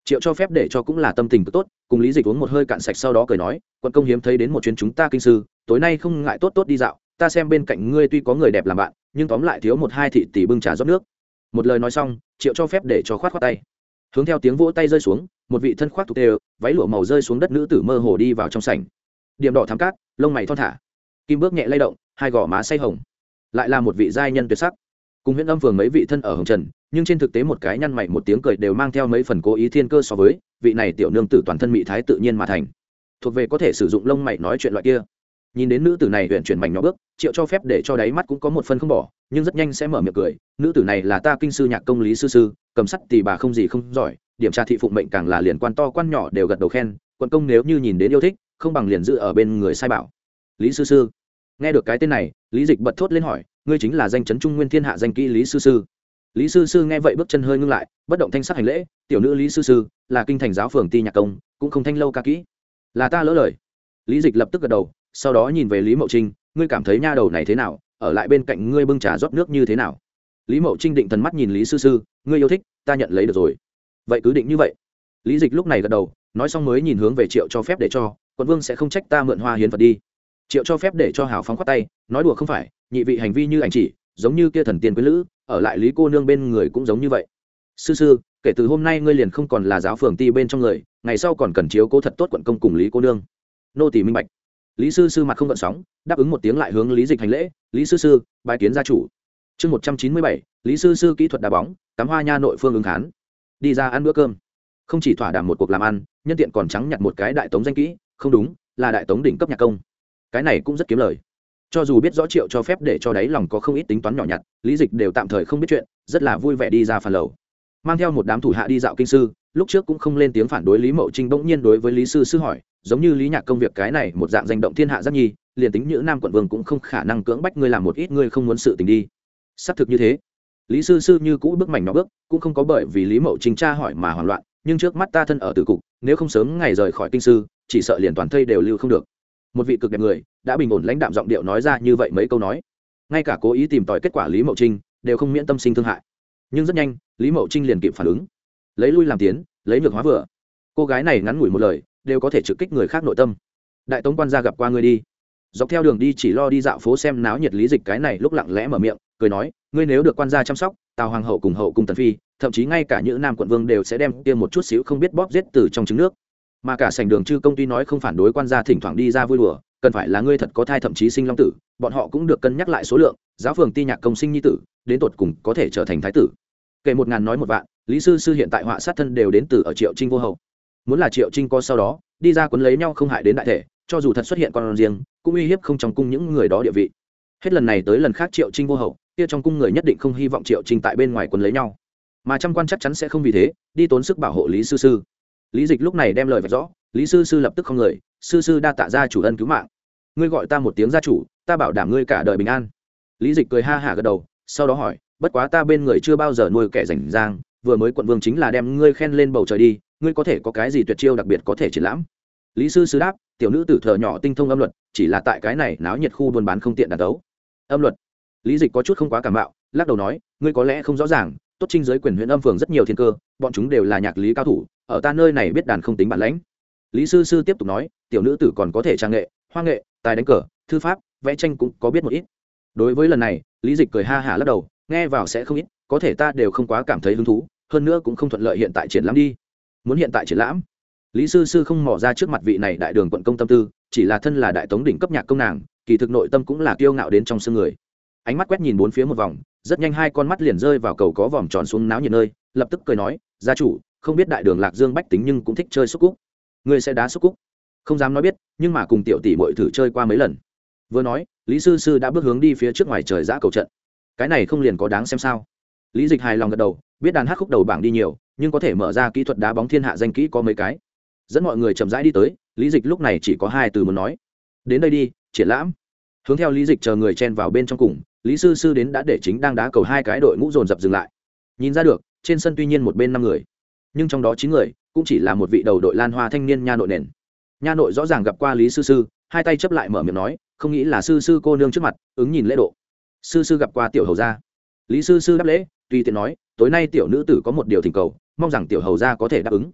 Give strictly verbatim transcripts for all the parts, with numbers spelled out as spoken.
Triệu cho phép để cho cũng là tâm tình cực tốt, cùng Lý Dịch uống một hơi cạn sạch sau đó cười nói, quận công hiếm thấy đến một chuyến chúng ta kinh sư, tối nay không ngại tốt tốt đi dạo, ta xem bên cạnh ngươi tuy có người đẹp làm bạn, nhưng tóm lại thiếu một hai thị tỷ bưng trà rót nước. Một lời nói xong, Triệu cho phép để cho khoát khoát tay. Hướng theo tiếng vỗ tay rơi xuống, một vị thân khoác thuộc đều, váy lụa màu rơi xuống đất nữ tử mơ hồ đi vào trong sảnh. Điểm đỏ thắm cát, lông mày thon thả, kim bước nhẹ lay động, hai gò má say hồng. Lại là một vị giai nhân tuyệt sắc. Cùng Huyễn Âm Phường mấy vị thân ở hồng trần, nhưng trên thực tế một cái nhăn mày một tiếng cười đều mang theo mấy phần cố ý thiên cơ so với vị này tiểu nương tử toàn thân mỹ thái tự nhiên mà thành, thuộc về có thể sử dụng lông mày nói chuyện loại kia. Nhìn đến nữ tử này huyện chuyển mảnh nhỏ bước, Triệu cho phép để cho đáy mắt cũng có một phần không bỏ, nhưng rất nhanh sẽ mở miệng cười, nữ tử này là ta kinh sư nhạc công Lý sư sư, cầm sắt thì bà không gì không giỏi, điểm tra thị phụng mệnh càng là liền quan to quan nhỏ đều gật đầu khen, quận công nếu như nhìn đến yêu thích, không bằng liền giữ ở bên người sai bảo. Lý sư sư. Nghe được cái tên này, Lý Dịch bật thốt lên hỏi, ngươi chính là danh chấn trung nguyên thiên hạ danh kỹ Lý sư sư? Lý sư sư nghe vậy bước chân hơi ngưng lại, bất động thanh sắc hành lễ, tiểu nữ Lý sư sư là kinh thành giáo phường ti nhạc công, cũng không thanh lâu ca kỹ, là ta lỡ lời. Lý Dịch lập tức gật đầu, sau đó nhìn về Lý Mậu Trinh, ngươi cảm thấy nha đầu này thế nào, ở lại bên cạnh ngươi bưng trà rót nước như thế nào? Lý Mậu Trinh định thần mắt nhìn Lý sư sư, ngươi yêu thích, ta nhận lấy được rồi. Vậy cứ định như vậy. Lý Dịch lúc này gật đầu, nói xong mới nhìn hướng về Triệu cho phép để cho, quận vương sẽ không trách ta mượn hoa hiến vật đi. Triệu cho phép để cho hào phóng khoát tay, nói đùa không phải, nhị vị hành vi như ảnh chỉ, giống như kia thần tiên quyến lữ, ở lại Lý cô nương bên người cũng giống như vậy. Sư sư, kể từ hôm nay ngươi liền không còn là giáo phường ti bên trong người, ngày sau còn cần chiếu cố thật tốt quận công cùng Lý cô nương. Nô tỳ minh bạch. Lý sư sư mặt không gợn sóng, đáp ứng một tiếng lại hướng Lý Dịch hành lễ, Lý sư sư, bái kiến gia chủ. Chương một trăm chín mươi bảy, Lý sư sư kỹ thuật đá bóng, cắm hoa nha nội phương ứng khán. Đi ra ăn bữa cơm. Không chỉ thỏa đàm một cuộc làm ăn, nhân tiện còn trắng nhặt một cái đại tống danh kỹ, không đúng, là đại tống đỉnh cấp nhạc công. Cái này cũng rất kiếm lời. Cho dù biết rõ Triệu cho phép để cho đáy lòng có không ít tính toán nhỏ nhặt, Lý Dịch đều tạm thời không biết chuyện, rất là vui vẻ đi ra phàn lầu, mang theo một đám thủ hạ đi dạo kinh sư. Lúc trước cũng không lên tiếng phản đối Lý Mậu Trinh, bỗng nhiên đối với Lý sư sư hỏi, giống như Lý nhạc công việc cái này một dạng danh động thiên hạ giác nhi, liền tính như Nam quận vương cũng không khả năng cưỡng bách ngươi làm một ít ngươi không muốn sự tình đi. Xác thực như thế. Lý sư sư như cũ bước mảnh nhỏ bước, cũng không có bởi vì Lý Mậu Trinh tra hỏi mà hoảng loạn, nhưng trước mắt ta thân ở tử cục, nếu không sớm ngày rời khỏi kinh sư, chỉ sợ liền toàn thây đều lưu không được. Một vị cực đẹp người đã bình ổn lãnh đạm giọng điệu nói ra như vậy mấy câu nói, ngay cả cố ý tìm tòi kết quả Lý Mậu Trinh đều không miễn tâm sinh thương hại. Nhưng rất nhanh Lý Mậu Trinh liền kịp phản ứng, lấy lui làm tiến, lấy nhược hóa vừa. Cô gái này ngắn ngủi một lời đều có thể trực kích người khác nội tâm. Đại tống quan gia gặp qua ngươi đi. Dọc theo đường đi chỉ lo đi dạo phố xem náo nhiệt Lý Dịch cái này lúc lặng lẽ mở miệng cười nói, ngươi nếu được quan gia chăm sóc, Tào hoàng hậu cùng hậu cung tần phi, thậm chí ngay cả những Nam quận vương đều sẽ đem tiêm một chút xíu không biết bóp giết từ trong trứng nước. Mà cả sảnh đường chư công tuy nói không phản đối quan gia thỉnh thoảng đi ra vui đùa, cần phải là ngươi thật có thai thậm chí sinh long tử, bọn họ cũng được cân nhắc lại số lượng, giáo phường ti nhạc công sinh nhi tử, đến tột cùng có thể trở thành thái tử. Kể một ngàn nói một vạn, Lý sư sư hiện tại họa sát thân đều đến từ ở Triệu Trinh vô hậu. Muốn là Triệu Trinh có sau đó đi ra quấn lấy nhau không hại đến đại thể, cho dù thật xuất hiện con riêng, cũng uy hiếp không trong cung những người đó địa vị. Hết lần này tới lần khác Triệu Trinh vô hậu, kia trong cung người nhất định không hy vọng Triệu Trinh tại bên ngoài quấn lấy nhau, mà trăm quan chắc chắn sẽ không vì thế đi tốn sức bảo hộ Lý sư sư. Lý Dịch lúc này đem lời vạch rõ, Lý sư sư lập tức không người, sư sư đa tạ gia chủ ân cứu mạng, ngươi gọi ta một tiếng gia chủ, ta bảo đảm ngươi cả đời bình an. Lý Dịch cười ha hả gật đầu, sau đó hỏi, bất quá ta bên người chưa bao giờ nuôi kẻ rảnh rang, vừa mới quận vương chính là đem ngươi khen lên bầu trời đi, ngươi có thể có cái gì tuyệt chiêu đặc biệt có thể triển lãm? Lý sư sư đáp, tiểu nữ tử thợ nhỏ tinh thông âm luật, chỉ là tại cái này náo nhiệt khu buôn bán không tiện đàn đấu. Âm luật? Lý Dịch có chút không quá cảm mạo, lắc đầu nói, ngươi có lẽ không rõ ràng, tốt trinh giới quyền huyện âm phường rất nhiều thiên cơ, bọn chúng đều là nhạc lý cao thủ, ở ta nơi này biết đàn không tính bản lãnh. Lý sư sư tiếp tục nói, tiểu nữ tử còn có thể trang nghệ, hoa nghệ, tài đánh cờ, thư pháp, vẽ tranh cũng có biết một ít. Đối với lần này, Lý Dịch cười ha hả lắc đầu, nghe vào sẽ không ít, có thể ta đều không quá cảm thấy hứng thú, hơn nữa cũng không thuận lợi hiện tại triển lãm đi. Muốn hiện tại triển lãm? Lý sư sư không mò ra trước mặt vị này đại đường quận công tâm tư, chỉ là thân là đại tống đỉnh cấp nhạc công nàng, kỳ thực nội tâm cũng là kiêu ngạo đến trong xương người. Ánh mắt quét nhìn bốn phía một vòng, rất nhanh hai con mắt liền rơi vào cầu có vòm tròn xuống náo nhiệt nơi, lập tức cười nói, gia chủ, không biết đại đường Lạc Dương bách tính nhưng cũng thích chơi xúc cúc, ngươi sẽ đá xúc cúc? Không dám nói biết, nhưng mà cùng tiểu tỷ muội thử chơi qua mấy lần. Vừa nói, Lý sư sư đã bước hướng đi phía trước ngoài trời giã cầu trận. Cái này không liền có đáng xem sao? Lý Dịch hài lòng gật đầu, biết đàn hát khúc đầu bảng đi nhiều, nhưng có thể mở ra kỹ thuật đá bóng thiên hạ danh kỹ có mấy cái. Dẫn mọi người chậm rãi đi tới, Lý Dịch lúc này chỉ có hai từ muốn nói, đến đây đi, triển lãm. Hướng theo Lý Dịch chờ người chen vào bên trong cùng, Lý sư sư đến đã để chính đang đá cầu hai cái đội ngũ dồn dập dừng lại. Nhìn ra được, trên sân tuy nhiên một bên năm người, nhưng trong đó chín người cũng chỉ là một vị đầu đội lan hoa thanh niên nha nội nền. Nha nội rõ ràng gặp qua Lý sư sư, hai tay chấp lại mở miệng nói, không nghĩ là sư sư cô nương trước mặt, ứng nhìn lễ độ. Sư sư gặp qua tiểu hầu gia. Lý sư sư đáp lễ, tùy tiện nói, tối nay tiểu nữ tử có một điều thỉnh cầu, mong rằng tiểu hầu gia có thể đáp ứng.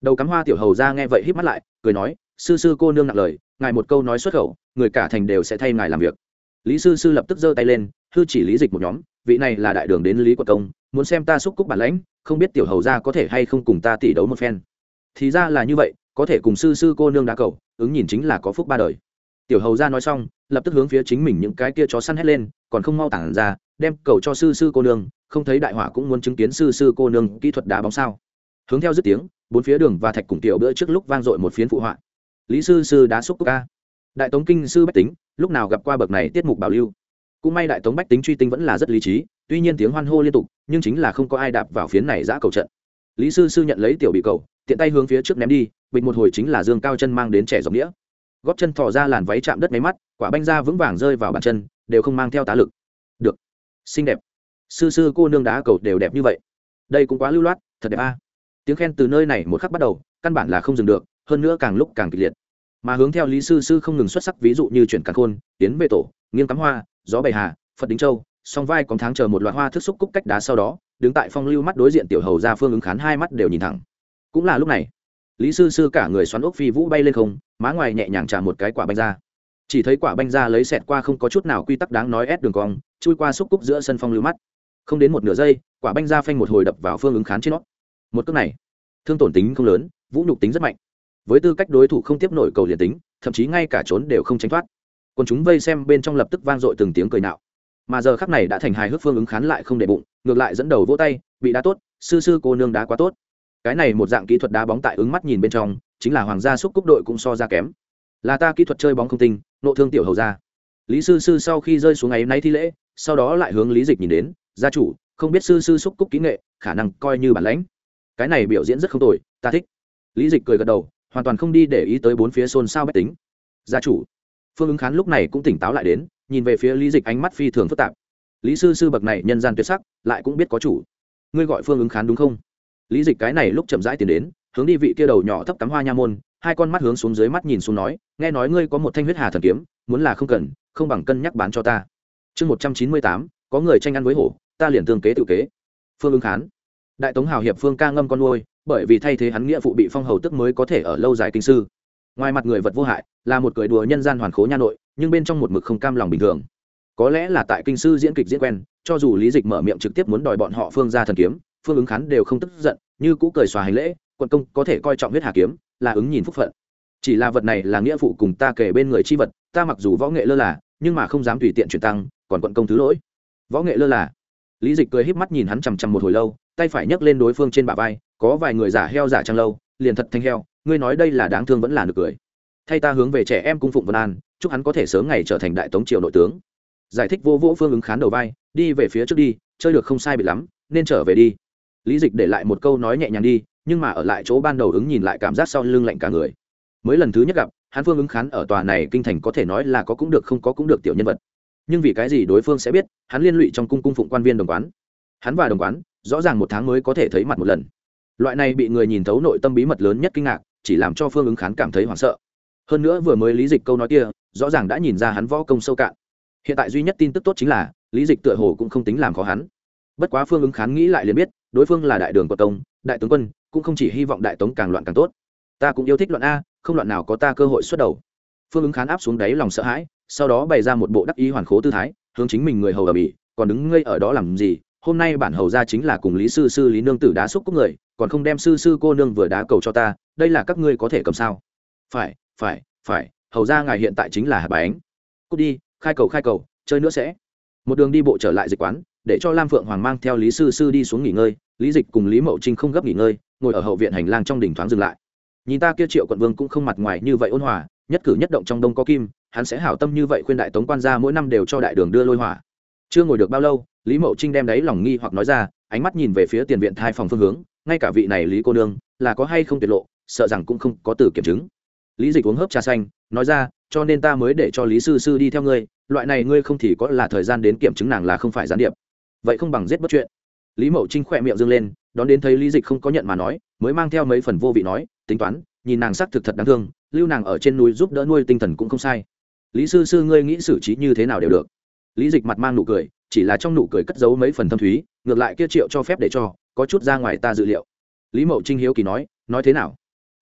Đầu cắm hoa tiểu hầu ra nghe vậy híp mắt lại cười nói, sư sư cô nương nặng lời, ngài một câu nói xuất khẩu, người cả thành đều sẽ thay ngài làm việc. Lý sư sư lập tức giơ tay lên, hư chỉ Lý Dịch một nhóm, vị này là đại đường đến Lý Quận công, muốn xem ta xúc cúc bản lãnh, không biết tiểu hầu ra có thể hay không cùng ta tỷ đấu một phen. Thì ra là như vậy, có thể cùng sư sư cô nương đá cầu, ứng nhìn chính là có phúc ba đời. Tiểu hầu ra nói xong, lập tức hướng phía chính mình những cái kia chó săn hét lên, còn không mau tản ra, đem cầu cho sư sư cô nương, không thấy đại hỏa cũng muốn chứng kiến sư sư cô nương kỹ thuật đá bóng sao. Hướng theo dứt tiếng, bốn phía đường và thạch cùng tiểu bữa trước lúc vang dội một phiến phụ họa. Lý sư sư đá xúc cúc ca. Đại tống kinh sư bách tính, lúc nào gặp qua bậc này tiết mục bảo lưu. Cũng may đại tống bách tính truy tinh vẫn là rất lý trí, tuy nhiên tiếng hoan hô liên tục, nhưng chính là không có ai đạp vào phiến này giã cầu trận. Lý sư sư nhận lấy tiểu bị cầu, tiện tay hướng phía trước ném đi, bịch một hồi chính là dương cao chân mang đến trẻ dọc đĩa. Gót chân thò ra làn váy chạm đất mấy mắt, quả banh ra vững vàng rơi vào bàn chân, đều không mang theo tá lực. Được, xinh đẹp. Sư sư cô nương đá cầu đều đẹp như vậy. Đây cũng quá lưu loát, thật đẹp a. Tiếng khen từ nơi này một khắc bắt đầu, căn bản là không dừng được, hơn nữa càng lúc càng kịch liệt. Mà hướng theo Lý sư sư không ngừng xuất sắc, ví dụ như chuyển càn khôn, tiến về tổ, nghiêng cắm hoa, gió bày hà, Phật đính châu, song vai còn tháng chờ một loạt hoa thức xúc cúc cách đá, sau đó đứng tại phong lưu mắt đối diện tiểu hầu ra Phương Ứng Khán hai mắt đều nhìn thẳng. Cũng là lúc này, Lý sư sư cả người xoắn ốc phi vũ bay lên không, má ngoài nhẹ nhàng trả một cái quả banh ra, chỉ thấy quả banh ra lấy xẹt qua không có chút nào quy tắc đáng nói ép đường cong, chui qua xúc cúc giữa sân phong lưu mắt. Không đến một nửa giây, quả banh ra phanh một hồi đập vào Phương Ứng Khán trên nó. Một cước này, thương tổn tính không lớn, vũ nhục tính rất mạnh. Với tư cách đối thủ không tiếp nổi cầu liền tính, thậm chí ngay cả trốn đều không tránh thoát. Còn chúng vây xem bên trong lập tức vang dội từng tiếng cười nạo. Mà giờ khắc này đã thành hài hước, Phương Ứng Khán lại không để bụng, ngược lại dẫn đầu vỗ tay, bị đá tốt, sư sư cô nương đá quá tốt. Cái này một dạng kỹ thuật đá bóng tại ứng mắt nhìn bên trong, chính là hoàng gia xúc cúc đội cũng so ra kém. Là ta kỹ thuật chơi bóng không tinh, nộ thương tiểu hầu gia. Lý sư sư sau khi rơi xuống ấy nay thi lễ, sau đó lại hướng Lý Dịch nhìn đến, gia chủ, không biết sư sư xúc cúc kỹ nghệ, khả năng coi như bản lãnh. Cái này biểu diễn rất không tồi, ta thích. Lý Dịch cười gật đầu, hoàn toàn không đi để ý tới bốn phía xôn xao bách tính. Gia chủ. Phương Ứng Khán lúc này cũng tỉnh táo lại đến, nhìn về phía Lý Dịch ánh mắt phi thường phức tạp. Lý sư sư bậc này nhân gian tuyệt sắc, lại cũng biết có chủ. Ngươi gọi Phương Ứng Khán đúng không? Lý Dịch cái này lúc chậm rãi tiến đến, hướng đi vị kia đầu nhỏ thấp cắm hoa nha môn, hai con mắt hướng xuống dưới mắt nhìn xuống nói, nghe nói ngươi có một thanh huyết hà thần kiếm, muốn là không cần, không bằng cân nhắc bán cho ta. Chương một trăm chín mươi tám, có người tranh ăn với hổ, ta liền tương kế tự kế. Phương Ứng Khán, đại tống hào hiệp Phương Ca Ngâm con nuôi, bởi vì thay thế hắn nghĩa phụ bị phong hầu tức mới có thể ở lâu dài kinh sư. Ngoài mặt người vật vô hại, là một cười đùa nhân gian hoàn khố nha nội, nhưng bên trong một mực không cam lòng bình thường. Có lẽ là tại kinh sư diễn kịch diễn quen, cho dù Lý Dịch mở miệng trực tiếp muốn đòi bọn họ Phương gia thần kiếm, Phương Ứng Khán đều không tức giận, như cũ cười xòa hành lễ, quận công có thể coi trọng huyết hà kiếm, là ứng nhìn phúc phận. Chỉ là vật này là nghĩa phụ cùng ta kể bên người chi vật, ta mặc dù võ nghệ lơ là, nhưng mà không dám tùy tiện chuyển tăng, còn quận công thứ lỗi. Võ nghệ lơ là. Lý Dịch cười híp mắt nhìn hắn chằm chằm một hồi lâu, tay phải nhấc lên đối phương trên bả vai, có vài người giả heo giả trăng lâu, liền thật thanh heo, ngươi nói đây là đáng thương vẫn là nực cười. Thay ta hướng về trẻ em cung phụng Vân An, chúc hắn có thể sớm ngày trở thành đại tống triều nội tướng. Giải thích vô vỗ Phương Ứng Khán đầu vai, đi về phía trước đi, chơi được không sai biệt lắm, nên trở về đi. Lý Dịch để lại một câu nói nhẹ nhàng đi, nhưng mà ở lại chỗ ban đầu ứng nhìn lại cảm giác sau lưng lạnh cả người. Mới lần thứ nhất gặp, hắn Phương Ứng Khán ở tòa này kinh thành có thể nói là có cũng được không có cũng được tiểu nhân vật. Nhưng vì cái gì đối phương sẽ biết, hắn liên lụy trong cung cung phụng quan viên đồng quán. Hắn và đồng quán, rõ ràng một tháng mới có thể thấy mặt một lần. Loại này bị người nhìn thấu nội tâm bí mật lớn nhất kinh ngạc, chỉ làm cho Phương Ứng Khán cảm thấy hoảng sợ. Hơn nữa vừa mới Lý Dịch câu nói kia, rõ ràng đã nhìn ra hắn võ công sâu cạn. Hiện tại duy nhất tin tức tốt chính là, Lý Dịch tựa hồ cũng không tính làm khó hắn. Bất quá Phương Ứng Khán nghĩ lại liền biết, đối phương là đại đường của tông, đại tướng quân, cũng không chỉ hy vọng đại tống càng loạn càng tốt. Ta cũng yêu thích loạn a, không loạn nào có ta cơ hội xuất đầu. Phương Ứng Khán áp xuống đáy lòng sợ hãi, sau đó bày ra một bộ đắc ý hoàn khố tư thái, hướng chính mình người hầu ở bỉ, còn đứng ngây ở đó làm gì? Hôm nay bản hầu ra chính là cùng Lý sư sư Lý nương tử đá xúc cúc người, còn không đem sư sư cô nương vừa đá cầu cho ta, đây là các ngươi có thể cầm sao? Phải, phải, phải, hầu ra ngài hiện tại chính là hạt bánh. Cút đi, khai cầu khai cầu, chơi nữa sẽ. Một đường đi bộ trở lại dịch quán, để cho Lam Phượng Hoàng mang theo Lý sư sư đi xuống nghỉ ngơi, Lý Dịch cùng Lý Mậu Trinh không gấp nghỉ ngơi, ngồi ở hậu viện hành lang trong đỉnh thoáng dừng lại. Nhìn ta kia Triệu quận vương cũng không mặt ngoài như vậy ôn hòa, nhất cử nhất động trong đông có kim, hắn sẽ hảo tâm như vậy khuyên đại tống quan gia mỗi năm đều cho đại đường đưa lôi hỏa. Chưa ngồi được bao lâu, Lý Mậu Trinh đem đáy lòng nghi hoặc nói ra, ánh mắt nhìn về phía tiền viện thai phòng phương hướng, ngay cả vị này Lý cô nương là có hay không tiết lộ, sợ rằng cũng không có từ kiểm chứng. Lý Dịch uống hớp trà xanh, nói ra, cho nên ta mới để cho Lý sư sư đi theo ngươi, loại này ngươi không thì có là thời gian đến kiểm chứng nàng là không phải gián điệp, vậy không bằng giết bất chuyện. Lý Mậu Trinh khỏe miệng dương lên, đón đến thấy Lý Dịch không có nhận mà nói, mới mang theo mấy phần vô vị nói, tính toán, nhìn nàng sắc thực thật đáng thương, lưu nàng ở trên núi giúp đỡ nuôi tinh thần cũng không sai. Lý sư sư ngươi nghĩ xử trí như thế nào đều được. Lý Dịch mặt mang nụ cười, chỉ là trong nụ cười cất giấu mấy phần thâm thúy, ngược lại kia Triệu cho phép để cho, có chút ra ngoài ta dự liệu. Lý Mậu Trinh hiếu kỳ nói, nói thế nào?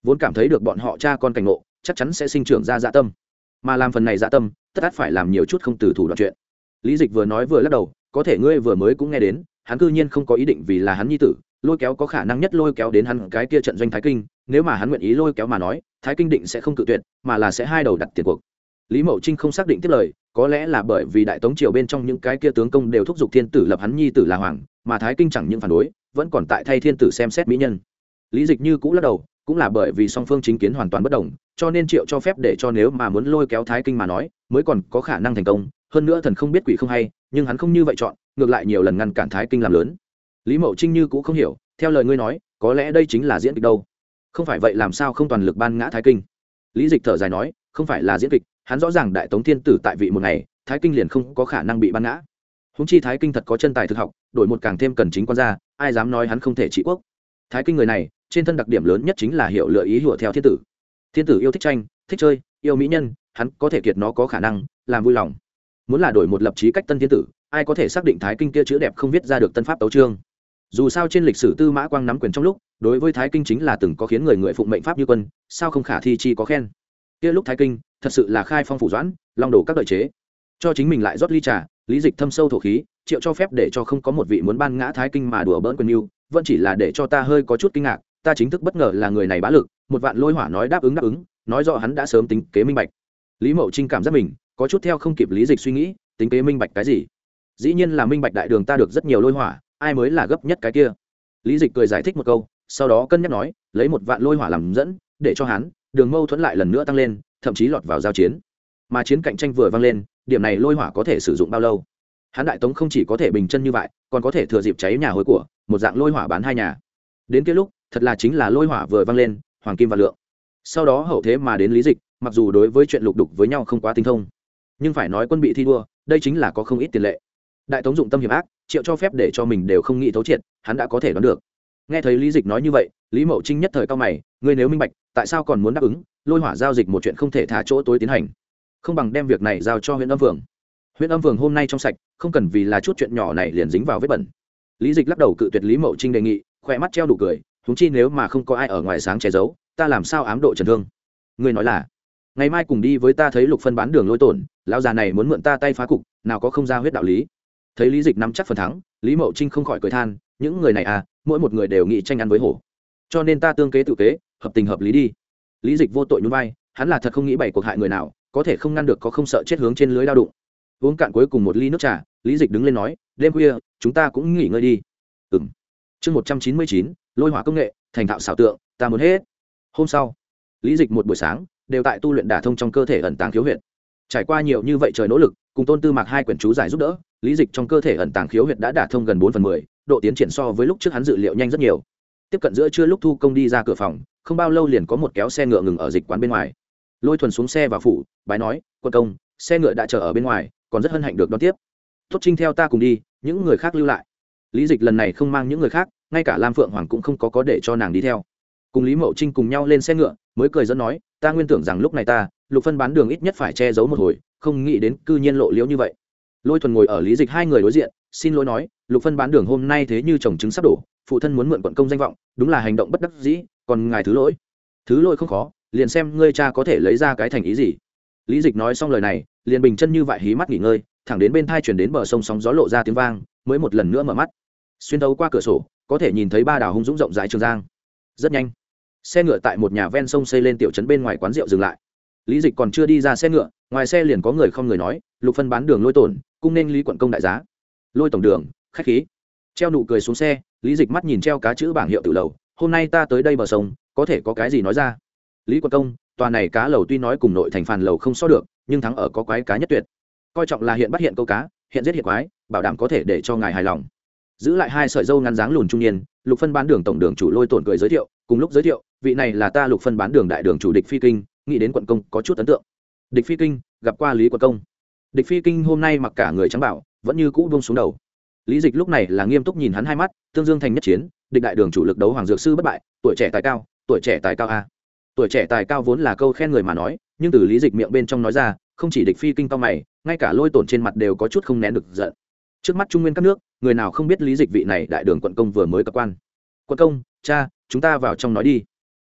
vốn cảm thấy được bọn họ cha con cảnh ngộ chắc chắn sẽ sinh trưởng ra dạ tâm, mà làm phần này dạ tâm tất ắt phải làm nhiều chút không từ thủ đoạn chuyện. Lý Dịch vừa nói vừa lắc đầu, có thể ngươi vừa mới cũng nghe đến, hắn cư nhiên không có ý định vì là hắn nhi tử lôi kéo có khả năng nhất lôi kéo đến hắn cái kia trận doanh Thái Kinh, nếu mà hắn nguyện ý lôi kéo mà nói, Thái Kinh định sẽ không cự tuyệt, mà là sẽ hai đầu đặt tiền cuộc. Lý Mậu Trinh không xác định tiếp lời, có lẽ là bởi vì đại tống triều bên trong những cái kia tướng công đều thúc giục thiên tử lập hắn nhi tử là hoàng, mà Thái Kinh chẳng những phản đối, vẫn còn tại thay thiên tử xem xét mỹ nhân. Lý Dịch như cũ lắc đầu, cũng là bởi vì song phương chính kiến hoàn toàn bất đồng, cho nên triệu cho phép để cho nếu mà muốn lôi kéo Thái Kinh mà nói, mới còn có khả năng thành công. Hơn nữa thần không biết quỷ không hay, nhưng hắn không như vậy chọn, ngược lại nhiều lần ngăn cản Thái Kinh làm lớn. Lý Mậu Trinh như cũ không hiểu, theo lời ngươi nói, có lẽ đây chính là diễn kịch đâu? Không phải vậy làm sao không toàn lực ban ngã Thái Kinh? Lý Dịch thở dài nói, không phải là diễn kịch, hắn rõ ràng đại tống thiên tử tại vị một ngày, Thái Kinh liền không có khả năng bị ban ngã. Húng chi Thái Kinh thật có chân tài thực học, đổi một càng thêm cần chính quan gia, ai dám nói hắn không thể trị quốc? Thái Kinh người này, trên thân đặc điểm lớn nhất chính là hiểu lựa ý hùa theo thiên tử. Thiên tử yêu thích tranh, thích chơi, yêu mỹ nhân, hắn có thể kiệt nó có khả năng làm vui lòng. Muốn là đổi một lập chí cách tân thiên tử, ai có thể xác định Thái Kinh kia chữ đẹp không viết ra được tân pháp tấu chương? Dù sao trên lịch sử Tư Mã Quang nắm quyền trong lúc, đối với Thái Kinh chính là từng có khiến người người phụng mệnh pháp như quân, sao không khả thi chi có khen. Kia lúc Thái Kinh thật sự là khai phong phủ doãn, long đổ các đợi chế, cho chính mình lại rót ly trà. Lý Dịch thâm sâu thổ khí, triệu cho phép để cho không có một vị muốn ban ngã Thái Kinh mà đùa bỡn quyền yêu, vẫn chỉ là để cho ta hơi có chút kinh ngạc. Ta chính thức bất ngờ là người này bá lực, một vạn lôi hỏa nói đáp ứng đáp ứng, nói rõ hắn đã sớm tính kế minh bạch. Lý Mậu Trinh cảm giác mình có chút theo không kịp Lý Dịch suy nghĩ, tính kế minh bạch cái gì? Dĩ nhiên là minh bạch đại đường ta được rất nhiều lôi hỏa, ai mới là gấp nhất cái kia? Lý Dịch cười giải thích một câu, sau đó cân nhắc nói, lấy một vạn lôi hỏa làm dẫn, để cho hắn đường mâu thuẫn lại lần nữa tăng lên, thậm chí lọt vào giao chiến. Mà chiến cạnh tranh vừa vang lên, điểm này lôi hỏa có thể sử dụng bao lâu? Hắn đại tống không chỉ có thể bình chân như vậy, còn có thể thừa dịp cháy nhà hối của, một dạng lôi hỏa bán hai nhà. Đến kia lúc, thật là chính là lôi hỏa vừa vang lên, hoàng kim và lượng. Sau đó hậu thế mà đến Lý Dịch, mặc dù đối với chuyện lục đục với nhau không quá tinh thông, nhưng phải nói quân bị thi đua, đây chính là có không ít tiền lệ. Đại tống dụng tâm hiểm ác, triệu cho phép để cho mình đều không nghĩ thấu triệt, hắn đã có thể đoán được. Nghe thấy Lý Dịch nói như vậy, Lý Mậu Trinh nhất thời cao mày, ngươi nếu minh bạch, tại sao còn muốn đáp ứng? Lôi hỏa giao dịch một chuyện không thể thả chỗ tối tiến hành, không bằng đem việc này giao cho huyện âm phường. Huyện âm phường hôm nay trong sạch, không cần vì là chút chuyện nhỏ này liền dính vào vết bẩn. Lý Dịch lắc đầu cự tuyệt Lý Mậu Trinh đề nghị, khỏe mắt treo đủ cười, huống chi nếu mà không có ai ở ngoài sáng che giấu, ta làm sao ám độ trần thương? Ngươi nói là ngày mai cùng đi với ta thấy Lục phân bán đường lôi tổn, lão già này muốn mượn ta tay phá cục, nào có không ra huyết đạo lý. Thấy Lý Dịch nắm chắc phần thắng, Lý Mậu Trinh không khỏi cười than, những người này à, mỗi một người đều nghĩ tranh ăn với hổ, cho nên ta tương kế tự kế, hợp tình hợp lý đi. Lý Dịch vô tội nhún vai, hắn là thật không nghĩ bày cuộc hại người nào, có thể không ngăn được có không sợ chết hướng trên lưới lao đụng. Uống cạn cuối cùng một ly nước trà, Lý Dịch đứng lên nói, đêm khuya chúng ta cũng nghỉ ngơi đi. Ừm. Chương một trăm chín mươi chín, lôi hỏa công nghệ, thành thạo xảo tượng, ta muốn hết. Hôm sau, Lý Dịch một buổi sáng đều tại tu luyện đả thông trong cơ thể ẩn tàng khiếu huyệt. Trải qua nhiều như vậy trời nỗ lực, cùng Tôn Tư Mạc hai quyển chú giải giúp đỡ, Lý Dịch trong cơ thể ẩn tàng khiếu huyệt đã đả thông gần bốn phần mười, độ tiến triển so với lúc trước hắn dự liệu nhanh rất nhiều. Tiếp cận giữa trưa lúc thu công đi ra cửa phòng, không bao lâu liền có một kéo xe ngựa ngừng ở dịch quán bên ngoài. Lôi Thuần xuống xe vào phủ, bái nói, quân công, xe ngựa đã chờ ở bên ngoài, còn rất hân hạnh được đón tiếp. Tốt Trinh theo ta cùng đi, những người khác lưu lại. Lý Dịch lần này không mang những người khác, ngay cả Lam Phượng Hoàng cũng không có có để cho nàng đi theo. Cùng Lý Mậu Trinh cùng nhau lên xe ngựa, mới cười dẫn nói, ta nguyên tưởng rằng lúc này ta, Lục phân bán đường ít nhất phải che giấu một hồi, không nghĩ đến cư nhiên lộ liễu như vậy. Lôi Thuần ngồi ở Lý Dịch hai người đối diện, xin lỗi nói, Lục phân bán đường hôm nay thế như chồng trứng sắp đổ, phụ thân muốn mượn quận công danh vọng, đúng là hành động bất đắc dĩ, còn ngài thứ lỗi. Thứ lỗi không khó, liền xem ngươi cha có thể lấy ra cái thành ý gì. Lý Dịch nói xong lời này, liền bình chân như vậy hí mắt nghỉ ngơi, thẳng đến bên thai chuyển đến bờ sông sóng gió lộ ra tiếng vang, mới một lần nữa mở mắt. Xuyên thấu qua cửa sổ, có thể nhìn thấy ba đảo hung dũng rộng rãi trường giang. Rất nhanh, xe ngựa tại một nhà ven sông xây lên tiểu trấn bên ngoài quán rượu dừng lại. Lý Dịch còn chưa đi ra xe ngựa, ngoài xe liền có người không người nói, Lục phân bán đường lôi tổn, cung nên Lý quận công đại giá. Lôi tổng đường, khách khí. Treo nụ cười xuống xe, Lý Dịch mắt nhìn treo cá chữ bảng hiệu tự lầu, hôm nay ta tới đây bờ sông, có thể có cái gì nói ra. Lý quận công, tòa này cá lầu tuy nói cùng nội thành phàn lầu không so được, nhưng thắng ở có quái cá nhất tuyệt. Coi trọng là hiện bắt hiện câu cá, hiện giết hiện quái, bảo đảm có thể để cho ngài hài lòng. Giữ lại hai sợi râu ngắn dáng lùn trung niên, Lục phân bán đường tổng đường chủ Lôi tổn cười giới thiệu, cùng lúc giới thiệu, vị này là ta Lục phân bán đường đại đường chủ Địch Phi Kinh, nghĩ đến quận công có chút ấn tượng. Địch Phi Kinh gặp qua Lý quận công. Địch Phi Kinh hôm nay mặc cả người trắng bảo, vẫn như cũ buông xuống đầu. Lý Dịch lúc này là nghiêm túc nhìn hắn hai mắt, tương dương thành nhất chiến, địch đại đường chủ lực đấu hoàng dược sư bất bại, tuổi trẻ tài cao, tuổi trẻ tài cao a. Tuổi trẻ tài cao vốn là câu khen người mà nói, nhưng từ Lý Dịch miệng bên trong nói ra, không chỉ Địch Phi Kinh cao mày, ngay cả Lôi tổn trên mặt đều có chút không nén được giận. Trước mắt trung nguyên các nước, người nào không biết Lý Dịch vị này đại đường quận công vừa mới cập quan. Quận công, cha, chúng ta vào trong nói đi.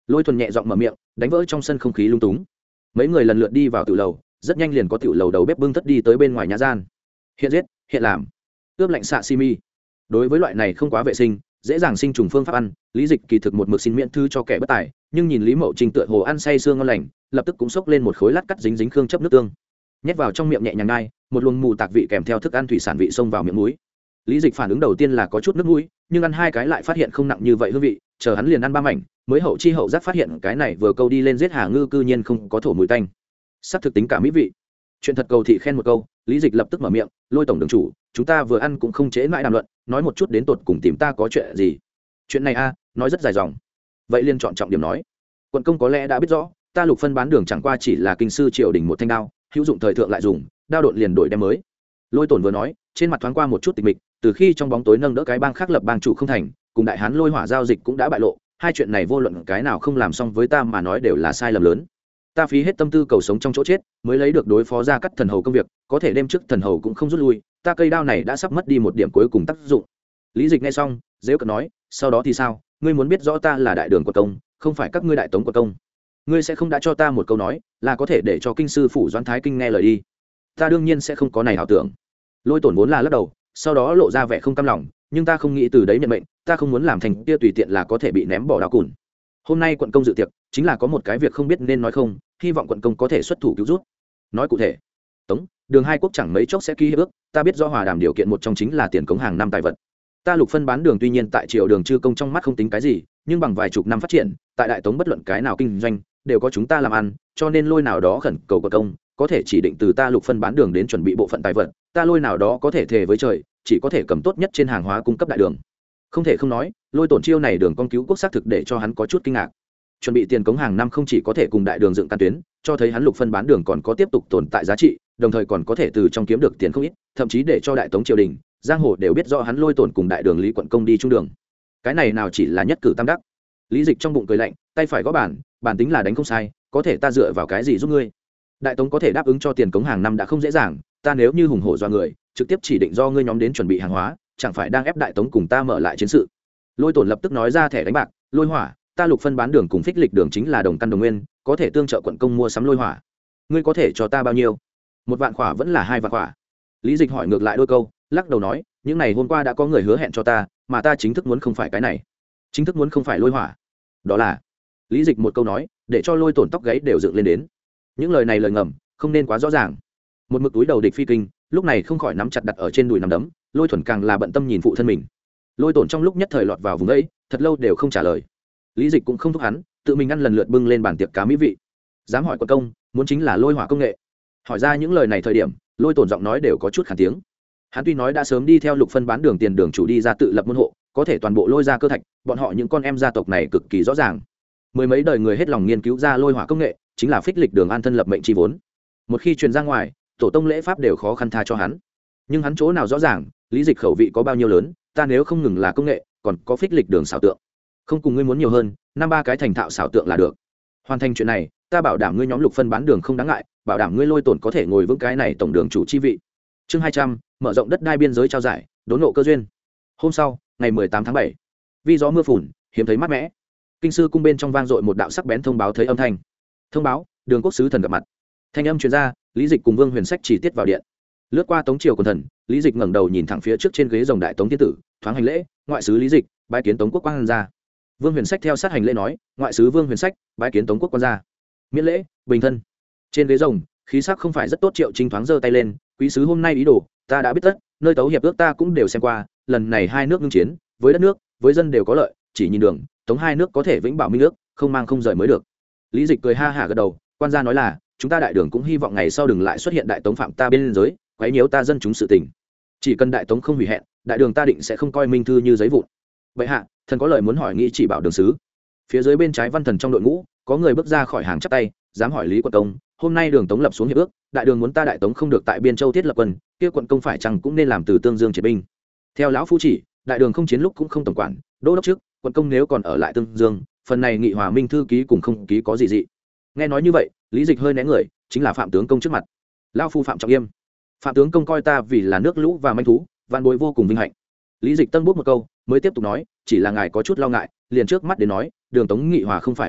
Lôi thuần nhẹ giọng mở miệng đánh vỡ trong sân không khí lung túng. Mấy người lần lượt đi vào tiểu lầu, rất nhanh liền có tiểu lầu đầu bếp bưng tất đi tới bên ngoài nhà gian. Hiện giết, hiện làm, ướp lạnh xạ simi. Đối với loại này không quá vệ sinh, dễ dàng sinh trùng phương pháp ăn, Lý Dịch kỳ thực một mực xin miễn thư cho kẻ bất tài, nhưng nhìn Lý Mậu Trình tựa hồ ăn say sương ngon lành, lập tức cũng xốc lên một khối lát cắt dính dính khương chấp nước tương, nhét vào trong miệng nhẹ nhàng ngai, một luồng mù tạc vị kèm theo thức ăn thủy sản vị xông vào miệng mũi. Lý Dịch phản ứng đầu tiên là có chút nước mũi, nhưng ăn hai cái lại phát hiện không nặng như vậy hương vị, chờ hắn liền ăn ba mảnh, mới hậu chi hậu giác phát hiện cái này vừa câu đi lên giết hà ngư cư nhiên không có thổ mùi tanh, sắp thực tính cả mỹ vị. Chuyện thật cầu thị khen một câu, Lý Dịch lập tức mở miệng, Lôi tổng đường chủ, chúng ta vừa ăn cũng không chế mãi đàm luận, nói một chút đến tột cùng tìm ta có chuyện gì. Chuyện này a, nói rất dài dòng. Vậy liên chọn trọng điểm nói. Quận công có lẽ đã biết rõ, ta Lục phân bán đường chẳng qua chỉ là kinh sư triều đình một thanh đao, hữu dụng thời thượng lại dùng, đao độn liền đổi đem mới. Lôi tổn vừa nói, trên mặt thoáng qua một chút tịch mịch, từ khi trong bóng tối nâng đỡ cái bang khác lập bang chủ không thành, cùng đại hán Lôi hỏa giao dịch cũng đã bại lộ, hai chuyện này vô luận cái nào không làm xong với ta mà nói đều là sai lầm lớn. Ta phí hết tâm tư cầu sống trong chỗ chết, mới lấy được đối phó ra cắt thần hầu công việc, có thể đêm trước thần hầu cũng không rút lui, ta cây đao này đã sắp mất đi một điểm cuối cùng tác dụng. Lý Dịch nghe xong, dễ cợt nói, sau đó thì sao? Ngươi muốn biết rõ ta là đại đường quận công, không phải các ngươi đại tống quận công. Ngươi sẽ không đã cho ta một câu nói, là có thể để cho kinh sư phủ Doãn Thái Kinh nghe lời đi. Ta đương nhiên sẽ không có này ảo tưởng. Lôi tổn vốn là lắc đầu, sau đó lộ ra vẻ không cam lòng, nhưng ta không nghĩ từ đấy nhận mệnh, ta không muốn làm thành kia tùy tiện là có thể bị ném bỏ đao cùn. Hôm nay quận công dự tiệc, chính là có một cái việc không biết nên nói không, hy vọng quận công có thể xuất thủ cứu giúp. Nói cụ thể, Tống, Đường hai quốc chẳng mấy chốc sẽ ký hiệp ước, ta biết do hòa đàm điều kiện một trong chính là tiền cống hàng năm tài vật. Ta Lục phân bán đường tuy nhiên tại triều đường chư công trong mắt không tính cái gì, nhưng bằng vài chục năm phát triển, tại đại tống bất luận cái nào kinh doanh đều có chúng ta làm ăn, cho nên Lôi nào đó khẩn cầu quận công có thể chỉ định từ ta Lục phân bán đường đến chuẩn bị bộ phận tài vật, ta Lôi nào đó có thể thề với trời, chỉ có thể cầm tốt nhất trên hàng hóa cung cấp đại đường. Không thể không nói, Lôi tổn chiêu này đường con cứu quốc xác thực để cho hắn có chút kinh ngạc. Chuẩn bị tiền cống hàng năm không chỉ có thể cùng đại đường dựng căn tuyến, cho thấy hắn Lục phân bán đường còn có tiếp tục tồn tại giá trị, đồng thời còn có thể từ trong kiếm được tiền không ít, thậm chí để cho đại tống triều đình, giang hồ đều biết rõ hắn Lôi tổn cùng đại đường Lý quận công đi chung đường. Cái này nào chỉ là nhất cử tam đắc. Lý Dịch trong bụng cười lạnh, tay phải gõ bàn, bản tính là đánh không sai, có thể ta dựa vào cái gì giúp ngươi? Đại tống có thể đáp ứng cho tiền cống hàng năm đã không dễ dàng, ta nếu như hùng hổ do người, trực tiếp chỉ định do ngươi nhóm đến chuẩn bị hàng hóa, chẳng phải đang ép đại tống cùng ta mở lại chiến sự. Lôi tổn lập tức nói ra thẻ đánh bạc, Lôi hỏa, ta Lục phân bán đường cùng phích lịch đường chính là đồng căn đồng nguyên, có thể tương trợ quận công mua sắm Lôi hỏa. Ngươi có thể cho ta bao nhiêu? Một vạn khỏa vẫn là hai vạn khỏa? Lý Dịch hỏi ngược lại đôi câu, lắc đầu nói, những này hôm qua đã có người hứa hẹn cho ta, mà ta chính thức muốn không phải cái này, chính thức muốn không phải Lôi hỏa, đó là. Lý Dịch một câu nói, để cho Lôi tổn tóc gáy đều dựng lên đến. Những lời này lời ngầm, không nên quá rõ ràng. Một mực túi đầu địch phi kinh, lúc này không khỏi nắm chặt đặt ở trên đùi nắm đấm, Lôi thuần càng là bận tâm nhìn phụ thân mình. Lôi tổn trong lúc nhất thời lọt vào vùng ấy, thật lâu đều không trả lời. Lý Dịch cũng không thúc hắn, tự mình ăn lần lượt bưng lên bàn tiệc cá mỹ vị. Dám hỏi quận công, muốn chính là Lôi hỏa công nghệ. Hỏi ra những lời này thời điểm, Lôi tổn giọng nói đều có chút khàn tiếng. Hắn tuy nói đã sớm đi theo Lục phân bán đường tiền đường chủ đi ra tự lập môn hộ, có thể toàn bộ Lôi ra cơ thạch, bọn họ những con em gia tộc này cực kỳ rõ ràng. Mười mấy đời người hết lòng nghiên cứu ra Lôi hỏa công nghệ, chính là phích lịch đường an thân lập mệnh chi vốn. Một khi truyền ra ngoài, tổ tông lễ pháp đều khó khăn tha cho hắn. Nhưng hắn chỗ nào rõ ràng, Lý Dịch khẩu vị có bao nhiêu lớn, ta nếu không ngừng là công nghệ, còn có phích lịch đường xảo tượng. Không cùng ngươi muốn nhiều hơn, năm ba cái thành thạo xảo tượng là được. Hoàn thành chuyện này, ta bảo đảm ngươi nhóm Lục phân bán đường không đáng ngại, bảo đảm ngươi Lôi tổn có thể ngồi vững cái này tổng đường chủ chi vị. Chương hai trăm, mở rộng đất đai biên giới trao giải, đốn nộ cơ duyên. Hôm sau, ngày mười tám tháng bảy, vi gió mưa phùn, hiếm thấy mát mẻ. Kinh sư cung bên trong vang dội một đạo sắc bén thông báo thấy âm thanh. Thông báo, Đường quốc sứ thần gặp mặt. Thanh âm truyền ra, Lý Dịch cùng Vương Huyền Sách chỉ tiết vào điện. Lướt qua Tống triều quần thần, Lý Dịch ngẩng đầu nhìn thẳng phía trước trên ghế rồng đại tống tiên tử, thoáng hành lễ, ngoại sứ Lý Dịch, bái kiến Tống quốc quan gia. Vương Huyền Sách theo sát hành lễ nói, ngoại sứ Vương Huyền Sách, bái kiến Tống quốc quan gia. Miễn lễ, bình thân. Trên ghế rồng, khí sắc không phải rất tốt, Triệu Trinh thoáng giơ tay lên, quý sứ hôm nay ý đồ, ta đã biết tất, nơi tấu hiệp ước ta cũng đều xem qua, lần này hai nước ngưng chiến, với đất nước, với dân đều có lợi, chỉ nhìn đường, Tống hai nước có thể vĩnh bảo minh nước, không mang không rời mới được. Lý Dịch cười ha hả gật đầu, quan gia nói là, chúng ta đại đường cũng hy vọng ngày sau đừng lại xuất hiện đại tống phạm ta bên giới, quấy nhiễu ta dân chúng sự tình. Chỉ cần đại tống không hủy hẹn, đại đường ta định sẽ không coi minh thư như giấy vụn. Vậy hạ, thần có lời muốn hỏi, nghĩ chỉ bảo đường sứ. Phía dưới bên trái văn thần trong đội ngũ, có người bước ra khỏi hàng chắp tay, dám hỏi Lý quận công, hôm nay đường tống lập xuống hiệp ước, đại đường muốn ta đại tống không được tại biên châu thiết lập quân, kia quận công phải chăng cũng nên làm từ tương dương triệt binh. Theo lão phu chỉ, đại đường không chiến lúc cũng không tổng quản, đô đốc trước, quận công nếu còn ở lại tương dương, phần này nghị hòa minh thư ký cùng không ký có gì dị. Nghe nói như vậy, Lý Dịch hơi né người, chính là phạm tướng công trước mặt. Lão phu Phạm Trọng Yêm. Phạm tướng công coi ta vì là nước lũ và manh thú, van bối vô cùng vinh hạnh. Lý Dịch tân bút một câu, mới tiếp tục nói, chỉ là ngài có chút lo ngại, liền trước mắt đến nói, đường tống nghị hòa không phải bí mật,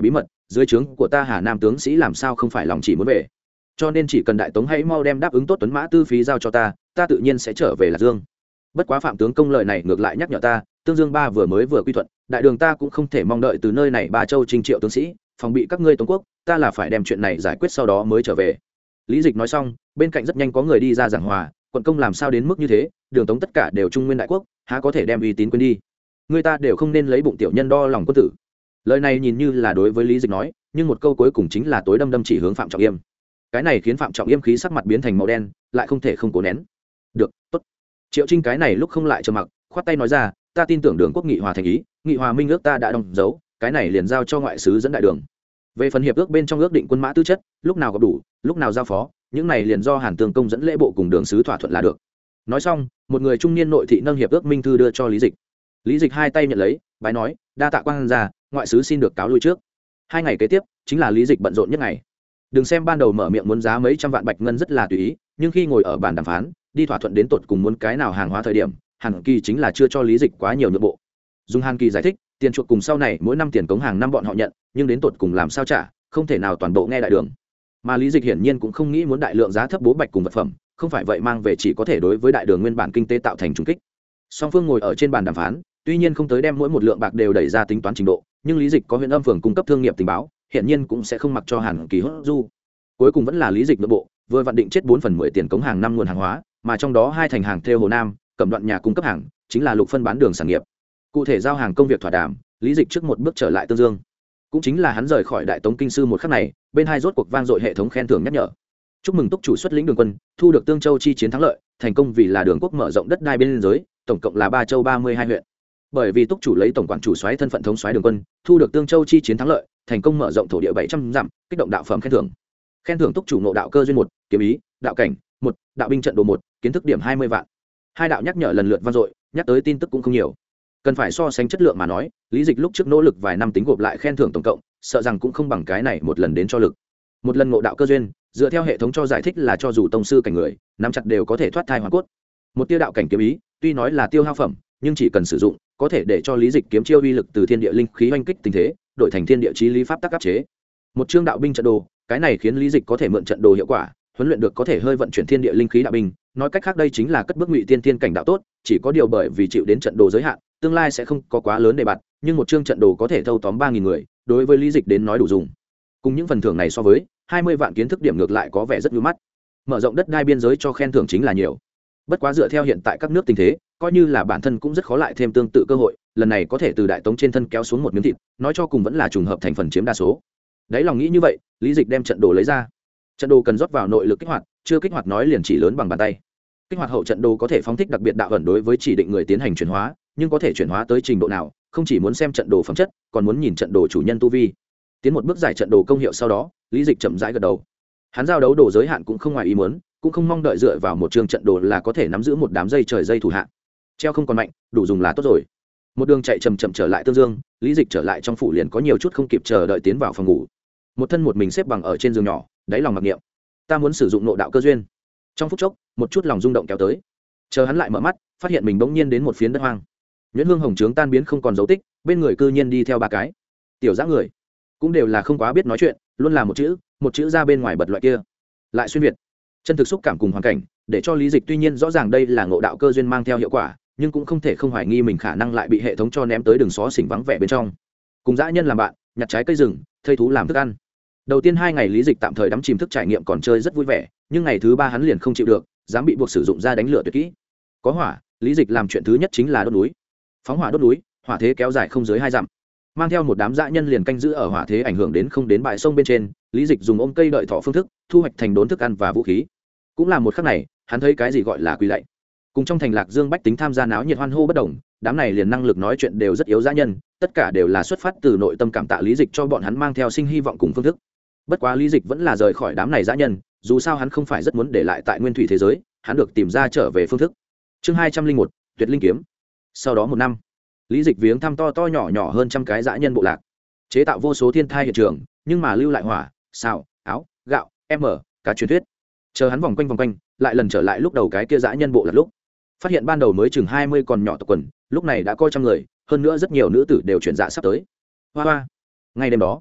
dưới trướng của ta Hà Nam tướng sĩ làm sao không phải lòng chỉ muốn về, cho nên chỉ cần đại tống hãy mau đem đáp ứng tốt tuấn mã tư phí giao cho ta, ta tự nhiên sẽ trở về Lạc Dương. Bất quá Phạm tướng công lời này ngược lại nhắc nhở ta, Tương Dương ba vừa mới vừa quy thuận, đại đường ta cũng không thể mong đợi từ nơi này ba châu trinh triệu tướng sĩ phòng bị các ngươi Tống quốc, ta là phải đem chuyện này giải quyết sau đó mới trở về. Lý Dịch nói xong, bên cạnh rất nhanh có người đi ra giảng hòa, quận công làm sao đến mức như thế, đường Tống tất cả đều trung nguyên đại quốc, há có thể đem uy tín quên đi, người ta đều không nên lấy bụng tiểu nhân đo lòng quân tử. Lời này nhìn như là đối với Lý Dịch nói, nhưng một câu cuối cùng chính là tối đâm đâm chỉ hướng Phạm Trọng Yêm. Cái này khiến Phạm Trọng Yêm khí sắc mặt biến thành màu đen, lại không thể không cố nén. Được, tốt. Triệu Trinh cái này lúc không lại trầm mặc, khoát tay nói ra, ta tin tưởng đường quốc nghị hòa thành ý, nghị hòa minh ước ta đã đóng dấu, cái này liền giao cho ngoại sứ dẫn đại đường. Về phần hiệp ước bên trong ước định quân mã tư chất, lúc nào có đủ, lúc nào giao phó, những này liền do Hàn Tương công dẫn lễ bộ cùng đường sứ thỏa thuận là được. Nói xong, một người trung niên nội thị nâng hiệp ước minh thư đưa cho Lý Dịch. Lý Dịch hai tay nhận lấy, bái nói, đa tạ quan gia, ngoại sứ xin được cáo lui trước. Hai ngày kế tiếp chính là Lý Dịch bận rộn nhất ngày. Đừng xem ban đầu mở miệng muốn giá mấy trăm vạn bạch ngân rất là tùy ý, nhưng khi ngồi ở bàn đàm phán, đi thỏa thuận đến tột cùng muốn cái nào hàng hóa thời điểm, Hàn Kỳ chính là chưa cho Lý Dịch quá nhiều nhượng bộ. Dùng Hàn Kỳ giải thích, tiền chuộc cùng sau này mỗi năm tiền cống hàng năm bọn họ nhận, nhưng đến tột cùng làm sao trả, không thể nào toàn bộ nghe đại đường. Mà Lý Dịch hiển nhiên cũng không nghĩ muốn đại lượng giá thấp bố bạch cùng vật phẩm, không phải vậy mang về chỉ có thể đối với đại đường nguyên bản kinh tế tạo thành trùng kích. Song phương ngồi ở trên bàn đàm phán, tuy nhiên không tới đem mỗi một lượng bạc đều đẩy ra tính toán trình độ, nhưng Lý Dịch có huyện âm phường cung cấp thương nghiệp tình báo, hiển nhiên cũng sẽ không mặc cho Hàn Kỳ hốt du. Cuối cùng vẫn là Lý Dịch nội bộ vừa vặn định chết bốn phần mười tiền cống hàng năm nguồn hàng hóa, mà trong đó hai thành hàng theo Hồ Nam, Cẩm Đoạn nhà cung cấp hàng, chính là lục phân bán đường sản nghiệp. Cụ thể giao hàng công việc thỏa đàm, Lý Dịch trước một bước trở lại Tương Dương. Cũng chính là hắn rời khỏi Đại Tống kinh sư một khắc này, bên hai rốt cuộc vang dội hệ thống khen thưởng nhắc nhở. Chúc mừng túc chủ xuất lĩnh đường quân, thu được Tương Châu chi chiến thắng lợi, thành công vì là đường quốc mở rộng đất đai biên giới, tổng cộng là ba châu ba mươi hai huyện. Bởi vì túc chủ lấy tổng quản chủ soái thân phận thống soái đường quân, thu được Tương Châu chi chiến thắng lợi, thành công mở rộng thổ địa bảy trăm dặm, kích động đạo phẩm khen thưởng. Khen thưởng túc chủ ngộ đạo cơ duyên một, kiếm ý, đạo cảnh một, đạo binh trận đồ một, kiến thức điểm hai mươi vạn. Hai đạo nhắc nhở lần lượt vang dội, nhắc tới tin tức cũng không nhiều. Cần phải so sánh chất lượng mà nói, Lý Dịch lúc trước nỗ lực vài năm tính gộp lại khen thưởng tổng cộng, sợ rằng cũng không bằng cái này một lần đến cho lực. Một lần ngộ đạo cơ duyên, dựa theo hệ thống cho giải thích là cho dù tông sư cảnh người, nắm chặt đều có thể thoát thai hoàn cốt. Một tia đạo cảnh kiếm ý, tuy nói là tiêu hao phẩm, nhưng chỉ cần sử dụng, có thể để cho Lý Dịch kiếm chiêu uy lực từ thiên địa linh khí oanh kích tình thế, đổi thành thiên địa chí lý pháp tắc áp chế. Một chương đạo binh trận đồ, cái này khiến Lý Dịch có thể mượn trận đồ hiệu quả, huấn luyện được có thể hơi vận chuyển thiên địa linh khí đạo binh, nói cách khác đây chính là cất bước ngụy tiên tiên cảnh đạo tốt, chỉ có điều bởi vì chịu đến trận đồ giới hạn, tương lai sẽ không có quá lớn đề bạt, nhưng một chương trận đồ có thể thâu tóm ba nghìn người, đối với Lý Dịch đến nói đủ dùng. Cùng những phần thưởng này so với, hai mươi vạn kiến thức điểm ngược lại có vẻ rất nhu mắt. Mở rộng đất đai biên giới cho khen thưởng chính là nhiều. Bất quá dựa theo hiện tại các nước tình thế, coi như là bản thân cũng rất khó lại thêm tương tự cơ hội, lần này có thể từ Đại Tống trên thân kéo xuống một miếng thịt, nói cho cùng vẫn là trùng hợp thành phần chiếm đa số. Đấy lòng nghĩ như vậy, Lý Dịch đem trận đồ lấy ra. Trận đồ cần rót vào nội lực kích hoạt, chưa kích hoạt nói liền chỉ lớn bằng bàn tay. Kích hoạt hậu trận đồ có thể phóng thích đặc biệt đạo ẩn đối với chỉ định người tiến hành chuyển hóa, nhưng có thể chuyển hóa tới trình độ nào, không chỉ muốn xem trận đồ phẩm chất, còn muốn nhìn trận đồ chủ nhân tu vi. Tiến một bước giải trận đồ công hiệu sau đó, Lý Dịch chậm rãi gật đầu. Hắn giao đấu đồ giới hạn cũng không ngoài ý muốn, cũng không mong đợi dựa vào một trường trận đồ là có thể nắm giữ một đám dây trời dây thủ hạ. Treo không còn mạnh, đủ dùng là tốt rồi. Một đường chạy chậm chậm trở lại Tương Dương, Lý Dịch trở lại trong phủ liền có nhiều chút không kịp chờ đợi tiến vào phòng ngủ. Một thân một mình xếp bằng ở trên giường nhỏ, đáy lòng mặc niệm, ta muốn sử dụng nộ đạo cơ duyên. Trong phút chốc, một chút lòng rung động kéo tới. Chờ hắn lại mở mắt, phát hiện mình bỗng nhiên đến một phiến đất hoang. Nhuyễn Hương hồng trướng tan biến không còn dấu tích, bên người cư nhiên đi theo ba cái tiểu dã người, cũng đều là không quá biết nói chuyện, luôn là một chữ một chữ ra bên ngoài bật loại kia, lại xuyên việt. Chân thực xúc cảm cùng hoàn cảnh để cho Lý Dịch tuy nhiên rõ ràng đây là ngộ đạo cơ duyên mang theo hiệu quả, nhưng cũng không thể không hoài nghi mình khả năng lại bị hệ thống cho ném tới đường xó xỉnh vắng vẻ bên trong. Cùng dã nhân làm bạn, nhặt trái cây rừng, thây thú làm thức ăn. Đầu tiên hai ngày Lý Dịch tạm thời đắm chìm thức trải nghiệm còn chơi rất vui vẻ, nhưng ngày thứ ba hắn liền không chịu được, dám bị buộc sử dụng ra đánh lửa tuyệt kỹ. Có hỏa, Lý Dịch làm chuyện thứ nhất chính là đốt núi. Phóng hỏa đốt núi, hỏa thế kéo dài không dưới hai dặm. Mang theo một đám dã nhân liền canh giữ ở hỏa thế ảnh hưởng đến không đến bãi sông bên trên, Lý Dịch dùng ôm cây đợi thỏ phương thức, thu hoạch thành đốn thức ăn và vũ khí. Cũng là một khắc này, hắn thấy cái gì gọi là quỳ lạy. Cùng trong thành Lạc Dương bách tính tham gia náo nhiệt hoan hô bất đồng, đám này liền năng lực nói chuyện đều rất yếu dã nhân, tất cả đều là xuất phát từ nội tâm cảm tạ Lý Dịch cho bọn hắn mang theo sinh hy vọng cùng phương thức. Bất quá Lý Dịch vẫn là rời khỏi đám này dã nhân, dù sao hắn không phải rất muốn để lại tại nguyên thủy thế giới, hắn được tìm ra trở về phương thức. Chương hai trăm linh một, Tuyệt linh kiếm. Sau đó một năm, Lý Dịch viếng thăm to to nhỏ nhỏ hơn trăm cái dã nhân bộ lạc, chế tạo vô số thiên thai hiện trường, nhưng mà lưu lại hỏa, xào, áo, gạo, m, cá truyền thuyết. Chờ hắn vòng quanh vòng quanh, lại lần trở lại lúc đầu cái kia dã nhân bộ lạc lúc, phát hiện ban đầu mới chừng hai mươi còn nhỏ tộc quần, lúc này đã coi trăm người, hơn nữa rất nhiều nữ tử đều chuyển dạ sắp tới. Hoa hoa. Ngay đêm đó,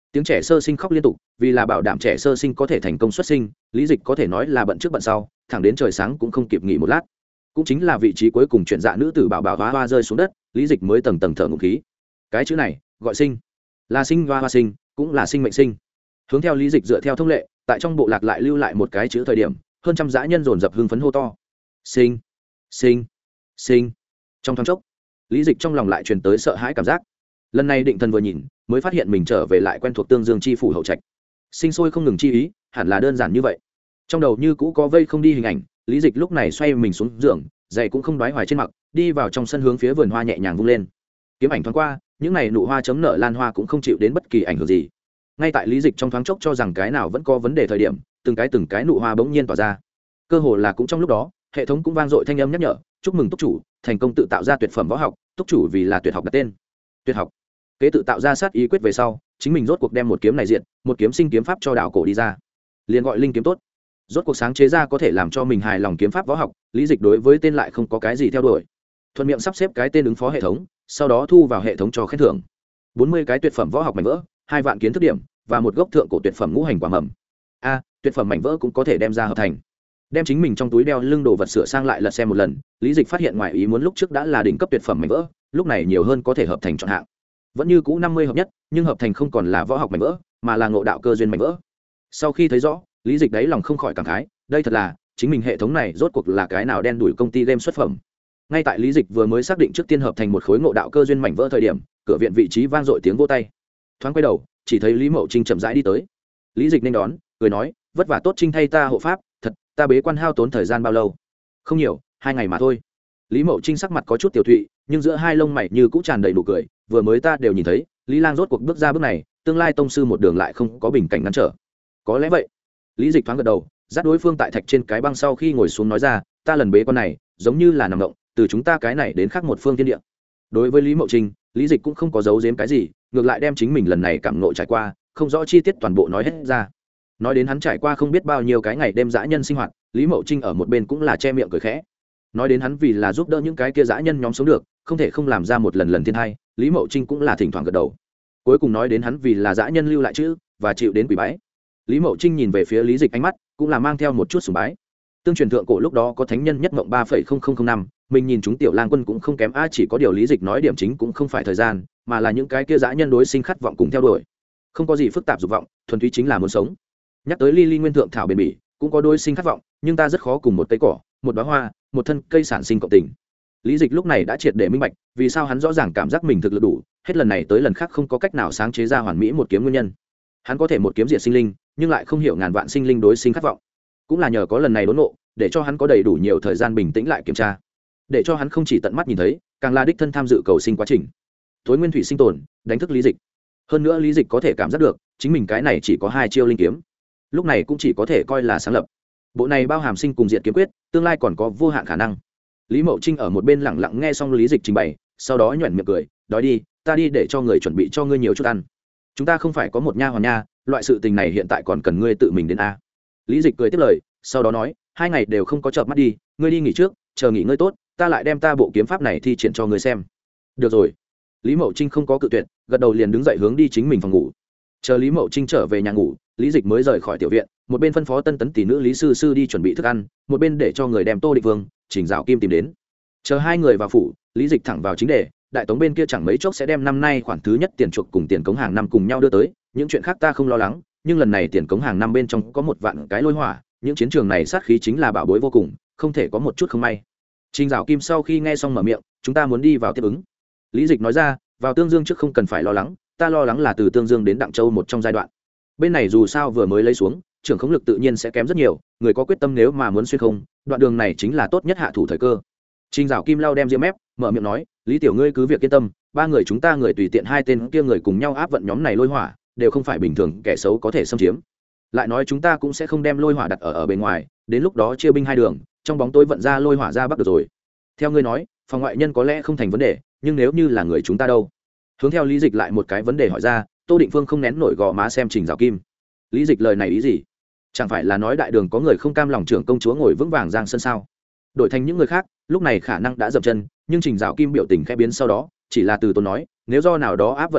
Tiếng trẻ sơ sinh khóc liên tục, vì là bảo đảm trẻ sơ sinh có thể thành công xuất sinh, lý dịch có thể nói là bận trước bận sau, thẳng đến trời sáng cũng không kịp nghỉ một lát. Cũng chính là vị trí cuối cùng chuyển dạ nữ tử bảo bảo hoa hoa rơi xuống đất, lý dịch mới tầng tầng thở ngụm khí. Cái chữ này gọi sinh, là sinh hoa hoa sinh, cũng là sinh mệnh sinh. Hướng theo lý dịch dựa theo thông lệ, tại trong bộ lạc lại lưu lại một cái chữ thời điểm, hơn trăm dã nhân dồn dập hưng phấn hô to: sinh, sinh, sinh. Trong thoáng chốc, lý dịch trong lòng lại truyền tới sợ hãi cảm giác. Lần này định thần vừa nhìn, mới phát hiện mình trở về lại quen thuộc Tương Dương chi phủ hậu trạch. Sinh sôi không ngừng chi ý, hẳn là đơn giản như vậy. Trong đầu như cũ có vây không đi hình ảnh, lý dịch lúc này xoay mình xuống giường, giày cũng không đoái hoài trên mặt, đi vào trong sân hướng phía vườn hoa nhẹ nhàng vung lên. Kiếm ảnh thoáng qua, những này nụ hoa chấm nở lan hoa cũng không chịu đến bất kỳ ảnh hưởng gì. Ngay tại lý dịch trong thoáng chốc cho rằng cái nào vẫn có vấn đề thời điểm, từng cái từng cái nụ hoa bỗng nhiên tỏa ra. Cơ hồ là cũng trong lúc đó, hệ thống cũng vang dội thanh âm nhắc nhở: chúc mừng túc chủ thành công tự tạo ra tuyệt phẩm võ học, túc chủ vì là tuyệt học đặt tên tuyệt học. Kế tự tạo ra sát ý quyết về sau, chính mình rốt cuộc đem một kiếm này diện một kiếm sinh kiếm pháp cho đạo cổ đi ra, liền gọi linh kiếm tốt. Rốt cuộc sáng chế ra có thể làm cho mình hài lòng kiếm pháp võ học, lý dịch đối với tên lại không có cái gì theo đuổi, thuận miệng sắp xếp cái tên ứng phó hệ thống, sau đó thu vào hệ thống cho khen thưởng bốn mươi cái tuyệt phẩm võ học mảnh vỡ, hai vạn kiến thức điểm và một gốc thượng cổ tuyệt phẩm ngũ hành quả mầm. A, tuyệt phẩm mảnh vỡ cũng có thể đem ra hợp thành. Đem chính mình trong túi đeo lưng đồ vật sửa sang lại lật xem một lần, lý dịch phát hiện ngoài ý muốn lúc trước đã là đỉnh cấp tuyệt phẩm mảnh vỡ, lúc này nhiều hơn có thể hợp thành chọn hạng. Vẫn như cũ năm mươi hợp nhất, nhưng hợp thành không còn là võ học mảnh vỡ, mà là ngộ đạo cơ duyên mảnh vỡ. Sau khi thấy rõ, lý dịch đáy lòng không khỏi cảm khái, đây thật là chính mình hệ thống này rốt cuộc là cái nào đen đủi công ty game xuất phẩm. Ngay tại lý dịch vừa mới xác định trước tiên hợp thành một khối ngộ đạo cơ duyên mảnh vỡ thời điểm, cửa viện vị trí vang dội tiếng vỗ tay. Thoáng quay đầu, chỉ thấy Lý Mậu Trinh chậm rãi đi tới. Lý dịch nên đón, cười nói: vất vả tốt Trinh thay ta hộ pháp, thật, ta bế quan hao tốn thời gian bao lâu? Không nhiều, hai ngày mà thôi. Lý Mậu Trinh sắc mặt có chút tiểu thụy, nhưng giữa hai lông mày như cũng tràn đầy nụ cười. Vừa mới ta đều nhìn thấy, Lý Lang rốt cuộc bước ra bước này, tương lai tông sư một đường lại không có bình cảnh ngăn trở. Có lẽ vậy. Lý dịch thoáng gật đầu, dắt đối phương tại thạch trên cái băng sau khi ngồi xuống nói ra: ta lần bế quan này, giống như là nằm động, từ chúng ta cái này đến khác một phương thiên địa. Đối với Lý Mậu Trinh, lý dịch cũng không có giấu giếm cái gì, ngược lại đem chính mình lần này cảm ngộ trải qua không rõ chi tiết toàn bộ nói hết ra. Nói đến hắn trải qua không biết bao nhiêu cái ngày đêm dã nhân sinh hoạt, Lý Mậu Trinh ở một bên cũng là che miệng cười khẽ. Nói đến hắn vì là giúp đỡ những cái kia dã nhân nhóm sống được, không thể không làm ra một lần lần thiên hai, Lý Mậu Trinh cũng là thỉnh thoảng gật đầu. Cuối cùng nói đến hắn vì là dã nhân lưu lại chữ và chịu đến quỷ bái. Lý Mậu Trinh nhìn về phía lý dịch ánh mắt cũng là mang theo một chút sùng bái. Tương truyền thượng cổ lúc đó có thánh nhân nhất mộng ba phẩy không không không năm, mình nhìn chúng tiểu lang quân cũng không kém a, chỉ có điều lý dịch nói điểm chính cũng không phải thời gian, mà là những cái kia dã nhân đối sinh khát vọng cùng theo đuổi. Không có gì phức tạp dục vọng, thuần túy chính là muốn sống. Nhắc tới ly ly nguyên thượng thảo bền bỉ, cũng có đối sinh khát vọng, nhưng ta rất khó cùng một cây cỏ, một đóa hoa, một thân cây sản sinh cộng tình. Lý dịch lúc này đã triệt để minh bạch, vì sao hắn rõ ràng cảm giác mình thực lực đủ, hết lần này tới lần khác không có cách nào sáng chế ra hoàn mỹ một kiếm nguyên nhân. Hắn có thể một kiếm diệt sinh linh, nhưng lại không hiểu ngàn vạn sinh linh đối sinh khát vọng. Cũng là nhờ có lần này đốn ngộ, để cho hắn có đầy đủ nhiều thời gian bình tĩnh lại kiểm tra, để cho hắn không chỉ tận mắt nhìn thấy, càng là đích thân tham dự cầu sinh quá trình. Tối nguyên thủy sinh tồn, đánh thức lý dịch. Hơn nữa lý dịch có thể cảm giác được, chính mình cái này chỉ có hai chiêu linh kiếm, lúc này cũng chỉ có thể coi là sáng lập. Bộ này bao hàm sinh cùng diệt kiếm quyết, tương lai còn có vô hạn khả năng. Lý Mậu Trinh ở một bên lặng lặng nghe xong lý dịch trình bày, sau đó nhoẻn miệng cười, đói đi, ta đi để cho người chuẩn bị cho ngươi nhiều chút ăn. Chúng ta không phải có một nha hoàn nha, loại sự tình này hiện tại còn cần ngươi tự mình đến a. Lý dịch cười tiếp lời, sau đó nói, hai ngày đều không có chợp mắt đi, ngươi đi nghỉ trước, chờ nghỉ ngơi tốt, ta lại đem ta bộ kiếm pháp này thi triển cho ngươi xem. Được rồi. Lý Mậu Trinh không có cự tuyệt, gật đầu liền đứng dậy hướng đi chính mình phòng ngủ. Chờ Lý Mậu Trinh trở về nhà ngủ, lý dịch mới rời khỏi tiểu viện, một bên phân phó tân tấn tỷ nữ Lý sư sư đi chuẩn bị thức ăn, một bên để cho người đem Tô Định Vương, Trình Dạo Kim tìm đến. Chờ hai người vào phủ, lý dịch thẳng vào chính đề, đại tống bên kia chẳng mấy chốc sẽ đem năm nay khoản thứ nhất tiền chuộc cùng tiền cống hàng năm cùng nhau đưa tới, những chuyện khác ta không lo lắng, nhưng lần này tiền cống hàng năm bên trong có một vạn cái lôi hỏa, những chiến trường này sát khí chính là bảo bối vô cùng, không thể có một chút không may. Trình Dạo Kim sau khi nghe xong mở miệng, chúng ta muốn đi vào tiếp ứng. Lý dịch nói ra, vào Tương Dương trước không cần phải lo lắng, ta lo lắng là từ Tương Dương đến Đặng Châu một trong giai đoạn. Bên này dù sao vừa mới lấy xuống, trưởng khống lực tự nhiên sẽ kém rất nhiều, người có quyết tâm nếu mà muốn xuyên không, đoạn đường này chính là tốt nhất hạ thủ thời cơ. Trình Dạo Kim lau đem diêm mép, mở miệng nói, Lý tiểu ngươi cứ việc yên tâm, ba người chúng ta người tùy tiện hai tên kia người cùng nhau áp vận nhóm này lôi hỏa, đều không phải bình thường kẻ xấu có thể xâm chiếm. Lại nói chúng ta cũng sẽ không đem lôi hỏa đặt ở ở bên ngoài, đến lúc đó chia binh hai đường, trong bóng tối vận ra lôi hỏa ra bắc được rồi. Theo ngươi nói, phòng ngoại nhân có lẽ không thành vấn đề, nhưng nếu như là người chúng ta đâu? Hướng theo lý dịch lại một cái vấn đề hỏi ra, Tô Định Phương không nén nổi gò má xem Trình Dạo Kim. Lý dịch lời này ý gì? Chẳng phải là nói đại đường có người không cam lòng trưởng công chúa ngồi vững vàng giang sơn sao? Đổi thành những người khác, lúc này khả năng đã dậm chân, nhưng Trình Dạo Kim biểu tình khẽ biến sau đó, chỉ là từ tốn nói, nếu do nào đó áp vận vật này,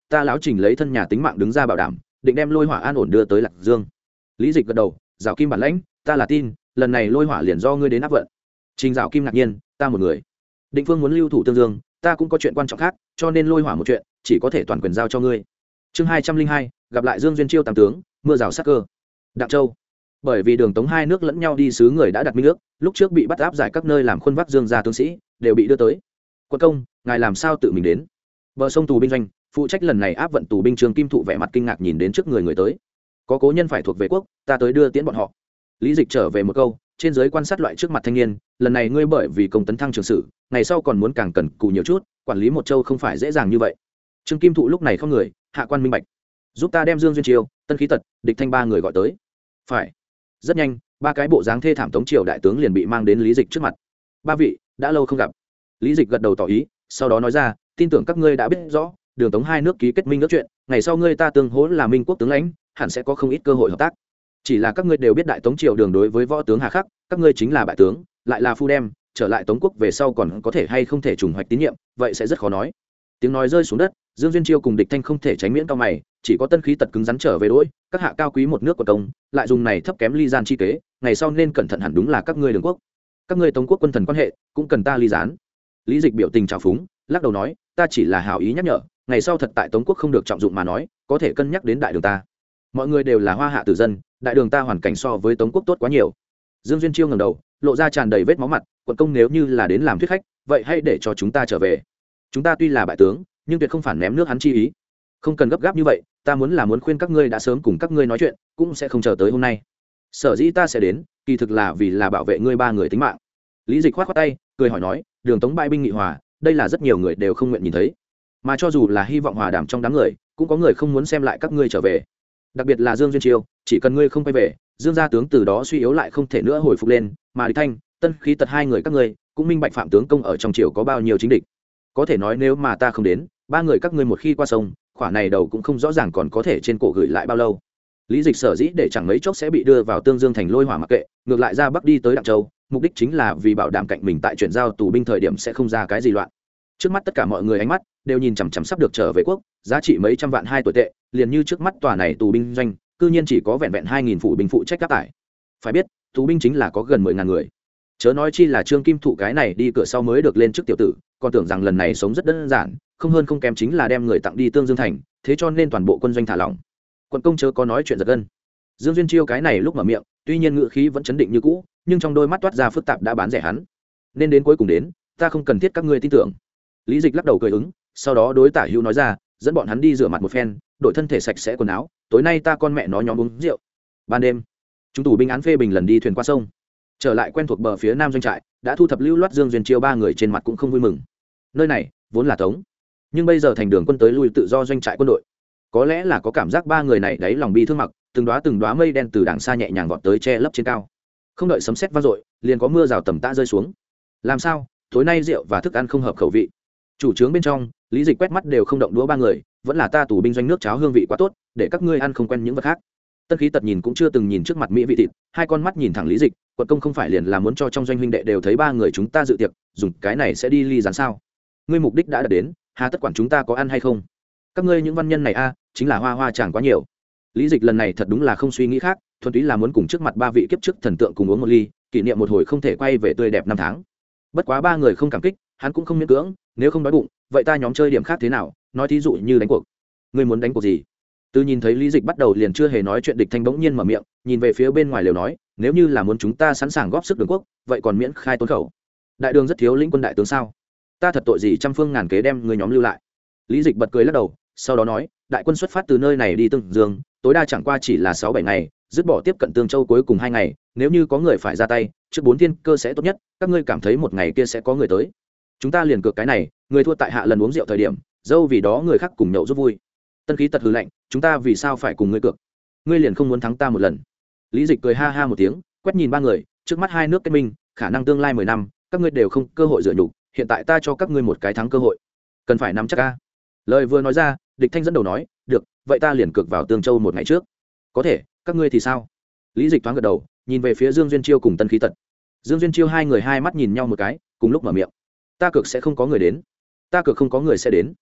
ta lão Trình lấy thân nhà tính mạng đứng ra bảo đảm, định đem lôi hỏa an ổn đưa tới Lạc Dương. Lý Dịch gật đầu, Giảo Kim bản lãnh, ta là tin, lần này lôi hỏa liền do ngươi đến áp vận. Trình Giảo Kim ngạc nhiên, ta một người. Định Phương muốn lưu thủ Tương Dương, ta cũng có chuyện quan trọng khác, cho nên lôi hỏa một chuyện, chỉ có thể toàn quyền giao cho ngươi. Chương hai trăm linh hai, gặp lại Dương Duyên Chiêu tam tướng, mưa rào sắc cơ. Đặng Châu. Bởi vì Đường Tống hai nước lẫn nhau đi sứ người đã đặt minh ước, lúc trước bị bắt áp giải các nơi làm khuôn vác Dương gia tướng sĩ, đều bị đưa tới. Quân công, ngài làm sao tự mình đến? Bờ sông tù binh doanh, phụ trách lần này áp vận tù binh Trường Kim Thụ vẻ mặt kinh ngạc nhìn đến trước người người tới. Có cố nhân phải thuộc về quốc, ta tới đưa tiễn bọn họ. Lý Dịch trở về một câu, trên giới quan sát loại trước mặt thanh niên, lần này ngươi bởi vì công tấn thăng trường sử, ngày sau còn muốn càng cần cù nhiều chút, quản lý một châu không phải dễ dàng như vậy. Trương Kim Thụ lúc này không người, hạ quan minh bạch, giúp ta đem Dương Duyên Chiêu, Tân Khí Tật, Địch Thanh ba người gọi tới. Phải. Rất nhanh, ba cái bộ dáng thê thảm tống triều đại tướng liền bị mang đến Lý Dịch trước mặt. Ba vị, đã lâu không gặp. Lý Dịch gật đầu tỏ ý, sau đó nói ra, tin tưởng các ngươi đã biết rõ, Đường Tống hai nước ký kết minh ước chuyện, ngày sau ngươi ta tương hỗ là minh quốc tướng lãnh, hẳn sẽ có không ít cơ hội hợp tác. Chỉ là các ngươi đều biết đại tống triều đường đối với võ tướng hà khắc, các ngươi chính là bại tướng, lại là phu đem, trở lại tống quốc về sau còn có thể hay không thể trùng hoạch tín nhiệm, vậy sẽ rất khó nói. Tiếng nói rơi xuống đất, Dương Duyên Chiêu cùng Địch Thanh không thể tránh miễn cao mày, chỉ có Tân Khí Tật cứng rắn trở về đối, các hạ cao quý một nước của công, lại dùng này thấp kém ly gian chi kế, ngày sau nên cẩn thận hẳn đúng là các ngươi đường quốc. Các ngươi tống quốc quân thần quan hệ, cũng cần ta ly gián. Lý Dịch biểu tình trào phúng, lắc đầu nói, ta chỉ là hảo ý nhắc nhở, ngày sau thật tại tống quốc không được trọng dụng mà nói, có thể cân nhắc đến đại đường ta. Mọi người đều là hoa hạ tử dân, đại đường ta hoàn cảnh so với tống quốc tốt quá nhiều. Dương Duyên Chiêu ngẩng đầu, lộ ra tràn đầy vết máu mặt, quận công nếu như là đến làm thuyết khách, vậy hãy để cho chúng ta trở về. Chúng ta tuy là bại tướng, nhưng tuyệt không phản ném nước hắn chi ý. Không cần gấp gáp như vậy, ta muốn là muốn khuyên các ngươi đã sớm cùng các ngươi nói chuyện, cũng sẽ không chờ tới hôm nay. Sở dĩ ta sẽ đến, kỳ thực là vì là bảo vệ ngươi ba người tính mạng. Lý Dịch khoát khoát tay, cười hỏi nói, Đường Tống bại binh nghị hòa, đây là rất nhiều người đều không nguyện nhìn thấy. Mà cho dù là hy vọng hòa đàm trong đám người, cũng có người không muốn xem lại các ngươi trở về. Đặc biệt là Dương Duyên Chiêu, chỉ cần ngươi không quay về, Dương gia tướng từ đó suy yếu lại không thể nữa hồi phục lên, mà Địch Thanh, Tân Khí Tật hai người các ngươi, cũng minh bạch phạm tướng công ở trong triều có bao nhiêu chính địch. Có thể nói nếu mà ta không đến, ba người các ngươi một khi qua sông, khỏa này đầu cũng không rõ ràng còn có thể trên cổ gửi lại bao lâu. Lý Dịch sở dĩ để chẳng mấy chốc sẽ bị đưa vào Tương Dương thành lôi hỏa mặc kệ, ngược lại ra bắc đi tới Đặng Châu, mục đích chính là vì bảo đảm cạnh mình tại chuyển giao tù binh thời điểm sẽ không ra cái gì loạn. Trước mắt tất cả mọi người ánh mắt đều nhìn chằm chằm sắp được trở về quốc, giá trị mấy trăm vạn hai tuổi tệ, liền như trước mắt tòa này tù binh doanh, cư nhiên chỉ có vẹn vẹn hai nghìn phụ binh phụ trách các tải. Phải biết, tù binh chính là có gần mười ngàn người. Chớ nói chi là Trương Kim Thụ cái này đi cửa sau mới được lên chức tiểu tử, còn tưởng rằng lần này sống rất đơn giản, không hơn không kém chính là đem người tặng đi Tương Dương thành, thế cho nên toàn bộ quân doanh thả lỏng. Quận công chớ có nói chuyện giật gân. Dương Duyên Chiêu cái này lúc mở miệng, tuy nhiên ngữ khí vẫn chấn định như cũ, nhưng trong đôi mắt toát ra phức tạp đã bán rẻ hắn. Nên đến cuối cùng đến, ta không cần thiết các ngươi tin tưởng. Lý Dịch lắc đầu cười ứng, sau đó đối Tả Hữu nói ra, dẫn bọn hắn đi rửa mặt một phen, đổi thân thể sạch sẽ quần áo, tối nay ta con mẹ nó nhóm uống rượu. Ban đêm, chúng tù binh án phê bình lần đi thuyền qua sông, trở lại quen thuộc bờ phía nam doanh trại, đã thu thập lưu loát Dương Duyên Chiêu ba người trên mặt cũng không vui mừng. Nơi này vốn là Tống, nhưng bây giờ thành đường quân tới lui tự do doanh trại quân đội, có lẽ là có cảm giác ba người này đáy lòng bi thương mặc, từng đóa từng đóa mây đen từ đằng xa nhẹ nhàng vọt tới che lấp trên cao, không đợi sấm sét vang dội, liền có mưa rào tầm tã rơi xuống. Làm sao? Tối nay rượu và thức ăn không hợp khẩu vị. Chủ trướng bên trong, Lý Dịch quét mắt đều không động đũa ba người, vẫn là ta tù binh doanh nước cháo hương vị quá tốt, để các ngươi ăn không quen những vật khác. Tân Khí Tật nhìn cũng chưa từng nhìn trước mặt mỹ vị thịt, hai con mắt nhìn thẳng Lý Dịch, quận công không phải liền là muốn cho trong doanh huynh đệ đều thấy ba người chúng ta dự tiệc, dùng cái này sẽ đi ly gián sao? Ngươi mục đích đã đạt đến, hà tất quản chúng ta có ăn hay không? Các ngươi những văn nhân này a, chính là hoa hoa chẳng quá nhiều. Lý Dịch lần này thật đúng là không suy nghĩ khác, thuần túy là muốn cùng trước mặt ba vị kiếp trước thần tượng cùng uống một ly, kỷ niệm một hồi không thể quay về tươi đẹp năm tháng. Bất quá ba người không cảm kích, hắn cũng không miễn cưỡng, nếu không đói bụng, vậy ta nhóm chơi điểm khác thế nào? Nói thí dụ như đánh cuộc. Ngươi muốn đánh cuộc gì? Từ nhìn thấy Lý Dịch bắt đầu liền chưa hề nói chuyện, Địch Thanh bỗng nhiên mở miệng, nhìn về phía bên ngoài lều nói, nếu như là muốn chúng ta sẵn sàng góp sức đường quốc, vậy còn miễn khai tốn khẩu. Đại đường rất thiếu lĩnh quân đại tướng sao? Ta thật tội gì trăm phương ngàn kế đem người nhóm lưu lại. Lý Dịch bật cười lắc đầu, sau đó nói, đại quân xuất phát từ nơi này đi Tương Dương, tối đa chẳng qua chỉ là sáu bảy ngày, dứt bỏ tiếp cận Tương Châu cuối cùng hai ngày, nếu như có người phải ra tay, trước bốn thiên cơ sẽ tốt nhất, các ngươi cảm thấy một ngày kia sẽ có người tới. Chúng ta liền cược cái này, người thua tại hạ lần uống rượu thời điểm, dâu vì đó người khác cùng nhậu giúp vui. Tân Khí Tật hừ lạnh, chúng ta vì sao phải cùng ngươi cược? Ngươi liền không muốn thắng ta một lần? Lý Dịch cười ha ha một tiếng, quét nhìn ba người, trước mắt hai nước kết minh, khả năng tương lai mười năm, các ngươi đều không cơ hội dựa nhục, hiện tại ta cho các ngươi một cái thắng cơ hội, cần phải nắm chắc a. Lời vừa nói ra, Địch Thanh dẫn đầu nói, được, vậy ta liền cược vào Tương Châu một ngày trước. Có thể, các ngươi thì sao? Lý Dịch thoáng gật đầu, nhìn về phía Dương Duyên Chiêu cùng Tân Khí Tật. Dương Duyên Chiêu hai người hai mắt nhìn nhau một cái, cùng lúc mở miệng, ta cược sẽ không có người đến. Ta cược không có người sẽ đến.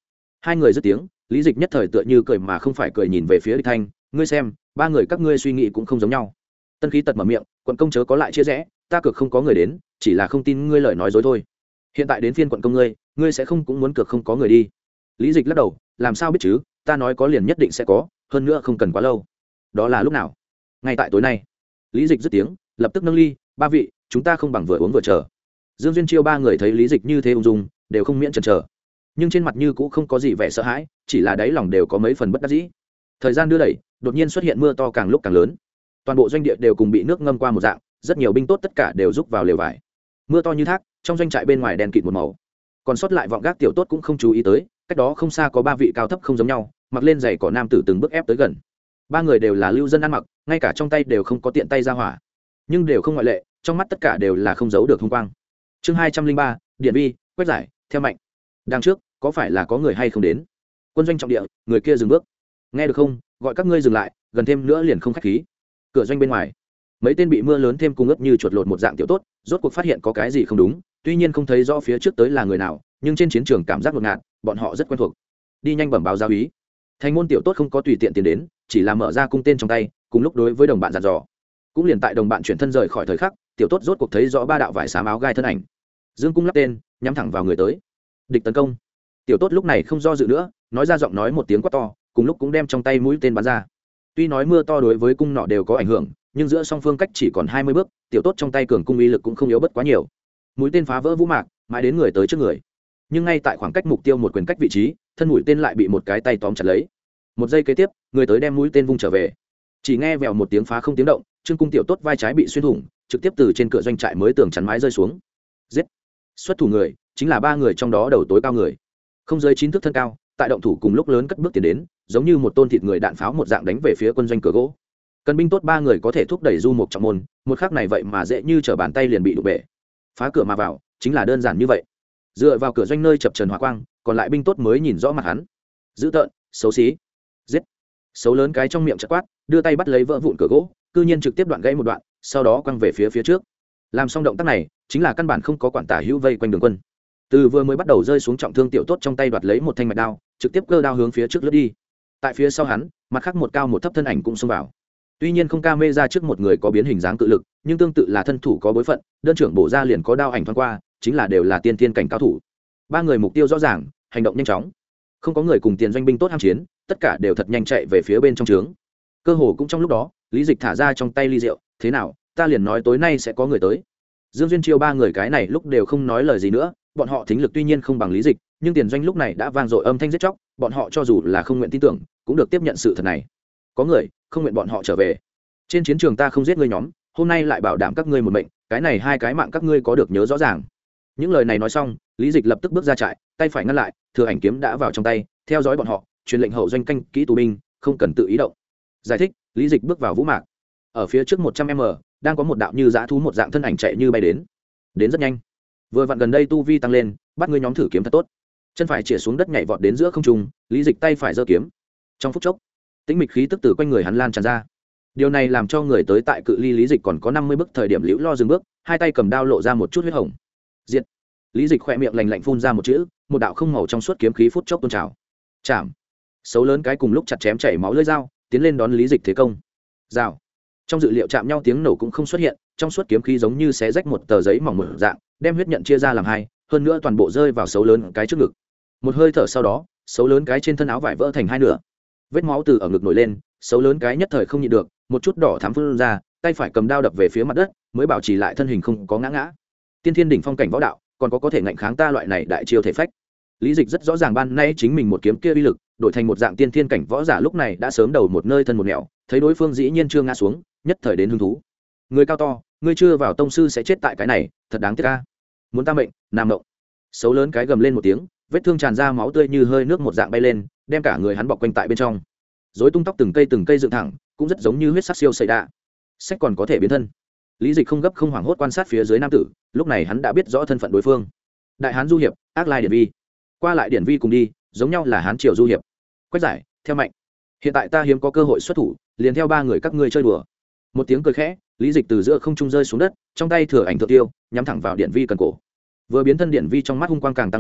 Hai người dứt tiếng, lý dịch nhất thời tựa như cười mà không phải cười nhìn về phía địch thanh, ngươi xem ba người các ngươi suy nghĩ cũng không giống nhau. Tân khí tật mở miệng, quận công chớ có lại chia rẽ, ta cược không có người đến, chỉ là không tin ngươi lời nói dối thôi. Hiện tại đến phiên quận công ngươi, ngươi sẽ không cũng muốn cược không có người đi. Lý dịch lắc đầu, làm sao biết chứ, ta nói có liền nhất định sẽ có, hơn nữa không cần quá lâu. Đó là lúc nào? Ngay tại tối nay. Lý dịch dứt tiếng, lập tức nâng ly, ba vị, chúng ta không bằng vừa uống vừa chờ. Dương Duyên Chiêu ba người thấy lý dịch như thế ung dung, đều không miễn chần chờ, nhưng trên mặt như cũng không có gì vẻ sợ hãi, chỉ là đáy lòng đều có mấy phần bất đắc dĩ. Thời gian đưa đẩy, đột nhiên xuất hiện mưa to càng lúc càng lớn, toàn bộ doanh địa đều cùng bị nước ngâm qua một dạng, rất nhiều binh tốt tất cả đều rúc vào lều vải. Mưa to như thác, trong doanh trại bên ngoài đèn kịt một màu, còn sót lại vọng gác tiểu tốt cũng không chú ý tới, cách đó không xa có ba vị cao thấp không giống nhau, mặc lên giày cỏ nam tử từng bước ép tới gần. Ba người đều là lưu dân ăn mặc, ngay cả trong tay đều không có tiện tay ra hỏa, nhưng đều không ngoại lệ, trong mắt tất cả đều là không giấu được hung quang. Chương hai trăm linh ba, điện vi, quét giải, theo mạnh. Đằng trước, có phải là có người hay không đến? Quân doanh trọng địa, người kia dừng bước. Nghe được không, gọi các ngươi dừng lại, gần thêm nữa liền không khách khí. Cửa doanh bên ngoài, mấy tên bị mưa lớn thêm cung ướt như chuột lột một dạng tiểu tốt, rốt cuộc phát hiện có cái gì không đúng, tuy nhiên không thấy rõ phía trước tới là người nào, nhưng trên chiến trường cảm giác ngột ngạt, bọn họ rất quen thuộc. Đi nhanh bẩm báo giáo úy. Thành môn tiểu tốt không có tùy tiện tiến đến, chỉ là mở ra cung tên trong tay, cùng lúc đối với đồng bạn dặn dò. Cũng liền tại đồng bạn chuyển thân rời khỏi thời khắc, tiểu tốt rốt cuộc thấy rõ ba đạo vải xám áo gai thân ảnh. Dương cung lắp tên, nhắm thẳng vào người tới. Địch tấn công. Tiểu tốt lúc này không do dự nữa, nói ra giọng nói một tiếng quát to, cùng lúc cũng đem trong tay mũi tên bắn ra. Tuy nói mưa to đối với cung nọ đều có ảnh hưởng, nhưng giữa song phương cách chỉ còn hai mươi bước, tiểu tốt trong tay cường cung uy lực cũng không yếu bất quá nhiều. Mũi tên phá vỡ vũ mạc, mãi đến người tới trước người. Nhưng ngay tại khoảng cách mục tiêu một quyền cách vị trí, thân mũi tên lại bị một cái tay tóm chặt lấy. Một giây kế tiếp, người tới đem mũi tên vung trở về. Chỉ nghe vèo một tiếng phá không tiếng động, trương cung tiểu tốt vai trái bị xuyên thủng, trực tiếp từ trên cửa doanh trại mới tường chắn mái rơi xuống. Giết! Xuất thủ người chính là ba người trong đó đầu tối cao người, không dưới chín thước thân cao, tại động thủ cùng lúc lớn cất bước tiến đến, giống như một tôn thịt người đạn pháo một dạng đánh về phía quân doanh cửa gỗ. Cần binh tốt ba người có thể thúc đẩy du mục trọng môn, một khắc này vậy mà dễ như trở bàn tay liền bị đụng bể. Phá cửa mà vào, chính là đơn giản như vậy. Dựa vào cửa doanh nơi chập trần hỏa quang, còn lại binh tốt mới nhìn rõ mặt hắn. Dữ tợn, xấu xí. Giết! Xấu lớn cái trong miệng chợt quát, đưa tay bắt lấy vỡ vụn cửa gỗ, cư nhiên trực tiếp đoạn gãy một đoạn, sau đó quăng về phía phía trước. Làm xong động tác này, chính là căn bản không có quản tả hữu vây quanh đường quân. Từ vừa mới bắt đầu rơi xuống trọng thương tiểu tốt trong tay đoạt lấy một thanh mạch đao, trực tiếp cơ đao hướng phía trước lướt đi. Tại phía sau hắn, mặt khác một cao một thấp thân ảnh cũng xông vào. Tuy nhiên không ca mê ra trước một người có biến hình dáng cự lực, nhưng tương tự là thân thủ có bối phận, đơn trưởng bổ ra liền có đao ảnh thoáng qua, chính là đều là tiên thiên cảnh cao thủ. Ba người mục tiêu rõ ràng, hành động nhanh chóng. Không có người cùng tiền doanh binh tốt ham chiến, tất cả đều thật nhanh chạy về phía bên trong trướng. Cơ hồ cũng trong lúc đó, Lý Dịch thả ra trong tay ly rượu, thế nào, ta liền nói tối nay sẽ có người tới. Dương Duyên Chiêu ba người cái này lúc đều không nói lời gì nữa, bọn họ thính lực tuy nhiên không bằng Lý Dịch, nhưng tiền doanh lúc này đã vang dội âm thanh giết chóc, bọn họ cho dù là không nguyện tin tưởng, cũng được tiếp nhận sự thật này. Có người không nguyện bọn họ trở về. Trên chiến trường ta không giết ngươi nhóm, hôm nay lại bảo đảm các ngươi một mệnh, cái này hai cái mạng các ngươi có được nhớ rõ ràng. Những lời này nói xong, Lý Dịch lập tức bước ra trại, tay phải ngăn lại, thừa ảnh kiếm đã vào trong tay, theo dõi bọn họ, truyền lệnh hậu doanh canh kỹ tù binh, không cần tự ý động. Giải thích, Lý Dịch bước vào vũ mạc. Ở phía trước một trăm mét, đang có một đạo như dã thú một dạng thân ảnh chạy như bay đến. Đến rất nhanh. Vừa vặn gần đây tu vi tăng lên, bắt ngươi nhóm thử kiếm thật tốt. Chân phải chĩa xuống đất nhảy vọt đến giữa không trung, Lý Dịch tay phải giơ kiếm. Trong phút chốc, tĩnh mịch khí tức từ quanh người hắn lan tràn ra. Điều này làm cho người tới tại cự ly Lý Dịch còn có năm mươi bước thời điểm liễu lo dừng bước, hai tay cầm đao lộ ra một chút huyết hồng. Diệt. Lý Dịch khẽ miệng lạnh lạnh phun ra một chữ, một đạo không màu trong suốt kiếm khí phút chốc tuôn trào. Chạm. Xấu lớn cái cùng lúc chặt chém chảy máu lưỡi dao, tiến lên đón Lý Dịch thế công. Rào. Trong dự liệu chạm nhau tiếng nổ cũng không xuất hiện, trong suốt kiếm khí giống như xé rách một tờ giấy mỏng một dạng, đem huyết nhận chia ra làm hai, hơn nữa toàn bộ rơi vào xấu lớn cái trước ngực. Một hơi thở sau đó, xấu lớn cái trên thân áo vải vỡ thành hai nửa. Vết máu từ ở ngực nổi lên, xấu lớn cái nhất thời không nhịn được, một chút đỏ thắm phun ra, tay phải cầm đao đập về phía mặt đất, mới bảo trì lại thân hình không có ngã ngã. Tiên thiên đỉnh phong cảnh võ đạo, còn có có thể ngạnh kháng ta loại này đại chiêu thể phách. Lý Dịch rất rõ ràng ban nay chính mình một kiếm kia uy lực, đổi thành một dạng tiên thiên cảnh võ giả lúc này đã sớm đầu một nơi thân một nẻo, thấy đối phương dĩ nhiên chưa ngã xuống, nhất thời đến hứng thú. Người cao to, ngươi chưa vào tông sư sẽ chết tại cái này, thật đáng tiếc a. Muốn ta mệnh, nam động. Xấu lớn cái gầm lên một tiếng, vết thương tràn ra máu tươi như hơi nước một dạng bay lên, đem cả người hắn bọc quanh tại bên trong. Rối tung tóc từng cây từng cây dựng thẳng, cũng rất giống như huyết sắc siêu sợi đa. Sách còn có thể biến thân. Lý Dịch không gấp không hoảng hốt quan sát phía dưới nam tử, lúc này hắn đã biết rõ thân phận đối phương. Đại hán du hiệp, ác lai điển vi. Qua lại điển vi cùng đi, giống nhau là hán triều du hiệp. Quét giải, theo mạnh. Hiện tại ta hiếm có cơ hội xuất thủ, liền theo ba người các ngươi chơi đùa. Một tiếng cười khẽ, Lý Dịch từ giữa không trung rơi xuống đất, trong tay thừa ảnh thượng tiêu, nhắm thẳng vào điển vi cần cổ. Vừa biến thân điển vi trong mắt hung quang càng tăng lên,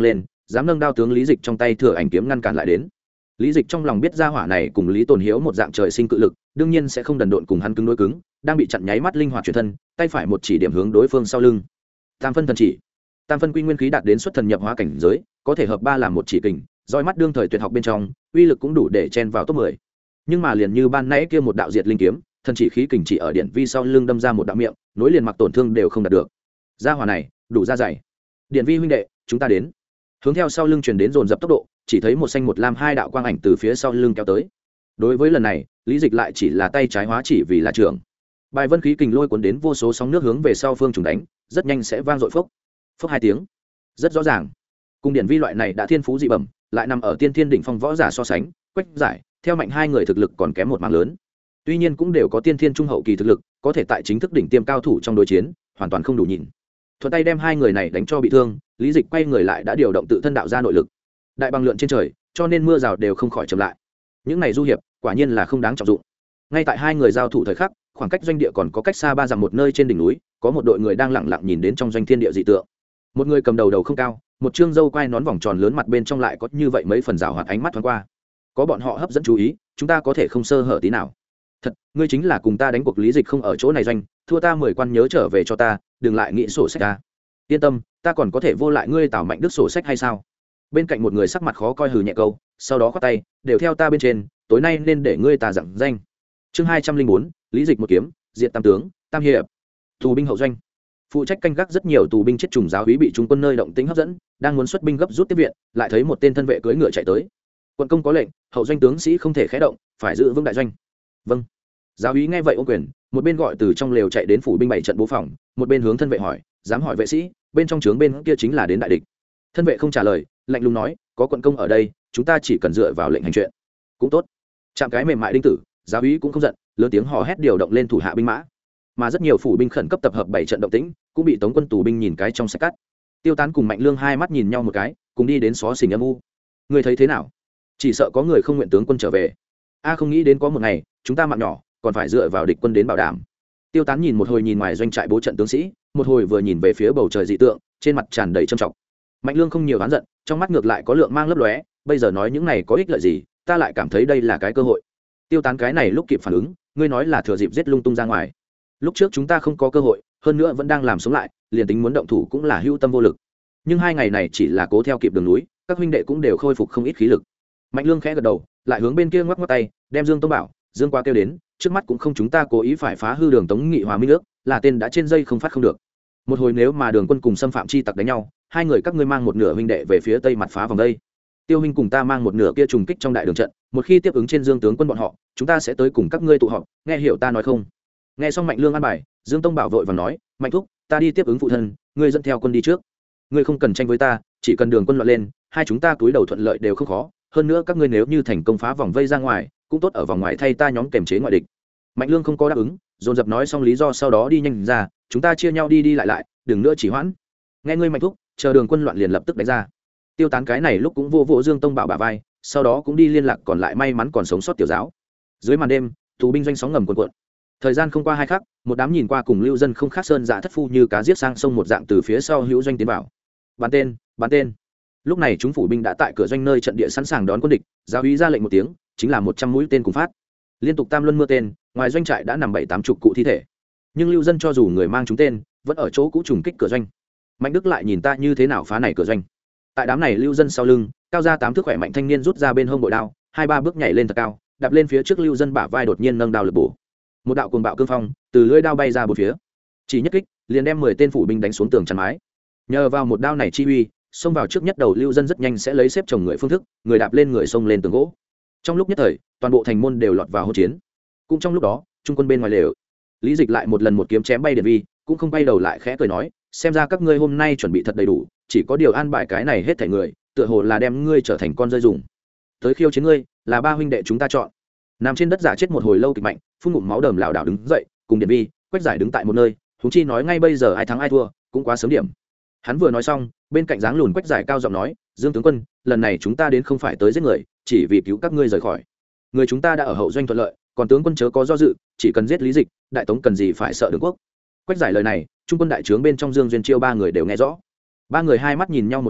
dám nâng đao tướng lý dịch trong tay thừa ảnh kiếm ngăn cản lại đến. Lý dịch trong lòng biết ra hỏa này cùng Lý Tồn Hiếu một dạng trời sinh cự lực, đương nhiên sẽ không đần độn cùng hắn cứng đối cứng, đang bị chặn nháy mắt linh hoạt chuyển thân, tay phải một chỉ điểm hướng đối phương sau lưng. Tam phân thần chỉ. Tam phân quy nguyên khí đạt đến xuất thần nhập hóa cảnh giới, có thể hợp ba làm một chỉ kình, roi mắt đương thời tuyệt học bên trong, uy lực cũng đủ để chen vào top mười. Nhưng mà liền như ban nãy kia một đạo diệt linh kiếm, thần chỉ khí kình chỉ ở điện vi sau lưng đâm ra một đạo miệng, nối liền mặc tổn thương đều không đạt được. Gia hỏa này, đủ ra dày. Điện vi huynh đệ, chúng ta đến. Hướng theo sau lưng truyền đến dồn dập tốc độ, chỉ thấy một xanh một lam hai đạo quang ảnh từ phía sau lưng kéo tới. Đối với lần này, Lý Dịch lại chỉ là tay trái hóa chỉ vì là trưởng. Bài vân khí kình lôi cuốn đến vô số sóng nước hướng về sau phương trùng đánh, rất nhanh sẽ vang dội phốc. Phốc hai tiếng. Rất rõ ràng. Cung điển vi loại này đã thiên phú dị bẩm, lại nằm ở tiên thiên đỉnh phong võ giả so sánh, Quách Giải, theo mạnh hai người thực lực còn kém một mảng lớn. Tuy nhiên cũng đều có tiên thiên trung hậu kỳ thực lực, có thể tại chính thức đỉnh tiêm cao thủ trong đối chiến, hoàn toàn không đủ nhìn. Thuận tay đem hai người này đánh cho bị thương, Lý Dịch quay người lại đã điều động tự thân đạo ra nội lực. Đại bằng lượn trên trời, cho nên mưa rào đều không khỏi chậm lại. Những này du hiệp, quả nhiên là không đáng trọng dụng. Ngay tại hai người giao thủ thời khắc, khoảng cách doanh địa còn có cách xa ba dặm một nơi trên đỉnh núi, có một đội người đang lặng lặng nhìn đến trong doanh thiên địa dị tượng. Một người cầm đầu đầu không cao, một trương râu quai nón vòng tròn lớn mặt bên trong lại có như vậy mấy phần rào hoạt ánh mắt thoáng qua. Có bọn họ hấp dẫn chú ý, chúng ta có thể không sơ hở tí nào. Thật, ngươi chính là cùng ta đánh cuộc Lý Dịch không ở chỗ này doanh, thua ta mười quan nhớ trở về cho ta, đừng lại nghĩ sổ sách ta. Yên tâm, ta còn có thể vô lại ngươi Tào Mạnh Đức sổ sách hay sao? Bên cạnh một người sắc mặt khó coi hừ nhẹ câu, sau đó khoát tay, đều theo ta bên trên, tối nay nên để ngươi ta dặn danh. Chương hai trăm linh bốn, Lý Dịch một kiếm, diệt tam tướng, tam hiệp. Tù binh hậu doanh. Phụ trách canh gác rất nhiều tù binh chết trùng giáo úy bị trung quân nơi động tĩnh hấp dẫn, đang muốn xuất binh gấp rút tiếp viện, lại thấy một tên thân vệ cưỡi ngựa chạy tới. Quận công có lệnh, hậu doanh tướng sĩ không thể khé động, phải giữ vững đại doanh. Vâng. Giáo úy nghe vậy ôm quyền, một bên gọi từ trong lều chạy đến phủ binh bảy trận bố phòng, một bên hướng thân vệ hỏi, dám hỏi vệ sĩ, bên trong trướng bên kia chính là đến đại địch. Thân vệ không trả lời, lạnh lùng nói, có quận công ở đây, chúng ta chỉ cần dựa vào lệnh hành chuyện. Cũng tốt. Chạm cái mềm mại đinh tử, giáo úy cũng không giận, lớn tiếng hò hét điều động lên thủ hạ binh mã. Mà rất nhiều phủ binh khẩn cấp tập hợp bảy trận động tĩnh, cũng bị tống quân tù binh nhìn cái trong sạch cắt. Tiêu Tán cùng Mạnh Lương hai mắt nhìn nhau một cái, cùng đi đến xó xỉnh âm u. Ngươi thấy thế nào? Chỉ sợ có người không nguyện tướng quân trở về. A không nghĩ đến có một ngày, chúng ta mạng nhỏ, còn phải dựa vào địch quân đến bảo đảm. Tiêu Tán nhìn một hồi nhìn ngoài doanh trại bố trận tướng sĩ, một hồi vừa nhìn về phía bầu trời dị tượng, trên mặt tràn đầy trầm trọng. Mạnh Lương không nhiều oán giận, trong mắt ngược lại có lượng mang lấp lóe, bây giờ nói những này có ích lợi gì, ta lại cảm thấy đây là cái cơ hội. Tiêu Tán cái này lúc kịp phản ứng, ngươi nói là thừa dịp giết lung tung ra ngoài. Lúc trước chúng ta không có cơ hội, hơn nữa vẫn đang làm sống lại, liền tính muốn động thủ cũng là hữu tâm vô lực. Nhưng hai ngày này chỉ là cố theo kịp đường núi, các huynh đệ cũng đều khôi phục không ít khí lực. Mạnh Lương khẽ gật đầu, lại hướng bên kia ngoắc ngoắc tay, đem Dương Tông bảo, Dương Qua kêu đến, trước mắt cũng không chúng ta cố ý phải phá hư đường Tống Nghị Hòa Minh nước, là tên đã trên dây không phát không được. Một hồi nếu mà đường quân cùng xâm phạm chi tặc đánh nhau, hai người các ngươi mang một nửa huynh đệ về phía tây mặt phá vòng đây. Tiêu huynh cùng ta mang một nửa kia trùng kích trong đại đường trận, một khi tiếp ứng trên Dương tướng quân bọn họ, chúng ta sẽ tới cùng các ngươi tụ họp, nghe hiểu ta nói không? Nghe xong Mạnh Lương an bài, Dương Tông bảo vội vàng nói, Mạnh thúc, ta đi tiếp ứng phụ thân, ngươi dẫn theo quân đi trước. Ngươi không cần tranh với ta, chỉ cần đường quân loạn lên, hai chúng ta túi đầu thuận lợi đều không khó, hơn nữa các ngươi nếu như thành công phá vòng vây ra ngoài, cũng tốt ở vòng ngoài thay ta nhóm kềm chế ngoại địch. Mạnh Lương không có đáp ứng, dồn dập nói xong lý do sau đó đi nhanh ra, chúng ta chia nhau đi đi lại lại, đừng nữa chỉ hoãn. Nghe ngươi Mạnh thúc, chờ đường quân loạn liền lập tức đánh ra. Tiêu Tán cái này lúc cũng vô vỗ Dương Tông bảo bả vai, sau đó cũng đi liên lạc còn lại may mắn còn sống sót tiểu giáo. Dưới màn đêm, tù binh doanh sóng ngầm cuộn cuộn. Thời gian không qua hai khắc, một đám nhìn qua cùng lưu dân không khác sơn dạ thất phu như cá giết sang sông một dạng từ phía sau hữu doanh tiến vào. Bắn tên, bắn tên. Lúc này chúng phủ binh đã tại cửa doanh nơi trận địa sẵn sàng đón quân địch, giáo úy ra lệnh một tiếng, chính là một trăm mũi tên cùng phát. Liên tục tam luân mưa tên, ngoài doanh trại đã nằm bảy tám chục cụ thi thể. Nhưng lưu dân cho dù người mang chúng tên, vẫn ở chỗ cũ trùng kích cửa doanh. Mạnh Đức lại nhìn ta như thế nào phá này cửa doanh. Tại đám này lưu dân sau lưng, cao ra tám thước khỏe mạnh thanh niên rút ra bên hông bội đao, hai ba bước nhảy lên thật cao, đạp lên phía trước lưu dân bả vai đột nhiên nâng đao lực bổ. Một đạo cuồng bạo cương phong từ lưỡi đao bay ra bốn phía, chỉ nhất kích liền đem mười tên phủ binh đánh xuống tường chắn mái. Nhờ vào một đao này chi uy, xông vào trước nhất đầu lưu dân rất nhanh sẽ lấy xếp chồng người phương thức, người đạp lên người xông lên tường gỗ. Trong lúc nhất thời, toàn bộ thành môn đều lọt vào hỗn chiến. Cũng trong lúc đó, trung quân bên ngoài lều, Lý Dịch lại một lần một kiếm chém bay Điền Vi, cũng không bay đầu lại khẽ cười nói, xem ra các ngươi hôm nay chuẩn bị thật đầy đủ, chỉ có điều an bài cái này hết thảy người, tựa hồ là đem ngươi trở thành con rơi dùng. Tới khiêu chiến ngươi, là ba huynh đệ chúng ta chọn. Nằm trên đất giả chết một hồi lâu kịch mạnh, phun ngụm máu đờm lảo đảo đứng dậy, cùng Điền Vi, Quách Giải đứng tại một nơi, huống chi nói ngay bây giờ ai thắng ai thua, cũng quá sớm điểm. Hắn vừa nói xong, bên cạnh dáng lùn Quách Giải cao giọng nói, Dương tướng quân, lần này chúng ta đến không phải tới giết người, chỉ vì cứu các ngươi rời khỏi. Người chúng ta đã ở hậu doanh thuận lợi, còn tướng quân chớ có do dự, chỉ cần giết Lý Dịch, đại tống cần gì phải sợ đường quốc. Quách Giải lời này, trung quân đại trướng bên trong Dương Duyên Chiêu ba người đều nghe rõ. Ba người hai mắt nhìn nhau một cái,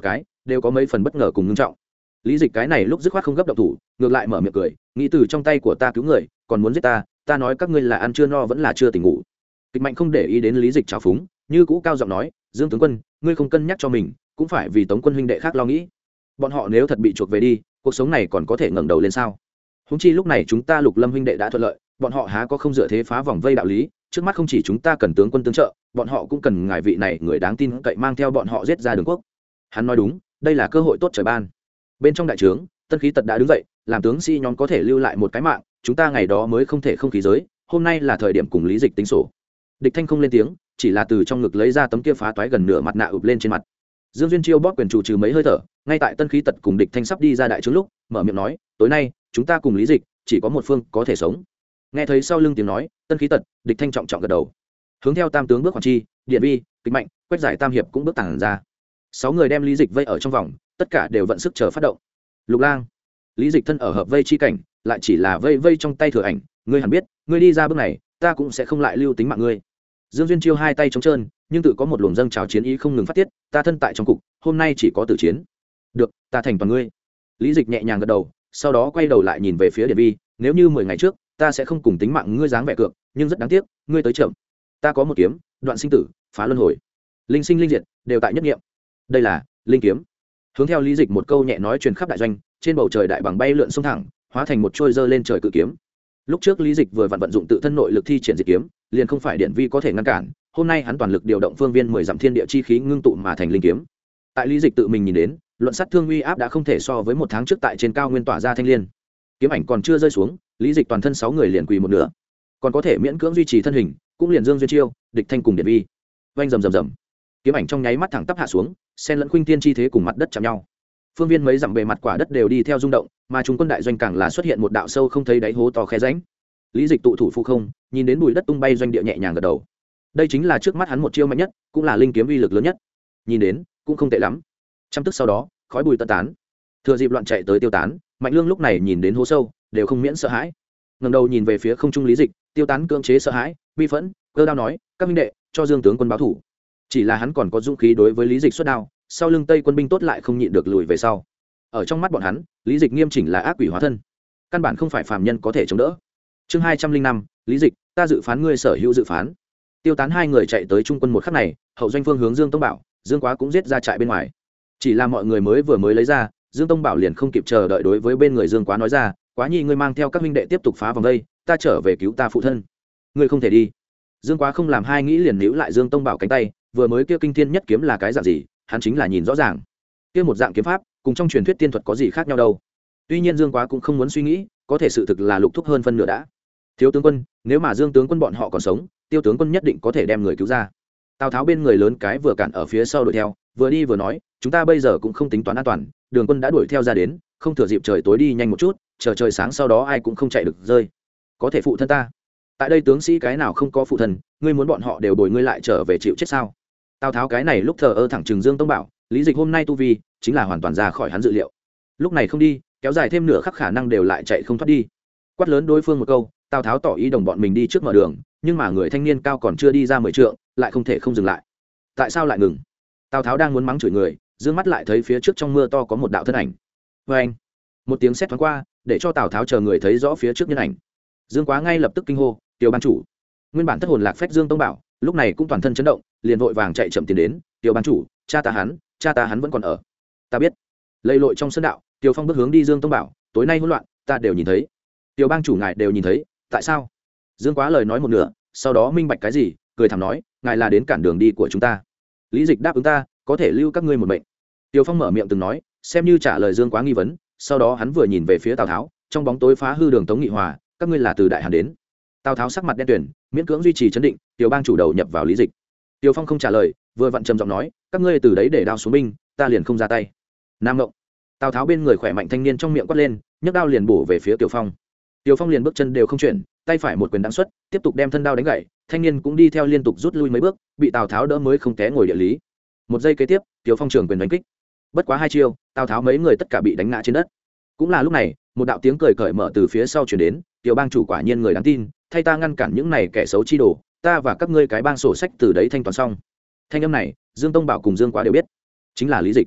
đều có mấy phần bất ngờ cùng ngưng trọng. Lý Dịch cái này lúc dứt khoát không gấp động thủ, ngược lại mở miệng cười, nghĩ từ trong tay của ta cứu người, còn muốn giết ta, ta nói các ngươi là ăn chưa no vẫn là chưa tỉnh ngủ. Kịch Mạnh không để ý đến Lý Dịch trào phúng, như cũ cao giọng nói, Dương tướng quân, ngươi không cân nhắc cho mình, cũng phải vì Tống quân huynh đệ khác lo nghĩ. Bọn họ nếu thật bị chuộc về đi, cuộc sống này còn có thể ngẩng đầu lên sao? Huống chi lúc này chúng ta Lục Lâm huynh đệ đã thuận lợi, bọn họ há có không dựa thế phá vòng vây đạo lý, trước mắt không chỉ chúng ta cần tướng quân tương trợ, bọn họ cũng cần ngài vị này người đáng tin cậy mang theo bọn họ giết ra đường quốc. Hắn nói đúng, đây là cơ hội tốt trời ban. Bên trong đại trướng, Tân Khí Tật đã đứng dậy, làm tướng sĩ nhóm có thể lưu lại một cái mạng, chúng ta ngày đó mới không thể không khí giới, hôm nay là thời điểm cùng Lý Dịch tính sổ. Địch Thanh không lên tiếng, chỉ là từ trong ngực lấy ra tấm kia phá toái gần nửa mặt nạ ụp lên trên mặt. Dương Duyên Chiêu bóp quyền chủ trừ mấy hơi thở, ngay tại Tân Khí Tật cùng Địch Thanh sắp đi ra đại trướng lúc, mở miệng nói, tối nay chúng ta cùng Lý Dịch chỉ có một phương có thể sống. Nghe thấy sau lưng tiếng nói, Tân Khí Tật, Địch Thanh trọng trọng gật đầu. Hướng theo tam tướng bước Hoàng Chi, Điện Vi, Kịch Mạnh, Quách Giải tam hiệp cũng bước tàng ra. Sáu người đem Lý Dịch vây ở trong vòng, tất cả đều vận sức chờ phát động. Lục Lang, Lý Dịch thân ở hợp vây chi cảnh, lại chỉ là vây vây trong tay thừa ảnh, ngươi hẳn biết, ngươi đi ra bước này, ta cũng sẽ không lại lưu tính mạng ngươi. Dương Duyên Chiêu hai tay trống trơn, nhưng tự có một luồng dâng trào chiến ý không ngừng phát tiết, ta thân tại trong cục, hôm nay chỉ có tử chiến. Được, ta thành toàn ngươi. Lý Dịch nhẹ nhàng gật đầu, sau đó quay đầu lại nhìn về phía Điện Vi, nếu như mười ngày trước, ta sẽ không cùng tính mạng ngươi dáng vẻ cược, nhưng rất đáng tiếc, ngươi tới chậm. Ta có một kiếm, đoạn sinh tử, phá luân hồi, linh sinh linh diệt, đều tại nhất nghiệm. Đây là linh kiếm. Hướng theo Lý Dịch một câu nhẹ nói truyền khắp đại doanh, trên bầu trời đại bằng bay lượn xông thẳng, hóa thành một trôi dơ lên trời cự kiếm. Lúc trước Lý Dịch vừa vặn vận dụng tự thân nội lực thi triển diệt kiếm, liền không phải Điện Vi có thể ngăn cản, hôm nay hắn toàn lực điều động phương viên mười dặm thiên địa chi khí ngưng tụ mà thành linh kiếm. Tại Lý Dịch tự mình nhìn đến, luận sát thương uy áp đã không thể so với một tháng trước tại trên cao nguyên tỏa ra thanh liên. Kiếm ảnh còn chưa rơi xuống, Lý Dịch toàn thân sáu người liền quỳ một nửa, còn có thể miễn cưỡng duy trì thân hình, cũng liền Dương Duyên Chiêu, Địch Thanh cùng Điện Vi. Vang rầm rầm rầm, kiếm ảnh trong nháy mắt thẳng tắp hạ xuống, xen lẫn khuynh tiên chi thế cùng mặt đất chạm nhau. Phương viên mấy dặm bề mặt quả đất đều đi theo rung động, mà trung quân đại doanh càng là xuất hiện một đạo sâu không thấy đáy hố to khe rãnh. Lý Dịch tụ thủ phụ không, nhìn đến bụi đất tung bay doanh địa nhẹ nhàng gật đầu. Đây chính là trước mắt hắn một chiêu mạnh nhất, cũng là linh kiếm uy lực lớn nhất. Nhìn đến, cũng không tệ lắm. Trăm tức sau đó, khói bụi tận tán. Thừa dịp loạn chạy tới tiêu tán, Mạnh Lương lúc này nhìn đến hố sâu, đều không miễn sợ hãi. Ngẩng đầu nhìn về phía không trung Lý Dịch, tiêu tán cưỡng chế sợ hãi, bi phẫn, cơ đao nói, các minh đệ, cho Dương tướng quân báo thủ. Chỉ là hắn còn có dũng khí đối với Lý Dịch xuất đao, sau lưng Tây quân binh tốt lại không nhịn được lùi về sau. Ở trong mắt bọn hắn, Lý Dịch nghiêm chỉnh là ác quỷ hóa thân, căn bản không phải phàm nhân có thể chống đỡ. Chương hai trăm linh năm, Lý Dịch, ta dự phán ngươi sở hữu dự phán. Tiêu tán hai người chạy tới trung quân một khắc này, hậu doanh phương hướng Dương Tông Bảo, Dương Quá cũng giết ra trại bên ngoài. Chỉ là mọi người mới vừa mới lấy ra, Dương Tông Bảo liền không kịp chờ đợi đối với bên người Dương Quá nói ra, Quá nhi ngươi mang theo các huynh đệ tiếp tục phá vòng đây, ta trở về cứu ta phụ thân. Ngươi không thể đi. Dương Quá không làm hai nghĩ liền níu lại Dương Tông Bảo cánh tay, vừa mới kia kinh thiên nhất kiếm là cái dạng gì, hắn chính là nhìn rõ ràng. Kia một dạng kiếm pháp, cùng trong truyền thuyết tiên thuật có gì khác nhau đâu. Tuy nhiên Dương Quá cũng không muốn suy nghĩ, có thể sự thực là lục thúc hơn phân nửa đã. Thiếu tướng quân, nếu mà Dương tướng quân bọn họ còn sống, Tiêu tướng quân nhất định có thể đem người cứu ra. Tào Tháo bên người lớn cái vừa cản ở phía sau đuổi theo, vừa đi vừa nói, chúng ta bây giờ cũng không tính toán an toàn, Đường quân đã đuổi theo ra đến, không thừa dịp trời tối đi nhanh một chút, chờ trời sáng sau đó ai cũng không chạy được rơi. Có thể phụ thân ta. Tại đây tướng sĩ cái nào không có phụ thân, ngươi muốn bọn họ đều bồi ngươi lại trở về chịu chết sao? Tào Tháo cái này lúc thờ ơ thẳng trừng Dương Tông Bảo, Lý Dịch hôm nay tu vi chính là hoàn toàn ra khỏi hắn dự liệu. Lúc này không đi, kéo dài thêm nửa khắc khả năng đều lại chạy không thoát đi. Quát lớn đối phương một câu, Tào Tháo tỏ ý đồng bọn mình đi trước mở đường, nhưng mà người thanh niên cao còn chưa đi ra mười trượng, lại không thể không dừng lại. Tại sao lại ngừng? Tào Tháo đang muốn mắng chửi người, dương mắt lại thấy phía trước trong mưa to có một đạo thân ảnh. Vê anh, một tiếng sét thoáng qua, để cho Tào Tháo chờ người thấy rõ phía trước nhân ảnh. Dương Quá ngay lập tức kinh hô, Tiêu ban chủ. Nguyên bản thất hồn lạc phách Dương Tông Bảo, lúc này cũng toàn thân chấn động, liền vội vàng chạy chậm tiến đến, Tiêu ban chủ, cha ta hắn, cha ta hắn vẫn còn ở. Ta biết. Lầy lội trong sân đạo, Tiêu Phong bước hướng đi Dương Tông Bảo, tối nay hỗn loạn, ta đều nhìn thấy. Tiêu bang chủ ngài đều nhìn thấy, tại sao? Dương Quá lời nói một nửa, sau đó minh bạch cái gì, cười thầm nói, ngài là đến cản đường đi của chúng ta. Lý Dịch đáp ứng ta, có thể lưu các ngươi một mệnh. Tiêu Phong mở miệng từng nói, xem như trả lời Dương Quá nghi vấn, sau đó hắn vừa nhìn về phía Tào Tháo, trong bóng tối phá hư đường Tống Nghị Hòa, các ngươi là từ đại hàn đến. Tào Tháo sắc mặt đen tuyền, miễn cưỡng duy trì trấn định, Tiêu bang chủ đầu nhập vào Lý Dịch. Tiêu Phong không trả lời, vừa vặn trầm giọng nói, các ngươi từ đấy để đao xuống binh, ta liền không ra tay. Nam Ngộng. Tào Tháo bên người khỏe mạnh thanh niên trong miệng quát lên, nhấc đao liền bổ về phía Tiêu Phong. Tiêu Phong liền bước chân đều không chuyển, tay phải một quyền đãng xuất, tiếp tục đem thân đao đánh gãy, thanh niên cũng đi theo liên tục rút lui mấy bước, bị Tào Tháo đỡ mới không té ngồi địa lý. Một giây kế tiếp, Tiêu Phong trường quyền đánh kích. Bất quá hai chiêu, Tào Tháo mấy người tất cả bị đánh ngã trên đất. Cũng là lúc này, một đạo tiếng cười cởi mở từ phía sau truyền đến, Tiêu bang chủ quả nhiên người đáng tin, thay ta ngăn cản những này kẻ xấu chi đồ, ta và các ngươi cái bang sổ sách từ đấy thanh toán xong. Thanh âm này, Dương Tông Bảo cùng Dương Quá đều biết, chính là Lý Dịch.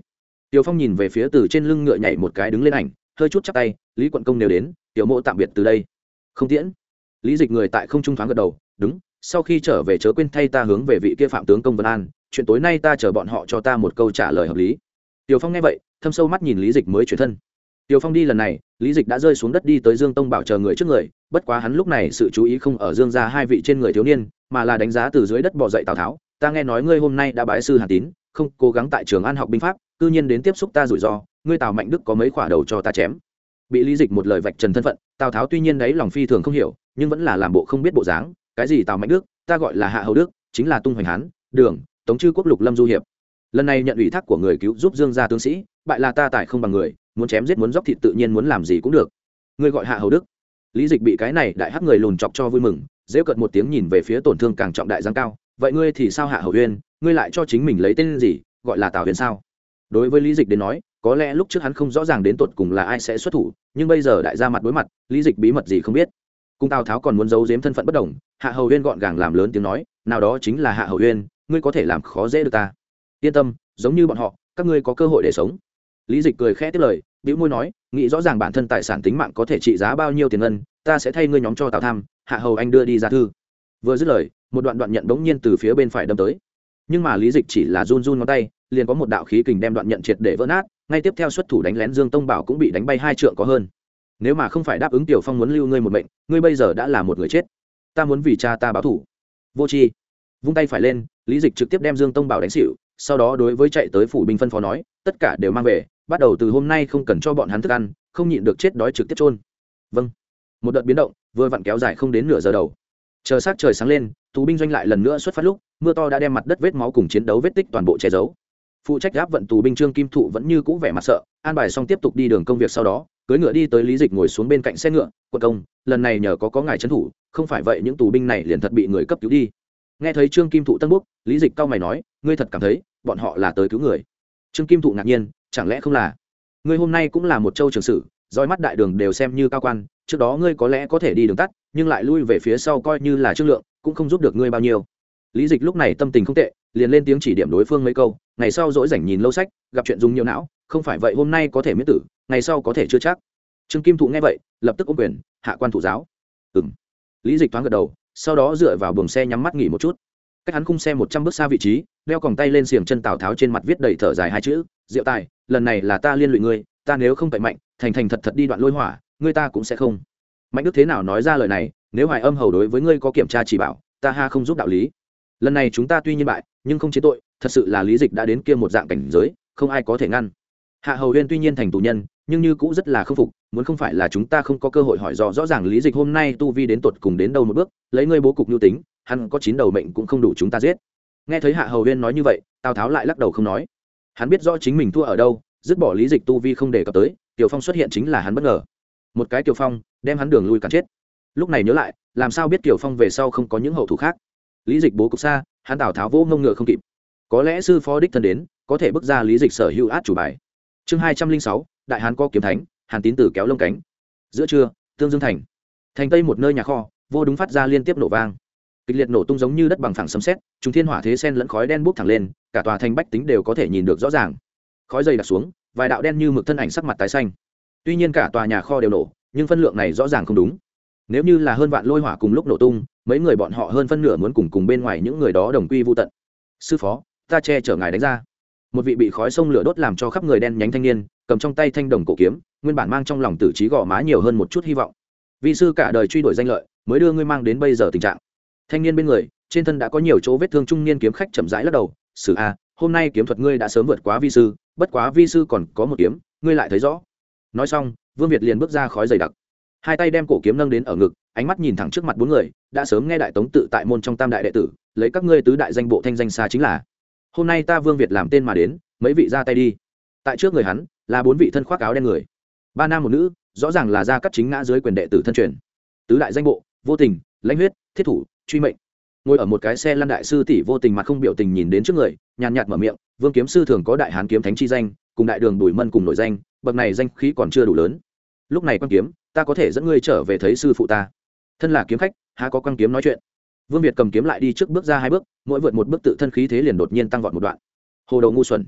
Tiểu Phong nhìn về phía từ trên lưng ngựa nhảy một cái đứng lên ảnh, hơi chút chắp tay, Lý quận công nếu đến, tiểu mộ tạm biệt từ đây. Không tiễn. Lý Dịch người tại không trung thoáng gật đầu, đúng, sau khi trở về chớ quên thay ta hướng về vị kia phạm tướng công Vân An, chuyện tối nay ta chờ bọn họ cho ta một câu trả lời hợp lý. Tiểu Phong nghe vậy, thâm sâu mắt nhìn Lý Dịch mới chuyển thân. Tiểu Phong đi lần này, Lý Dịch đã rơi xuống đất đi tới Dương Tông Bảo chờ người trước người, bất quá hắn lúc này sự chú ý không ở Dương gia hai vị trên người thiếu niên, mà là đánh giá từ dưới đất bò dậy Tào Tháo. Ta nghe nói ngươi hôm nay đã bái sư Hàn Tín, không cố gắng tại Trường An học binh pháp, cư nhiên đến tiếp xúc ta rủi ro, ngươi Tào Mạnh Đức có mấy khỏa đầu cho ta chém. Bị Lý Dịch một lời vạch trần thân phận, Tào Tháo tuy nhiên đấy lòng phi thường không hiểu, nhưng vẫn là làm bộ không biết bộ dáng. Cái gì Tào Mạnh Đức, ta gọi là Hạ Hầu Đức, chính là Tung Hoành Hán, Đường, Tống Chư Quốc Lục Lâm du hiệp. Lần này nhận ủy thác của người cứu giúp Dương gia tướng sĩ, bại là ta tài không bằng người, muốn chém giết muốn dốc thịt tự nhiên muốn làm gì cũng được. Ngươi gọi Hạ Hầu Đức. Lý Dịch bị cái này đại hắc người lùn chọc cho vui mừng, giễu cợt một tiếng nhìn về phía tổn thương càng trọng đại giang cao. Vậy ngươi thì sao Hạ Hầu Uyên, ngươi lại cho chính mình lấy tên gì, gọi là Tào Huyền sao? Đối với Lý Dịch đến nói, có lẽ lúc trước hắn không rõ ràng đến tột cùng là ai sẽ xuất thủ, nhưng bây giờ đại gia mặt đối mặt, Lý Dịch bí mật gì không biết. Cùng Tào Tháo còn muốn giấu giếm thân phận bất đồng, Hạ Hầu Uyên gọn gàng làm lớn tiếng nói, nào đó chính là Hạ Hầu Uyên, ngươi có thể làm khó dễ được ta. Yên tâm, giống như bọn họ, các ngươi có cơ hội để sống. Lý Dịch cười khẽ tiếp lời, bĩu môi nói, nghĩ rõ ràng bản thân tài sản tính mạng có thể trị giá bao nhiêu tiền ngân, ta sẽ thay ngươi nhóm cho Tào Tham, Hạ Hầu anh đưa đi ra thư. Vừa dứt lời, một đoạn đoạn nhận bỗng nhiên từ phía bên phải đâm tới, nhưng mà Lý Dịch chỉ là run run ngón tay, liền có một đạo khí kình đem đoạn nhận triệt để vỡ nát, ngay tiếp theo xuất thủ đánh lén Dương Tông Bảo cũng bị đánh bay hai trượng có hơn. Nếu mà không phải đáp ứng Tiểu Phong muốn lưu ngươi một mệnh, ngươi bây giờ đã là một người chết. Ta muốn vì cha ta báo thù. Vô tri. Vung tay phải lên, Lý Dịch trực tiếp đem Dương Tông Bảo đánh xỉu, sau đó đối với chạy tới phủ binh phân phó nói, tất cả đều mang về, bắt đầu từ hôm nay không cần cho bọn hắn thức ăn, không nhịn được chết đói trực tiếp chôn. Vâng. Một đợt biến động, vừa vặn kéo dài không đến nửa giờ đầu. Chờ sát trời sáng lên, tù binh doanh lại lần nữa xuất phát lúc, mưa to đã đem mặt đất vết máu cùng chiến đấu vết tích toàn bộ che giấu. Phụ trách áp vận tù binh Trương Kim Thụ vẫn như cũ vẻ mặt sợ, an bài xong tiếp tục đi đường công việc, sau đó cưỡi ngựa đi tới Lý Dịch ngồi xuống bên cạnh xe ngựa. Quận công, lần này nhờ có có ngài trấn thủ, không phải vậy những tù binh này liền thật bị người cấp cứu đi. Nghe thấy Trương Kim Thụ tân búc, Lý Dịch cau mày nói, ngươi thật cảm thấy bọn họ là tới cứu người? Trương Kim Thụ ngạc nhiên, chẳng lẽ không là? Ngươi hôm nay cũng là một châu trường sử, dõi mắt đại đường đều xem như cao quan, trước đó ngươi có lẽ có thể đi đường tắt, nhưng lại lui về phía sau coi như là Trương Lượng, cũng không giúp được ngươi bao nhiêu. Lý Dịch lúc này tâm tình không tệ, liền lên tiếng chỉ điểm đối phương mấy câu, ngày sau dỗi rảnh nhìn lâu sách, gặp chuyện dùng nhiều não, không phải vậy hôm nay có thể miễn tử, ngày sau có thể chưa chắc. Trương Kim Thụ nghe vậy, lập tức ôm quyền, hạ quan thủ giáo. Ừm. Lý Dịch thoáng gật đầu, sau đó dựa vào buồng xe nhắm mắt nghỉ một chút. Cách hắn khung xe một trăm bước xa vị trí, đeo còng tay lên xiềng chân Tào Tháo trên mặt viết đầy thở dài hai chữ, Diệu Tài, lần này là ta liên lụy ngươi, ta nếu không cậy mạnh, thành thành thật thật đi đoạn lôi hỏa, ngươi ta cũng sẽ không. Mạnh Đức thế nào nói ra lời này, nếu Hoài Âm hầu đối với ngươi có kiểm tra chỉ bảo, ta ha không giúp đạo lý. Lần này chúng ta tuy nhiên bại, nhưng không chế tội, thật sự là Lý Dịch đã đến kia một dạng cảnh giới, không ai có thể ngăn. Hạ Hầu Uyên tuy nhiên thành tù nhân, nhưng như cũ rất là không phục, muốn không phải là chúng ta không có cơ hội hỏi rõ rõ ràng Lý Dịch hôm nay tu vi đến tột cùng đến đâu một bước, lấy ngươi bố cục nhu tính, hắn có chín đầu mệnh cũng không đủ chúng ta giết. Nghe thấy Hạ Hầu Uyên nói như vậy, Tào Tháo lại lắc đầu không nói. Hắn biết rõ chính mình thua ở đâu, dứt bỏ Lý Dịch tu vi không để cập tới, Tiểu Phong xuất hiện chính là hắn bất ngờ. Một cái Tiểu Phong, đem hắn đường lui cản chết. Lúc này nhớ lại, làm sao biết Tiểu Phong về sau không có những hậu thủ khác. Lý Dịch bố cục xa, hắn Tào Tháo vỗ ngông ngựa không kịp. Có lẽ sư phó đích thân đến, có thể bước ra Lý Dịch sở hữu át chủ bài. Chương hai trăm linh sáu, Đại Hán có kiếm thánh, Hàn Tín tử kéo lông cánh. Giữa trưa, Tương Dương thành. Thành Tây một nơi nhà kho, vô đúng phát ra liên tiếp nổ vang. Kịch liệt nổ tung giống như đất bằng phẳng sấm sét, trùng thiên hỏa thế sen lẫn khói đen bốc thẳng lên, cả tòa thành bách tính đều có thể nhìn được rõ ràng. Khói dày đặc xuống, vài đạo đen như mực thân ảnh sắc mặt tái xanh. Tuy nhiên cả tòa nhà kho đều nổ, nhưng phân lượng này rõ ràng không đúng. Nếu như là hơn vạn lôi hỏa cùng lúc nổ tung, mấy người bọn họ hơn phân nửa muốn cùng cùng bên ngoài những người đó đồng quy vu tận. Sư phó, ta che chở ngài đánh ra. Một vị bị khói sông lửa đốt làm cho khắp người đen nhánh thanh niên, cầm trong tay thanh đồng cổ kiếm, nguyên bản mang trong lòng tử trí gò má nhiều hơn một chút hy vọng. Vi sư cả đời truy đuổi danh lợi, mới đưa ngươi mang đến bây giờ tình trạng. Thanh niên bên người, trên thân đã có nhiều chỗ vết thương, trung niên kiếm khách chậm rãi lắc đầu, "Sử a, hôm nay kiếm thuật ngươi đã sớm vượt quá vi sư, bất quá vi sư còn có một kiếm, ngươi lại thấy rõ." Nói xong, Vương Việt liền bước ra khói dày đặc, hai tay đem cổ kiếm nâng đến ở ngực, ánh mắt nhìn thẳng trước mặt bốn người, đã sớm nghe đại tống tự tại môn trong tam đại đệ tử, lấy các ngươi tứ đại danh bộ thanh danh xa chính là. Hôm nay ta Vương Việt làm tên mà đến, mấy vị ra tay đi. Tại trước người hắn là bốn vị thân khoác áo đen người, ba nam một nữ, rõ ràng là gia cắt chính ngã dưới quyền đệ tử thân truyền. Tứ đại danh bộ, Vô Tình, Lãnh Huyết, Thiết Thủ, Truy Mệnh. Ngồi ở một cái xe lăn đại sư tỷ Vô Tình mặt không biểu tình nhìn đến trước người, nhàn nhạt mở miệng, Vương kiếm sư thường có đại hán kiếm thánh chi danh, cùng đại đường Bùi Mân cùng nổi danh, bậc này danh khí còn chưa đủ lớn. Lúc này quan kiếm, ta có thể dẫn ngươi trở về thấy sư phụ ta. Thân là kiếm khách, há có quan kiếm nói chuyện. Vương Việt cầm kiếm lại đi trước bước ra hai bước, mỗi vượt một bước tự thân khí thế liền đột nhiên tăng vọt một đoạn. Hồ đầu ngu xuẩn.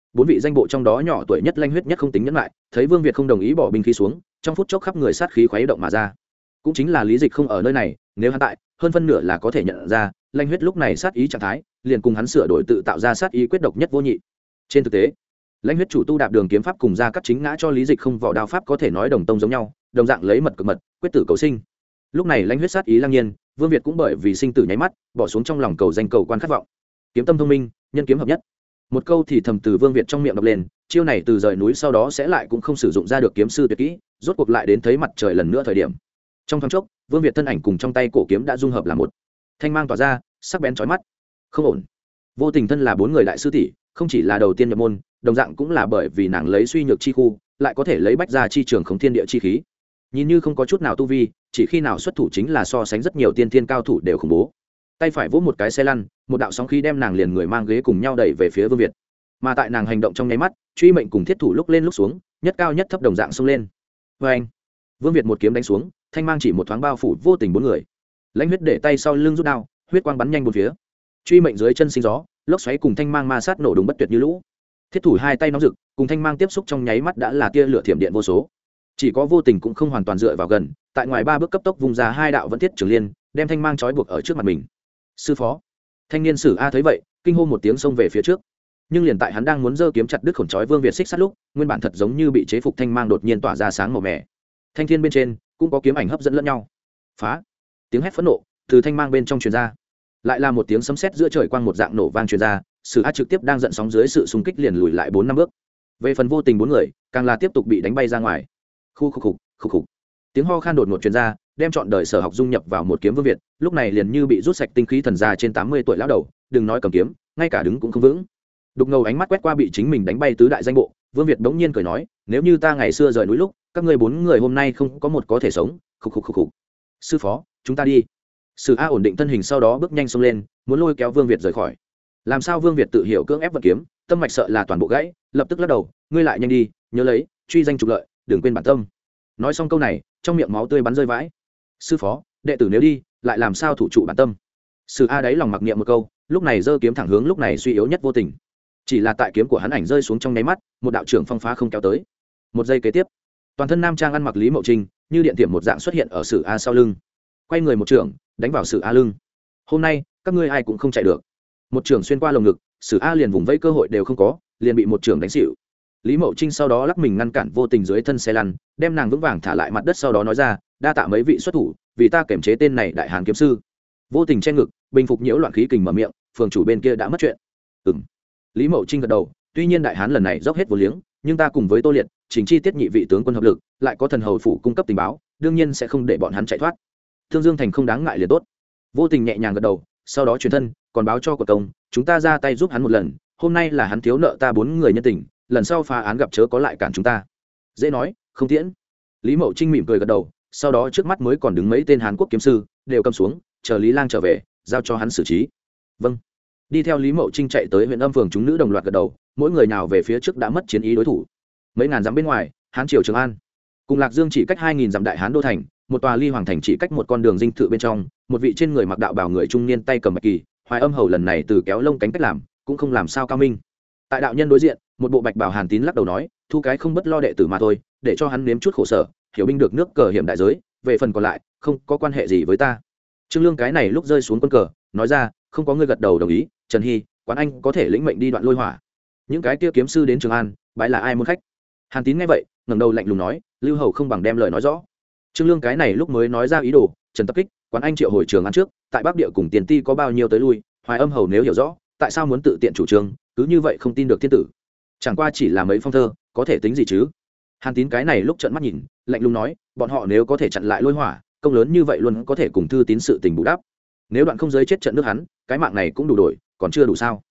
bốn vị danh bộ trong đó nhỏ tuổi nhất lanh huyết nhất không tính nhẫn lại, thấy Vương Việt không đồng ý bỏ binh khí xuống, trong phút chốc khắp người sát khí khuấy động mà ra. Cũng chính là Lý Dịch không ở nơi này, nếu hắn tại, hơn phân nửa là có thể nhận ra, lanh huyết lúc này sát ý trạng thái, liền cùng hắn sửa đổi tự tạo ra sát ý quyết độc nhất vô nhị. Trên thực tế, lãnh huyết chủ tu đạp đường kiếm pháp cùng ra cắt chính ngã cho Lý Dịch không vỏ đao pháp có thể nói đồng tông giống nhau, đồng dạng lấy mật cực mật, quyết tử cầu sinh. Lúc này lãnh huyết sát ý lang nhiên, Vương Việt cũng bởi vì sinh tử nháy mắt, bỏ xuống trong lòng cầu danh cầu quan khát vọng. Kiếm tâm thông minh, nhân kiếm hợp nhất. Một câu thì thầm từ Vương Việt trong miệng đọc lên, chiêu này từ rời núi sau đó sẽ lại cũng không sử dụng ra được kiếm sư tuyệt kỹ, rốt cuộc lại đến thấy mặt trời lần nữa thời điểm. Trong thoáng chốc, Vương Việt thân ảnh cùng trong tay cổ kiếm đã dung hợp làm một. Thanh mang tỏa ra, sắc bén chói mắt. Không ổn. Vô Tình thân là bốn người đại sư tỷ, không chỉ là đầu tiên nhập môn, đồng dạng cũng là bởi vì nàng lấy suy nhược chi khu, lại có thể lấy bách ra chi trường khống thiên địa chi khí. Nhìn như không có chút nào tu vi, chỉ khi nào xuất thủ chính là so sánh rất nhiều tiên thiên cao thủ đều khủng bố. Tay phải vỗ một cái xe lăn, một đạo sóng khí đem nàng liền người mang ghế cùng nhau đẩy về phía Vương Việt. Mà tại nàng hành động trong nháy mắt, truy mệnh cùng thiết thủ lúc lên lúc xuống, nhất cao nhất thấp đồng dạng xông lên. Và anh, Vương Việt một kiếm đánh xuống, thanh mang chỉ một thoáng bao phủ Vô Tình bốn người. Lãnh huyết để tay sau lưng rút đao, huyết quang bắn nhanh bốn phía. Truy mệnh dưới chân sinh gió, lốc xoáy cùng thanh mang ma sát nổ đùng bất tuyệt như lũ. Thiết thủ hai tay nóng rực, cùng thanh mang tiếp xúc trong nháy mắt đã là tia lửa thiểm điện vô số. Chỉ có Vô Tình cũng không hoàn toàn dựa vào gần, tại ngoài ba bước cấp tốc vùng ra hai đạo vẫn thiết trường liên, đem thanh mang trói buộc ở trước mặt mình. Sư phó, thanh niên Sử A thấy vậy, kinh hô một tiếng xông về phía trước. Nhưng liền tại hắn đang muốn giơ kiếm chặt đứt khổn trói Vương Việt xích sát lúc, nguyên bản thật giống như bị chế phục thanh mang đột nhiên tỏa ra sáng màu mẻ. Thanh thiên bên trên cũng có kiếm ảnh hấp dẫn lẫn nhau. Phá! Tiếng hét phẫn nộ từ thanh mang bên trong truyền ra, lại là một tiếng sấm sét giữa trời quang một dạng nổ vang truyền ra. Sử A trực tiếp đang giận sóng dưới sự xung kích liền lùi lại bốn năm bước. Về phần Vô Tình bốn người, càng là tiếp tục bị đánh bay ra ngoài. Khu khục khục khục khục. Tiếng ho khan đột ngột truyền ra, đem trọn đời sở học dung nhập vào một kiếm Vương Việt, lúc này liền như bị rút sạch tinh khí thần già trên tám mươi tuổi lão đầu, đừng nói cầm kiếm, ngay cả đứng cũng không vững. Đục ngầu ánh mắt quét qua bị chính mình đánh bay tứ đại danh bộ, Vương Việt bỗng nhiên cười nói, nếu như ta ngày xưa rời núi lúc, các ngươi bốn người hôm nay không có một có thể sống. Khục khục khục khục. Sư phó, chúng ta đi. Sử A ổn định thân hình sau đó bước nhanh xông lên, muốn lôi kéo Vương Việt rời khỏi. Làm sao Vương Việt tự hiểu cưỡng ép vận kiếm, tâm mạch sợ là toàn bộ gãy, lập tức lắc đầu, ngươi lại nhanh đi, nhớ lấy, truy danh trục lợi, đừng quên bản tâm. Nói xong câu này, trong miệng máu tươi bắn rơi vãi. Sư phó, đệ tử nếu đi, lại làm sao thủ trụ bản tâm. Sử A đáy lòng mặc niệm một câu, lúc này giơ kiếm thẳng hướng lúc này suy yếu nhất Vô Tình. Chỉ là tại kiếm của hắn ảnh rơi xuống trong nháy mắt, một đạo trưởng phong phá không kéo tới. Một giây kế tiếp, toàn thân nam trang ăn mặc Lý Mậu Trinh như điện tiệm một dạng xuất hiện ở Sử A sau lưng, quay người một trưởng đánh vào Sử A lưng. Hôm nay các ngươi ai cũng không chạy được. Một trưởng xuyên qua lồng ngực, Sử A liền vùng vẫy cơ hội đều không có, liền bị một trưởng đánh xỉu. Lý Mậu Trinh sau đó lắc mình ngăn cản Vô Tình dưới thân xe lăn, đem nàng vững vàng thả lại mặt đất, sau đó nói ra, đa tạ mấy vị xuất thủ, vì ta kiểm chế tên này đại hàn kiếm sư. Vô Tình che ngực, bình phục nhiễu loạn khí kình mở miệng, phường chủ bên kia đã mất chuyện. Ừm. Lý Mậu Trinh gật đầu, tuy nhiên đại hán lần này dốc hết vô liếng, nhưng ta cùng với Tô Liệt, Trình Chi Tiết nhị vị tướng quân hợp lực, lại có thần hầu phủ cung cấp tình báo, đương nhiên sẽ không để bọn hắn chạy thoát. Thương Dương thành không đáng ngại liền tốt. Vô Tình nhẹ nhàng gật đầu, sau đó truyền thân, còn báo cho của công, chúng ta ra tay giúp hắn một lần, hôm nay là hắn thiếu nợ ta bốn người nhân tình, lần sau phá án gặp chớ có lại cản chúng ta. Dễ nói, không tiễn. Lý Mậu Trinh mỉm cười gật đầu, sau đó trước mắt mới còn đứng mấy tên Hán Quốc kiếm sư, đều cầm xuống, chờ Lý Lang trở về, giao cho hắn xử trí. Vâng. Đi theo Lý Mậu Trinh chạy tới huyện Âm phường, chúng nữ đồng loạt gật đầu, mỗi người nào về phía trước đã mất chiến ý đối thủ. Mấy ngàn dặm bên ngoài, Hán triều Trường An, cùng Lạc Dương chỉ cách hai nghìn dặm đại Hán đô thành, một tòa ly hoàng thành chỉ cách một con đường dinh thự bên trong, một vị trên người mặc đạo bào người trung niên tay cầm bạch kỳ, Hoài Âm hầu lần này từ kéo lông cánh cách làm, cũng không làm sao cao minh. Tại đạo nhân đối diện, một bộ bạch bào Hàn Tín lắc đầu nói, thu cái không bất lo đệ tử mà thôi, để cho hắn nếm chút khổ sở, hiểu binh được nước cờ hiểm đại giới, về phần còn lại, không có quan hệ gì với ta. Trương Lương cái này lúc rơi xuống quân cờ, nói ra, không có người gật đầu đồng ý, Trần Hy, Quán Anh có thể lĩnh mệnh đi đoạn lôi hỏa. Những cái kia kiếm sư đến Trường An, bái là ai muốn khách? Hàn Tín nghe vậy, ngẩng đầu lạnh lùng nói, Lưu Hầu không bằng đem lời nói rõ. Trương Lương cái này lúc mới nói ra ý đồ, Trần Tập Kích, Quán Anh triệu hồi Trường An trước, tại Bắc Địa cùng Tiền Ti có bao nhiêu tới lui, Hoài Âm hầu nếu hiểu rõ, tại sao muốn tự tiện chủ trương, cứ như vậy không tin được thiên tử. Chẳng qua chỉ là mấy phong thơ, có thể tính gì chứ? Hàn Tín cái này lúc trợn mắt nhìn, lạnh lùng nói, bọn họ nếu có thể chặn lại lôi hỏa, công lớn như vậy luôn có thể cùng Thư Tín sự tình bù đắp. Nếu đoạn không giới chết trận nước hắn, cái mạng này cũng đủ đổi, còn chưa đủ sao?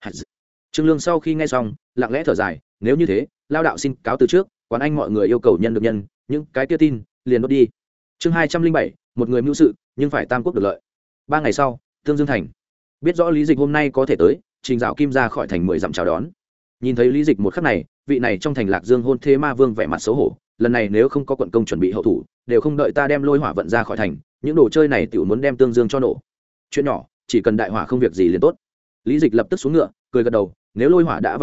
Trương Lương sau khi nghe xong, lặng lẽ thở dài, nếu như thế, lao đạo xin cáo từ trước, Quán Anh mọi người yêu cầu nhân được nhân, những cái kia tin liền đốt đi. Chương hai trăm linh bảy, một người mưu sự, nhưng phải tam quốc được lợi. Ba ngày sau, Thương Dương thành, biết rõ Lý Dịch hôm nay có thể tới, Trình Dạo Kim ra khỏi thành mười dặm chào đón. Nhìn thấy Lý Dịch một khắc này, vị này trong thành Lạc Dương hôn thế ma vương vẻ mặt xấu hổ, lần này nếu không có quận công chuẩn bị hậu thủ, đều không đợi ta đem lôi hỏa vận ra khỏi thành, những đồ chơi này tiểu muốn đem Tương Dương cho nổ. Chuyện nhỏ, chỉ cần đại hỏa không việc gì liền tốt. Lý Dịch lập tức xuống ngựa, cười gật đầu, nếu lôi hỏa đã vào thành,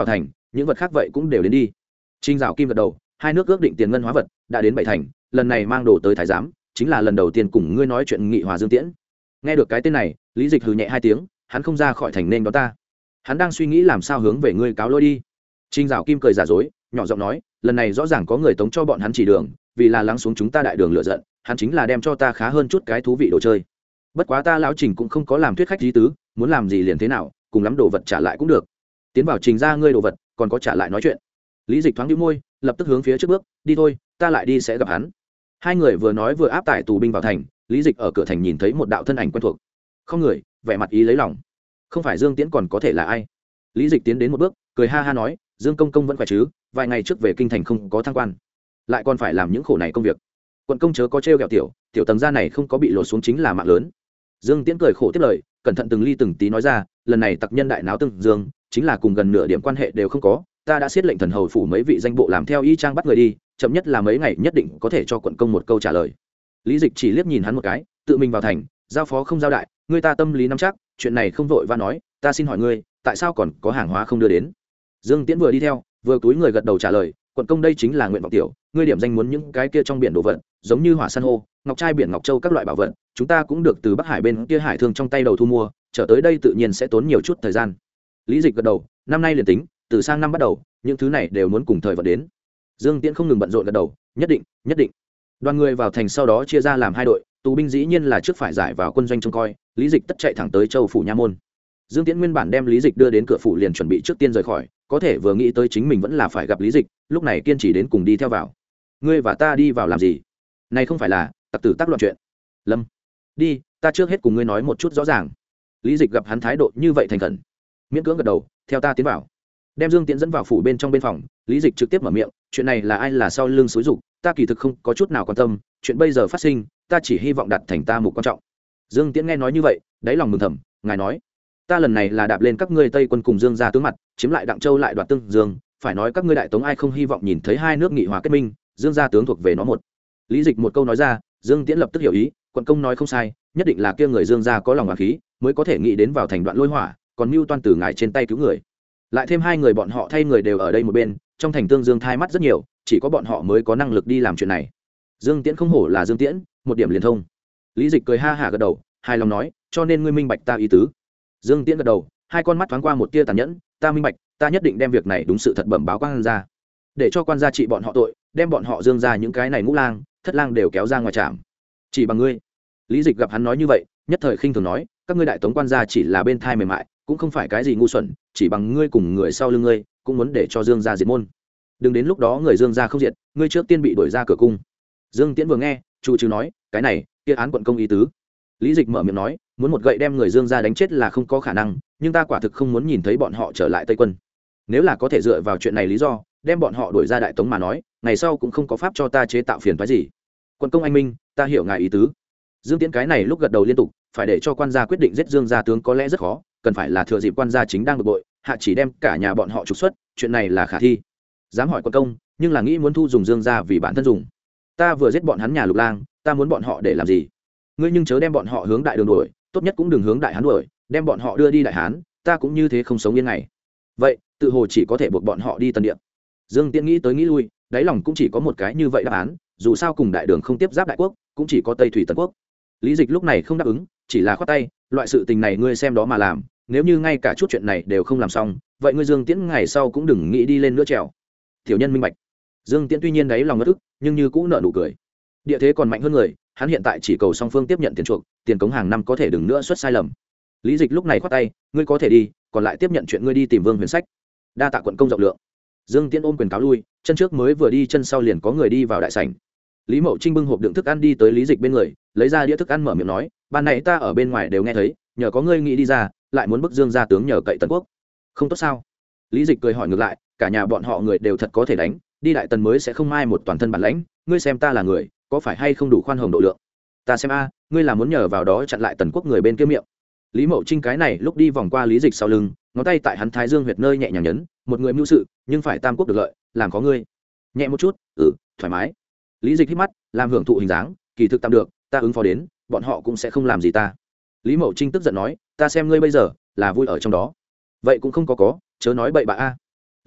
những vật khác vậy cũng đều đến đi. Trình Dạo Kim gật đầu, hai nước ước định tiền ngân hóa vật đã đến bảy thành, lần này mang đồ tới thái giám chính là lần đầu tiên cùng ngươi nói chuyện nghị hòa Dương Tiễn. Nghe được cái tên này, Lý Dịch hừ nhẹ hai tiếng, hắn không ra khỏi thành nên đó ta. Hắn đang suy nghĩ làm sao hướng về ngươi cáo lỗi đi. Trình Dạo Kim cười giả dối, nhỏ giọng nói, lần này rõ ràng có người tống cho bọn hắn chỉ đường, vì là lắng xuống chúng ta đại đường lựa giận, hắn chính là đem cho ta khá hơn chút cái thú vị đồ chơi. Bất quá ta lão Trình cũng không có làm thuyết khách lý tứ, muốn làm gì liền thế nào, cùng lắm đồ vật trả lại cũng được. Tiến vào Trình ra ngươi đồ vật, còn có trả lại nói chuyện. Lý Dịch thoáng nhíu môi, lập tức hướng phía trước bước, đi thôi, ta lại đi sẽ gặp hắn. Hai người vừa nói vừa áp tải tù binh vào thành. Lý Dịch ở cửa thành nhìn thấy một đạo thân ảnh quen thuộc, không người, vẻ mặt ý lấy lòng. Không phải Dương Tiễn còn có thể là ai? Lý Dịch tiến đến một bước, cười ha ha nói, Dương công công vẫn khỏe chứ? Vài ngày trước về kinh thành không có thăng quan, lại còn phải làm những khổ này công việc. Quận công chớ có trêu ghẹo tiểu, tiểu tầng gia này không có bị lột xuống chính là mạng lớn. Dương Tiễn cười khổ tiếp lời, cẩn thận từng ly từng tí nói ra, lần này tặc nhân đại náo tương Dương, chính là cùng gần nửa điểm quan hệ đều không có, ta đã xiết lệnh thần hầu phủ mấy vị danh bộ làm theo y trang bắt người đi, chậm nhất là mấy ngày nhất định có thể cho quận công một câu trả lời. Lý Dịch chỉ liếc nhìn hắn một cái, tự mình vào thành, giao phó không giao đại, người ta tâm lý nắm chắc, chuyện này không vội và nói, ta xin hỏi ngươi, tại sao còn có hàng hóa không đưa đến? Dương Tiễn vừa đi theo, vừa túi người gật đầu trả lời, quận công đây chính là nguyện vọng tiểu, ngươi điểm danh muốn những cái kia trong biển đồ vật, giống như hỏa san hô, ngọc trai biển ngọc châu các loại bảo vật, chúng ta cũng được từ Bắc Hải bên kia hải thương trong tay đầu thu mua, trở tới đây tự nhiên sẽ tốn nhiều chút thời gian. Lý Dịch gật đầu, năm nay liền tính, từ sang năm bắt đầu, những thứ này đều muốn cùng thời vận đến. Dương Tiễn không ngừng bận rộn gật đầu, nhất định, nhất định. Đoàn người vào thành sau đó chia ra làm hai đội, tù binh dĩ nhiên là trước phải giải vào quân doanh trông coi, Lý Dịch tất chạy thẳng tới Châu phủ nha môn. Dương Tiễn nguyên bản đem Lý Dịch đưa đến cửa phủ liền chuẩn bị trước tiên rời khỏi, có thể vừa nghĩ tới chính mình vẫn là phải gặp Lý Dịch, lúc này kiên trì đến cùng đi theo vào. Ngươi và ta đi vào làm gì? Này không phải là tặc tử tác loạn chuyện. Lâm, đi, ta trước hết cùng ngươi nói một chút rõ ràng. Lý Dịch gặp hắn thái độ như vậy thành khẩn, miễn cưỡng gật đầu, theo ta tiến vào. Đem Dương Tiễn dẫn vào phủ bên trong bên phòng, Lý Dịch trực tiếp mở miệng, chuyện này là ai là sau lưng xúi dục, ta kỳ thực không có chút nào quan tâm, chuyện bây giờ phát sinh, ta chỉ hy vọng đặt thành ta mục quan trọng. Dương Tiễn nghe nói như vậy, đáy lòng mừng thầm, ngài nói, ta lần này là đạp lên các ngươi Tây quân cùng Dương gia tướng mặt, chiếm lại Đặng Châu lại đoạt Tương Dương, phải nói các ngươi đại tống ai không hy vọng nhìn thấy hai nước nghị hòa kết minh, Dương gia tướng thuộc về nó một. Lý Dịch một câu nói ra, Dương Tiễn lập tức hiểu ý, quận công nói không sai, nhất định là kia người Dương gia có lòng oán khí, mới có thể nghĩ đến vào thành đoạn lôi hỏa, còn mưu toan từ ngài trên tay cứu người. Lại thêm hai người bọn họ thay người đều ở đây một bên, trong thành Tương Dương thai mắt rất nhiều, chỉ có bọn họ mới có năng lực đi làm chuyện này. Dương Tiễn không hổ là Dương Tiễn, một điểm liền thông. Lý Dịch cười ha hả gật đầu, hài lòng nói, cho nên ngươi minh bạch ta ý tứ. Dương Tiễn gật đầu, hai con mắt thoáng qua một tia tàn nhẫn, ta minh bạch, ta nhất định đem việc này đúng sự thật bẩm báo quan gia, để cho quan gia trị bọn họ tội, đem bọn họ Dương ra những cái này ngũ lang, thất lang đều kéo ra ngoài trạm. Chỉ bằng ngươi. Lý Dịch gặp hắn nói như vậy, nhất thời khinh thường nói, các ngươi đại tống quan gia chỉ là bên thai mềm mại, cũng không phải cái gì ngu xuẩn, chỉ bằng ngươi cùng người sau lưng ngươi, cũng muốn để cho Dương gia diệt môn. Đừng đến lúc đó người Dương gia không diệt, ngươi trước tiên bị đuổi ra cửa cung. Dương Tiễn vừa nghe, chủ trừ nói, cái này, kia án quận công ý tứ. Lý Dịch mở miệng nói, muốn một gậy đem người Dương gia đánh chết là không có khả năng, nhưng ta quả thực không muốn nhìn thấy bọn họ trở lại Tây quân. Nếu là có thể dựa vào chuyện này lý do, đem bọn họ đuổi ra đại tống mà nói, ngày sau cũng không có pháp cho ta chế tạo phiền phức gì. Quận công anh minh, ta hiểu ngài ý tứ. Dương Tiễn cái này lúc gật đầu liên tục, phải để cho quan gia quyết định giết Dương gia tướng có lẽ rất khó, cần phải là thừa dịp quan gia chính đang bực bội, hạ chỉ đem cả nhà bọn họ trục xuất, chuyện này là khả thi. Dám hỏi quận công, nhưng là nghĩ muốn thu dùng Dương gia vì bản thân dùng. Ta vừa giết bọn hắn nhà Lục Lang, ta muốn bọn họ để làm gì? Ngươi nhưng chớ đem bọn họ hướng đại đường đuổi, tốt nhất cũng đừng hướng đại hán đuổi, đem bọn họ đưa đi đại hán, ta cũng như thế không sống yên ngày. Vậy, tự hồ chỉ có thể buộc bọn họ đi Tần Địa. Dương Tiễn nghĩ tới nghĩ lui, đáy lòng cũng chỉ có một cái như vậy đáp án, dù sao cùng đại đường không tiếp giáp đại quốc, cũng chỉ có Tây Thủy Tần quốc. Lý Dịch lúc này không đáp ứng, chỉ là khoát tay, loại sự tình này ngươi xem đó mà làm, nếu như ngay cả chút chuyện này đều không làm xong, vậy ngươi Dương Tiễn ngày sau cũng đừng nghĩ đi lên nữa trèo. Tiểu nhân minh bạch. Dương Tiễn tuy nhiên đáy lòng ngất ức, nhưng như cũng nở nụ cười. Địa thế còn mạnh hơn người, hắn hiện tại chỉ cầu song phương tiếp nhận tiền chuộc, tiền cống hàng năm có thể đừng nữa xuất sai lầm. Lý Dịch lúc này khoát tay, ngươi có thể đi, còn lại tiếp nhận chuyện ngươi đi tìm Vương Huyền Sách. Đa tạ quận công rộng lượng. Dương Tiễn ôm quyền cáo lui, chân trước mới vừa đi chân sau liền có người đi vào đại sảnh. Lý Mậu Trinh bưng hộp đựng thức ăn đi tới Lý Dịch bên người, lấy ra đĩa thức ăn mở miệng nói, ban nãy ta ở bên ngoài đều nghe thấy, nhờ có ngươi nghĩ đi ra, lại muốn bức Dương gia tướng nhờ cậy Tần quốc, không tốt sao? Lý Dịch cười hỏi ngược lại, cả nhà bọn họ người đều thật có thể đánh, đi đại tần mới sẽ không mai một toàn thân bản lãnh, ngươi xem ta là người, có phải hay không đủ khoan hồng độ lượng? Ta xem a, ngươi là muốn nhờ vào đó chặn lại Tần quốc người bên kia miệng. Lý Mậu Trinh cái này lúc đi vòng qua Lý Dịch sau lưng, ngón tay tại hắn thái dương huyệt nơi nhẹ nhàng nhấn, một người mưu sự, nhưng phải tam quốc được lợi, làm có ngươi. Nhẹ một chút, ừ, thoải mái. Lý Dịch hít mắt, làm hưởng thụ hình dáng, kỳ thực tạm được, ta ứng phó đến, bọn họ cũng sẽ không làm gì ta. Lý Mậu Trinh tức giận nói, ta xem ngươi bây giờ là vui ở trong đó, vậy cũng không có có, chớ nói bậy bạ a.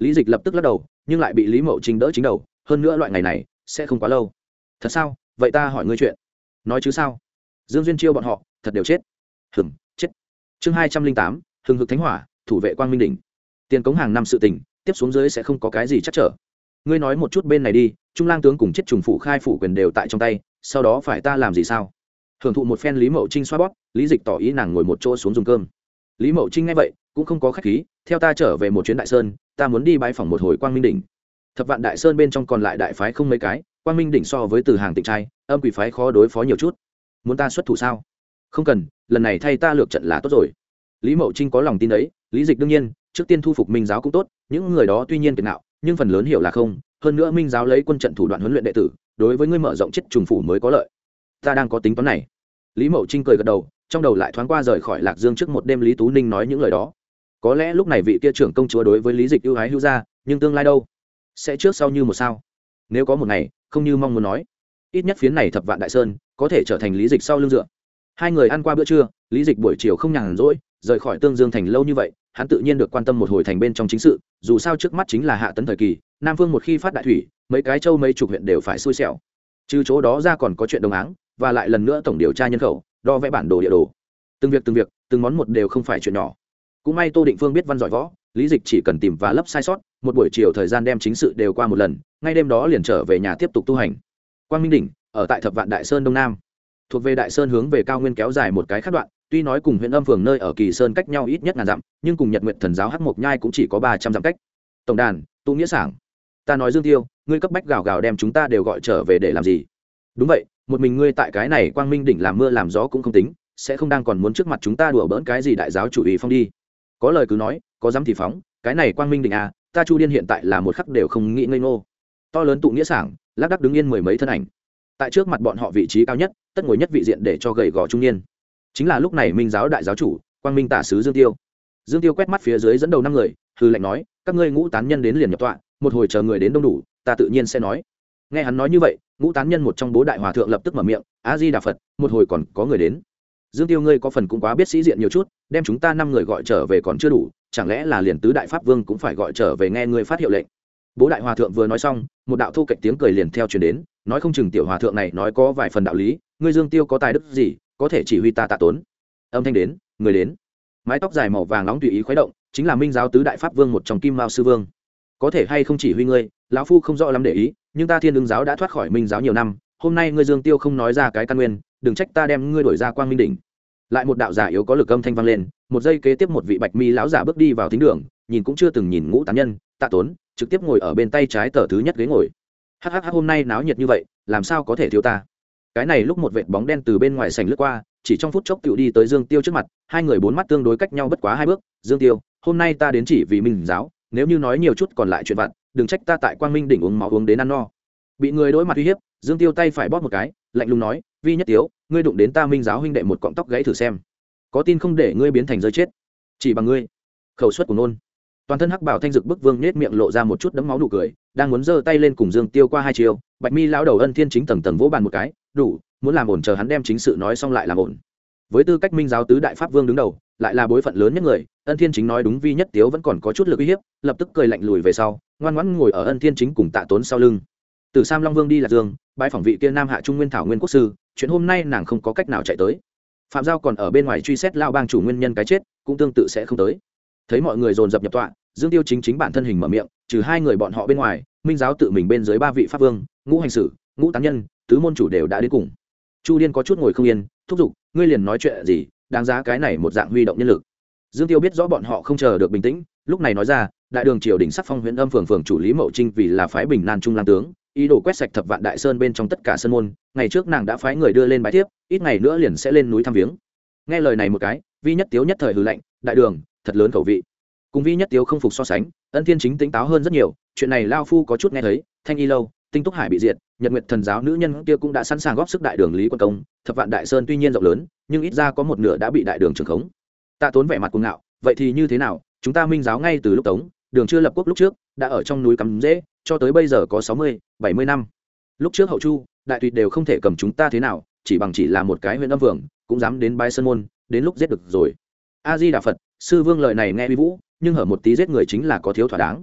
Lý Dịch lập tức lắc đầu, nhưng lại bị Lý Mậu Trinh đỡ chính đầu, hơn nữa loại ngày này sẽ không quá lâu. Thật sao? Vậy ta hỏi ngươi chuyện. Nói chứ sao? Dương Duyên Chiêu bọn họ thật đều chết. Hừm, chết. Chương hai trăm linh tám, hừng hực thánh hỏa, thủ vệ Quang Minh đỉnh. Tiền cống hàng năm sự tình, tiếp xuống dưới sẽ không có cái gì chắc trở. Ngươi nói một chút bên này đi, Trung Lang tướng cùng chết trùng phủ khai phủ quyền đều tại trong tay, sau đó phải ta làm gì sao? Hưởng thụ một phen Lý Mậu Trinh xoa bóp, Lý Dịch tỏ ý nàng ngồi một chỗ xuống dùng cơm. Lý Mậu Trinh nghe vậy cũng không có khách khí, theo ta trở về một chuyến Đại Sơn, ta muốn đi bái phỏng một hồi Quang Minh đỉnh. Thập vạn Đại Sơn bên trong còn lại đại phái không mấy cái, Quang Minh đỉnh so với Từ Hàng Tịnh trai, âm quỷ phái khó đối phó nhiều chút. Muốn ta xuất thủ sao? Không cần, lần này thay ta lược trận là tốt rồi. Lý Mậu Trinh có lòng tin ấy, Lý Dịch đương nhiên, trước tiên thu phục Minh giáo cũng tốt, những người đó tuy nhiên kiệt ngạo, nhưng phần lớn hiểu là không, hơn nữa Minh giáo lấy quân trận thủ đoạn huấn luyện đệ tử, đối với ngươi mở rộng chết trùng phủ mới có lợi. Ta đang có tính toán này. Lý Mậu Trinh cười gật đầu, trong đầu lại thoáng qua rời khỏi Lạc Dương trước một đêm Lý Tú Ninh nói những lời đó. Có lẽ lúc này vị kia trưởng công chúa đối với Lý Dịch ưu ái hữu ra, nhưng tương lai đâu? Sẽ trước sau như một sao? Nếu có một ngày, không như mong muốn nói, ít nhất phiến này Thập vạn Đại Sơn có thể trở thành Lý Dịch sau lưng dựa. Hai người ăn qua bữa trưa, Lý Dịch buổi chiều không nhàn rỗi, rời khỏi Tương Dương thành lâu như vậy, hắn tự nhiên được quan tâm một hồi thành bên trong chính sự, dù sao trước mắt chính là hạ tấn thời kỳ, Nam Vương một khi phát đại thủy, mấy cái châu mấy chục huyện đều phải xui xẻo. Trừ chỗ đó ra còn có chuyện đồng áng, và lại lần nữa tổng điều tra nhân khẩu, đo vẽ bản đồ địa đồ. Từng việc từng việc, từng món một đều không phải chuyện nhỏ. Cũng may Tô Định Phương biết văn giỏi võ, Lý Dịch chỉ cần tìm và lấp sai sót, một buổi chiều thời gian đem chính sự đều qua một lần, ngay đêm đó liền trở về nhà tiếp tục tu hành. Quang Minh đỉnh ở tại Thập vạn Đại Sơn đông nam, thuộc về Đại Sơn hướng về cao nguyên kéo dài một cái khác đoạn, tuy nói cùng huyện Âm Phường nơi ở Kỳ Sơn cách nhau ít nhất ngàn dặm, nhưng cùng Nhật Nguyệt Thần giáo Hắc Mộc Nhai cũng chỉ có ba trăm dặm cách. Tổng đàn, tụ nghĩa sảng. Ta nói Dương Tiêu, ngươi cấp bách gào gào đem chúng ta đều gọi trở về để làm gì? Đúng vậy, một mình ngươi tại cái này Quang Minh đỉnh làm mưa làm gió cũng không tính, sẽ không đang còn muốn trước mặt chúng ta đùa bỡn cái gì đại giáo chủ ý phong đi. Có lời cứ nói, có dám thì phóng, cái này Quang Minh đỉnh à, ta Chu Điên hiện tại là một khắc đều không nghĩ ngây ngô. To lớn tụ nghĩa sảng, lác đác đứng yên mười mấy thân ảnh. Tại trước mặt bọn họ vị trí cao nhất, tất ngồi nhất vị diện để cho gầy gò trung niên. Chính là lúc này Minh giáo đại giáo chủ, Quang Minh tả sứ Dương Tiêu. Dương Tiêu quét mắt phía dưới dẫn đầu năm người, hư lệnh nói, các ngươi ngũ tán nhân đến liền nhập tọa, một hồi chờ người đến đông đủ, ta tự nhiên sẽ nói. Nghe hắn nói như vậy, ngũ tán nhân một trong bố đại hòa thượng lập tức mở miệng, a di đà Phật, một hồi còn có người đến. Dương Tiêu ngươi có phần cũng quá biết sĩ diện nhiều chút, đem chúng ta năm người gọi trở về còn chưa đủ, chẳng lẽ là liền tứ đại pháp vương cũng phải gọi trở về nghe ngươi phát hiệu lệnh? Bố đại hòa thượng vừa nói xong, một đạo thu cạnh tiếng cười liền theo truyền đến, nói không chừng tiểu hòa thượng này nói có vài phần đạo lý, ngươi Dương Tiêu có tài đức gì, có thể chỉ huy ta tạ tốn. Âm thanh đến, người đến. Mái tóc dài màu vàng nóng tùy ý khuấy động, chính là Minh giáo tứ đại pháp vương một trong Kim Mao sư vương. Có thể hay không chỉ huy ngươi, lão phu không rõ lắm để ý, nhưng ta Thiên Ứng giáo đã thoát khỏi Minh giáo nhiều năm, hôm nay ngươi Dương Tiêu không nói ra cái căn nguyên, đừng trách ta đem ngươi đổi ra Quang Minh đỉnh. Lại một đạo giả yếu có lực âm thanh vang lên, một giây kế tiếp một vị bạch mi lão giả bước đi vào thính đường, nhìn cũng chưa từng nhìn ngũ tán nhân, tạ tốn, trực tiếp ngồi ở bên tay trái tờ thứ nhất ghế ngồi. Hắc hắc hắc, hôm nay náo nhiệt như vậy, làm sao có thể thiếu ta? Cái này lúc một vệt bóng đen từ bên ngoài sảnh lướt qua, chỉ trong phút chốc tựu đi tới Dương Tiêu trước mặt, hai người bốn mắt tương đối cách nhau bất quá hai bước. Dương Tiêu, hôm nay ta đến chỉ vì Minh giáo, nếu như nói nhiều chút còn lại chuyện vặt, đừng trách ta tại Quang Minh đỉnh uống máu uống đến ăn no. Bị người đối mặt uy hiếp, Dương Tiêu tay phải bóp một cái, lạnh lùng nói, Vi Nhất Tiếu, ngươi đụng đến ta Minh giáo huynh đệ một cọng tóc gãy thử xem, có tin không để ngươi biến thành rơi chết? Chỉ bằng ngươi. Khẩu suất của nôn. Toàn thân hắc bảo thanh dực bức vương nết miệng lộ ra một chút đấm máu nụ cười, đang muốn giơ tay lên cùng Dương Tiêu qua hai chiều, bạch mi lão đầu Ân Thiên chính tầng tầng vỗ bàn một cái, đủ, muốn làm ổn chờ hắn đem chính sự nói xong lại làm ổn. Với tư cách Minh giáo tứ đại pháp vương đứng đầu, lại là bối phận lớn nhất người, Ân Thiên chính nói đúng Vi Nhất Tiếu vẫn còn có chút lực uy hiếp, lập tức cười lạnh lùi về sau, ngoan ngoãn ngồi ở Ân Thiên chính cùng Tạ Tốn sau lưng. Từ Sam Long Vương đi Lạc Dương, bái phỏng vị kia Nam Hạ Trung Nguyên Thảo Nguyên quốc sư, chuyện hôm nay nàng không có cách nào chạy tới. Phạm Giao còn ở bên ngoài truy xét lao bang chủ nguyên nhân cái chết, cũng tương tự sẽ không tới. Thấy mọi người dồn dập nhập tọa, Dương Tiêu chính chính bản thân hình mở miệng, trừ hai người bọn họ bên ngoài, Minh giáo tự mình bên dưới ba vị pháp vương, ngũ hành sử, ngũ tán nhân, tứ môn chủ đều đã đến cùng. Chu Điên có chút ngồi không yên, thúc giục, ngươi liền nói chuyện gì, đáng giá cái này một dạng huy động nhân lực. Dương Tiêu biết rõ bọn họ không chờ được bình tĩnh, lúc này nói ra, đại đường triều đình sắc phong huyện Âm phường phường chủ Lý Mậu Trinh vì là phái Bình Nan Trung lang tướng, ý đồ quét sạch Thập vạn Đại Sơn bên trong tất cả sơn môn, ngày trước nàng đã phái người đưa lên bái thiếp, ít ngày nữa liền sẽ lên núi thăm viếng. Nghe lời này một cái, Vi Nhất Tiếu nhất thời hừ lạnh, đại đường, thật lớn khẩu vị. Cùng Vi Nhất Tiếu không phục so sánh, Ân Thiên chính tính táo hơn rất nhiều, chuyện này lao phu có chút nghe thấy, Thanh Y lâu, Tinh Túc Hải bị diệt, Nhật Nguyệt Thần giáo nữ nhân kia cũng đã sẵn sàng góp sức đại đường Lý Quân Công, Thập vạn Đại Sơn tuy nhiên rộng lớn, nhưng ít ra có một nửa đã bị đại đường trưởng khống. Tạ Tốn vẻ mặt cuồng ngạo, vậy thì như thế nào, chúng ta Minh giáo ngay từ lúc Tống, đường chưa lập quốc lúc trước, đã ở trong núi cắm rễ, cho tới bây giờ có sáu mươi, bảy mươi năm. Lúc trước hậu chu, đại tùy đều không thể cầm chúng ta thế nào, chỉ bằng chỉ là một cái huyện Âm Vương, cũng dám đến bái sơn môn, đến lúc giết được rồi. A Di Đà Phật, sư vương lời này nghe uy vũ, nhưng hở một tí giết người chính là có thiếu thỏa đáng.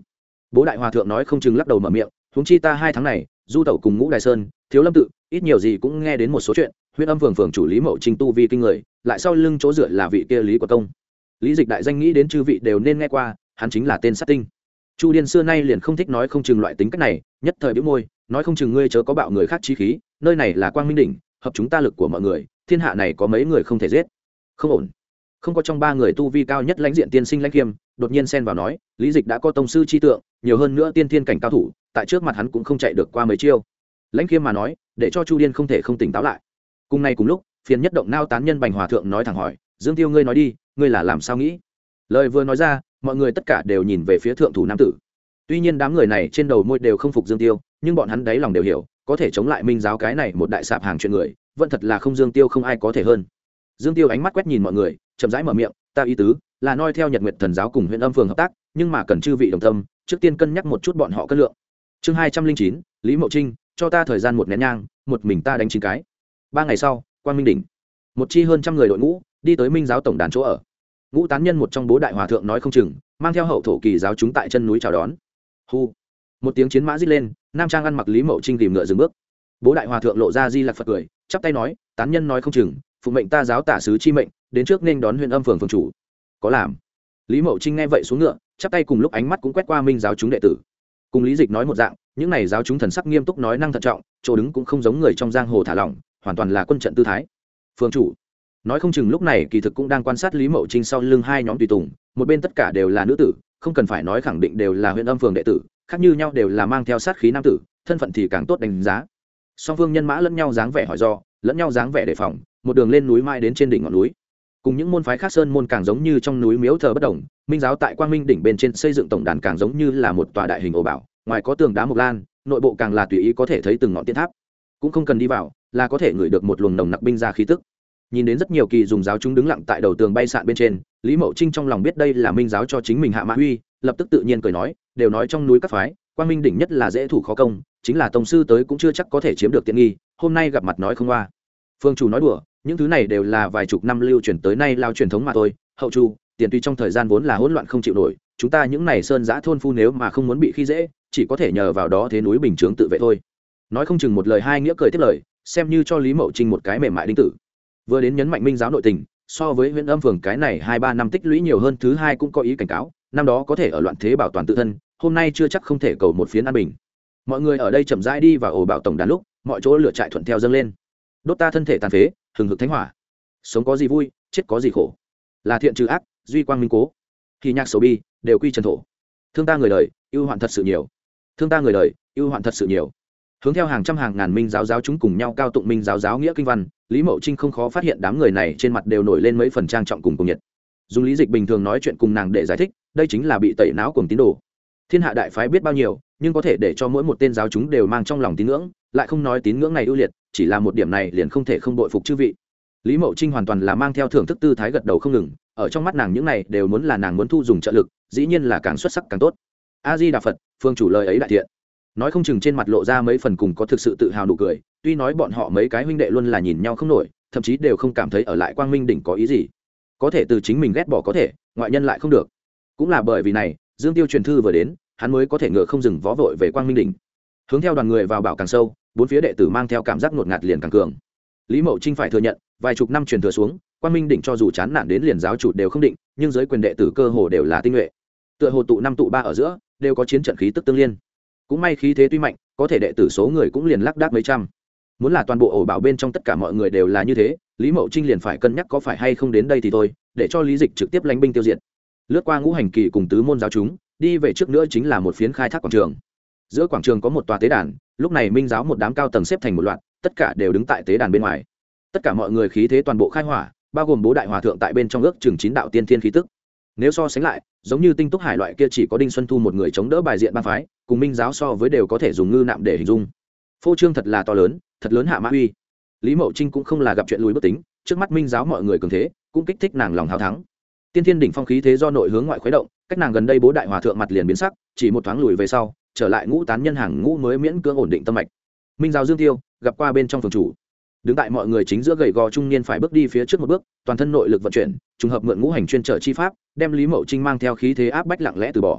Bố đại hòa thượng nói không chừng lắc đầu mở miệng, huống chi ta hai tháng này du tẩu cùng ngũ đại sơn thiếu lâm tự, ít nhiều gì cũng nghe đến một số chuyện. Huyện âm phường phường chủ Lý Mậu Trinh tu vi kinh người, lại sau lưng chỗ dựa là vị kia Lý Quật Công. Lý Dịch đại danh nghĩ đến chư vị đều nên nghe qua, hắn chính là tên sát tinh. Chu Điên xưa nay liền không thích nói không chừng loại tính cách này, nhất thời bĩu môi, nói không chừng ngươi chớ có bạo người khác chí khí, nơi này là Quang Minh đỉnh, hợp chúng ta lực của mọi người, thiên hạ này có mấy người không thể giết. Không ổn. Không có trong ba người tu vi cao nhất lãnh diện tiên sinh Lãnh Kiêm, đột nhiên xen vào nói, Lý Dịch đã có tông sư chi tượng, nhiều hơn nữa tiên thiên cảnh cao thủ, tại trước mặt hắn cũng không chạy được qua mấy chiêu. Lãnh Kiêm mà nói, để cho Chu Điên không thể không tỉnh táo lại. Cùng này cùng lúc, phiền nhất động nao tán nhân Bành Hòa thượng nói thẳng hỏi, Dương Tiêu ngươi nói đi, ngươi là làm sao nghĩ? Lời vừa nói ra, mọi người tất cả đều nhìn về phía thượng thủ nam tử. Tuy nhiên đám người này trên đầu môi đều không phục Dương Tiêu, nhưng bọn hắn đáy lòng đều hiểu, có thể chống lại Minh giáo cái này một đại sạp hàng chuyện người, vẫn thật là không Dương Tiêu không ai có thể hơn. Dương Tiêu ánh mắt quét nhìn mọi người, chậm rãi mở miệng, ta ý tứ là noi theo Nhật Nguyệt Thần giáo cùng Huyện Âm phường hợp tác, nhưng mà cần chư vị đồng tâm, trước tiên cân nhắc một chút bọn họ cân lượng. Chương hai trăm linh chín, Lý Mậu Trinh, cho ta thời gian một nén nhang, một mình ta đánh chín cái. Ba ngày sau, Quang Minh đỉnh, một chi hơn trăm người đội ngũ đi tới Minh giáo tổng đàn chỗ ở. Ngũ tán nhân một trong Bố đại hòa thượng nói không chừng mang theo hậu thổ kỳ giáo chúng tại chân núi chào đón. Hu, một tiếng chiến mã rít lên, nam trang ăn mặc Lý Mậu Trinh tìm ngựa dừng bước. Bố đại hòa thượng lộ ra di lặc Phật cười, chắp tay nói, tán nhân nói không chừng phụ mệnh ta giáo tả sứ chi mệnh, đến trước nên đón Huyện Âm phường phường chủ. Có làm. Lý Mậu Trinh nghe vậy xuống ngựa, chắp tay cùng lúc ánh mắt cũng quét qua Minh giáo chúng đệ tử. Cùng Lý Dịch nói một dạng, những này giáo chúng thần sắc nghiêm túc nói năng thận trọng, chỗ đứng cũng không giống người trong giang hồ thả lỏng, hoàn toàn là quân trận tư thái. Phường chủ nói không chừng lúc này kỳ thực cũng đang quan sát Lý Mậu Trinh sau lưng hai nhóm tùy tùng, một bên tất cả đều là nữ tử, không cần phải nói khẳng định đều là Huyện Âm phường đệ tử, khác như nhau đều là mang theo sát khí nam tử, thân phận thì càng tốt đánh giá. Song phương nhân mã lẫn nhau dáng vẻ hỏi do, lẫn nhau dáng vẻ đề phòng, một đường lên núi mai đến trên đỉnh ngọn núi. Cùng những môn phái khác sơn môn càng giống như trong núi miếu thờ bất động, Minh giáo tại Quang Minh đỉnh bên trên xây dựng tổng đàn càng giống như là một tòa đại hình ổ bảo, ngoài có tường đá mộc lan, nội bộ càng là tùy ý có thể thấy từng ngọn tiên tháp, cũng không cần đi vào, là có thể ngửi được một luồng nồng nặc binh ra khí tức. Nhìn đến rất nhiều kỳ dùng giáo chúng đứng lặng tại đầu tường bay sạn bên trên, Lý Mậu Trinh trong lòng biết đây là Minh giáo cho chính mình hạ mã uy, lập tức tự nhiên cười nói, đều nói trong núi các phái, Quang Minh đỉnh nhất là dễ thủ khó công, chính là tông sư tới cũng chưa chắc có thể chiếm được tiện nghi, hôm nay gặp mặt nói không qua. Phương chủ nói đùa, những thứ này đều là vài chục năm lưu truyền tới nay lao truyền thống mà thôi. Hậu chu tiền tuy trong thời gian vốn là hỗn loạn không chịu nổi, chúng ta những này sơn giã thôn phu nếu mà không muốn bị khi dễ, chỉ có thể nhờ vào đó thế núi bình chướng tự vệ thôi. Nói không chừng một lời hai nghĩa cười tiếp lời, xem như cho Lý Mậu Trinh một cái mềm mại đinh tử. Vừa đến nhấn mạnh Minh giáo nội tình, so với Huyện Âm phường cái này hai ba năm tích lũy nhiều hơn, thứ hai cũng có ý cảnh cáo, năm đó có thể ở loạn thế bảo toàn tự thân, hôm nay chưa chắc không thể cầu một phiến an bình. Mọi người ở đây chậm rãi đi vào ổ bảo tổng đàn lúc, mọi chỗ lửa trại thuận theo dâng lên. Đốt ta thân thể tàn phế, hừng hực thánh hỏa. Sống có gì vui, chết có gì khổ. Là thiện trừ ác, duy quang minh cố. Thì nhạc sầu bi đều quy trần thổ. Thương ta người đời, ưu hoạn thật sự nhiều. Thương ta người đời, ưu hoạn thật sự nhiều. Hướng theo hàng trăm hàng ngàn Minh giáo giáo chúng cùng nhau cao tụng Minh giáo giáo nghĩa kinh văn, Lý Mậu Trinh không khó phát hiện đám người này trên mặt đều nổi lên mấy phần trang trọng cùng cùng nhiệt. Dùng Lý Dịch bình thường nói chuyện cùng nàng để giải thích, đây chính là bị tẩy não cùng tín đồ. Thiên hạ đại phái biết bao nhiêu, nhưng có thể để cho mỗi một tên giáo chúng đều mang trong lòng tín ngưỡng, lại không nói tín ngưỡng này ưu liệt, chỉ là một điểm này liền không thể không bội phục chư vị. Lý Mậu Trinh hoàn toàn là mang theo thưởng thức tư thái gật đầu không ngừng, ở trong mắt nàng những này đều muốn là nàng muốn thu dùng trợ lực, dĩ nhiên là càng xuất sắc càng tốt. A Di Đà Phật, phương chủ lời ấy đại thiện. Nói không chừng trên mặt lộ ra mấy phần cùng có thực sự tự hào nụ cười, tuy nói bọn họ mấy cái huynh đệ luôn là nhìn nhau không nổi, thậm chí đều không cảm thấy ở lại Quang Minh đỉnh có ý gì. Có thể từ chính mình ghét bỏ có thể, ngoại nhân lại không được. Cũng là bởi vì này, Dương Tiêu truyền thư vừa đến, hắn mới có thể ngựa không dừng vó vội về Quang Minh đỉnh. Hướng theo đoàn người vào bảo càng sâu, bốn phía đệ tử mang theo cảm giác ngột ngạt liền càng cường. Lý Mậu Trinh phải thừa nhận, vài chục năm truyền thừa xuống, Quang Minh đỉnh cho dù chán nản đến liền giáo chủ đều không định, nhưng giới quyền đệ tử cơ hồ đều là tinh nhuệ. Tựa hồ tụ năm tụ ba ở giữa, đều có chiến trận khí tức tương liên. Cũng may khí thế tuy mạnh, có thể đệ tử số người cũng liền lác đác mấy trăm. Muốn là toàn bộ ổ bảo bên trong tất cả mọi người đều là như thế, Lý Mậu Trinh liền phải cân nhắc có phải hay không đến đây thì thôi, để cho Lý Dịch trực tiếp lãnh binh tiêu diệt. Lướt qua ngũ hành kỳ cùng tứ môn giáo chúng, đi về trước nữa chính là một phiến khai thác quảng trường. Giữa quảng trường có một tòa tế đàn, lúc này Minh giáo một đám cao tầng xếp thành một loạt, tất cả đều đứng tại tế đàn bên ngoài. Tất cả mọi người khí thế toàn bộ khai hỏa, bao gồm Bố đại hòa thượng tại bên trong ước chừng chín đạo tiên thiên khí tức. Nếu so sánh lại, giống như Tinh Túc Hải loại kia chỉ có Đinh Xuân Thu một người chống đỡ bài diện ba phái, cùng Minh giáo so với đều có thể dùng ngư nạm để hình dung. Phô trương thật là to lớn, thật lớn hạ mã uy. Lý Mậu Trinh cũng không là gặp chuyện lùi bước tính, trước mắt Minh giáo mọi người cường thế, cũng kích thích nàng lòng hào thắng. Tiên thiên đỉnh phong khí thế do nội hướng ngoại khuấy động, cách nàng gần đây Bố đại hòa thượng mặt liền biến sắc, chỉ một thoáng lùi về sau, trở lại ngũ tán nhân hàng ngũ mới miễn cưỡng ổn định tâm mạch. Minh giáo Dương Tiêu gặp qua bên trong phường chủ, đứng tại mọi người chính giữa gầy gò trung niên phải bước đi phía trước một bước, toàn thân nội lực vận chuyển, trùng hợp mượn ngũ hành chuyên trở chi pháp, đem Lý Mậu Trinh mang theo khí thế áp bách lặng lẽ từ bỏ.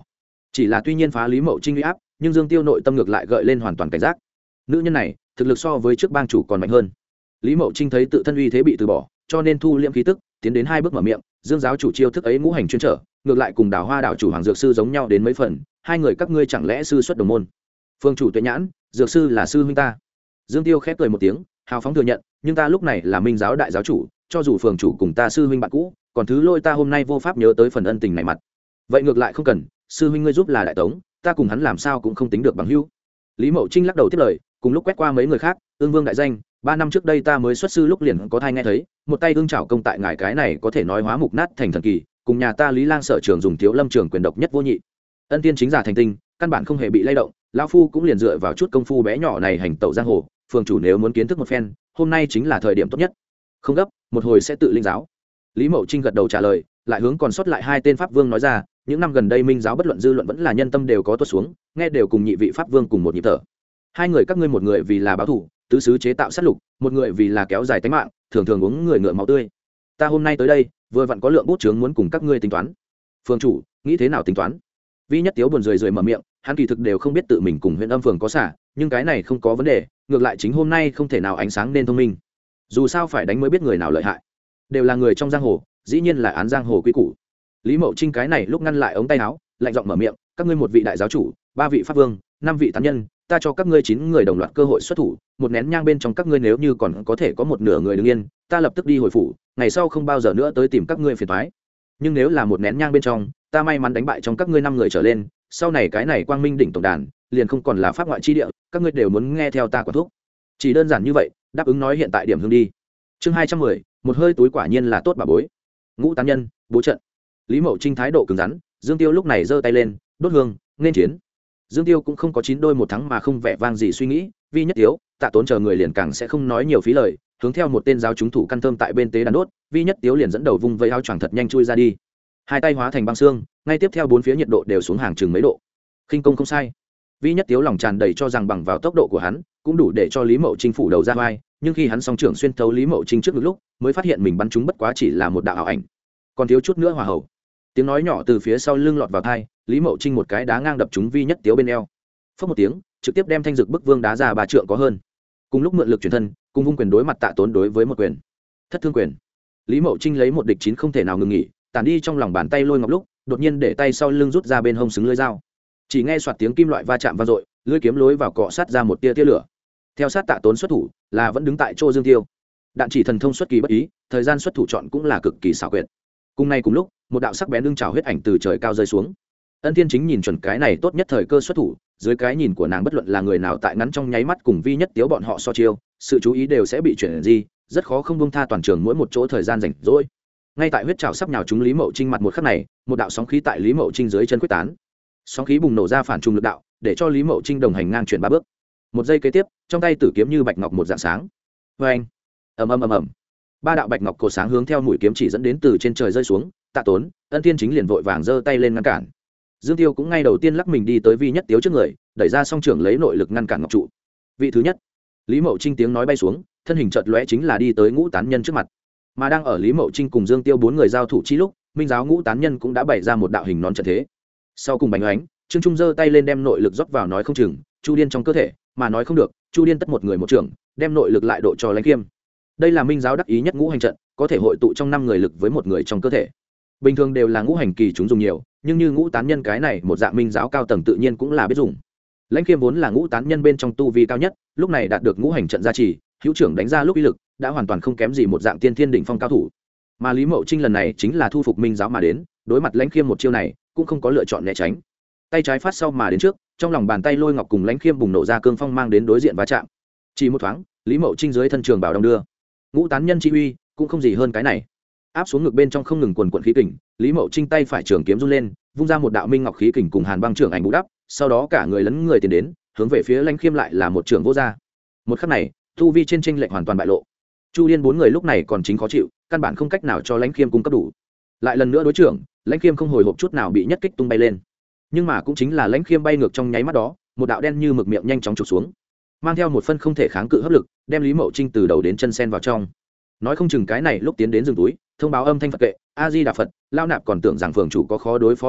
chỉ là tuy nhiên phá lý mậu trinh uy áp, nhưng Dương Tiêu nội tâm ngược lại gợi lên hoàn toàn cảnh giác. Nữ nhân này thực lực so với trước bang chủ còn mạnh hơn. Lý mậu trinh thấy tự thân uy thế bị từ bỏ, cho nên thu liễm khí tức, tiến đến hai bước mở miệng. Dương giáo chủ chiêu thức ấy ngũ hành chuyên trở, ngược lại cùng Đào Hoa đạo chủ Hoàng Dược sư giống nhau đến mấy phần. Hai người các ngươi chẳng lẽ sư xuất đồng môn? Phương chủ Tuệ Nhãn, Dược sư là sư huynh ta. Dương Tiêu khép cười một tiếng, hào phóng thừa nhận, nhưng ta lúc này là Minh giáo đại giáo chủ, cho dù phường chủ cùng ta sư huynh bạn cũ, còn thứ lôi ta hôm nay vô pháp nhớ tới phần ân tình này mặt. Vậy ngược lại không cần, sư huynh ngươi giúp là đại tống, ta cùng hắn làm sao cũng không tính được bằng hữu. Lý Mậu Trinh lắc đầu tiếp lời, cùng lúc quét qua mấy người khác, Ương Vương đại danh, ba năm trước đây ta mới xuất sư lúc liền có thai nghe thấy, một tay ương trảo công tại ngài cái này có thể nói hóa mục nát thành thần kỳ, cùng nhà ta Lý Lang sở trường dùng thiếu lâm trường quyền độc nhất vô nhị. Ân tiên chính giả thành tinh, căn bản không hề bị lay động, lão phu cũng liền dựa vào chút công phu bé nhỏ này hành tẩu giang hồ, phường chủ nếu muốn kiến thức một phen, hôm nay chính là thời điểm tốt nhất. Không gấp, một hồi sẽ tự linh giáo. Lý Mậu Trinh gật đầu trả lời, lại hướng còn sót lại hai tên pháp vương nói ra, những năm gần đây Minh giáo bất luận dư luận vẫn là nhân tâm đều có tuột xuống, nghe đều cùng nhị vị pháp vương cùng một nhịp thở. Hai người các ngươi một người vì là báo thù, tứ xứ chế tạo sát lục, một người vì là kéo dài tính mạng, thường thường uống người ngựa máu tươi. Ta hôm nay tới đây, vừa vặn có lượng bút chướng muốn cùng các ngươi tính toán. Phương chủ, nghĩ thế nào tính toán? Vi Nhất Tiếu buồn rười rười mở miệng, hắn kỳ thực đều không biết tự mình cùng huyện âm phường có xả, nhưng cái này không có vấn đề, ngược lại chính hôm nay không thể nào ánh sáng nên thông minh. Dù sao phải đánh mới biết người nào lợi hại, đều là người trong giang hồ, dĩ nhiên là án giang hồ quý củ. Lý Mậu Trinh cái này lúc ngăn lại ống tay áo, lạnh giọng mở miệng, các ngươi một vị đại giáo chủ, ba vị pháp vương, năm vị tán nhân, ta cho các ngươi chín người đồng loạt cơ hội xuất thủ, một nén nhang bên trong các ngươi nếu như còn có thể có một nửa người đứng yên, ta lập tức đi hồi phủ, ngày sau không bao giờ nữa tới tìm các ngươi phiền toái. Nhưng nếu là một nén nhang bên trong, ta may mắn đánh bại trong các ngươi năm người trở lên, sau này cái này quang minh đỉnh tổng đàn liền không còn là pháp ngoại chi địa, các ngươi đều muốn nghe theo ta quản thúc. Chỉ đơn giản như vậy, đáp ứng nói hiện tại điểm hương đi. Chương hai trăm mười, một hơi túi quả nhiên là tốt bà bối. Ngũ tán nhân, bố trận. Lý Mậu Trinh thái độ cứng rắn, Dương Tiêu lúc này giơ tay lên, đốt hương, nên chiến. Dương Tiêu cũng không có chín đôi một thắng mà không vẻ vang gì suy nghĩ, Vi Nhất Tiếu, Tạ Tốn chờ người liền càng sẽ không nói nhiều phí lời, hướng theo một tên giáo chúng thủ căn thơm tại bên tế đàn đốt, Vi Nhất Tiếu liền dẫn đầu vung vây áo choàng thật nhanh chui ra đi. Hai tay hóa thành băng xương, ngay tiếp theo bốn phía nhiệt độ đều xuống hàng chừng mấy độ. Khinh công không sai. Vi Nhất Tiếu lòng tràn đầy cho rằng bằng vào tốc độ của hắn, cũng đủ để cho Lý Mậu Trinh phủ đầu ra vai, nhưng khi hắn song trưởng xuyên thấu Lý Mậu Trinh trước một lúc, mới phát hiện mình bắn trúng bất quá chỉ là một đạo ảo ảnh, còn thiếu chút nữa hòa hậu. Tiếng nói nhỏ từ phía sau lưng lọt vào tai, Lý Mậu Trinh một cái đá ngang đập trúng Vi Nhất Tiếu bên eo. Phất một tiếng, trực tiếp đem thanh dực bức vương đá ra ba trượng có hơn. Cùng lúc mượn lực chuyển thân, cùng vung quyền đối mặt Tạ Tốn đối với một quyền. Thất thương quyền. Lý Mậu Trinh lấy một địch chín không thể nào ngừng nghỉ, tản đi trong lòng bàn tay lôi ngọc lúc, đột nhiên để tay sau lưng rút ra bên hông xứng lưỡi dao. Chỉ nghe xoạt tiếng kim loại va chạm vang dội, lưỡi kiếm lối vào cọ sát ra một tia tia lửa. Theo sát Tạ Tốn xuất thủ, là vẫn đứng tại chỗ Dương Tiêu. Đạn chỉ thần thông xuất kỳ bất ý, thời gian xuất thủ chọn cũng là cực kỳ xảo quyệt. Cùng ngày cùng lúc, một đạo sắc bén đương trào huyết ảnh từ trời cao rơi xuống. Ân Thiên Chính nhìn chuẩn cái này tốt nhất thời cơ xuất thủ, dưới cái nhìn của nàng bất luận là người nào tại ngắn trong nháy mắt cùng Vi Nhất Tiếu bọn họ so chiêu, sự chú ý đều sẽ bị chuyển di, rất khó không buông tha toàn trường mỗi một chỗ thời gian rảnh rỗi. Ngay tại huyết trào sắp nhào trúng Lý Mậu Trinh mặt một khắc này, một đạo sóng khí tại Lý Mậu Trinh dưới chân quyết tán. Sóng khí bùng nổ ra phản trùng lực đạo, để cho Lý Mậu Trinh đồng hành ngang chuyển ba bước. Một giây kế tiếp, trong tay tử kiếm như bạch ngọc một dạng sáng. Oeng! Ầm ầm ầm ầm. Ba đạo bạch ngọc cổ sáng hướng theo mũi kiếm chỉ dẫn đến từ trên trời rơi xuống, Tạ Tốn, Ân Thiên Chính liền vội vàng giơ tay lên ngăn cản. Dương Tiêu cũng ngay đầu tiên lắc mình đi tới Vi Nhất Tiếu trước người, đẩy ra song trưởng lấy nội lực ngăn cản ngọc trụ. Vị thứ nhất. Lý Mậu Trinh tiếng nói bay xuống, thân hình chợt lóe chính là đi tới Ngũ Tán Nhân trước mặt. Mà đang ở Lý Mậu Trinh cùng Dương Tiêu bốn người giao thủ chi lúc, Minh giáo Ngũ Tán Nhân cũng đã bày ra một đạo hình nón trận thế. Sau cùng bánh oánh, Trương Trung giơ tay lên đem nội lực rót vào nói không chừng, Chu Điên trong cơ thể, mà nói không được, Chu Điên tất một người một trưởng, đem nội lực lại độ cho Lãnh Kiêm. Đây là Minh giáo đắc ý nhất ngũ hành trận, có thể hội tụ trong năm người lực với một người trong cơ thể. Bình thường đều là ngũ hành kỳ chúng dùng nhiều, nhưng như Ngũ Tán Nhân cái này một dạng Minh giáo cao tầng tự nhiên cũng là biết dùng. Lãnh Kiêm vốn là Ngũ Tán Nhân bên trong tu vi cao nhất, lúc này đạt được ngũ hành trận gia trì, hữu trưởng đánh ra lúc uy lực đã hoàn toàn không kém gì một dạng tiên thiên đỉnh phong cao thủ. Mà Lý Mậu Trinh lần này chính là thu phục Minh giáo mà đến, đối mặt Lãnh Kiêm một chiêu này, cũng không có lựa chọn né tránh. Tay trái phát sau mà đến trước, trong lòng bàn tay lôi ngọc cùng Lãnh Kiêm bùng nổ ra cương phong mang đến đối diện va chạm. Chỉ một thoáng, Lý Mậu Trinh dưới thân trường bảo đồng đưa. Ngũ Tán Nhân chi uy cũng không gì hơn cái này. Áp xuống ngực bên trong không ngừng quần quần khí kình, Lý Mậu Trinh tay phải trường kiếm run lên, vung ra một đạo minh ngọc khí kình cùng Hàn Băng trưởng ảnh bù đắp, sau đó cả người lấn người tiến đến, hướng về phía Lãnh Kiêm lại là một trường vô ra. Một khắc này, tu vi trên chênh lệch hoàn toàn bại lộ. Chu Liên bốn người lúc này còn chính khó chịu, căn bản không cách nào cho Lãnh Kiêm cung cấp đủ. Lại lần nữa đối trưởng, Lãnh Kiêm không hồi hộp chút nào bị nhất kích tung bay lên. Nhưng mà cũng chính là Lãnh Kiêm bay ngược trong nháy mắt đó, một đạo đen như mực miệng nhanh chóng chụp xuống, mang theo một phân không thể kháng cự hấp lực, đem Lý Mậu Trinh từ đầu đến chân sen vào trong. Nói không chừng cái này lúc tiến đến rừng túi, thông báo âm thanh Phật kệ, A Di Đà Phật, lao nạp còn tưởng rằng phường chủ có khó đối phó biết bao,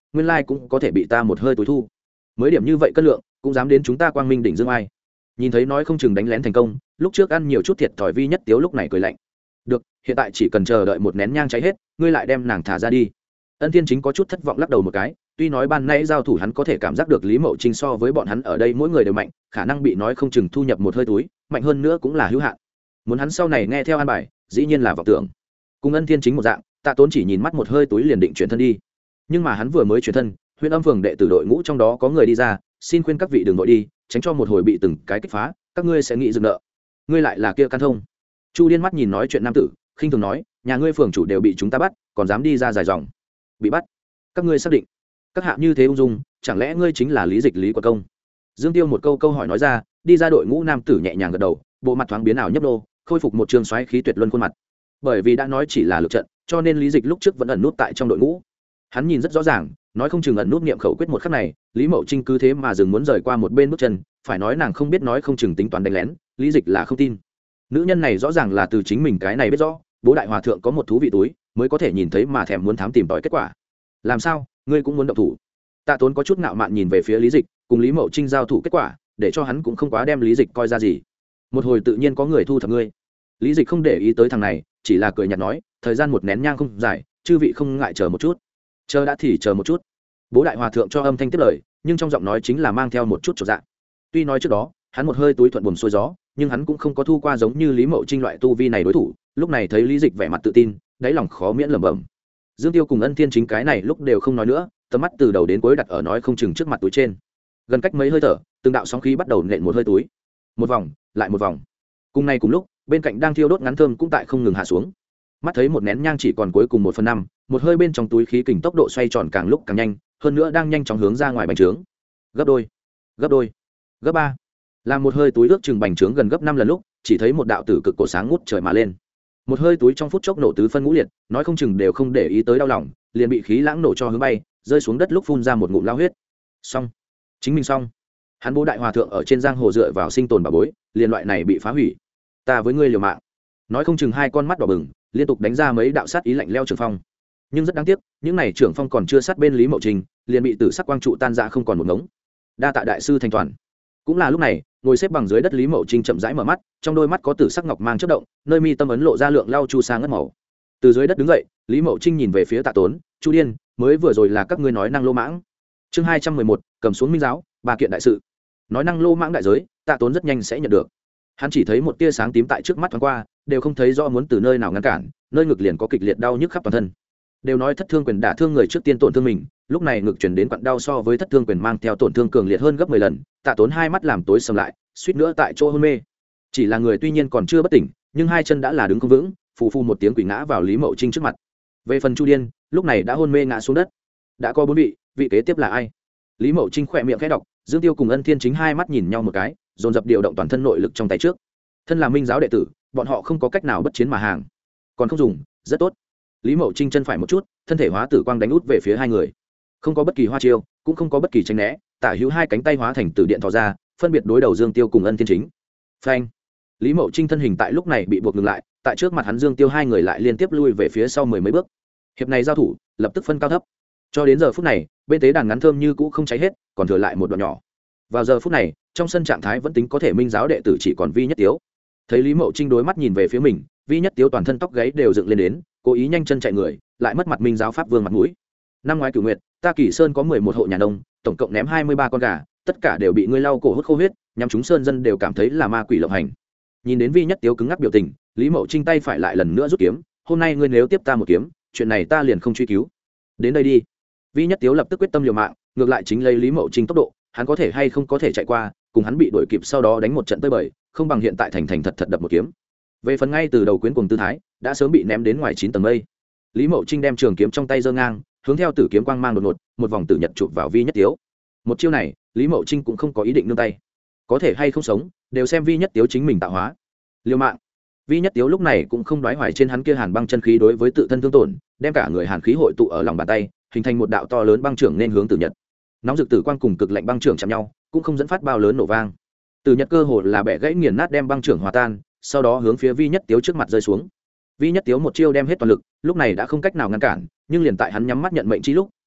nguyên lai cũng có thể bị ta một hơi tối thu. Mới điểm như vậy cân lượng cũng dám đến chúng ta quang minh đỉnh dương ai. Nhìn thấy nói không chừng đánh lén thành công, lúc trước ăn nhiều chút thiệt thòi Vi Nhất Tiếu lúc này cười lạnh. Được, hiện tại chỉ cần chờ đợi một nén nhang cháy hết, ngươi lại đem nàng thả ra đi. Ân Thiên Chính có chút thất vọng lắc đầu một cái, tuy nói ban nãy giao thủ hắn có thể cảm giác được Lý Mậu Trinh so với bọn hắn ở đây mỗi người đều mạnh, khả năng bị nói không chừng thu nhập một hơi túi, mạnh hơn nữa cũng là hữu hạn. Muốn hắn sau này nghe theo an bài, dĩ nhiên là vọng tưởng. Cùng Ân Thiên Chính một dạng, Tạ Tốn chỉ nhìn mắt một hơi túi liền định chuyển thân đi. Nhưng mà hắn vừa mới chuyển thân, Huyền Âm Phường đệ tử đội ngũ trong đó có người đi ra, xin khuyên các vị đừng vội đi, tránh cho một hồi bị từng cái kích phá, các ngươi sẽ nghĩ dừng nợ. Ngươi lại là kia Can Thông. Chu Điên mắt nhìn nói chuyện nam tử, khinh thường nói, nhà ngươi phường chủ đều bị chúng ta bắt, còn dám đi ra dài dòng. Bị bắt? Các ngươi xác định? Các hạ như thế ung dung, chẳng lẽ ngươi chính là Lý Dịch Lý Quận Công? Dương Tiêu một câu câu hỏi nói ra, đi ra đội ngũ nam tử nhẹ nhàng gật đầu, bộ mặt thoáng biến ảo nhấp nô, khôi phục một trường xoáy khí tuyệt luân khuôn mặt. Bởi vì đã nói chỉ là lực trận, cho nên Lý Dịch lúc trước vẫn ẩn nút tại trong đội ngũ. Hắn nhìn rất rõ ràng, nói không chừng ẩn nút niệm khẩu quyết một khắc này, Lý Mậu Trinh cứ thế mà dừng muốn rời qua một bên bước chân, phải nói nàng không biết nói không chừng tính toán đánh lén, Lý Dịch là không tin. Nữ nhân này rõ ràng là từ chính mình cái này biết rõ, bố đại hòa thượng có một thú vị túi, mới có thể nhìn thấy mà thèm muốn thám tìm tòi kết quả. Làm sao, ngươi cũng muốn động thủ? Tạ Tốn có chút ngạo mạn nhìn về phía Lý Dịch, cùng Lý Mậu Trinh giao thủ kết quả, để cho hắn cũng không quá đem Lý Dịch coi ra gì. Một hồi tự nhiên có người thu thập ngươi. Lý Dịch không để ý tới thằng này, chỉ là cười nhạt nói, thời gian một nén nhang không dài, chư vị không ngại chờ một chút. Chờ đã thì chờ một chút. Bố đại hòa thượng cho âm thanh tiếp lời, nhưng trong giọng nói chính là mang theo một chút chột dạ. Tuy nói trước đó, hắn một hơi túi thuận buồm xuôi gió, nhưng hắn cũng không có thu qua giống như Lý Mậu Trinh loại tu vi này đối thủ, lúc này thấy Lý Dịch vẻ mặt tự tin, đáy lòng khó miễn lẩm bẩm. Dương Tiêu cùng Ân Thiên Chính cái này lúc đều không nói nữa, tầm mắt từ đầu đến cuối đặt ở nói không chừng trước mặt túi trên. Gần cách mấy hơi thở, từng đạo sóng khí bắt đầu nện một hơi túi. Một vòng, lại một vòng. Cùng nay cùng lúc, bên cạnh đang thiêu đốt ngắn thơm cũng tại không ngừng hạ xuống. Mắt thấy một nén nhang chỉ còn cuối cùng một phần năm, một hơi bên trong túi khí kình tốc độ xoay tròn càng lúc càng nhanh, hơn nữa đang nhanh chóng hướng ra ngoài bành trướng. Gấp đôi, gấp đôi, gấp ba. Làm một hơi túi ước chừng bành trướng gần gấp năm lần lúc, chỉ thấy một đạo tử cực cổ sáng ngút trời mà lên. Một hơi túi trong phút chốc nổ tứ phân ngũ liệt, nói không chừng đều không để ý tới đau lòng, liền bị khí lãng nổ cho hướng bay, rơi xuống đất lúc phun ra một ngụm lao huyết. Xong, chính mình xong. Hắn bố đại hòa thượng ở trên giang hồ dựa vào sinh tồn bà bối, liền loại này bị phá hủy. Ta với ngươi liều mạng. Nói không chừng hai con mắt đỏ bừng, liên tục đánh ra mấy đạo sát ý lạnh leo trường phong. Nhưng rất đáng tiếc, những này trưởng phong còn chưa sát bên Lý Mậu Trình, liền bị tử sắc quang trụ tan ra không còn một ngống. Đa tạ đại sư thành toàn. Cũng là lúc này, ngồi xếp bằng dưới đất Lý Mậu Trinh chậm rãi mở mắt, trong đôi mắt có tử sắc ngọc mang chớp động, nơi mi tâm ấn lộ ra lượng lau chu sa ngất màu. Từ dưới đất đứng dậy, Lý Mậu Trinh nhìn về phía Tạ Tốn, Chu Điên, mới vừa rồi là các ngươi nói năng lô mãng. Chương hai trăm mười một, cầm xuống minh giáo, ba kiện đại sự. Nói năng lô mãng đại giới, Tạ Tốn rất nhanh sẽ nhận được. Hắn chỉ thấy một tia sáng tím tại trước mắt thoáng qua, đều không thấy rõ muốn từ nơi nào ngăn cản, nơi ngực liền có kịch liệt đau nhức khắp toàn thân. Đều nói thất thương quyền đả thương người trước tiên tổn thương mình, lúc này ngực truyền đến quặn đau so với thất thương quyền mang theo tổn thương cường liệt hơn gấp mười lần, Tạ Tốn hai mắt làm tối sầm lại, suýt nữa tại chỗ hôn mê. Chỉ là người tuy nhiên còn chưa bất tỉnh, nhưng hai chân đã là đứng không vững, phù phù một tiếng quỷ ngã vào Lý Mậu Trinh trước mặt. Về phần Chu Điên, lúc này đã hôn mê ngã xuống đất. Đã có bốn vị, vị kế tiếp là ai? Lý Mậu Trinh khỏe miệng khẽ đọc, Dương Tiêu cùng Ân Thiên Chính hai mắt nhìn nhau một cái, dồn dập điều động toàn thân nội lực trong tay trước. Thân là minh giáo đệ tử, bọn họ không có cách nào bất chiến mà hàng. Còn không dùng, rất tốt. Lý Mậu Trinh chân phải một chút, thân thể hóa tử quang đánh út về phía hai người. Không có bất kỳ hoa chiêu, cũng không có bất kỳ tránh né, tả hữu hai cánh tay hóa thành tử điện thò ra, phân biệt đối đầu Dương Tiêu cùng Ân Thiên Chính. Phanh! Lý Mậu Trinh thân hình tại lúc này bị buộc ngừng lại, tại trước mặt hắn Dương Tiêu hai người lại liên tiếp lui về phía sau mười mấy bước. Hiệp này giao thủ, lập tức phân cao thấp. Cho đến giờ phút này, bên tế đàn ngắn thơm như cũ không cháy hết, còn thừa lại một đoạn nhỏ. Vào giờ phút này, trong sân trạng thái vẫn tính có thể, minh giáo đệ tử chỉ còn Vi Nhất Tiếu. Thấy Lý Mậu Trinh đối mắt nhìn về phía mình, Vi Nhất Tiếu toàn thân tóc gáy đều dựng lên đến, cố ý nhanh chân chạy người, lại mất mặt minh giáo pháp vương mặt mũi. Năm ngoái Cửu Nguyệt, ta Kỳ Sơn có mười một hộ nhà nông, tổng cộng ném hai mươi ba con gà, tất cả đều bị ngươi lau cổ hút khô huyết, nhằm chúng sơn dân đều cảm thấy là ma quỷ lộng hành. Nhìn đến Vi Nhất Tiếu cứng ngắc biểu tình, Lý Mậu Trinh tay phải lại lần nữa rút kiếm, hôm nay ngươi nếu tiếp ta một kiếm, chuyện này ta liền không truy cứu. Đến đây đi. Vi Nhất Tiếu lập tức quyết tâm liều mạng, ngược lại chính lấy Lý Mậu Trinh tốc độ, hắn có thể hay không có thể chạy qua, cùng hắn bị đuổi kịp sau đó đánh một trận tơi bời, không bằng hiện tại thành thành thật thật đập một kiếm. Về phần ngay từ đầu quyến cùng tư thái, đã sớm bị ném đến ngoài chín tầng mây. Lý Mậu Trinh đem trường kiếm trong tay giơ ngang, hướng theo tử kiếm quang mang đột ngột, một vòng tử nhật chụp vào Vi Nhất Tiếu. Một chiêu này, Lý Mậu Trinh cũng không có ý định nương tay. Có thể hay không sống, đều xem Vi Nhất Tiếu chính mình tạo hóa. Liều mạng. Vi Nhất Tiếu lúc này cũng không đoái hoài trên hắn kia hàn băng chân khí đối với tự thân thương tổn, đem cả người hàn khí hội tụ ở lòng bàn tay, hình thành một đạo to lớn băng trưởng nên hướng tử nhật. Nóng rực tử quang cùng cực lạnh băng trưởng chạm nhau, cũng không dẫn phát bao lớn nổ vang. Tử nhật cơ hồ là bẻ gãy nghiền nát đem băng trưởng hòa tan, sau đó hướng phía Vi Nhất Tiếu trước mặt rơi xuống. Vi Nhất Tiếu một chiêu đem hết toàn lực, lúc này đã không cách nào ngăn cản, nhưng liền tại hắn nhắm mắt nhận mệnh chi lúc,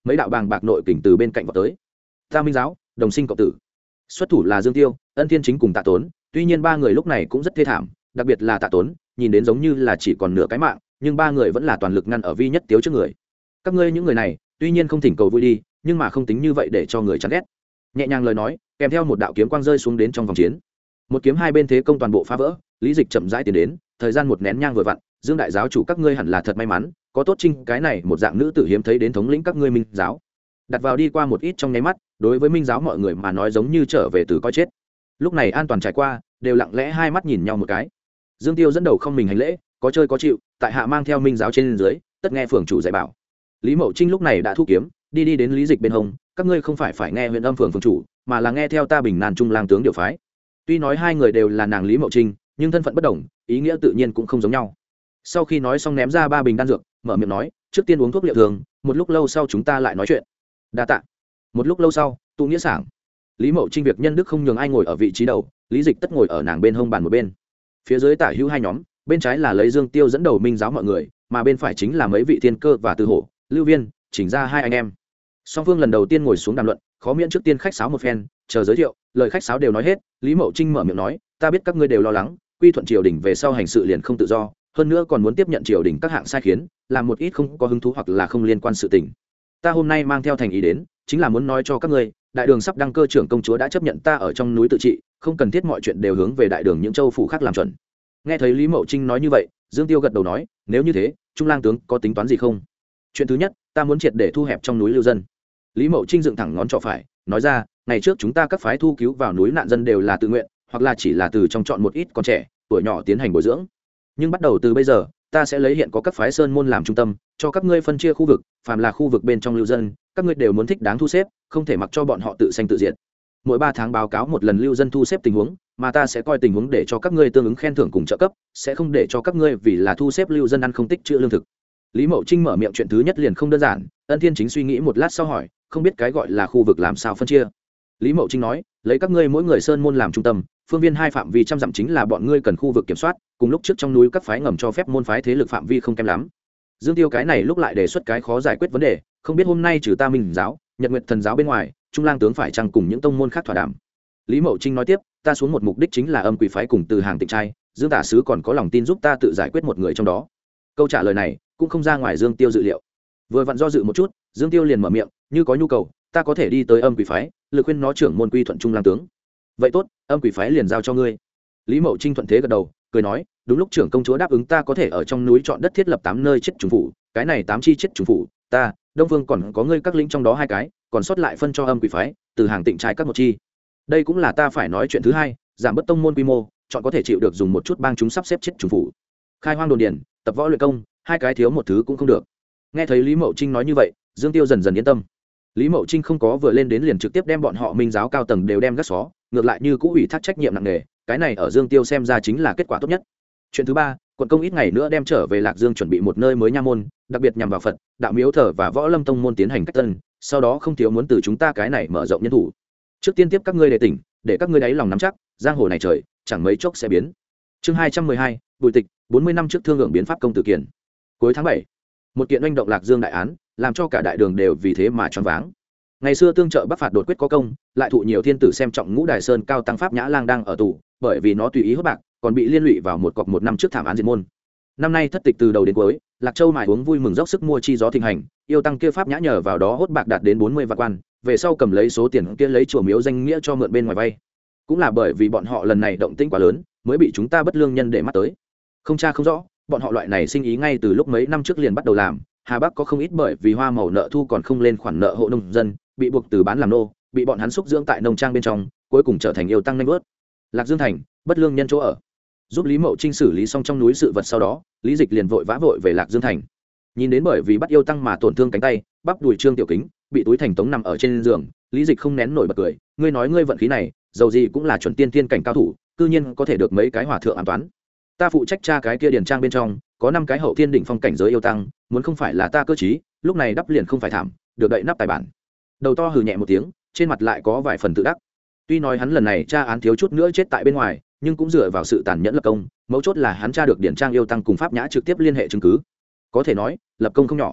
mấy đạo bàng bạc nội kình từ bên cạnh vào tới. Ta minh giáo đồng sinh cộng tử. Xuất thủ là Dương Tiêu, Ân Thiên Chính cùng Tạ Tốn, tuy nhiên ba người lúc này cũng rất thê thảm, đặc biệt là Tạ Tốn, nhìn đến giống như là chỉ còn nửa cái mạng, nhưng ba người vẫn là toàn lực ngăn ở Vi Nhất Tiếu trước người. Các ngươi những người này, tuy nhiên không thỉnh cầu vui đi, nhưng mà không tính như vậy để cho người chán ghét. Nhẹ nhàng lời nói, kèm theo một đạo kiếm quang rơi xuống đến trong vòng chiến. Một kiếm hai bên thế công toàn bộ phá vỡ, Lý Dịch chậm rãi tiến đến, thời gian một nén nhang vừa vặn, Dương đại giáo chủ các ngươi hẳn là thật may mắn, có tốt trinh cái này một dạng nữ tử hiếm thấy đến thống lĩnh các ngươi Minh giáo. Đặt vào đi qua một ít trong nháy mắt, đối với Minh giáo mọi người mà nói giống như trở về từ coi chết. Lúc này an toàn trải qua, đều lặng lẽ hai mắt nhìn nhau một cái. Dương Tiêu dẫn đầu không mình hành lễ, có chơi có chịu, tại hạ mang theo Minh giáo trên dưới, tất nghe phường chủ dạy bảo. Lý Mậu Trinh lúc này đã thu kiếm, đi đi đến Lý Dịch bên hông, các ngươi không phải phải nghe huyện âm phường phường chủ, mà là nghe theo ta Bình Nan Trung lang tướng điều phái. Tuy nói hai người đều là nàng Lý Mậu Trinh, nhưng thân phận bất đồng, ý nghĩa tự nhiên cũng không giống nhau. Sau khi nói xong ném ra ba bình đan dược, mở miệng nói, trước tiên uống thuốc liệu thường, một lúc lâu sau chúng ta lại nói chuyện. Đa tạ. Một lúc lâu sau, tụ nghĩa sảng. Lý Mậu Trinh việc nhân đức không nhường ai ngồi ở vị trí đầu, Lý Dịch tất ngồi ở nàng bên hông bàn một bên. Phía dưới tả hữu hai nhóm, bên trái là lấy Dương Tiêu dẫn đầu Minh giáo mọi người, mà bên phải chính là mấy vị thiên cơ và Từ Hổ, Lưu Viên, chỉnh ra hai anh em. Song phương lần đầu tiên ngồi xuống đàm luận, khó miễn trước tiên khách sáo một phen, chờ giới thiệu, lời khách sáo đều nói hết, Lý Mậu Trinh mở miệng nói, ta biết các ngươi đều lo lắng, quy thuận triều đình về sau hành sự liền không tự do, hơn nữa còn muốn tiếp nhận triều đình các hạng sai khiến, làm một ít không có hứng thú hoặc là không liên quan sự tình. Ta hôm nay mang theo thành ý đến, chính là muốn nói cho các ngươi, đại đường sắp đăng cơ trưởng công chúa đã chấp nhận ta ở trong núi tự trị, không cần thiết mọi chuyện đều hướng về đại đường những châu phủ khác làm chuẩn. Nghe thấy Lý Mậu Trinh nói như vậy, Dương Tiêu gật đầu nói, nếu như thế, Trung lang tướng có tính toán gì không? Chuyện thứ nhất, ta muốn triệt để thu hẹp trong núi lưu dân. Lý Mậu Trinh dựng thẳng ngón trỏ phải, nói ra, ngày trước chúng ta các phái thu cứu vào núi nạn dân đều là tự nguyện, hoặc là chỉ là từ trong chọn một ít con trẻ, tuổi nhỏ tiến hành bồi dưỡng. Nhưng bắt đầu từ bây giờ, ta sẽ lấy hiện có các phái sơn môn làm trung tâm, cho các ngươi phân chia khu vực, phàm là khu vực bên trong lưu dân, các ngươi đều muốn thích đáng thu xếp, không thể mặc cho bọn họ tự sanh tự diệt. Mỗi ba tháng báo cáo một lần lưu dân thu xếp tình huống, mà ta sẽ coi tình huống để cho các ngươi tương ứng khen thưởng cùng trợ cấp, sẽ không để cho các ngươi vì là thu xếp lưu dân ăn không tích trữ lương thực. Lý Mậu Trinh mở miệng chuyện thứ nhất liền không đơn giản, Ân Thiên Chính suy nghĩ một lát sau hỏi, không biết cái gọi là khu vực làm sao phân chia. Lý Mậu Trinh nói, lấy các ngươi mỗi người sơn môn làm trung tâm, phương viên hai phạm vi trăm dặm chính là bọn ngươi cần khu vực kiểm soát, cùng lúc trước trong núi các phái ngầm cho phép môn phái thế lực phạm vi không kém lắm. Dương Tiêu cái này lúc lại đề xuất cái khó giải quyết vấn đề, không biết hôm nay trừ ta Minh giáo, Nhật Nguyệt Thần giáo bên ngoài, Trung lang tướng phải chăng cùng những tông môn khác thỏa đàm. Lý Mậu Trinh nói tiếp, ta xuống một mục đích chính là âm quỷ phái cùng từ hàng tịnh trai, Dương tả sứ còn có lòng tin giúp ta tự giải quyết một người trong đó. Câu trả lời này cũng không ra ngoài Dương Tiêu dự liệu. Vừa vặn do dự một chút, Dương Tiêu liền mở miệng, như có nhu cầu, ta có thể đi tới âm quỷ phái, lực khuyên nó trưởng môn quy thuận Trung lang tướng. Vậy tốt, âm quỷ phái liền giao cho ngươi. Lý Mậu Trinh thuận thế gật đầu, cười nói, đúng lúc trưởng công chúa đáp ứng ta có thể ở trong núi chọn đất thiết lập tám nơi chết trùng phủ, cái này tám chi chết trùng phủ, ta, Đông Vương còn có ngươi các lĩnh trong đó hai cái, còn sót lại phân cho âm quỷ phái, từ hàng tịnh trai các một chi. Đây cũng là ta phải nói chuyện thứ hai, giảm bớt tông môn quy mô, chọn có thể chịu được dùng một chút bang chúng sắp xếp chết trùng phủ. Khai hoang đồn điền, tập võ luyện công, hai cái thiếu một thứ cũng không được. Nghe thấy Lý Mậu Trinh nói như vậy, Dương Tiêu dần dần yên tâm. Lý Mậu Trinh không có vừa lên đến liền trực tiếp đem bọn họ Minh giáo cao tầng đều đem gác xó, ngược lại như cũ ủy thác trách nhiệm nặng nề, cái này ở Dương Tiêu xem ra chính là kết quả tốt nhất. Chuyện thứ ba, quận công ít ngày nữa đem trở về Lạc Dương chuẩn bị một nơi mới nha môn, đặc biệt nhằm vào Phật, đạo miếu thờ và võ lâm tông môn tiến hành cách tân, sau đó không thiếu muốn từ chúng ta cái này mở rộng nhân thủ. Trước tiên tiếp các ngươi đề tỉnh, để các ngươi đáy lòng nắm chắc, giang hồ này trời, chẳng mấy chốc sẽ biến. Chương hai trăm mười hai, Bùi Tịch, bốn mươi năm trước thương lượng biến pháp công tử kiền. Cuối tháng bảy, một kiện oanh động Lạc Dương đại án, làm cho cả đại đường đều vì thế mà choáng váng. Ngày xưa tương trợ Bắc phạt đột quyết có công, lại thụ nhiều thiên tử xem trọng Ngũ Đài Sơn cao tăng pháp Nhã Lang đang ở tù, bởi vì nó tùy ý hốt bạc, còn bị liên lụy vào một cọc một năm trước thảm án diệt môn. Năm nay thất tịch từ đầu đến cuối, Lạc Châu mài uống vui mừng dốc sức mua chi gió thịnh hành, yêu tăng kia pháp Nhã nhờ vào đó hốt bạc đạt đến bốn mươi vạn quan, về sau cầm lấy số tiền kia lấy chùa miếu danh nghĩa cho mượn bên ngoài vay. Cũng là bởi vì bọn họ lần này động tĩnh quá lớn, mới bị chúng ta bất lương nhân để mắt tới. Không tra không rõ, bọn họ loại này sinh ý ngay từ lúc mấy năm trước liền bắt đầu làm. Hà Bắc có không ít bởi vì hoa màu nợ thu còn không lên khoản nợ hộ nông dân, bị buộc từ bán làm nô, bị bọn hắn xúc dưỡng tại nông trang bên trong, cuối cùng trở thành yêu tăng nanh vớt. Lạc Dương thành, bất lương nhân chỗ ở. Giúp Lý Mậu Trinh xử lý xong trong núi sự vật sau đó, Lý Dịch liền vội vã vội về Lạc Dương thành. Nhìn đến bởi vì bắt yêu tăng mà tổn thương cánh tay, bắp đùi Trương Tiểu Kính, bị túi thành tống nằm ở trên giường, Lý Dịch không nén nổi bật cười, ngươi nói ngươi vận khí này, dầu gì cũng là chuẩn tiên tiên cảnh cao thủ, cư nhiên có thể được mấy cái hòa thượng an toán. Ta phụ trách tra cái kia điền trang bên trong, có năm cái hậu thiên đỉnh phong cảnh giới yêu tăng, muốn không phải là ta cơ trí, lúc này đắp liền không phải thảm, được đậy nắp tài bản. Đầu to hừ nhẹ một tiếng, trên mặt lại có vài phần tự đắc. Tuy nói hắn lần này tra án thiếu chút nữa chết tại bên ngoài, nhưng cũng dựa vào sự tàn nhẫn lập công, mấu chốt là hắn tra được điển trang yêu tăng cùng pháp nhã trực tiếp liên hệ chứng cứ, có thể nói lập công không nhỏ.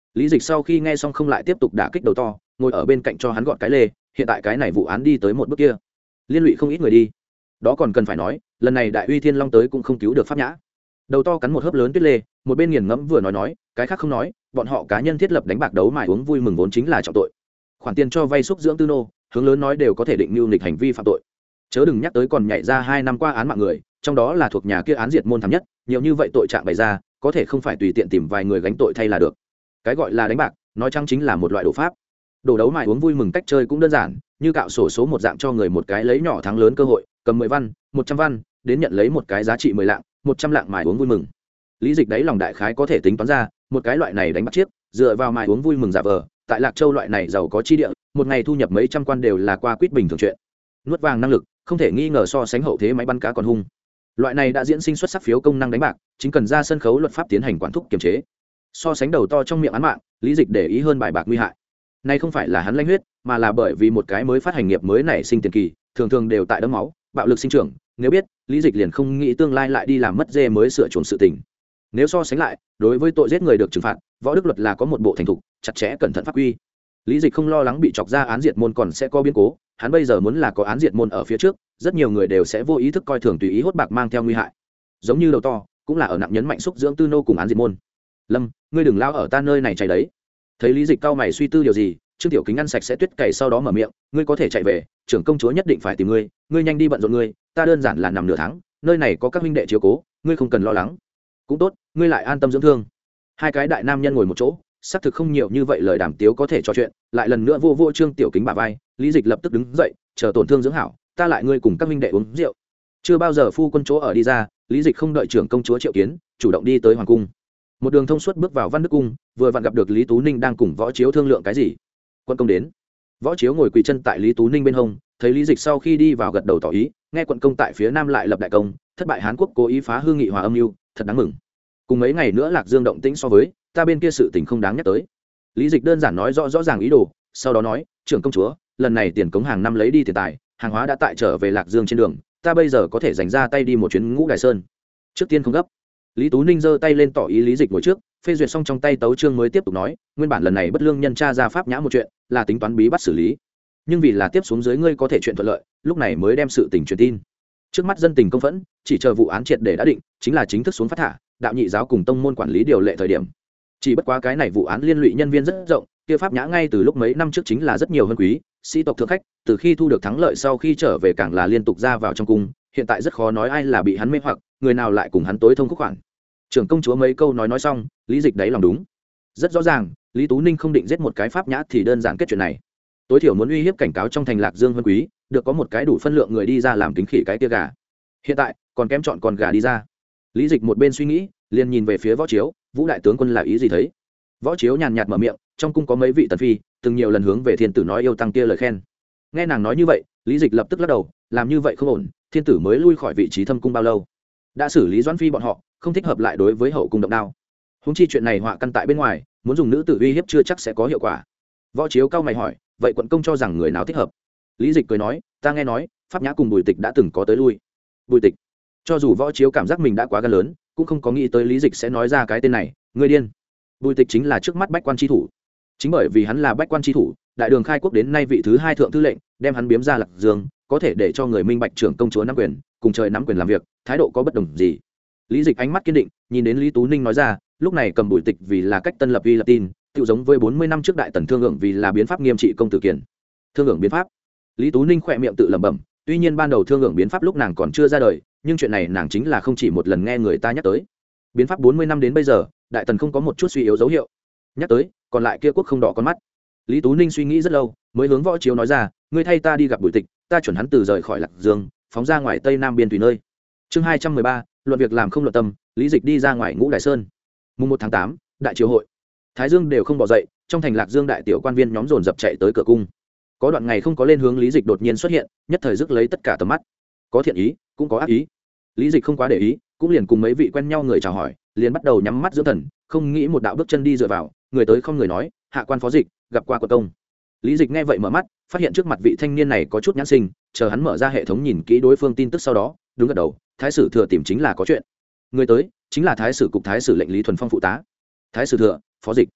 Lý Dịch sau khi nghe xong không lại tiếp tục đả kích đầu to, ngồi ở bên cạnh cho hắn gọt cái lê. Hiện tại cái này vụ án đi tới một bước kia, liên lụy không ít người đi. Đó còn cần phải nói, lần này Đại Uy Thiên Long tới cũng không cứu được Pháp Nhã. Đầu to cắn một hớp lớn tuyết lê, một bên nghiền ngẫm vừa nói nói, cái khác không nói, bọn họ cá nhân thiết lập đánh bạc đấu mài uống vui mừng vốn chính là trọng tội. Khoản tiền cho vay xúc dưỡng tư nô, hướng lớn nói đều có thể định mưu nghịch hành vi phạm tội. Chớ đừng nhắc tới còn nhảy ra hai năm qua án mạng người, trong đó là thuộc nhà kia án diệt môn thảm nhất, nhiều như vậy tội trạng bày ra, có thể không phải tùy tiện tìm vài người gánh tội thay là được. Cái gọi là đánh bạc, nói chăng chính là một loại đồ pháp. Đồ đấu mài uống vui mừng cách chơi cũng đơn giản, như cạo sổ số một dạng cho người một cái lấy nhỏ thắng lớn cơ hội, cầm mười văn, một trăm văn, đến nhận lấy một cái giá trị mười lạng, một trăm lạng mài uống vui mừng. Lý Dịch đấy lòng đại khái có thể tính toán ra, một cái loại này đánh bạc chiếc, dựa vào mài uống vui mừng giả vờ, tại Lạc Châu loại này giàu có chi địa, một ngày thu nhập mấy trăm quan đều là qua quýt bình thường chuyện. Nuốt vàng năng lực, không thể nghi ngờ so sánh hậu thế máy bắn cá còn hung. Loại này đã diễn sinh xuất sắc phiếu công năng đánh bạc, chính cần ra sân khấu luật pháp tiến hành quản thúc kiềm chế. So sánh đầu to trong miệng án mạng, Lý Dịch để ý hơn bài bạc nguy hại. Này không phải là hắn lãnh huyết, mà là bởi vì một cái mới phát hành nghiệp mới nảy sinh tiền kỳ, thường thường đều tại đấm máu, bạo lực sinh trưởng, nếu biết, Lý Dịch liền không nghĩ tương lai lại đi làm mất dê mới sửa chuồn sự tình. Nếu so sánh lại, đối với tội giết người được trừng phạt, võ đức luật là có một bộ thành thục, chặt chẽ cẩn thận pháp quy. Lý Dịch không lo lắng bị chọc ra án diệt môn còn sẽ có biến cố, hắn bây giờ muốn là có án diệt môn ở phía trước, rất nhiều người đều sẽ vô ý thức coi thường tùy ý hốt bạc mang theo nguy hại. Giống như đầu to, cũng là ở nặng nhấn mạnh xúc dưỡng tư nô cùng án diệt môn. Lâm, ngươi đừng lao ở ta nơi này chạy đấy. Thấy Lý Dịch cao mày suy tư điều gì, Trương Tiểu Kính ăn sạch sẽ tuyết cày sau đó mở miệng, ngươi có thể chạy về, trưởng công chúa nhất định phải tìm ngươi, ngươi nhanh đi bận rộn ngươi, ta đơn giản là nằm nửa tháng, nơi này có các huynh đệ chiếu cố, ngươi không cần lo lắng. Cũng tốt, ngươi lại an tâm dưỡng thương. Hai cái đại nam nhân ngồi một chỗ, xác thực không nhiều như vậy lời đàm tiếu có thể trò chuyện, lại lần nữa vô vô Trương Tiểu Kính bả vai, Lý Dịch lập tức đứng dậy, chờ tổn thương dưỡng hảo, ta lại ngươi cùng các huynh đệ uống rượu. Chưa bao giờ phu quân chỗ ở đi ra, Lý Dịch không đợi trưởng công chúa triệu kiến, chủ động đi tới hoàng cung. Một đường thông suốt bước vào Văn Đức cung, vừa vặn gặp được Lý Tú Ninh đang cùng Võ Chiếu thương lượng cái gì. Quân công đến. Võ Chiếu ngồi quỳ chân tại Lý Tú Ninh bên hông, thấy Lý Dịch sau khi đi vào gật đầu tỏ ý, nghe quận công tại phía nam lại lập đại công, thất bại Hán quốc cố ý phá hư nghị hòa âm mưu, thật đáng mừng. Cùng mấy ngày nữa Lạc Dương động tĩnh so với, ta bên kia sự tình không đáng nhắc tới. Lý Dịch đơn giản nói rõ rõ ràng ý đồ, sau đó nói, trưởng công chúa, lần này tiền cống hàng năm lấy đi tiền tài, hàng hóa đã tại trở về Lạc Dương trên đường, ta bây giờ có thể dành ra tay đi một chuyến Ngũ Đài Sơn. Trước tiên không gấp. Lý Tú Ninh giơ tay lên tỏ ý Lý Dịch ngồi trước, phê duyệt xong trong tay tấu chương mới tiếp tục nói, nguyên bản lần này bất lương nhân tra ra pháp nhã một chuyện, là tính toán bí bắt xử lý, nhưng vì là tiếp xuống dưới ngươi có thể chuyện thuận lợi, lúc này mới đem sự tình truyền tin. Trước mắt dân tình công phẫn, chỉ chờ vụ án triệt để đã định, chính là chính thức xuống phát thả, đạo nhị giáo cùng tông môn quản lý điều lệ thời điểm. Chỉ bất quá cái này vụ án liên lụy nhân viên rất rộng, kia pháp nhã ngay từ lúc mấy năm trước chính là rất nhiều hơn quý sĩ tộc thượng khách, từ khi thu được thắng lợi sau khi trở về càng là liên tục ra vào trong cung, hiện tại rất khó nói ai là bị hắn mê hoặc, người nào lại cùng hắn tối thông khúc khoản. Trưởng công chúa mấy câu nói nói xong, Lý Dịch đấy lòng đúng rất rõ ràng, Lý Tú Ninh không định giết một cái pháp nhã thì đơn giản kết chuyện này, tối thiểu muốn uy hiếp cảnh cáo trong thành Lạc Dương hơn quý, được có một cái đủ phân lượng người đi ra làm kính khỉ cái tia gà. Hiện tại còn kém chọn con gà đi ra. Lý Dịch một bên suy nghĩ, liền nhìn về phía Võ Chiếu, Vũ đại tướng quân là ý gì thấy. Võ Chiếu nhàn nhạt mở miệng, trong cung có mấy vị tần phi, từng nhiều lần hướng về thiên tử nói yêu tăng kia lời khen. Nghe nàng nói như vậy, Lý Dịch lập tức lắc đầu, làm như vậy không ổn, thiên tử mới lui khỏi vị trí thâm cung bao lâu, đã xử lý Doãn phi bọn họ, không thích hợp lại đối với hậu cung động đao. Huống chi chuyện này họa căn tại bên ngoài, muốn dùng nữ tử uy hiếp chưa chắc sẽ có hiệu quả. Võ Chiếu cao mày hỏi, vậy quận công cho rằng người nào thích hợp? Lý Dịch cười nói, ta nghe nói pháp nhã cùng Bùi Tịch đã từng có tới lui. Bùi Tịch? Cho dù Võ Chiếu cảm giác mình đã quá gan lớn, cũng không có nghĩ tới Lý Dịch sẽ nói ra cái tên này. Người điên. Bùi Tịch chính là trước mắt bách quan tri thủ, chính bởi vì hắn là bách quan tri thủ, đại đường khai quốc đến nay vị thứ hai thượng thư lệnh, đem hắn biếm ra Lạc Dương, có thể để cho người minh bạch trưởng công chúa nắm quyền, cùng trời nắm quyền làm việc, thái độ có bất đồng gì. Lý Dịch ánh mắt kiên định, nhìn đến Lý Tú Ninh nói ra, lúc này cầm Bùi Tịch vì là cách tân lập uy lập tin, tự giống với bốn mươi năm trước đại tần thương hưởng vì là biến pháp nghiêm trị công tử kiền. Thương hưởng biến pháp. Lý Tú Ninh khỏe miệng tự lẩm bẩm, tuy nhiên ban đầu thương hưởng biến pháp lúc nàng còn chưa ra đời, nhưng chuyện này nàng chính là không chỉ một lần nghe người ta nhắc tới. Biến pháp bốn mươi năm đến bây giờ, đại tần không có một chút suy yếu dấu hiệu. Nhắc tới, còn lại kia quốc không đỏ con mắt. Lý Tú Ninh suy nghĩ rất lâu, mới hướng Võ Chiếu nói ra, ngươi thay ta đi gặp Bùi Tịch, ta chuẩn hắn từ rời khỏi Lạc Dương, phóng ra ngoài tây nam biên thủy nơi. Chương hai trăm mười ba, luận việc làm không luận tâm, Lý Dịch đi ra ngoài Ngũ Đài Sơn. Mùng một tháng tám, đại triều hội. Thái Dương đều không bỏ dậy, trong thành Lạc Dương đại tiểu quan viên nhóm dồn dập chạy tới cửa cung. Có đoạn ngày không có lên hướng, Lý Dịch đột nhiên xuất hiện, nhất thời rước lấy tất cả tầm mắt. Có thiện ý, cũng có ác ý. Lý Dịch không quá để ý, cũng liền cùng mấy vị quen nhau người chào hỏi, liền bắt đầu nhắm mắt dưỡng thần, không nghĩ một đạo bước chân đi dựa vào, người tới không người nói, hạ quan Phó Dịch, gặp qua quận công. Lý Dịch nghe vậy mở mắt, phát hiện trước mặt vị thanh niên này có chút nhãn sinh, chờ hắn mở ra hệ thống nhìn kỹ đối phương tin tức sau đó, đúng gật đầu, thái sử thừa tìm chính là có chuyện. Người tới chính là thái sử cục thái sử lệnh Lý Thuần Phong phụ tá. Thái sử thừa, Phó Dịch.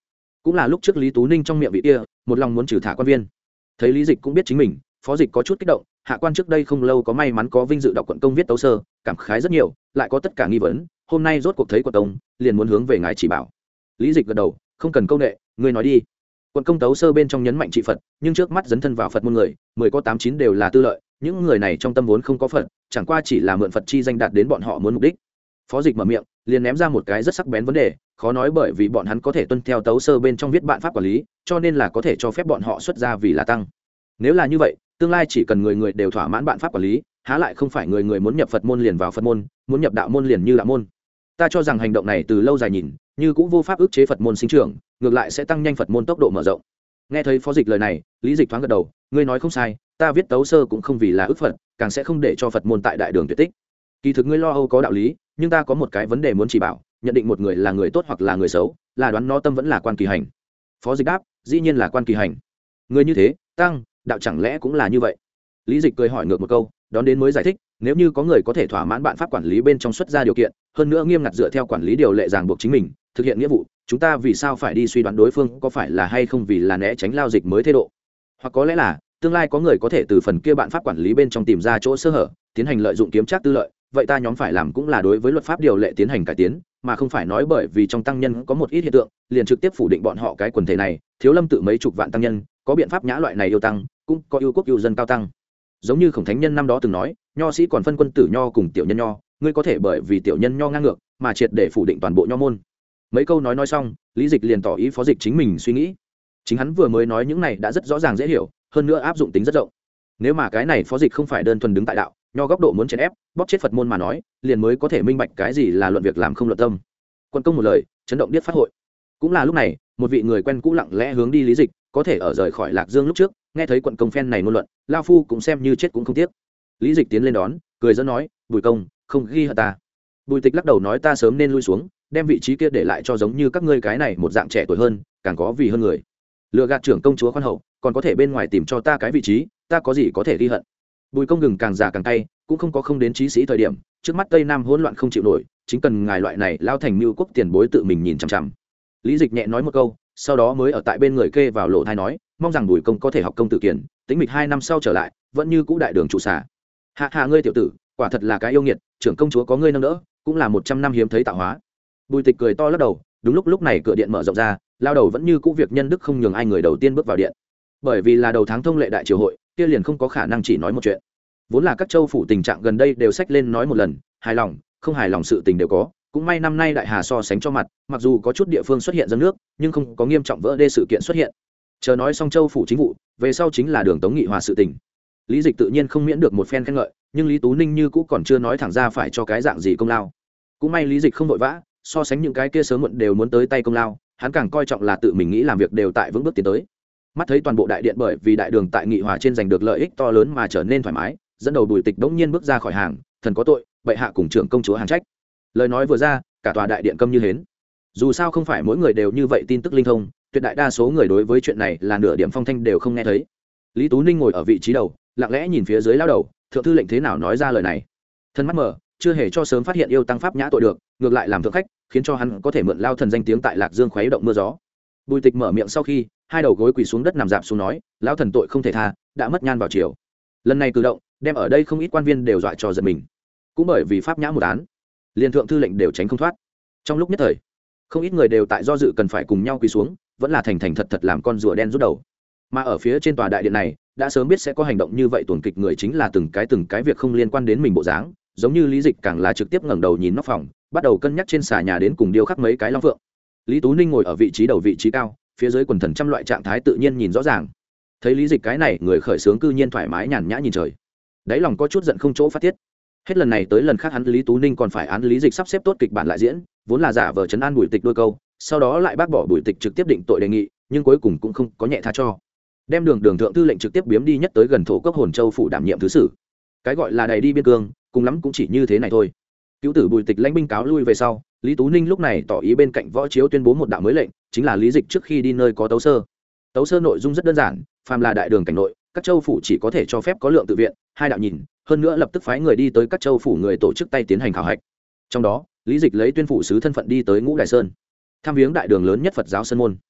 cũng là lúc trước lý tú ninh trong miệng vị kia một lòng muốn trừ thả quan viên. Thấy lý dịch cũng biết chính mình, phó dịch có chút kích động. Hạ quan trước đây không lâu có may mắn có vinh dự đọc quận công viết tấu sơ, cảm khái rất nhiều, lại có tất cả nghi vấn, hôm nay rốt cuộc thấy quận công, liền muốn hướng về ngài chỉ bảo. Lý dịch gật đầu, không cần câu nệ, ngươi nói đi. Quận công tấu sơ bên trong nhấn mạnh trị Phật, nhưng trước mắt dấn thân vào Phật môn người, mười có tám chín đều là tư lợi, những người này trong tâm vốn không có Phật, chẳng qua chỉ là mượn Phật chi danh đạt đến bọn họ muốn mục đích. Phó dịch mở miệng, liền ném ra một cái rất sắc bén vấn đề, khó nói bởi vì bọn hắn có thể tuân theo tấu sơ bên trong viết bạn pháp quản lý, cho nên là có thể cho phép bọn họ xuất ra vì là tăng. Nếu là như vậy, tương lai chỉ cần người người đều thỏa mãn bạn pháp quản lý, há lại không phải người người muốn nhập Phật môn liền vào Phật môn, muốn nhập đạo môn liền như đạo môn. Ta cho rằng hành động này từ lâu dài nhìn, như cũng vô pháp ức chế Phật môn sinh trưởng, ngược lại sẽ tăng nhanh Phật môn tốc độ mở rộng. Nghe thấy phó dịch lời này, lý dịch thoáng gật đầu, ngươi nói không sai, ta viết tấu sơ cũng không vì là ức Phật, càng sẽ không để cho Phật môn tại đại đường tuyệt tích. Kỳ thực ngươi lo âu có đạo lý, nhưng ta có một cái vấn đề muốn chỉ bảo, nhận định một người là người tốt hoặc là người xấu, là đoán nó tâm vẫn là quan kỳ hành. Phó dịch đáp, dĩ nhiên là quan kỳ hành. Người như thế, tăng đạo chẳng lẽ cũng là như vậy? Lý dịch cười hỏi ngược một câu, đón đến mới giải thích, nếu như có người có thể thỏa mãn bạn pháp quản lý bên trong xuất ra điều kiện, hơn nữa nghiêm ngặt dựa theo quản lý điều lệ ràng buộc chính mình thực hiện nghĩa vụ, chúng ta vì sao phải đi suy đoán đối phương có phải là hay không vì là né tránh lao dịch mới thế độ, hoặc có lẽ là tương lai có người có thể từ phần kia bạn pháp quản lý bên trong tìm ra chỗ sơ hở, tiến hành lợi dụng kiếm trác tư lợi, vậy ta nhóm phải làm cũng là đối với luật pháp điều lệ tiến hành cải tiến, mà không phải nói bởi vì trong tăng nhân có một ít hiện tượng liền trực tiếp phủ định bọn họ cái quần thể này. Thiếu lâm tự mấy chục vạn tăng nhân, có biện pháp nhã loại này yêu tăng, cũng có yêu quốc yêu dân cao tăng. Giống như Khổng Thánh Nhân năm đó từng nói, nho sĩ còn phân quân tử nho cùng tiểu nhân nho, ngươi có thể bởi vì tiểu nhân nho ngang ngược mà triệt để phủ định toàn bộ nho môn. Mấy câu nói nói xong, lý dịch liền tỏ ý phó dịch chính mình suy nghĩ. Chính hắn vừa mới nói những này đã rất rõ ràng dễ hiểu, hơn nữa áp dụng tính rất rộng. Nếu mà cái này phó dịch không phải đơn thuần đứng tại đạo nho góc độ muốn chèn ép bóp chết Phật môn mà nói, liền mới có thể minh bạch cái gì là luận việc làm không luận tâm. Quân công một lời, chấn động điếc phát hội. Cũng là lúc này, một vị người quen cũ lặng lẽ hướng đi lý dịch, có thể ở rời khỏi Lạc Dương lúc trước, nghe thấy quận công phen này ngôn luận, lao phu cũng xem như chết cũng không tiếc. Lý dịch tiến lên đón, cười dẫn nói, Bùi công không ghi hận ta. Bùi tịch lắc đầu nói, ta sớm nên lui xuống, đem vị trí kia để lại cho giống như các ngươi cái này một dạng trẻ tuổi hơn, càng có vì hơn người. Lừa gạt trưởng công chúa khoan hậu, còn có thể bên ngoài tìm cho ta cái vị trí, ta có gì có thể ghi hận. Bùi công gừng càng già càng cay, cũng không có không đến trí sĩ thời điểm, trước mắt tây nam hỗn loạn không chịu nổi, chính cần ngài loại này lao thành mưu quốc tiền bối tự mình nhìn chằm chằm. Lý dịch nhẹ nói một câu, sau đó mới ở tại bên người kê vào lỗ thai nói, mong rằng Bùi công có thể học công tự kiển, tính mịch hai năm sau trở lại, vẫn như cũ đại đường trụ xả. Hạ hạ ngươi tiểu tử, quả thật là cái yêu nghiệt, trưởng công chúa có ngươi nâng đỡ, cũng là một trăm năm hiếm thấy tạo hóa. Bùi tịch cười to lắc đầu, đúng lúc lúc này cửa điện mở rộng ra, lao đầu vẫn như cũ việc nhân đức không nhường ai người đầu tiên bước vào điện. Bởi vì là đầu tháng thông lệ đại triều hội, kia liền không có khả năng chỉ nói một chuyện. Vốn là các châu phủ tình trạng gần đây đều sách lên nói một lần, hài lòng không hài lòng sự tình đều có, cũng may năm nay đại hà so sánh cho mặt, mặc dù có chút địa phương xuất hiện dâng nước, nhưng không có nghiêm trọng vỡ đê sự kiện xuất hiện. Chờ nói xong châu phủ chính vụ, về sau chính là đường tống nghị hòa sự tình. Lý dịch tự nhiên không miễn được một phen khen ngợi, nhưng Lý Tú Ninh như cũ còn chưa nói thẳng ra phải cho cái dạng gì công lao. Cũng may Lý dịch không vội vã, so sánh những cái kia sớm muộn đều muốn tới tay công lao, hắn càng coi trọng là tự mình nghĩ làm việc đều tại vững bước tiến tới. Mắt thấy toàn bộ đại điện bởi vì đại đường tại nghị hòa trên giành được lợi ích to lớn mà trở nên thoải mái, dẫn đầu Bùi tịch đống nhiên bước ra khỏi hàng, thần có tội, bệ hạ cùng trưởng công chúa hàng trách. Lời nói vừa ra, cả tòa đại điện câm như hến. Dù sao không phải mỗi người đều như vậy tin tức linh thông, tuyệt đại đa số người đối với chuyện này là nửa điểm phong thanh đều không nghe thấy. Lý Tú Ninh ngồi ở vị trí đầu, lặng lẽ nhìn phía dưới lao đầu, thượng thư lệnh thế nào nói ra lời này. Thân mắt mở, chưa hề cho sớm phát hiện yêu tăng pháp nhã tội được, ngược lại làm thượng khách, khiến cho hắn có thể mượn lao thần danh tiếng tại Lạc Dương khuấy động mưa gió. Bùi tịch mở miệng sau khi, hai đầu gối quỳ xuống đất nằm dạp xuống nói, lão thần tội không thể tha, đã mất nhan vào chiều. Lần này cử động, đem ở đây không ít quan viên đều dọa cho giật mình. Cũng bởi vì pháp nhã một án, liên thượng thư lệnh đều tránh không thoát. Trong lúc nhất thời, không ít người đều tại do dự cần phải cùng nhau quỳ xuống, vẫn là thành thành thật thật làm con rùa đen rút đầu. Mà ở phía trên tòa đại điện này, đã sớm biết sẽ có hành động như vậy, tuần kịch người chính là từng cái từng cái việc không liên quan đến mình bộ dáng, giống như Lý dịch càng là trực tiếp ngẩng đầu nhìn nóc phòng, bắt đầu cân nhắc trên xà nhà đến cùng điêu khắc mấy cái long phượng. Lý Tú Ninh ngồi ở vị trí đầu vị trí cao, phía dưới quần thần trăm loại trạng thái tự nhiên nhìn rõ ràng. Thấy Lý dịch cái này người khởi sướng cư nhiên thoải mái nhàn nhã nhìn trời, đáy lòng có chút giận không chỗ phát tiết. Hết lần này tới lần khác hắn Lý Tú Ninh còn phải án Lý dịch sắp xếp tốt kịch bản lại diễn, vốn là giả vờ trấn an Bùi tịch đôi câu, sau đó lại bác bỏ Bùi tịch trực tiếp định tội đề nghị, nhưng cuối cùng cũng không có nhẹ tha cho, đem đường đường thượng thư lệnh trực tiếp biếm đi nhất tới gần thổ cốc hồn châu phủ đảm nhiệm thứ sử. Cái gọi là đầy đi biên cương, cùng lắm cũng chỉ như thế này thôi. Cứu tử Bùi tịch lãnh binh cáo lui về sau, Lý Tú Ninh lúc này tỏ ý bên cạnh võ chiếu tuyên bố một đạo mới lệnh, chính là Lý dịch trước khi đi nơi có tấu sơ. Tấu sơ nội dung rất đơn giản, phàm là đại đường cảnh nội, các châu phủ chỉ có thể cho phép có lượng tự viện, hai đạo nhìn, hơn nữa lập tức phái người đi tới các châu phủ người tổ chức tay tiến hành khảo hạch. Trong đó, Lý dịch lấy tuyên phủ sứ thân phận đi tới Ngũ Đài Sơn, thăm viếng đại đường lớn nhất Phật giáo sơn môn.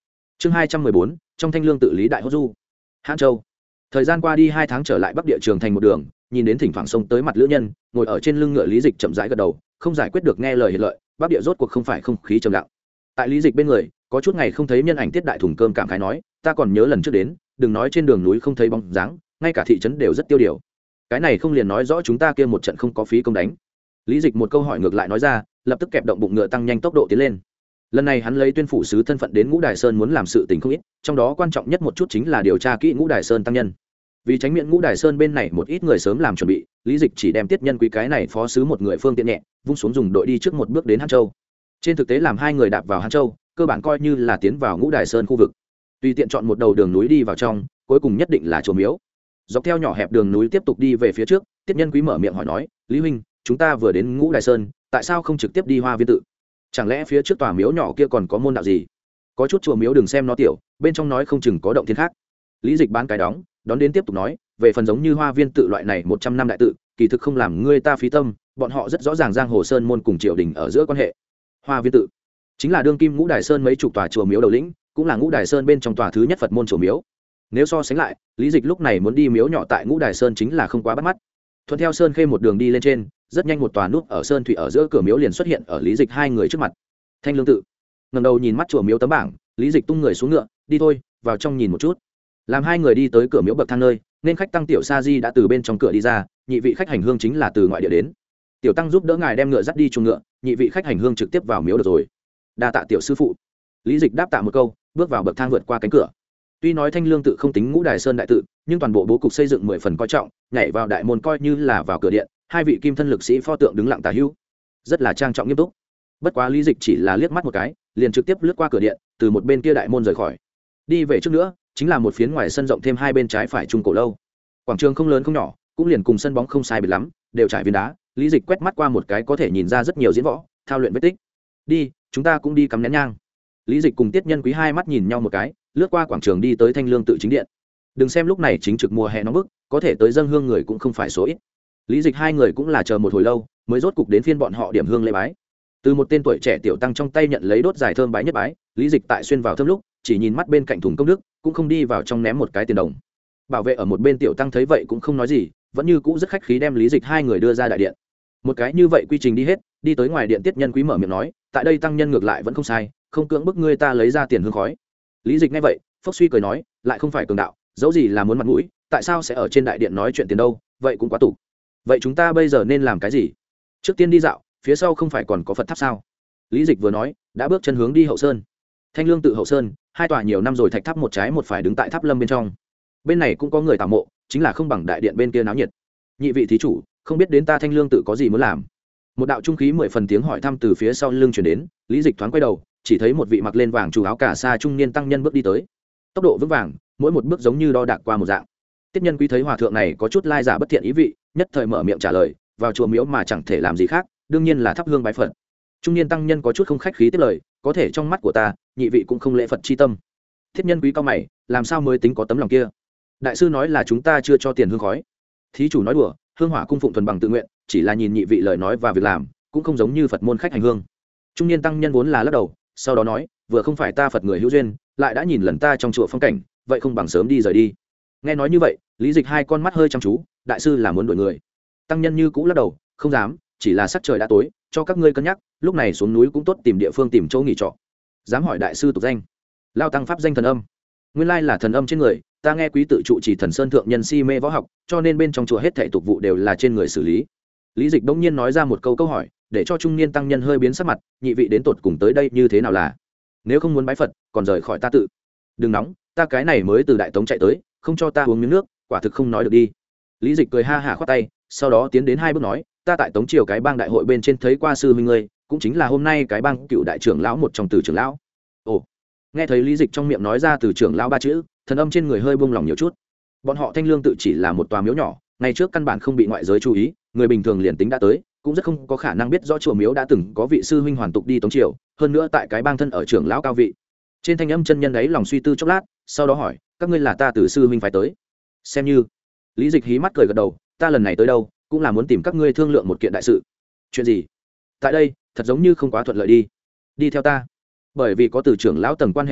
chương hai trăm mười bốn trong thanh lương tự lý đại hốt du. Hãn Châu. Thời gian qua đi hai tháng trở lại Bắc Địa Trường thành một đường, nhìn đến thỉnh thoảng sông tới mặt lữ nhân, ngồi ở trên lưng ngựa Lý Dịch chậm rãi gật đầu, không giải quyết được nghe lời hiệt lợi, Bắc Địa rốt cuộc không phải không khí trầm lặng. Tại Lý Dịch bên người, có chút ngày không thấy nhân ảnh Tiết Đại thùng cơm cảm khái nói, ta còn nhớ lần trước đến, đừng nói trên đường núi không thấy bóng dáng, ngay cả thị trấn đều rất tiêu điều. Cái này không liền nói rõ chúng ta kia một trận không có phí công đánh. Lý Dịch một câu hỏi ngược lại nói ra, lập tức kẹp động bụng ngựa tăng nhanh tốc độ tiến lên. Lần này hắn lấy tuyên phủ sứ thân phận đến Ngũ Đài Sơn muốn làm sự tình không ít, trong đó quan trọng nhất một chút chính là điều tra kỹ Ngũ Đài Sơn tăng nhân. Vì tránh miễn Ngũ Đài Sơn bên này một ít người sớm làm chuẩn bị, Lý Dịch chỉ đem Tiết Nhân Quý cái này phó sứ một người phương tiện nhẹ, vung xuống dùng đội đi trước một bước đến Hán Châu. Trên thực tế làm hai người đạp vào Hán Châu, cơ bản coi như là tiến vào Ngũ Đài Sơn khu vực. Tùy tiện chọn một đầu đường núi đi vào trong, cuối cùng nhất định là chùa miếu. Dọc theo nhỏ hẹp đường núi tiếp tục đi về phía trước, Tiết Nhân Quý mở miệng hỏi nói, Lý huynh, chúng ta vừa đến Ngũ Đài Sơn, tại sao không trực tiếp đi Hoa Viên tự? Chẳng lẽ phía trước tòa miếu nhỏ kia còn có môn đạo gì? Có chút chùa miếu đừng xem nó tiểu, bên trong nói không chừng có động thiên khác. Lý Dịch bán cái đóng, đón đến tiếp tục nói, về phần giống như Hoa Viên tự loại này một trăm năm đại tự, kỳ thực không làm ngươi ta phí tâm, bọn họ rất rõ ràng giang hồ sơn môn cùng triều đình ở giữa quan hệ. Hoa Viên tự chính là đương kim Ngũ Đài Sơn mấy chục tòa chùa miếu đầu lĩnh, cũng là Ngũ Đài Sơn bên trong tòa thứ nhất Phật môn chùa miếu. Nếu so sánh lại, Lý Dịch lúc này muốn đi miếu nhỏ tại Ngũ Đài Sơn chính là không quá bắt mắt. Thuận theo sơn khê một đường đi lên trên, rất nhanh một tòa nút ở sơn thủy ở giữa cửa miếu liền xuất hiện ở Lý Dịch hai người trước mặt. Thanh Lương tự. Ngẩng đầu nhìn mắt chùa miếu tấm bảng, Lý Dịch tung người xuống ngựa, đi thôi, vào trong nhìn một chút. Làm hai người đi tới cửa miếu bậc thang nơi, nên khách tăng tiểu sa di đã từ bên trong cửa đi ra, nhị vị khách hành hương chính là từ ngoại địa đến. Tiểu tăng giúp đỡ ngài đem ngựa dắt đi chuồng ngựa, nhị vị khách hành hương trực tiếp vào miếu được rồi. Đa tạ tiểu sư phụ. Lý Dịch đáp tạ một câu, bước vào bậc thang vượt qua cánh cửa. Tuy nói Thanh Lương tự không tính Ngũ Đài Sơn đại tự, nhưng toàn bộ bố cục xây dựng mười phần coi trọng, nhảy vào đại môn coi như là vào cửa điện, hai vị kim thân lực sĩ pho tượng đứng lặng tà hữu, rất là trang trọng nghiêm túc. Bất quá Lý Dịch chỉ là liếc mắt một cái, liền trực tiếp lướt qua cửa điện, từ một bên kia đại môn rời khỏi. Đi về trước nữa, chính là một phiến ngoài sân rộng thêm hai bên trái phải trung cổ lâu. Quảng trường không lớn không nhỏ, cũng liền cùng sân bóng không sai biệt lắm, đều trải viên đá. Lý Dịch quét mắt qua một cái có thể nhìn ra rất nhiều diễn võ, thao luyện vết tích. Đi, chúng ta cũng đi cắm nén nhang. Lý Dịch cùng Tiết Nhân Quý hai mắt nhìn nhau một cái, lướt qua quảng trường đi tới Thanh Lương tự chính điện. Đừng xem lúc này chính trực mùa hè nóng bức, có thể tới dâng hương người cũng không phải số ít. Lý Dịch hai người cũng là chờ một hồi lâu, mới rốt cục đến phiên bọn họ điểm hương lễ bái. Từ một tên tuổi trẻ tiểu tăng trong tay nhận lấy đốt dài thơm bái nhất bái, Lý Dịch tại xuyên vào thơm lúc, chỉ nhìn mắt bên cạnh thùng công đức, cũng không đi vào trong ném một cái tiền đồng. Bảo vệ ở một bên tiểu tăng thấy vậy cũng không nói gì, vẫn như cũ rất khách khí đem Lý Dịch hai người đưa ra đại điện. Một cái như vậy quy trình đi hết, đi tới ngoài điện Tiết Nhân Quý mở miệng nói, tại đây tăng nhân ngược lại vẫn không sai, không cưỡng bức ngươi ta lấy ra tiền hương khói. Lý Dịch nghe vậy, phốc suy cười nói, lại không phải cường đạo, dẫu gì là muốn mặt mũi, tại sao sẽ ở trên đại điện nói chuyện tiền đâu, vậy cũng quá tục. Vậy chúng ta bây giờ nên làm cái gì? Trước tiên đi dạo, phía sau không phải còn có Phật tháp sao? Lý Dịch vừa nói, đã bước chân hướng đi hậu sơn. Thanh Lương tự hậu sơn, hai tòa nhiều năm rồi thạch tháp một trái một phải đứng tại tháp lâm bên trong. Bên này cũng có người tảo mộ, chính là không bằng đại điện bên kia náo nhiệt. Nhị vị thí chủ, không biết đến ta Thanh Lương tự có gì muốn làm? Một đạo trung khí mười phần tiếng hỏi thăm từ phía sau lưng truyền đến, Lý Dịch thoáng quay đầu, chỉ thấy một vị mặc lên vàng chủ áo cà sa trung niên tăng nhân bước đi tới. Tốc độ vững vàng, mỗi một bước giống như đo đạc qua một dạng. Tiết Nhân Quý thấy hòa thượng này có chút lai giả bất thiện ý vị, nhất thời mở miệng trả lời, vào chùa miếu mà chẳng thể làm gì khác, đương nhiên là thắp hương bái Phật. Trung niên tăng nhân có chút không khách khí tiếp lời, có thể trong mắt của ta, nhị vị cũng không lễ Phật chi tâm. Tiết Nhân Quý cao mày, làm sao mới tính có tấm lòng kia? Đại sư nói là chúng ta chưa cho tiền hương khói. Thí chủ nói đùa, hương hỏa cung phụng thuần bằng tự nguyện, chỉ là nhìn nhị vị lời nói và việc làm, cũng không giống như Phật môn khách hành hương. Trung niên tăng nhân vốn là lắc đầu, sau đó nói, vừa không phải ta Phật người hữu duyên, lại đã nhìn lần ta trong chùa phong cảnh, vậy không bằng sớm đi rời đi. Nghe nói như vậy, Lý Dịch hai con mắt hơi chăm chú, đại sư là muốn đuổi người. Tăng nhân như cũ lắc đầu, không dám, chỉ là sắc trời đã tối, cho các ngươi cân nhắc, lúc này xuống núi cũng tốt tìm địa phương tìm chỗ nghỉ trọ. Dám hỏi đại sư tục danh? Lao tăng pháp danh Thần Âm. Nguyên lai là thần âm trên người, ta nghe quý tự trụ chỉ Thần Sơn thượng nhân si mê võ học, cho nên bên trong chùa hết thảy tục vụ đều là trên người xử lý. Lý Dịch bỗng nhiên nói ra một câu câu hỏi, để cho trung niên tăng nhân hơi biến sắc mặt, nhị vị đến tột cùng tới đây như thế nào là? Nếu không muốn bái Phật, còn rời khỏi ta tự. Đừng nóng, ta cái này mới từ Đại Tống chạy tới, không cho ta uống miếng nước, quả thực không nói được đi. Lý Dịch cười ha hả khoát tay, sau đó tiến đến hai bước nói, ta tại Tống triều cái bang đại hội bên trên thấy qua sư huynh ngươi, cũng chính là hôm nay cái bang cựu đại trưởng lão một trong từ trưởng lão. Ồ. Nghe thấy Lý Dịch trong miệng nói ra từ trưởng lão ba chữ, Thần Âm trên người hơi buông lòng nhiều chút. Bọn họ Thanh Lương tự chỉ là một tòa miếu nhỏ, ngày trước căn bản không bị ngoại giới chú ý, người bình thường liền tính đã tới, cũng rất không có khả năng biết rõ chùa miếu đã từng có vị sư huynh hoàn tục đi Tống triều, hơn nữa tại cái bang thân ở trưởng lão cao vị. Trên Thanh Âm chân nhân ấy lòng suy tư chốc lát, sau đó hỏi, các ngươi là ta từ sư huynh phải tới? Xem như. Lý Dịch hí mắt cười gật đầu, ta lần này tới đâu, cũng là muốn tìm các ngươi thương lượng một kiện đại sự. Chuyện gì? Tại đây, thật giống như không quá thuận lợi đi. Đi theo ta. Bởi vì có từ trưởng lão tầng quan hệ này,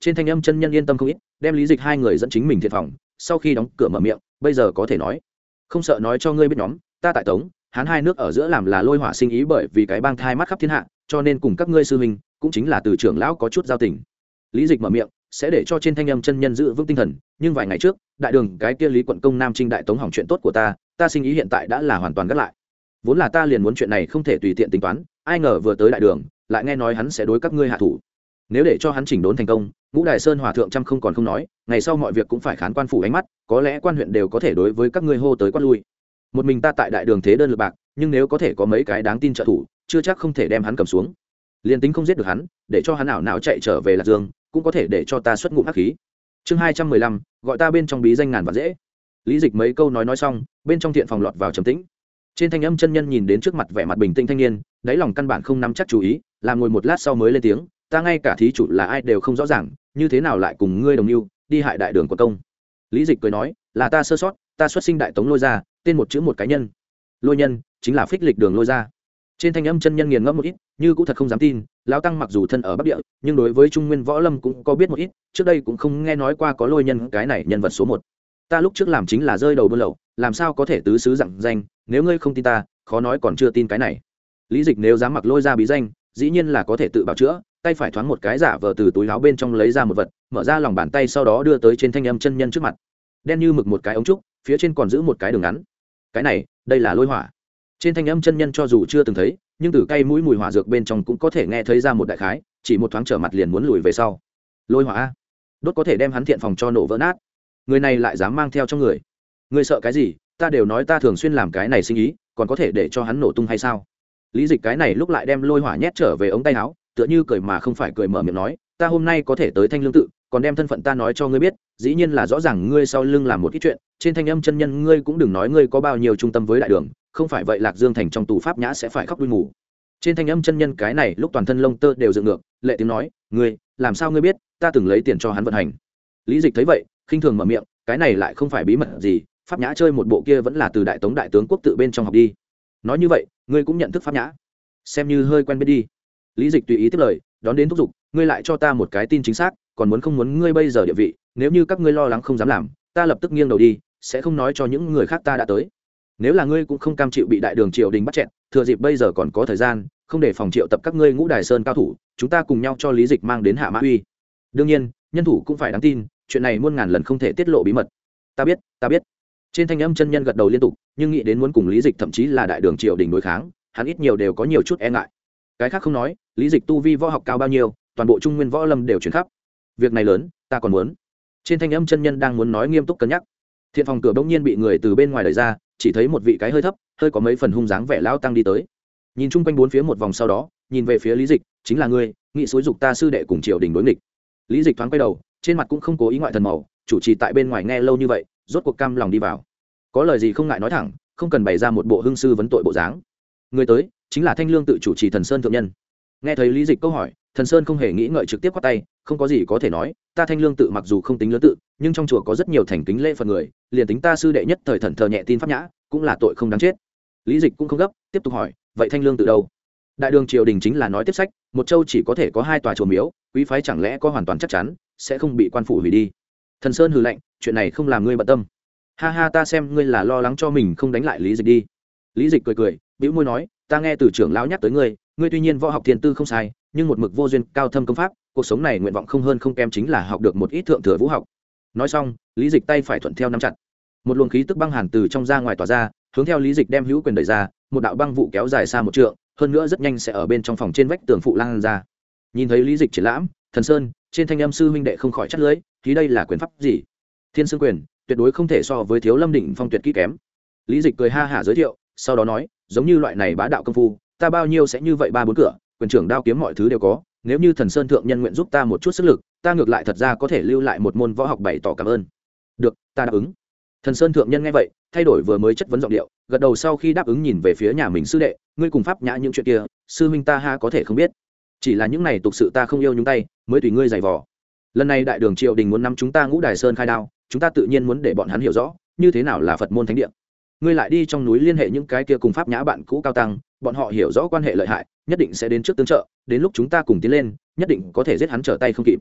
trên thanh âm chân nhân yên tâm không ít, đem lý dịch hai người dẫn chính mình thiện phòng. Sau khi đóng cửa mở miệng, bây giờ có thể nói, không sợ nói cho ngươi biết nhóm, ta tại Tống Hán hai nước ở giữa làm là lôi hỏa sinh ý, bởi vì cái bang thai mắt khắp thiên hạ, cho nên cùng các ngươi sư huynh cũng chính là từ trưởng lão có chút giao tình. Lý dịch mở miệng sẽ để cho trên thanh âm chân nhân giữ vững tinh thần, nhưng vài ngày trước đại đường cái kia Lý quận công nam trinh đại tống hỏng chuyện tốt của ta, ta sinh ý hiện tại đã là hoàn toàn gác lại. Vốn là ta liền muốn chuyện này không thể tùy tiện tính toán, ai ngờ vừa tới đại đường lại nghe nói hắn sẽ đối các ngươi hạ thủ. Nếu để cho hắn chỉnh đốn thành công, ngũ đài sơn hòa thượng trăm không còn không nói, ngày sau mọi việc cũng phải khán quan phủ ánh mắt, có lẽ quan huyện đều có thể đối với các ngươi hô tới quát lui. Một mình ta tại đại đường thế đơn lực bạc, nhưng nếu có thể có mấy cái đáng tin trợ thủ, chưa chắc không thể đem hắn cầm xuống. Liên tính không giết được hắn, để cho hắn ảo não chạy trở về Lạc Dương, cũng có thể để cho ta xuất ngụm hắc khí. Chương hai trăm mười lăm, gọi ta bên trong bí danh ngàn vạn dễ. Lý dịch mấy câu nói nói xong, bên trong thiện phòng lọt vào trầm tĩnh. Trên thanh âm chân nhân nhìn đến trước mặt vẻ mặt bình tĩnh thanh niên, đáy lòng căn bản không nắm chắc chú ý, làm ngồi một lát sau mới lên tiếng, ta ngay cả thí chủ là ai đều không rõ ràng, như thế nào lại cùng ngươi đồng mưu đi hại đại đường của công. Lý dịch cười nói, là ta sơ sót, ta xuất sinh đại tống lôi ra, tên một chữ một cái nhân. Lôi nhân chính là phích lịch đường lôi ra. Trên thanh âm chân nhân nghiền ngẫm một ít, như cũng thật không dám tin, lão tăng mặc dù thân ở bắc địa, nhưng đối với trung nguyên võ lâm cũng có biết một ít, trước đây cũng không nghe nói qua có lôi nhân cái này nhân vật số một. Ta lúc trước làm chính là rơi đầu buôn lậu, làm sao có thể tứ xứ dặn danh, nếu ngươi không tin ta, khó nói còn chưa tin cái này. Lý dịch nếu dám mặc lôi ra bí danh, dĩ nhiên là có thể tự bảo chữa, tay phải thoáng một cái giả vờ từ túi áo bên trong lấy ra một vật, mở ra lòng bàn tay sau đó đưa tới trên thanh âm chân nhân trước mặt. Đen như mực một cái ống trúc, phía trên còn giữ một cái đường ngắn. Cái này, đây là lôi hỏa. Trên thanh âm chân nhân cho dù chưa từng thấy, nhưng từ cây mũi mùi hỏa dược bên trong cũng có thể nghe thấy ra một đại khái, chỉ một thoáng trở mặt liền muốn lùi về sau. Lôi hỏa a, đốt có thể đem hắn thiện phòng cho nổ vỡ nát. Người này lại dám mang theo trong người. Người sợ cái gì? Ta đều nói ta thường xuyên làm cái này sinh ý, còn có thể để cho hắn nổ tung hay sao? Lý dịch cái này lúc lại đem lôi hỏa nhét trở về ống tay áo, tựa như cười mà không phải cười, mở miệng nói, ta hôm nay có thể tới Thanh Lương tự, còn đem thân phận ta nói cho ngươi biết, dĩ nhiên là rõ ràng ngươi sau lưng làm một ít chuyện. Trên thanh âm chân nhân ngươi cũng đừng nói ngươi có bao nhiêu trung tâm với đại đường, không phải vậy Lạc Dương thành trong tù pháp nhã sẽ phải khóc đuôi ngủ. Trên thanh âm chân nhân cái này lúc toàn thân lông tơ đều dựng ngược, lệ tiếng nói, ngươi làm sao ngươi biết ta từng lấy tiền cho hắn vận hành? Lý dịch thấy vậy khinh thường mở miệng, cái này lại không phải bí mật gì, pháp nhã chơi một bộ kia vẫn là từ đại tống đại tướng quốc tự bên trong học đi. Nói như vậy ngươi cũng nhận thức pháp nhã, xem như hơi quen biết đi. Lý dịch tùy ý tiếp lời, đón đến thúc giục, ngươi lại cho ta một cái tin chính xác, còn muốn không muốn ngươi bây giờ địa vị, nếu như các ngươi lo lắng không dám làm, ta lập tức nghiêng đầu đi, sẽ không nói cho những người khác ta đã tới. Nếu là ngươi cũng không cam chịu bị đại đường triều đình bắt chẹn, thừa dịp bây giờ còn có thời gian, không để phòng triệu tập các ngươi ngũ đài sơn cao thủ, chúng ta cùng nhau cho Lý dịch mang đến hạ mã uy. Đương nhiên nhân thủ cũng phải đáng tin, chuyện này muôn ngàn lần không thể tiết lộ bí mật. Ta biết ta biết. Trên thanh âm chân nhân gật đầu liên tục, nhưng nghĩ đến muốn cùng Lý dịch thậm chí là đại đường triều đình đối kháng, hắn ít nhiều đều có nhiều chút e ngại. Cái khác không nói, Lý dịch tu vi võ học cao bao nhiêu, toàn bộ trung nguyên võ lâm đều chuyển khắp. Việc này lớn, ta còn muốn. Trên thanh âm chân nhân đang muốn nói nghiêm túc cân nhắc, thiện phòng cửa bỗng nhiên bị người từ bên ngoài đẩy ra, chỉ thấy một vị cái hơi thấp, hơi có mấy phần hung dáng vẻ lão tăng đi tới. Nhìn chung quanh bốn phía một vòng sau đó, nhìn về phía Lý dịch, chính là ngươi, nghị xúi dục ta sư đệ cùng triều đình đối nghịch. Lý dịch thoáng quay đầu, trên mặt cũng không cố ý ngoại thần màu, chủ trì tại bên ngoài nghe lâu như vậy, rốt cuộc cam lòng đi vào. Có lời gì không ngại nói thẳng, không cần bày ra một bộ hưng sư vấn tội bộ dáng. Người tới chính là Thanh Lương tự chủ trì Thần Sơn thượng nhân. Nghe thấy Lý dịch câu hỏi, Thần Sơn không hề nghĩ ngợi trực tiếp quát tay, không có gì có thể nói, ta Thanh Lương tự mặc dù không tính lớn tự, nhưng trong chùa có rất nhiều thành kính lễ phật người, liền tính ta sư đệ nhất thời thần thờ nhẹ tin pháp nhã, cũng là tội không đáng chết. Lý dịch cũng không gấp, tiếp tục hỏi, vậy Thanh Lương tự đâu? Đại đường triều đình chính là nói tiếp sách, một châu chỉ có thể có hai tòa chùa miếu, quý phái chẳng lẽ có hoàn toàn chắc chắn sẽ không bị quan phủ hủy đi? Thần Sơn hừ lạnh, chuyện này không làm ngươi bận tâm. Ha ha, ta xem ngươi là lo lắng cho mình không đánh lại Lý dịch đi. Lý dịch cười cười, bĩu môi nói, ta nghe từ trưởng lão nhắc tới ngươi, ngươi tuy nhiên võ học thiên tư không sai, nhưng một mực vô duyên cao thâm công pháp, cuộc sống này nguyện vọng không hơn không kém chính là học được một ít thượng thừa vũ học. Nói xong, Lý dịch tay phải thuận theo nắm chặt, một luồng khí tức băng hàn từ trong ra ngoài tỏa ra, hướng theo Lý dịch đem hữu quyền đẩy ra, một đạo băng vụ kéo dài xa một trượng, hơn nữa rất nhanh sẽ ở bên trong phòng trên vách tường phụ lan ra. Nhìn thấy Lý dịch triển lãm, Thần Sơn trên thanh âm sư huynh đệ không khỏi chắt lưỡi, thì đây là quyền pháp gì? Thiên Sương quyền, tuyệt đối không thể so với Thiếu Lâm Định Phong tuyệt kỹ kém. Lý dịch cười ha hả giới thiệu, sau đó nói, giống như loại này bá đạo công phu, ta bao nhiêu sẽ như vậy ba bốn cửa, quyền trưởng đao kiếm mọi thứ đều có, nếu như Thần Sơn thượng nhân nguyện giúp ta một chút sức lực, ta ngược lại thật ra có thể lưu lại một môn võ học bày tỏ cảm ơn. Được, ta đáp ứng. Thần Sơn thượng nhân nghe vậy, thay đổi vừa mới chất vấn giọng điệu, gật đầu sau khi đáp ứng nhìn về phía nhà mình sư đệ, ngươi cùng pháp nhã những chuyện kia, sư huynh ta ha có thể không biết, chỉ là những này tục sự ta không yêu nhúng tay, mới tùy ngươi giày vò. Lần này đại đường triều đình muốn nắm chúng ta ngũ đài sơn khai đao, chúng ta tự nhiên muốn để bọn hắn hiểu rõ như thế nào là Phật môn thánh địa. Ngươi lại đi trong núi liên hệ những cái kia cùng pháp nhã bạn cũ cao tăng, bọn họ hiểu rõ quan hệ lợi hại, nhất định sẽ đến trước tương trợ, đến lúc chúng ta cùng tiến lên, nhất định có thể giết hắn trở tay không kịp.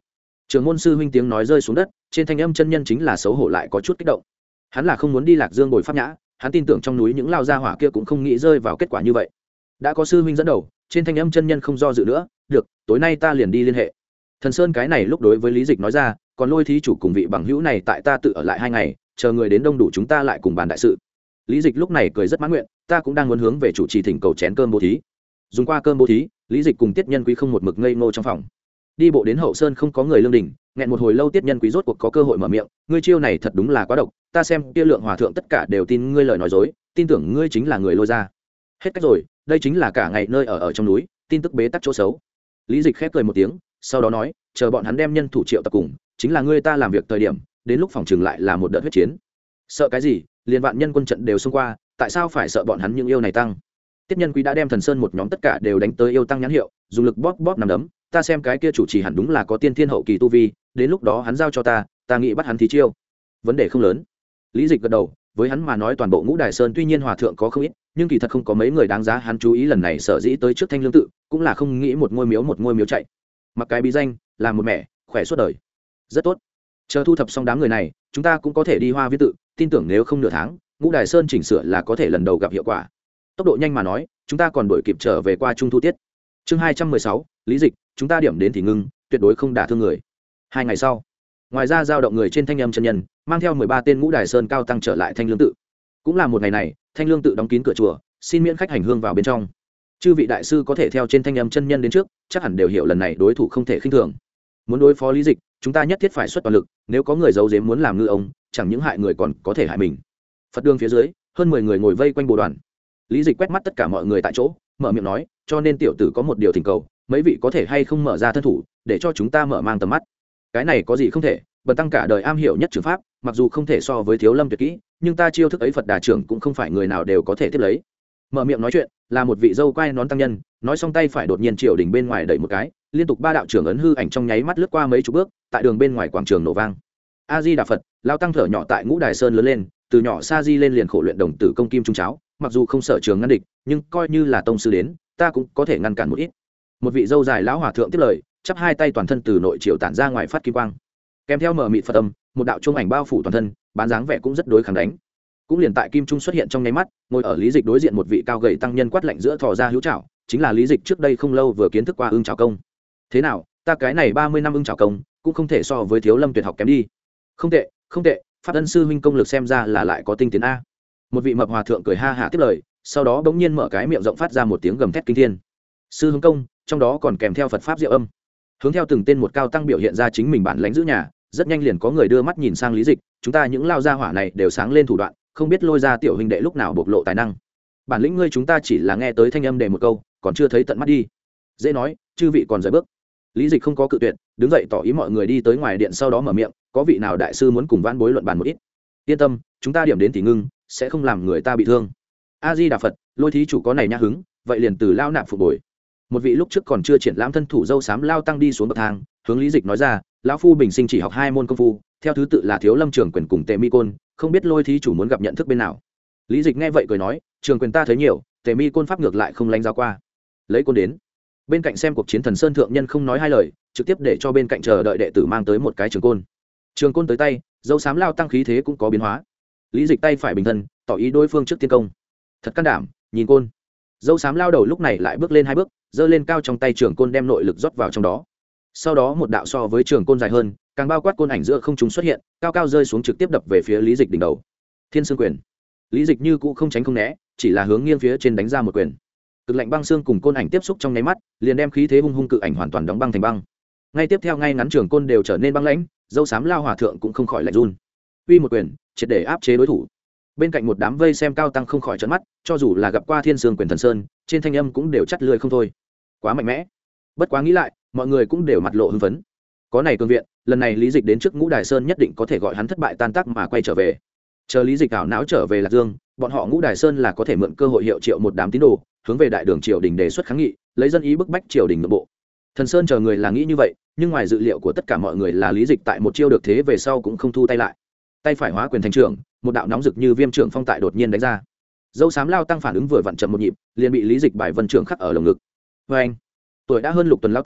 Trưởng môn sư huynh tiếng nói rơi xuống đất, trên thanh âm chân nhân chính là xấu hổ lại có chút kích động. Hắn là không muốn đi Lạc Dương bồi pháp nhã, hắn tin tưởng trong núi những lao gia hỏa kia cũng không nghĩ rơi vào kết quả như vậy. Đã có sư huynh dẫn đầu, trên thanh âm chân nhân không do dự nữa, được, tối nay ta liền đi liên hệ. Thần Sơn cái này lúc đối với Lý Dịch nói ra, còn Lôi thí chủ cùng vị bằng hữu này tại ta tự ở lại hai ngày, chờ người đến đông đủ chúng ta lại cùng bàn đại sự. Lý Dịch lúc này cười rất mãn nguyện, ta cũng đang muốn hướng về chủ trì thỉnh cầu chén cơm bố thí. Dùng qua cơm bố thí, Lý Dịch cùng Tiết Nhân Quý không một mực ngây ngô trong phòng. Đi bộ đến hậu sơn không có người lương đình, nghẹn một hồi lâu Tiết Nhân Quý rốt cuộc có cơ hội mở miệng, ngươi chiêu này thật đúng là quá độc, ta xem kia lượng hòa thượng tất cả đều tin ngươi lời nói dối, tin tưởng ngươi chính là người Lôi ra. Hết cách rồi, đây chính là cả ngày nơi ở ở trong núi, tin tức bế tắc chỗ xấu. Lý Dịch khép cười một tiếng, sau đó nói, chờ bọn hắn đem nhân thủ triệu tập cùng, chính là ngươi ta làm việc thời điểm, đến lúc phòng trường lại là một đợt huyết chiến. Sợ cái gì, liền vạn nhân quân trận đều xông qua, tại sao phải sợ bọn hắn những yêu này tăng? Tiết Nhân Quý đã đem Thần Sơn một nhóm tất cả đều đánh tới yêu tăng nhãn hiệu, dùng lực bóp bóp nằm đấm, ta xem cái kia chủ trì hẳn đúng là có tiên thiên hậu kỳ tu vi, đến lúc đó hắn giao cho ta, ta nghĩ bắt hắn thí chiêu. Vấn đề không lớn. Lý Dịch gật đầu, với hắn mà nói toàn bộ Ngũ Đài Sơn tuy nhiên hòa thượng có không ít, nhưng kỳ thật không có mấy người đáng giá hắn chú ý, lần này sở dĩ tới trước Thanh Lương tự, cũng là không nghĩ một ngôi miếu một ngôi miếu chạy. Mặc cái bí danh, làm một mẹ, khỏe suốt đời. Rất tốt. Chờ thu thập xong đám người này, chúng ta cũng có thể đi Hoa Viên tự, tin tưởng nếu không nửa tháng, Ngũ Đài Sơn chỉnh sửa là có thể lần đầu gặp hiệu quả. Tốc độ nhanh mà nói, chúng ta còn đuổi kịp trở về qua trung thu tiết. Chương hai trăm mười sáu, Lý Dịch, chúng ta điểm đến thì ngưng, tuyệt đối không đả thương người. Hai ngày sau, ngoài ra giao động người trên Thanh Âm chân nhân, mang theo mười ba tên Ngũ Đài Sơn cao tăng trở lại Thanh Lương tự. Cũng là một ngày này, Thanh Lương tự đóng kín cửa chùa, xin miễn khách hành hương vào bên trong. Chư vị đại sư có thể theo trên Thanh Âm chân nhân đến trước, chắc hẳn đều hiểu lần này đối thủ không thể khinh thường. Muốn đối phó Lý Dịch, chúng ta nhất thiết phải xuất toàn lực, nếu có người giấu giếm muốn làm ngư ông, chẳng những hại người còn có thể hại mình. Phật đường phía dưới, hơn mười người ngồi vây quanh bồ đoàn. Lý Dịch quét mắt tất cả mọi người tại chỗ, mở miệng nói, cho nên tiểu tử có một điều thỉnh cầu, mấy vị có thể hay không mở ra thân thủ, để cho chúng ta mở mang tầm mắt. Cái này có gì không thể, bần tăng cả đời am hiểu nhất trường pháp, mặc dù không thể so với Thiếu Lâm tuyệt kỹ, nhưng ta chiêu thức ấy Phật Đà trưởng cũng không phải người nào đều có thể tiếp lấy. Mở miệng nói chuyện, là một vị dâu quai nón tăng nhân, nói xong tay phải đột nhiên triều đỉnh bên ngoài đẩy một cái, liên tục ba đạo trưởng ấn hư ảnh trong nháy mắt lướt qua mấy chục bước, tại đường bên ngoài quảng trường nổ vang. A Di Đà Phật, lao tăng thở nhỏ tại Ngũ Đài Sơn lớn lên, từ nhỏ sa di lên liền khổ luyện đồng tử công kim trung cháo, mặc dù không sở trường ngăn địch, nhưng coi như là tông sư đến, ta cũng có thể ngăn cản một ít. Một vị dâu dài lão hòa thượng tiếp lời, chắp hai tay toàn thân từ nội triều tản ra ngoài phát kim quang, kèm theo mở mịt Phật âm, một đạo trung ảnh bao phủ toàn thân, bán dáng vẻ cũng rất đối kháng đánh. Cũng liền tại kim trung xuất hiện trong nháy mắt, ngồi ở Lý Dịch đối diện một vị cao gầy tăng nhân quát lạnh giữa thò ra hữu trảo, chính là Lý Dịch trước đây không lâu vừa kiến thức qua ưng trảo công. Thế nào, ta cái này ba mươi năm ưng trảo công, cũng không thể so với Thiếu Lâm tuyệt học kém đi. Không tệ, không tệ, Pháp Ân sư huynh công lực xem ra là lại có tinh tiến a. Một vị mập hòa thượng cười ha hả tiếp lời, sau đó bỗng nhiên mở cái miệng rộng phát ra một tiếng gầm thét kinh thiên. Sư hướng công, trong đó còn kèm theo Phật pháp diệu âm. Hướng theo từng tên một cao tăng biểu hiện ra chính mình bản lãnh giữ nhà, rất nhanh liền có người đưa mắt nhìn sang Lý Dịch, chúng ta những lao gia hỏa này đều sáng lên thủ đoạn, không biết Lôi ra tiểu huynh đệ lúc nào bộc lộ tài năng. Bản lĩnh ngươi chúng ta chỉ là nghe tới thanh âm đề một câu, còn chưa thấy tận mắt đi. Dễ nói, chư vị còn rời bước. Lý Dịch không có cự tuyệt, đứng dậy tỏ ý mọi người đi tới ngoài điện, sau đó mở miệng, có vị nào đại sư muốn cùng vãn bối luận bàn một ít. Yên tâm, chúng ta điểm đến thì ngưng, sẽ không làm người ta bị thương. A Di Đà Phật, Lôi thí chủ có này nhã hứng, vậy liền từ lao nạp phục bồi. Một vị lúc trước còn chưa triển lãm thân thủ dâu xám lao tăng đi xuống bậc thang, hướng Lý Dịch nói ra, lão phu bình sinh chỉ học hai môn công phu, theo thứ tự là Thiếu Lâm Trường Quyền cùng Tề Mi Côn, không biết Lôi thí chủ muốn gặp nhận thức bên nào. Lý Dịch nghe vậy cười nói, Trường Quyền ta thấy nhiều, Tề Mi Côn pháp ngược lại không lánh giao qua. Lấy côn đến. Bên cạnh xem cuộc chiến Thần Sơn thượng nhân không nói hai lời, trực tiếp để cho bên cạnh chờ đợi đệ tử mang tới một cái trường côn. Trường côn tới tay, dâu xám lao tăng khí thế cũng có biến hóa. Lý Dịch tay phải bình thân, tỏ ý đối phương trước tiên công. Thật can đảm, nhìn côn. Dâu xám lao đầu lúc này lại bước lên hai bước, giơ lên cao trong tay trường côn đem nội lực rót vào trong đó. Sau đó một đạo so với trường côn dài hơn, càng bao quát côn ảnh giữa không trung xuất hiện, cao cao rơi xuống trực tiếp đập về phía Lý Dịch đỉnh đầu. Thiên Sương Quyền. Lý Dịch như cũ không tránh không né, chỉ là hướng nghiêng phía trên đánh ra một quyền. Cực lạnh băng xương cùng côn ảnh tiếp xúc trong nháy mắt, liền đem khí thế hung hung cự ảnh hoàn toàn đóng băng thành băng. Ngay tiếp theo ngay ngắn trường côn đều trở nên băng lãnh, dâu xám lao hòa thượng cũng không khỏi lạnh run. Uy một quyền, triệt để áp chế đối thủ. Bên cạnh một đám vây xem cao tăng không khỏi trợn mắt, cho dù là gặp qua Thiên Sương Quyền Thần Sơn, trên thanh âm cũng đều chắt lưỡi không thôi. Quá mạnh mẽ. Bất quá nghĩ lại, mọi người cũng đều mặt lộ hưng phấn. Có này cường viện, lần này Lý Dịch đến trước Ngũ Đài Sơn nhất định có thể gọi hắn thất bại tan tác mà quay trở về. Chờ Lý Dịch ảo não trở về Lạc Dương, bọn họ Ngũ Đài Sơn là có thể mượn cơ hội hiệu triệu một đám tín đồ, hướng về đại đường triều đình đề xuất kháng nghị, lấy dân ý bức bách triều đình nội bộ. Thần Sơn chờ người là nghĩ như vậy, nhưng ngoài dự liệu của tất cả mọi người là Lý Dịch tại một chiêu được thế về sau cũng không thu tay lại. Tay phải hóa quyền thành trưởng, một đạo nóng rực như viêm trưởng phong tại đột nhiên đánh ra. Dâu xám lao tăng phản ứng vừa vặn chậm một nhịp, liền bị Lý Dịch bài vân trưởng khắc ở lồng ngực. Oeng! Tuổi đã hơn lục tuần lao tăng,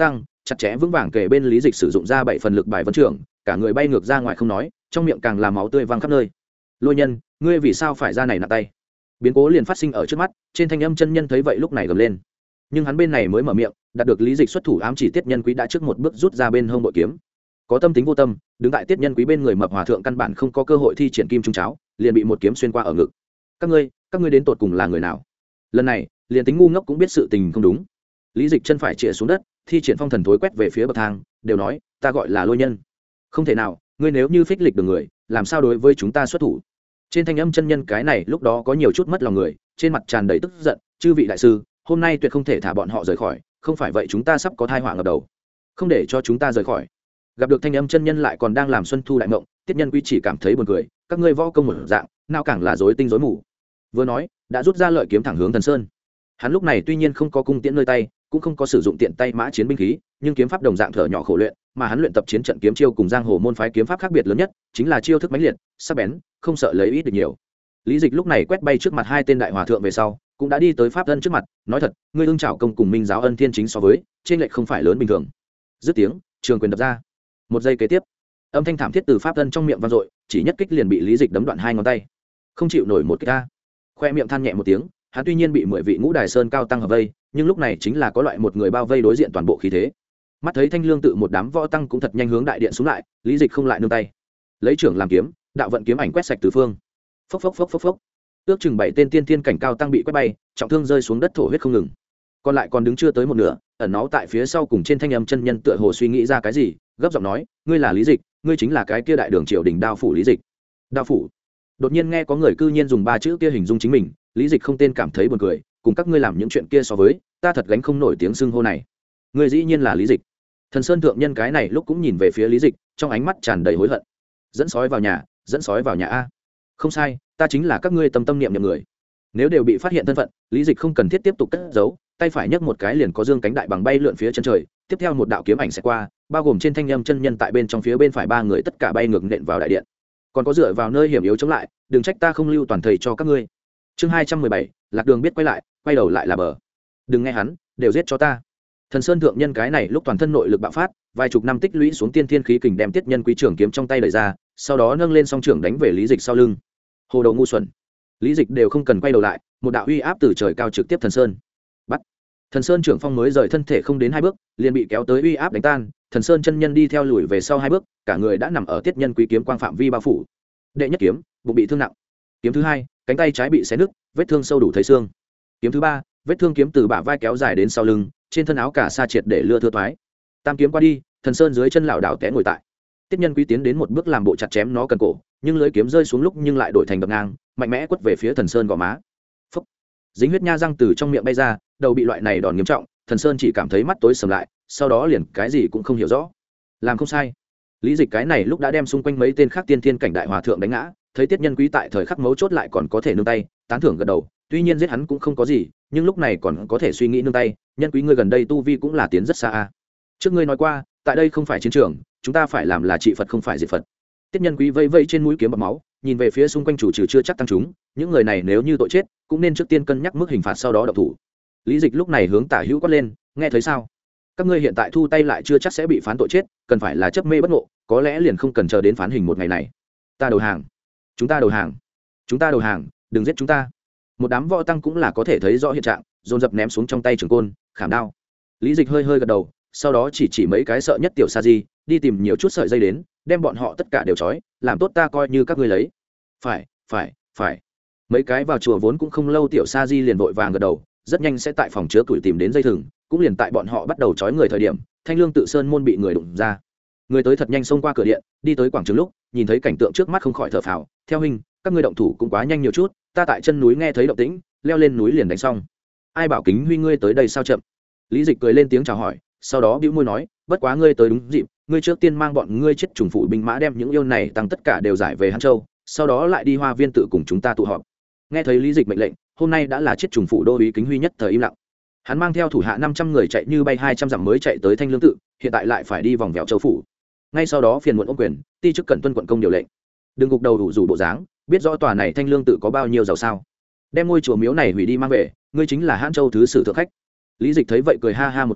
chặt chẽ vững vàng kề bên lý dịch sử dụng ra bảy phần lực bài vấn trưởng, cả người bay ngược ra ngoài không nói, trong miệng càng làm máu tươi văng khắp nơi. Lôi nhân, ngươi vì sao phải ra này nặng tay? Biến cố liền phát sinh ở trước mắt, trên thanh âm chân nhân thấy vậy lúc này gầm lên. Nhưng hắn bên này mới mở miệng, đạt được lý dịch xuất thủ ám chỉ tiết nhân quý đã trước một bước rút ra bên hông bội kiếm. Có tâm tính vô tâm, đứng tại tiết nhân quý bên người mập hòa thượng căn bản không có cơ hội thi triển kim trung cháo, liền bị một kiếm xuyên qua ở ngực. Các ngươi, các ngươi đến tột cùng là người nào? Lần này, liền tính ngu ngốc cũng biết sự tình không đúng. Lý dịch chân phải chĩa xuống đất, thi triển phong thần thối quét về phía bậc thang, đều nói, ta gọi là Lôi nhân. Không thể nào, ngươi nếu như phích lịch được người, làm sao đối với chúng ta xuất thủ? Trên thanh âm chân nhân cái này lúc đó có nhiều chút mất lòng người, trên mặt tràn đầy tức giận, chư vị đại sư, hôm nay tuyệt không thể thả bọn họ rời khỏi, không phải vậy chúng ta sắp có tai họa ngập đầu. Không để cho chúng ta rời khỏi. Gặp được thanh âm chân nhân lại còn đang làm xuân thu đại mộng, tiết nhân quý chỉ cảm thấy buồn cười, các ngươi võ công một dạng, nào càng là rối tinh rối mù. Vừa nói, đã rút ra lợi kiếm thẳng hướng Thần Sơn. Hắn lúc này tuy nhiên không có cung tiễn nơi tay, cũng không có sử dụng tiện tay mã chiến binh khí, nhưng kiếm pháp đồng dạng thở nhỏ khổ luyện, mà hắn luyện tập chiến trận kiếm chiêu cùng giang hồ môn phái kiếm pháp khác biệt lớn nhất, chính là chiêu thức mãnh liệt, sắc bén, không sợ lấy ít được nhiều. Lý Dịch lúc này quét bay trước mặt hai tên đại hòa thượng về sau, cũng đã đi tới pháp ân trước mặt, nói thật, ngươi ưng trảo công cùng minh giáo ân thiên chính so với, trên lệch không phải lớn bình thường. Dứt tiếng, trường quyền đập ra. Một giây kế tiếp, âm thanh thảm thiết từ pháp ân trong miệng vang dội, chỉ nhất kích liền bị Lý Dịch đấm đoạn hai ngón tay. Không chịu nổi một kích a. Khoe miệng than nhẹ một tiếng, hắn tuy nhiên bị mười vị ngũ đài sơn cao tăng hợp vây, nhưng lúc này chính là có loại một người bao vây đối diện toàn bộ khí thế. Mắt thấy thanh lương tự một đám võ tăng cũng thật nhanh hướng đại điện xuống lại, Lý Dịch không lại nương tay, lấy trưởng làm kiếm, đạo vận kiếm ảnh quét sạch tứ phương. Phốc phốc phốc phốc phốc. Ước chừng bảy tên tiên thiên cảnh cao tăng bị quét bay, trọng thương rơi xuống đất thổ huyết không ngừng. Còn lại còn đứng chưa tới một nửa, ẩn náu tại phía sau cùng trên thanh âm chân nhân tựa hồ suy nghĩ ra cái gì, gấp giọng nói, ngươi là Lý Dịch, ngươi chính là cái kia đại đường triều đình đao phủ Lý Dịch. Đao phủ. Đột nhiên nghe có người cư nhiên dùng ba chữ kia hình dung chính mình, Lý Dịch không tên cảm thấy buồn cười, cùng các ngươi làm những chuyện kia so với, ta thật gánh không nổi tiếng xưng hô này. Ngươi dĩ nhiên là Lý Dịch. Thần Sơn thượng nhân cái này lúc cũng nhìn về phía Lý Dịch, trong ánh mắt tràn đầy hối hận. Dẫn sói vào nhà, dẫn sói vào nhà a. Không sai, ta chính là các ngươi tâm tâm niệm niệm người. Nếu đều bị phát hiện thân phận, Lý Dịch không cần thiết tiếp tục cất giấu, tay phải nhấc một cái liền có dương cánh đại bằng bay lượn phía chân trời, tiếp theo một đạo kiếm ảnh sẽ qua, bao gồm trên thanh âm chân nhân tại bên trong phía bên phải ba người tất cả bay ngược nện vào đại điện. Còn có dựa vào nơi hiểm yếu chống lại, đừng trách ta không lưu toàn thầy cho các ngươi. Chương hai trăm mười bảy, Lạc Đường biết quay lại, quay đầu lại là bờ. Đừng nghe hắn, đều giết cho ta. Thần Sơn thượng nhân cái này lúc toàn thân nội lực bạo phát, vài chục năm tích lũy xuống tiên thiên khí kình đem tiết nhân quý trưởng kiếm trong tay đẩy ra, sau đó nâng lên song trưởng đánh về Lý Dịch sau lưng. Hồ đầu ngu xuẩn. Lý Dịch đều không cần quay đầu lại, một đạo uy áp từ trời cao trực tiếp Thần Sơn. Bắt. Thần Sơn trưởng phong mới rời thân thể không đến hai bước, liền bị kéo tới uy áp đánh tan, Thần Sơn chân nhân đi theo lùi về sau hai bước, cả người đã nằm ở tiết nhân quý kiếm quang phạm vi bao phủ. Đệ nhất kiếm, bụng bị thương nặng. Kiếm thứ hai, cánh tay trái bị xé nứt, vết thương sâu đủ thấy xương. Kiếm thứ ba, vết thương kiếm từ bả vai kéo dài đến sau lưng, trên thân áo cả sa triệt để lưa thưa thoái. Tam kiếm qua đi, Thần Sơn dưới chân lảo đảo té ngồi tại. Tiết nhân quý tiến đến một bước làm bộ chặt chém nó cần cổ, nhưng lưỡi kiếm rơi xuống lúc nhưng lại đổi thành đập ngang, mạnh mẽ quất về phía Thần Sơn gò má. Phốc. Dính huyết nha răng từ trong miệng bay ra, đầu bị loại này đòn nghiêm trọng, Thần Sơn chỉ cảm thấy mắt tối sầm lại, sau đó liền cái gì cũng không hiểu rõ. Làm không sai. Lý Dịch cái này lúc đã đem xung quanh mấy tên khác tiên thiên cảnh đại hòa thượng đánh ngã, thấy tiết nhân quý tại thời khắc mấu chốt lại còn có thể nương tay, tán thưởng gật đầu, tuy nhiên giết hắn cũng không có gì, nhưng lúc này còn có thể suy nghĩ nương tay, nhân quý ngươi gần đây tu vi cũng là tiến rất xa a. Trước ngươi nói qua, tại đây không phải chiến trường, chúng ta phải làm là trị Phật không phải diệt Phật. Tiết nhân quý vây vây trên mũi kiếm bọt máu, nhìn về phía xung quanh chủ trừ chưa chắc tăng chúng, những người này nếu như tội chết, cũng nên trước tiên cân nhắc mức hình phạt sau đó động thủ. Lý Dịch lúc này hướng Tả Hữu quát lên, nghe thấy sao? Các ngươi hiện tại thu tay lại chưa chắc sẽ bị phán tội chết, cần phải là chấp mê bất ngộ, có lẽ liền không cần chờ đến phán hình một ngày này. Ta đầu hàng. Chúng ta đầu hàng. Chúng ta đầu hàng, đừng giết chúng ta. Một đám võ tăng cũng là có thể thấy rõ hiện trạng, dồn dập ném xuống trong tay trường côn, khảm đao. Lý Dịch hơi hơi gật đầu, sau đó chỉ chỉ mấy cái sợ nhất tiểu sa di, đi tìm nhiều chút sợi dây đến, đem bọn họ tất cả đều trói, làm tốt ta coi như các ngươi lấy. Phải, phải, phải. Mấy cái vào chùa vốn cũng không lâu tiểu sa di liền vội vàng gật đầu, rất nhanh sẽ tại phòng chứa tuổi tìm đến dây thừng, cũng liền tại bọn họ bắt đầu trói người thời điểm, Thanh Lương tự sơn môn bị người đụng ra. Người tới thật nhanh xông qua cửa điện, đi tới quảng trường lúc, nhìn thấy cảnh tượng trước mắt không khỏi thở phào, theo huynh, các ngươi động thủ cũng quá nhanh nhiều chút, ta tại chân núi nghe thấy động tĩnh, leo lên núi liền đánh xong. Ai bảo Kính huy ngươi tới đây sao chậm? Lý Dịch cười lên tiếng chào hỏi, sau đó bĩu môi nói, bất quá ngươi tới đúng dịp, ngươi trước tiên mang bọn ngươi chết trùng phụ binh mã đem những yêu này tăng tất cả đều giải về Hán Châu, sau đó lại đi Hoa Viên tự cùng chúng ta tụ họp. Nghe thấy Lý Dịch mệnh lệnh, hôm nay đã là chết trùng phụ đô úy Kính huy nhất thời im lặng. Hắn mang theo thủ hạ năm trăm người chạy như bay hai trăm dặm mới chạy tới Thanh Lương tự, hiện tại lại phải đi vòng vèo Châu phủ. Ngay sau đó phiền muộn ôm quyền, ti chức cẩn tuân quận công điều lệnh. Đừng gục đầu đủ rủ bộ dáng, biết rõ tòa này Thanh Lương tự có bao nhiêu giàu sao? Đem ngôi chùa miếu này hủy đi mang về, ngươi chính là Hán Châu thứ sử thượng khách. Lý Dịch thấy vậy cười ha ha một tiếng,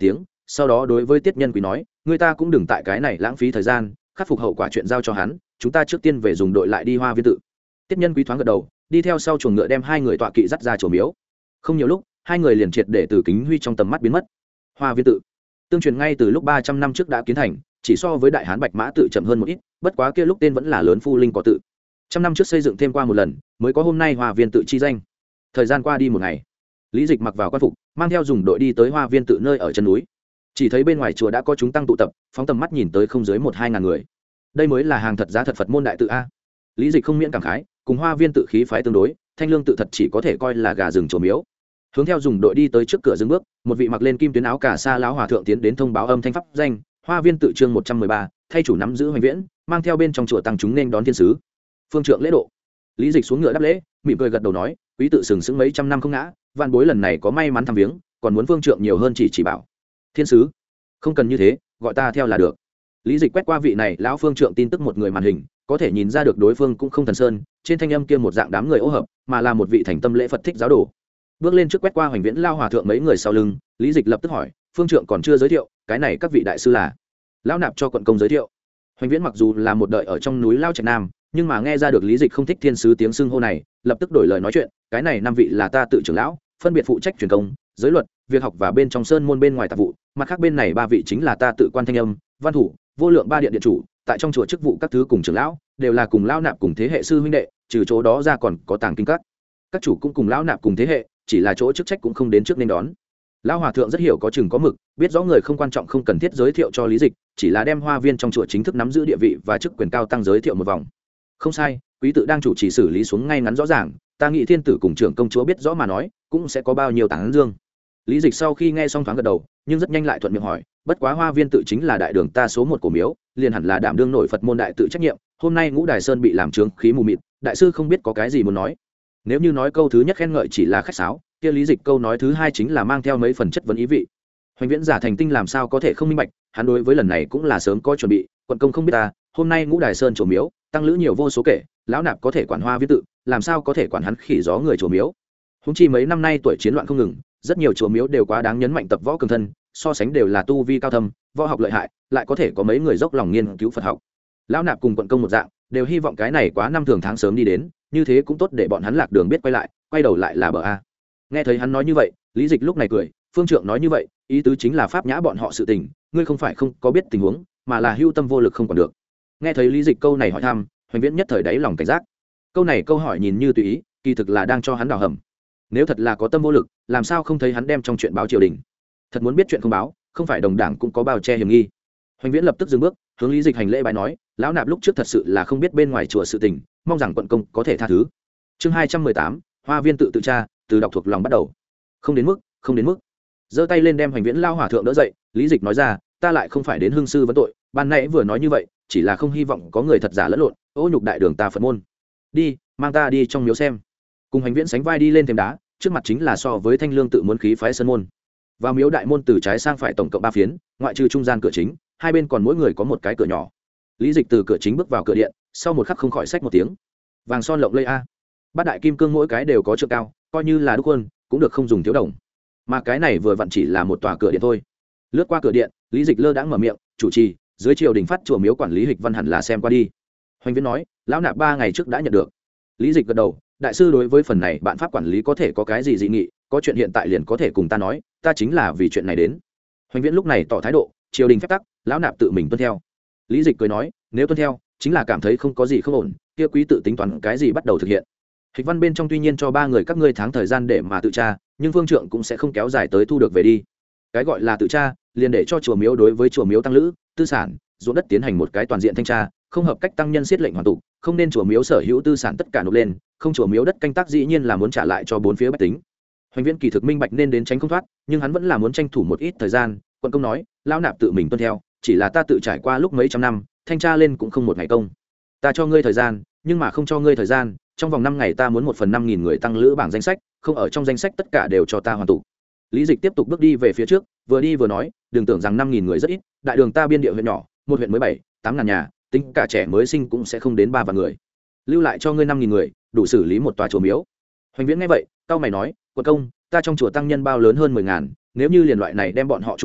sau đó đối với tiết nhân quý nói, người ta cũng đừng tại cái này lãng phí thời gian, khắc phục hậu quả chuyện giao cho hắn, chúng ta trước tiên về dùng đội lại đi Hoa Viên tự. Tiết nhân quý thoáng gật đầu, đi theo sau chuồng ngựa đem hai người tọa kỵ dắt ra chùa miếu. Không nhiều lúc, hai người liền triệt để từ Kính Huy trong tầm mắt biến mất. Hoa Viên tự tương truyền ngay từ lúc ba trăm năm trước đã kiến thành, chỉ so với đại hán Bạch Mã tự chậm hơn một ít, bất quá kia lúc tên vẫn là lớn Phu Linh Cỏ tự. Trăm năm trước xây dựng thêm qua một lần, mới có hôm nay Hoa Viên tự chi danh. Thời gian qua đi một ngày, Lý Dịch mặc vào quan phục, mang theo dùng đội đi tới Hoa Viên tự nơi ở chân núi. Chỉ thấy bên ngoài chùa đã có chúng tăng tụ tập, phóng tầm mắt nhìn tới không dưới một hai ngàn người. Đây mới là hàng thật giá thật Phật môn đại tự a. Lý Dịch không miễn cảm khái, cùng Hoa Viên tự khí phái tương đối, Thanh Lương tự thật chỉ có thể coi là gà rừng chùa miếu. Hướng theo dùng đội đi tới trước cửa dừng bước, một vị mặc lên kim tuyến áo cà sa lão hòa thượng tiến đến thông báo âm thanh pháp danh, Hoa Viên tự chương một trăm mười ba, thay chủ nắm giữ Hoành Viễn, mang theo bên trong chùa tăng chúng nên đón thiên sứ. Phương trượng lễ độ. Lý Dịch xuống ngựa đáp lễ, mỉm cười gật đầu nói, quý tự sừng sững mấy trăm năm không ngã, vạn bối lần này có may mắn thăm viếng, còn muốn phương trượng nhiều hơn chỉ chỉ bảo. Thiên sứ, không cần như thế, gọi ta theo là được. Lý Dịch quét qua vị này lão phương trượng tin tức một người màn hình, có thể nhìn ra được đối phương cũng không thần sơn, trên thanh âm kia một dạng đám người ô hợp, mà là một vị thành tâm lễ Phật thích giáo đồ. Bước lên trước quét qua Hoành Viễn lao hòa thượng mấy người sau lưng, Lý Dịch lập tức hỏi, phương trượng còn chưa giới thiệu, cái này các vị đại sư là? Lão nạp cho quận công giới thiệu. Hoành Viễn mặc dù là một đời ở trong núi Lao Trạch Nam, nhưng mà nghe ra được Lý Dịch không thích thiên sứ tiếng xưng hô này, lập tức đổi lời nói chuyện, cái này năm vị là ta tự trưởng lão, phân biệt phụ trách truyền công, giới luật, việc học và bên trong sơn môn bên ngoài tạp vụ, mặt khác bên này ba vị chính là ta tự quan thanh âm, văn thủ, vô lượng ba điện điện chủ, tại trong chùa chức vụ các thứ cùng trưởng lão đều là cùng lão nạp cùng thế hệ sư huynh đệ, trừ chỗ đó ra còn có tàng kinh các. Các chủ cũng cùng lão nạp cùng thế hệ, chỉ là chỗ chức trách cũng không đến trước nên đón. Lão hòa thượng rất hiểu có chừng có mực, biết rõ người không quan trọng không cần thiết giới thiệu cho Lý Dịch, chỉ là đem Hoa Viên trong chùa chính thức nắm giữ địa vị và chức quyền cao tăng giới thiệu một vòng. Không sai, quý tự đang chủ trì xử lý xuống ngay ngắn rõ ràng, ta nghĩ thiên tử cùng trưởng công chúa biết rõ mà nói, cũng sẽ có bao nhiêu tán dương. Lý Dịch sau khi nghe xong thoáng gật đầu, nhưng rất nhanh lại thuận miệng hỏi, bất quá Hoa Viên tự chính là đại đường ta số một của miếu, liền hẳn là đảm đương nổi Phật môn đại tự trách nhiệm, hôm nay Ngũ Đài Sơn bị làm trướng khí mù mịt, đại sư không biết có cái gì muốn nói. Nếu như nói câu thứ nhất khen ngợi chỉ là khách sáo, kia Lý Dịch câu nói thứ hai chính là mang theo mấy phần chất vấn ý vị. Hoành Viễn giả thành tinh làm sao có thể không minh bạch, hắn đối với lần này cũng là sớm có chuẩn bị, quận công không biết ta, hôm nay Ngũ Đài Sơn chùa miếu, tăng lữ nhiều vô số kể, lão nạp có thể quản Hoa Viên tự, làm sao có thể quản hắn khỉ gió người chùa miếu. Húng chi mấy năm nay tuổi chiến loạn không ngừng, rất nhiều chùa miếu đều quá đáng nhấn mạnh tập võ cường thân, so sánh đều là tu vi cao thâm, võ học lợi hại, lại có thể có mấy người dốc lòng nghiên cứu Phật học. Lão nạp cùng quận công một dạng, đều hy vọng cái này quá năm thường tháng sớm đi đến, như thế cũng tốt để bọn hắn lạc đường biết quay lại, quay đầu lại là bờ a. Nghe thấy hắn nói như vậy, Lý Dịch lúc này cười, phương trượng nói như vậy, ý tứ chính là pháp nhã bọn họ sự tình, ngươi không phải không có biết tình huống, mà là hưu tâm vô lực không còn được. Nghe thấy Lý Dịch câu này hỏi thăm, Hoành Viễn nhất thời đáy lòng cảnh giác. Câu này câu hỏi nhìn như tùy ý, kỳ thực là đang cho hắn đào hầm. Nếu thật là có tâm vô lực, làm sao không thấy hắn đem trong chuyện báo triều đình? Thật muốn biết chuyện không báo, không phải đồng đảng cũng có bao che hiểm nghi. Hoành Viễn lập tức dừng bước, hướng Lý Dịch hành lễ bái nói, lão nạp lúc trước thật sự là không biết bên ngoài chùa sự tình, mong rằng quận công có thể tha thứ. Chương hai trăm mười tám, Hoa Viên tự tự tra, từ đọc thuộc lòng bắt đầu. Không đến mức, không đến mức. Giơ tay lên đem Hoành Viễn lao hòa thượng đỡ dậy, Lý Dịch nói ra, ta lại không phải đến hương sư vấn tội, ban nãy vừa nói như vậy, chỉ là không hy vọng có người thật giả lẫn lộn, ô nhục đại đường ta Phật môn. Đi, mang ta đi trong miếu xem. Cùng Hoành Viễn sánh vai đi lên thềm đá, trước mặt chính là so với Thanh Lương tự muốn khí phái sơn môn. Vào miếu đại môn từ trái sang phải tổng cộng ba phiến, ngoại trừ trung gian cửa chính, hai bên còn mỗi người có một cái cửa nhỏ. Lý Dịch từ cửa chính bước vào cửa điện, sau một khắc không khỏi xách một tiếng. Vàng son lộng lẫy a. Bát đại kim cương mỗi cái đều có trượng cao, coi như là đúc quân, cũng được không dùng thiếu đồng. Mà cái này vừa vặn chỉ là một tòa cửa điện thôi. Lướt qua cửa điện, Lý Dịch lơ đãng mở miệng, chủ trì, dưới triều đình phát chùa miếu quản lý Hịch Văn hẳn là xem qua đi. Hoành Viễn nói, lão nạp ba ngày trước đã nhận được. Lý Dịch gật đầu, đại sư đối với phần này bạn pháp quản lý có thể có cái gì dị nghị, có chuyện hiện tại liền có thể cùng ta nói, ta chính là vì chuyện này đến. Hoành Viễn lúc này tỏ thái độ, triều đình phép tắc, lão nạp tự mình tuân theo. Lý Dịch cười nói, nếu tuân theo, chính là cảm thấy không có gì không ổn, kia quý tự tính toán cái gì bắt đầu thực hiện. Hịch Văn bên trong tuy nhiên cho ba người các ngươi tháng thời gian để mà tự tra, nhưng phương trượng cũng sẽ không kéo dài tới thu được về đi. Cái gọi là tự tra, liền để cho chùa miếu đối với chùa miếu tăng lữ, tư sản, ruộng đất tiến hành một cái toàn diện thanh tra, không hợp cách tăng nhân siết lệnh hoàn tụ, không nên chùa miếu sở hữu tư sản tất cả nộp lên, không chùa miếu đất canh tác dĩ nhiên là muốn trả lại cho bốn phía bách tính. Hoành Viễn kỳ thực minh bạch nên đến tránh không thoát, nhưng hắn vẫn là muốn tranh thủ một ít thời gian. Quận công nói, lão nạp tự mình tuân theo, chỉ là ta tự trải qua lúc mấy trăm năm, thanh tra lên cũng không một ngày công. Ta cho ngươi thời gian, nhưng mà không cho ngươi thời gian, trong vòng năm ngày ta muốn một phần năm nghìn người tăng lữ bảng danh sách, không ở trong danh sách tất cả đều cho ta hoàn tụ. Lý Dịch tiếp tục bước đi về phía trước, vừa đi vừa nói, đừng tưởng rằng năm nghìn người rất ít, đại đường ta biên địa huyện nhỏ, một huyện mới bảy, tám ngàn nhà, tính cả trẻ mới sinh cũng sẽ không đến ba vạn người. Lưu lại cho ngươi năm nghìn người, đủ xử lý một tòa chùa miếu. Hoành Viễn nghe vậy, cao mày nói, quận công, ta trong chùa tăng nhân bao lớn hơn mười ngàn, nếu như liền loại này đem bọn họ trục xuất,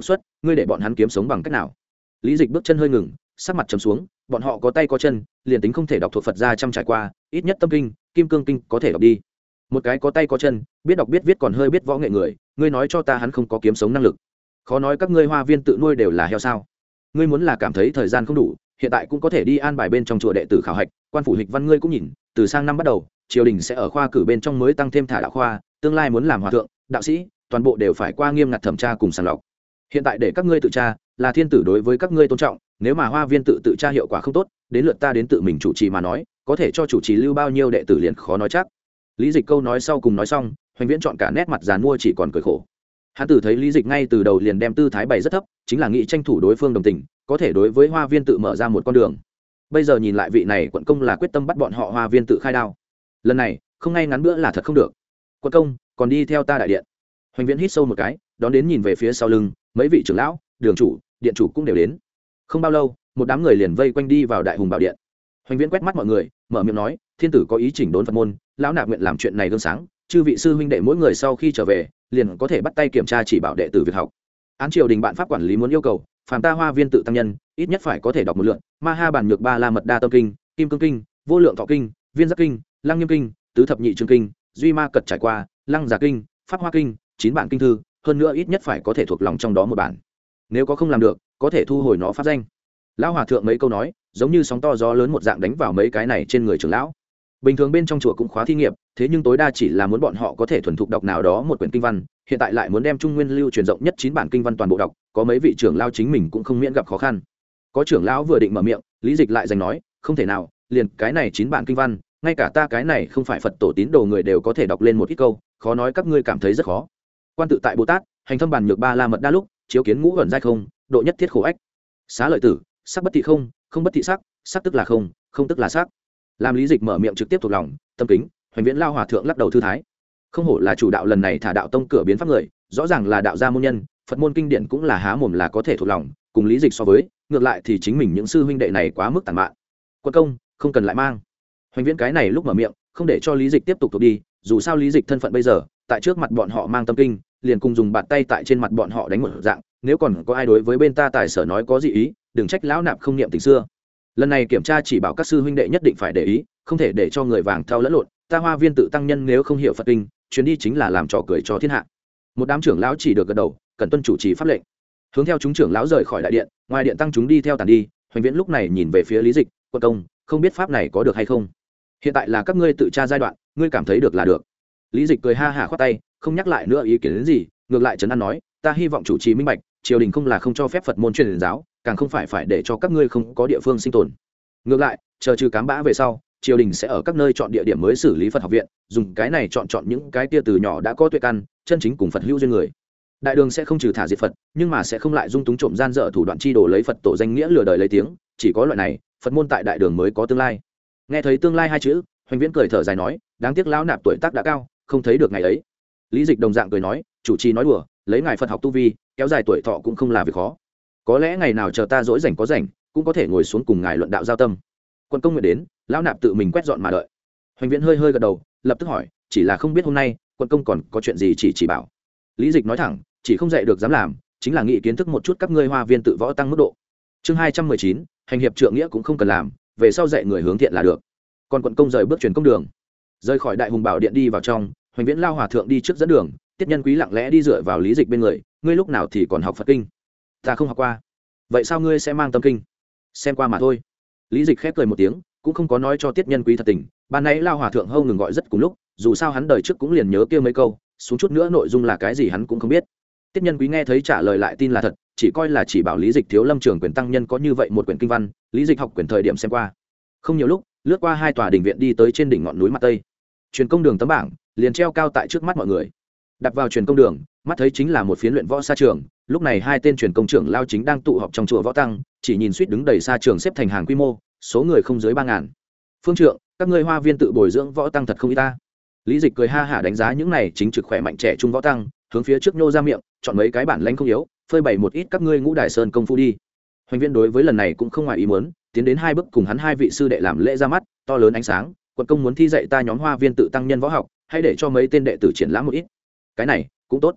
ngươi để bọn hắn kiếm sống bằng cách nào? Lý Dịch bước chân hơi ngừng, sắc mặt trầm xuống, bọn họ có tay có chân, liền tính không thể đọc thuộc Phật gia trăm trải qua, ít nhất tâm kinh, kim cương kinh có thể đọc đi. Một cái có tay có chân, biết đọc biết viết còn hơi biết võ nghệ người, ngươi nói cho ta hắn không có kiếm sống năng lực? Khó nói các ngươi Hoa Viên tự nuôi đều là heo sao? Ngươi muốn là cảm thấy thời gian không đủ, hiện tại cũng có thể đi an bài bên trong chùa đệ tử khảo hạch, quan phủ hịch văn ngươi cũng nhìn, từ sang năm bắt đầu, triều đình sẽ ở khoa cử bên trong mới tăng thêm thả đạo khoa, tương lai muốn làm hòa thượng, đạo sĩ, toàn bộ đều phải qua nghiêm ngặt thẩm tra cùng sàng lọc. Hiện tại để các ngươi tự tra, là thiên tử đối với các ngươi tôn trọng, nếu mà Hoa Viên tự tự tra hiệu quả không tốt, đến lượt ta đến tự mình chủ trì mà nói, có thể cho chủ trì lưu bao nhiêu đệ tử liền khó nói chắc. Lý Dịch câu nói sau cùng nói xong, Hoành Viễn chọn cả nét mặt giàn mua chỉ còn cười khổ. Hắn tử thấy Lý Dịch ngay từ đầu liền đem tư thái bày rất thấp, chính là nghĩ tranh thủ đối phương đồng tình, có thể đối với Hoa Viên tự mở ra một con đường. Bây giờ nhìn lại vị này quận công là quyết tâm bắt bọn họ Hoa Viên tự khai đao. Lần này, không ngay ngắn bữa là thật không được. Quận công, còn đi theo ta đại điện. Hoành Viễn hít sâu một cái, đón đến nhìn về phía sau lưng, mấy vị trưởng lão, đường chủ, điện chủ cũng đều đến. Không bao lâu, một đám người liền vây quanh đi vào Đại Hùng Bảo điện. Hoành Viễn quét mắt mọi người, mở miệng nói, thiên tử có ý chỉnh đốn Phật môn, lão nạp nguyện làm chuyện này gương sáng, chư vị sư huynh đệ mỗi người sau khi trở về, liền có thể bắt tay kiểm tra chỉ bảo đệ tử việc học. Án triều đình bạn pháp quản lý muốn yêu cầu, phàm ta Hoa Viên tự tăng nhân, ít nhất phải có thể đọc một lượt, Ma Ha Bản Nhược Ba La Mật Đa Tâm Kinh, Kim Cương Kinh, Vô Lượng Thọ Kinh, Viên Giác Kinh, Lăng Nghiêm Kinh, Tứ Thập Nhị Chương Kinh, Duy Ma Cật trải qua, Lăng Giả Kinh, Pháp Hoa Kinh, chín bản kinh thư, hơn nữa ít nhất phải có thể thuộc lòng trong đó một bản. Nếu có không làm được, có thể thu hồi nó pháp danh. Lão hòa thượng mấy câu nói, giống như sóng to gió lớn một dạng đánh vào mấy cái này trên người trưởng lão. Bình thường bên trong chùa cũng khóa thi nghiệp, thế nhưng tối đa chỉ là muốn bọn họ có thể thuần thục đọc nào đó một quyển kinh văn, hiện tại lại muốn đem trung nguyên lưu truyền rộng nhất chín bản kinh văn toàn bộ đọc, có mấy vị trưởng lão chính mình cũng không miễn gặp khó khăn. Có trưởng lão vừa định mở miệng, Lý Dịch lại giành nói, không thể nào, liền cái này chín bản kinh văn, ngay cả ta cái này không phải Phật tổ tín đồ người đều có thể đọc lên một ít câu, khó nói các ngươi cảm thấy rất khó. Quan tự tại Bồ Tát, hành thâm Bản Nhược Ba La Mật Đa lúc, chiếu kiến ngũ ẩn giai không, độ nhất thiết khổ ách. Xá lợi tử, sắc bất thị không, không bất thị sắc, sắc tức là không, không tức là sắc. Làm Lý Dịch mở miệng trực tiếp thuộc lòng, tâm kính. Hoành Viễn lao hòa thượng lắc đầu thư thái. Không hổ là chủ đạo lần này thả đạo tông cửa biến pháp người, rõ ràng là đạo gia môn nhân, Phật môn kinh điển cũng là há mồm là có thể thuộc lòng, cùng Lý Dịch so với, ngược lại thì chính mình những sư huynh đệ này quá mức tàn mạn. Quân công, không cần lại mang. Hoành Viễn cái này lúc mở miệng, không để cho Lý Dịch tiếp tục thuộc đi, dù sao Lý Dịch thân phận bây giờ, tại trước mặt bọn họ mang tâm kinh, liền cùng dùng bàn tay tại trên mặt bọn họ đánh một dạng, nếu còn có ai đối với bên ta tài sở nói có gì ý, đừng trách lão nạp không niệm tình xưa. Lần này kiểm tra chỉ bảo các sư huynh đệ nhất định phải để ý, không thể để cho người vàng thao lẫn lộn, ta Hoa Viên tự tăng nhân nếu không hiểu Phật kinh, chuyến đi chính là làm trò cười cho thiên hạ. Một đám trưởng lão chỉ được gật đầu, cần tuân chủ trì pháp lệnh. Hướng theo chúng trưởng lão rời khỏi đại điện, ngoài điện tăng chúng đi theo tàn đi. Hoành Viễn lúc này nhìn về phía Lý Dịch, quân công, không biết pháp này có được hay không. Hiện tại là các ngươi tự tra giai đoạn, ngươi cảm thấy được là được. Lý Dịch cười ha hả khoát tay, không nhắc lại nữa ý kiến đến gì, ngược lại trấn an nói, ta hy vọng chủ trì minh bạch, triều đình không là không cho phép Phật môn truyền giáo, càng không phải phải để cho các ngươi không có địa phương sinh tồn. Ngược lại, chờ trừ cám bã về sau, triều đình sẽ ở các nơi chọn địa điểm mới xử lý Phật học viện, dùng cái này chọn chọn những cái tia từ nhỏ đã có tuệ căn, chân chính cùng Phật hữu duyên người. Đại đường sẽ không trừ thả diệt Phật, nhưng mà sẽ không lại dung túng trộm gian dở thủ đoạn chi đồ lấy Phật tổ danh nghĩa lừa đời lấy tiếng, chỉ có loại này, Phật môn tại đại đường mới có tương lai. Nghe thấy tương lai hai chữ, Hoành Viễn cười thở dài nói, đáng tiếc lão nạp tuổi tác đã cao, không thấy được ngày ấy. Lý Dịch đồng dạng cười nói, chủ trì nói đùa, lấy ngài Phật học tu vi, kéo dài tuổi thọ cũng không là việc khó. Có lẽ ngày nào chờ ta dỗi rảnh có rảnh, cũng có thể ngồi xuống cùng ngài luận đạo giao tâm. Quân công nguyện đến, lão nạp tự mình quét dọn mà đợi. Hoành Viễn hơi hơi gật đầu, lập tức hỏi, chỉ là không biết hôm nay quân công còn có chuyện gì chỉ chỉ bảo. Lý Dịch nói thẳng, chỉ không dạy được dám làm, chính là nghĩ kiến thức một chút các ngươi Hoa Viên tự võ tăng mức độ. Chương hai trăm mười chín, hành hiệp trượng nghĩa cũng không cần làm, về sau dạy người hướng thiện là được. Còn quận công rời bước truyền công đường, rời khỏi Đại Hùng Bảo điện đi vào trong. Hoành Viễn lao hòa thượng đi trước dẫn đường, Tiết Nhân Quý lặng lẽ đi dựa vào Lý Dịch bên người, ngươi lúc nào thì còn học Phật kinh? Ta không học qua. Vậy sao ngươi sẽ mang tâm kinh? Xem qua mà thôi. Lý Dịch khép cười một tiếng, cũng không có nói cho Tiết Nhân Quý thật tình, ban nãy lao hòa thượng hâu ngừng gọi rất cùng lúc, dù sao hắn đời trước cũng liền nhớ kia mấy câu, xuống chút nữa nội dung là cái gì hắn cũng không biết. Tiết Nhân Quý nghe thấy trả lời lại tin là thật, chỉ coi là chỉ bảo Lý Dịch thiếu lâm trường quyền tăng nhân có như vậy một quyển kinh văn, Lý Dịch học quyển thời điểm xem qua. Không nhiều lúc, lướt qua hai tòa đình viện đi tới trên đỉnh ngọn núi mặt tây. Truyền công đường tấm bảng liền treo cao tại trước mắt mọi người. Đặt vào truyền công đường, mắt thấy chính là một phiến luyện võ sa trường, lúc này hai tên truyền công trưởng lao chính đang tụ họp trong chùa võ tăng, chỉ nhìn suýt đứng đầy sa trường xếp thành hàng quy mô, số người không dưới ba ngàn. Phương trượng, các ngươi Hoa Viên tự bồi dưỡng võ tăng thật không ít ta. Lý Dịch cười ha hả đánh giá những này chính trực khỏe mạnh trẻ trung võ tăng, hướng phía trước nhô ra miệng, chọn mấy cái bản lãnh không yếu, phơi bày một ít các ngươi ngũ đài sơn công phu đi. Hoành Viễn đối với lần này cũng không ngoài ý muốn, tiến đến hai bước cùng hắn hai vị sư đệ làm lễ ra mắt, to lớn ánh sáng, quận công muốn thi dạy ta nhóm Hoa Viên tự tăng nhân võ học, hãy để cho mấy tên đệ tử triển lãm một ít. Cái này cũng tốt.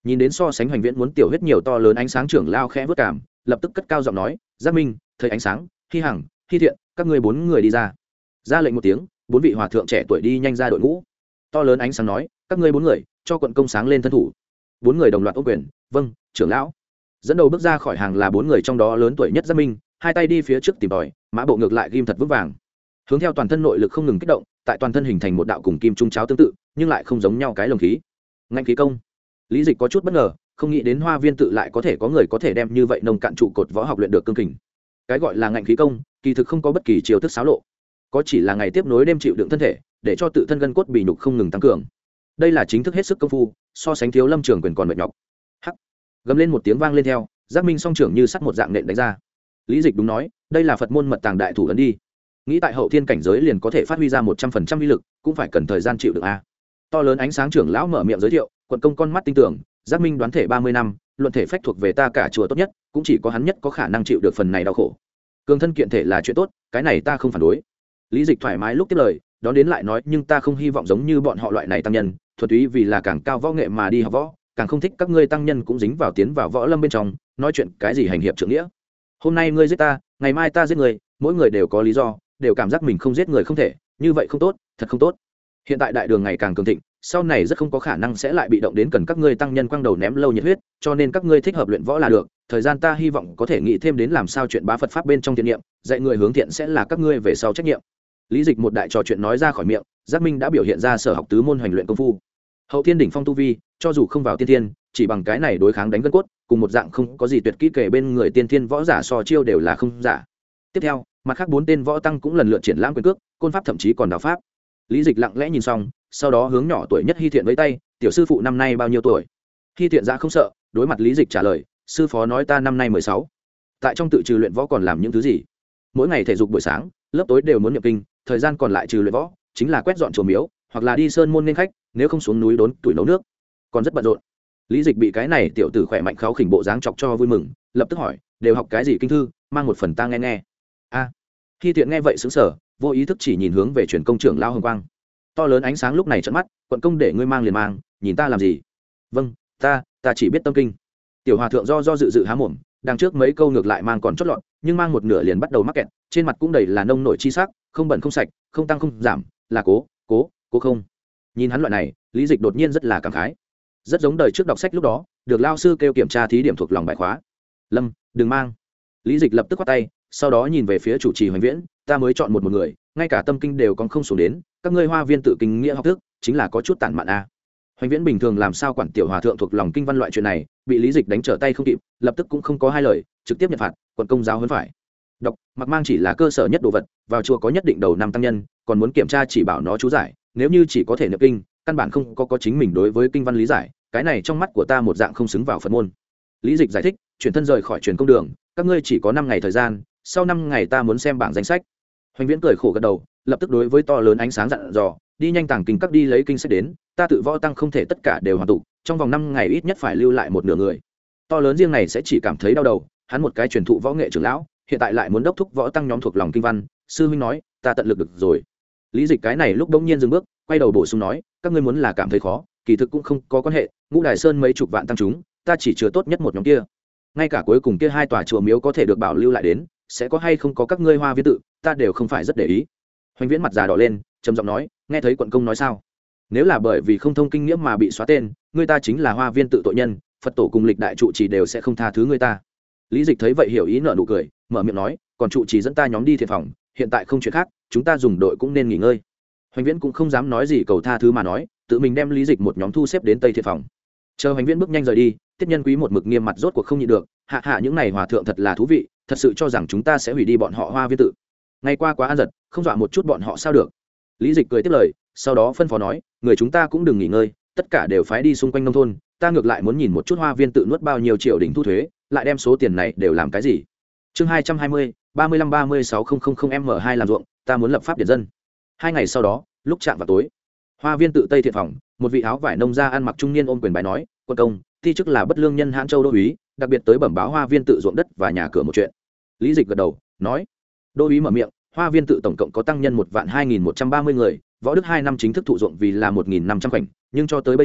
Nhìn đến so sánh hoành viễn muốn tiểu huyết nhiều to lớn ánh sáng trưởng lao khẽ vớt cảm, lập tức cất cao giọng nói, giác minh, thời ánh sáng, hy hằng, hy thiện, các ngươi bốn người đi ra. Ra lệnh một tiếng, bốn vị hòa thượng trẻ tuổi đi nhanh ra đội ngũ. To lớn ánh sáng nói, các ngươi bốn người cho quận công sáng lên thân thủ. Bốn người đồng loạt ôm quyền, vâng, trưởng lão. Dẫn đầu bước ra khỏi hàng là bốn người trong đó lớn tuổi nhất giác minh, hai tay đi phía trước tìm tòi, mã bộ ngược lại ghim thật vững vàng, hướng theo toàn thân nội lực không ngừng kích động, tại toàn thân hình thành một đạo cùng kim trung cháo tương tự nhưng lại không giống nhau cái lồng khí. Ngạnh khí công. Lý Dịch có chút bất ngờ, không nghĩ đến Hoa Viên tự lại có thể có người có thể đem như vậy nông cạn trụ cột võ học luyện được cương kình. Cái gọi là ngạnh khí công, kỳ thực không có bất kỳ chiêu thức xáo lộ, có chỉ là ngày tiếp nối đêm chịu đựng thân thể, để cho tự thân gân cốt bị nhục không ngừng tăng cường. Đây là chính thức hết sức công phu, so sánh Thiếu Lâm Trường quyền còn mệt nhọc. Hắc. Gầm lên một tiếng vang lên theo, giác minh song trưởng như sắt một dạng nện đánh ra. Lý Dịch đúng nói, đây là Phật môn mật tàng đại thủ ấn đi. Nghĩ tại hậu thiên cảnh giới liền có thể phát huy ra một trăm phần trăm uy lực, cũng phải cần thời gian chịu đựng a. To lớn ánh sáng trưởng lão mở miệng giới thiệu, quận công con mắt tinh tưởng, giác minh đoán thể ba mươi năm, luận thể phách thuộc về ta cả chùa tốt nhất, cũng chỉ có hắn nhất có khả năng chịu được phần này đau khổ. Cường thân kiện thể là chuyện tốt, cái này ta không phản đối. Lý Dịch thoải mái lúc tiếp lời, đón đến lại nói, nhưng ta không hy vọng giống như bọn họ loại này tăng nhân, thuần túy vì là càng cao võ nghệ mà đi học võ, càng không thích các ngươi tăng nhân cũng dính vào tiến vào võ lâm bên trong, nói chuyện cái gì hành hiệp trượng nghĩa. Hôm nay ngươi giết ta, ngày mai ta giết người, mỗi người đều có lý do, đều cảm giác mình không giết người không thể, như vậy không tốt, thật không tốt. Hiện tại đại đường ngày càng cường thịnh, sau này rất không có khả năng sẽ lại bị động đến cần các ngươi tăng nhân quăng đầu ném lâu nhiệt huyết, cho nên các ngươi thích hợp luyện võ là được. Thời gian ta hy vọng có thể nghĩ thêm đến làm sao chuyện bá Phật pháp bên trong thiện niệm, dạy người hướng thiện sẽ là các ngươi về sau trách nhiệm. Lý Dịch một đại trò chuyện nói ra khỏi miệng, giác minh đã biểu hiện ra sở học tứ môn hoành luyện công phu. Hậu thiên đỉnh phong tu vi, cho dù không vào tiên thiên, chỉ bằng cái này đối kháng đánh gân cốt, cùng một dạng không có gì tuyệt kỹ kể bên người tiên thiên võ giả so chiêu đều là không giả. Tiếp theo, mặt khác bốn tên võ tăng cũng lần lượt triển lãm quyền cước, côn pháp thậm chí còn đao pháp. Lý Dịch lặng lẽ nhìn xong, sau đó hướng nhỏ tuổi nhất Hy Thiện với tay, tiểu sư phụ năm nay bao nhiêu tuổi? Hy Thiện ra không sợ, đối mặt Lý Dịch trả lời, sư phó nói ta năm nay mười sáu. Tại trong tự trừ luyện võ còn làm những thứ gì? Mỗi ngày thể dục buổi sáng, lớp tối đều muốn niệm kinh, thời gian còn lại trừ luyện võ, chính là quét dọn chùa miếu, hoặc là đi sơn môn nên khách, nếu không xuống núi đốn tuổi nấu nước, còn rất bận rộn. Lý Dịch bị cái này tiểu tử khỏe mạnh kháo khỉnh bộ dáng chọc cho vui mừng, lập tức hỏi, đều học cái gì kinh thư, mang một phần ta nghe nghe. A. À, Hy Thiện nghe vậy sững sờ, vô ý thức chỉ nhìn hướng về truyền công trưởng lao Hồng Quang. To lớn ánh sáng lúc này trợn mắt, quận công để ngươi mang liền mang, nhìn ta làm gì? Vâng, ta, ta chỉ biết tâm kinh. Tiểu hòa thượng do do dự dự há mồm, đằng trước mấy câu ngược lại mang còn chót lọt, nhưng mang một nửa liền bắt đầu mắc kẹt, trên mặt cũng đầy là nông nổi chi sắc, không bẩn không sạch, không tăng không giảm, là cố, cố, cố không. Nhìn hắn loại này, Lý Dịch đột nhiên rất là cảm khái. Rất giống đời trước đọc sách lúc đó, được lao sư kêu kiểm tra thí điểm thuộc lòng bài khóa. Lâm, đừng mang. Lý Dịch lập tức quát tay, sau đó nhìn về phía chủ trì Hoành Viễn, ta mới chọn một một người, ngay cả tâm kinh đều còn không xuống đến, các ngươi Hoa Viên tự kinh nghĩa học thức, chính là có chút tản mạn a. Hoành Viễn bình thường làm sao quản tiểu hòa thượng thuộc lòng kinh văn loại chuyện này, bị Lý Dịch đánh trở tay không kịp, lập tức cũng không có hai lời, trực tiếp nhận phạt, quận công giáo huấn phải. Đọc, mặc mang chỉ là cơ sở nhất đồ vật, vào chùa có nhất định đầu năm tăng nhân, còn muốn kiểm tra chỉ bảo nó chú giải, nếu như chỉ có thể niệm kinh, căn bản không có có chính mình đối với kinh văn lý giải, cái này trong mắt của ta một dạng không xứng vào Phật môn. Lý Dịch giải thích, chuyển thân rời khỏi truyền công đường, các ngươi chỉ có năm ngày thời gian, sau năm ngày ta muốn xem bảng danh sách. Hoành Viễn cười khổ gật đầu, lập tức đối với to lớn ánh sáng dặn dò, đi nhanh tàng kinh các đi lấy kinh sách đến, ta tự võ tăng không thể tất cả đều hoàn tụ, trong vòng năm ngày ít nhất phải lưu lại một nửa người. To lớn riêng này sẽ chỉ cảm thấy đau đầu, hắn một cái truyền thụ võ nghệ trưởng lão, hiện tại lại muốn đốc thúc võ tăng nhóm thuộc lòng kinh văn, sư huynh nói, ta tận lực được rồi. Lý Dịch cái này lúc đống nhiên dừng bước, quay đầu bổ sung nói, các ngươi muốn là cảm thấy khó, kỳ thực cũng không có quan hệ, Ngũ Đài Sơn mấy chục vạn tăng chúng, ta chỉ chứa tốt nhất một nhóm kia, ngay cả cuối cùng kia hai tòa chùa miếu có thể được bảo lưu lại đến, sẽ có hay không có các ngươi Hoa Viên tự, ta đều không phải rất để ý. Hoành Viễn mặt già đỏ lên, trầm giọng nói, nghe thấy quận công nói sao? Nếu là bởi vì không thông kinh nghĩa mà bị xóa tên, người ta chính là Hoa Viên tự tội nhân, Phật tổ cùng lịch đại trụ trì đều sẽ không tha thứ người ta. Lý Dịch thấy vậy hiểu ý nở nụ cười, mở miệng nói, còn trụ trì dẫn ta nhóm đi thiện phòng, hiện tại không chuyện khác, chúng ta dùng đội cũng nên nghỉ ngơi. Hoành Viễn cũng không dám nói gì cầu tha thứ mà nói, tự mình đem Lý Dịch một nhóm thu xếp đến tây thiện phòng. Chờ Hoành Viễn bước nhanh rời đi, Tiết Nhân Quý một mực nghiêm mặt rốt cuộc không nhịn được, hạ hạ những này hòa thượng thật là thú vị, thật sự cho rằng chúng ta sẽ hủy đi bọn họ Hoa Viên tự. Ngày qua quá an giật, không dọa một chút bọn họ sao được. Lý Dịch cười tiếp lời, sau đó phân phó nói, người chúng ta cũng đừng nghỉ ngơi, tất cả đều phái đi xung quanh nông thôn, ta ngược lại muốn nhìn một chút Hoa Viên tự nuốt bao nhiêu triệu đỉnh thu thuế, lại đem số tiền này đều làm cái gì. Chương hai trăm hai mươi, ba mươi lăm ba mươi sáu nghìn m hai làm ruộng, ta muốn lập pháp điển dân. Hai ngày sau đó, lúc chạm vào tối, Hoa Viên tự tây thiện phòng, một vị áo vải nông gia ăn mặc trung niên ôm quyền bài nói, quân công, thi chức là bất lương nhân Hãn Châu đô úy, đặc biệt tới bẩm báo Hoa Viên tự ruộng đất và nhà cửa một chuyện. Lý Dịch gật đầu, nói, đô úy mở miệng, Hoa Viên tự tổng cộng có tăng nhân một vạn hai nghìn một trăm ba mươi người, võ đức hai năm chính thức thụ ruộng vì là một nghìn năm trăm khoảnh, nhưng cho tới bây giờ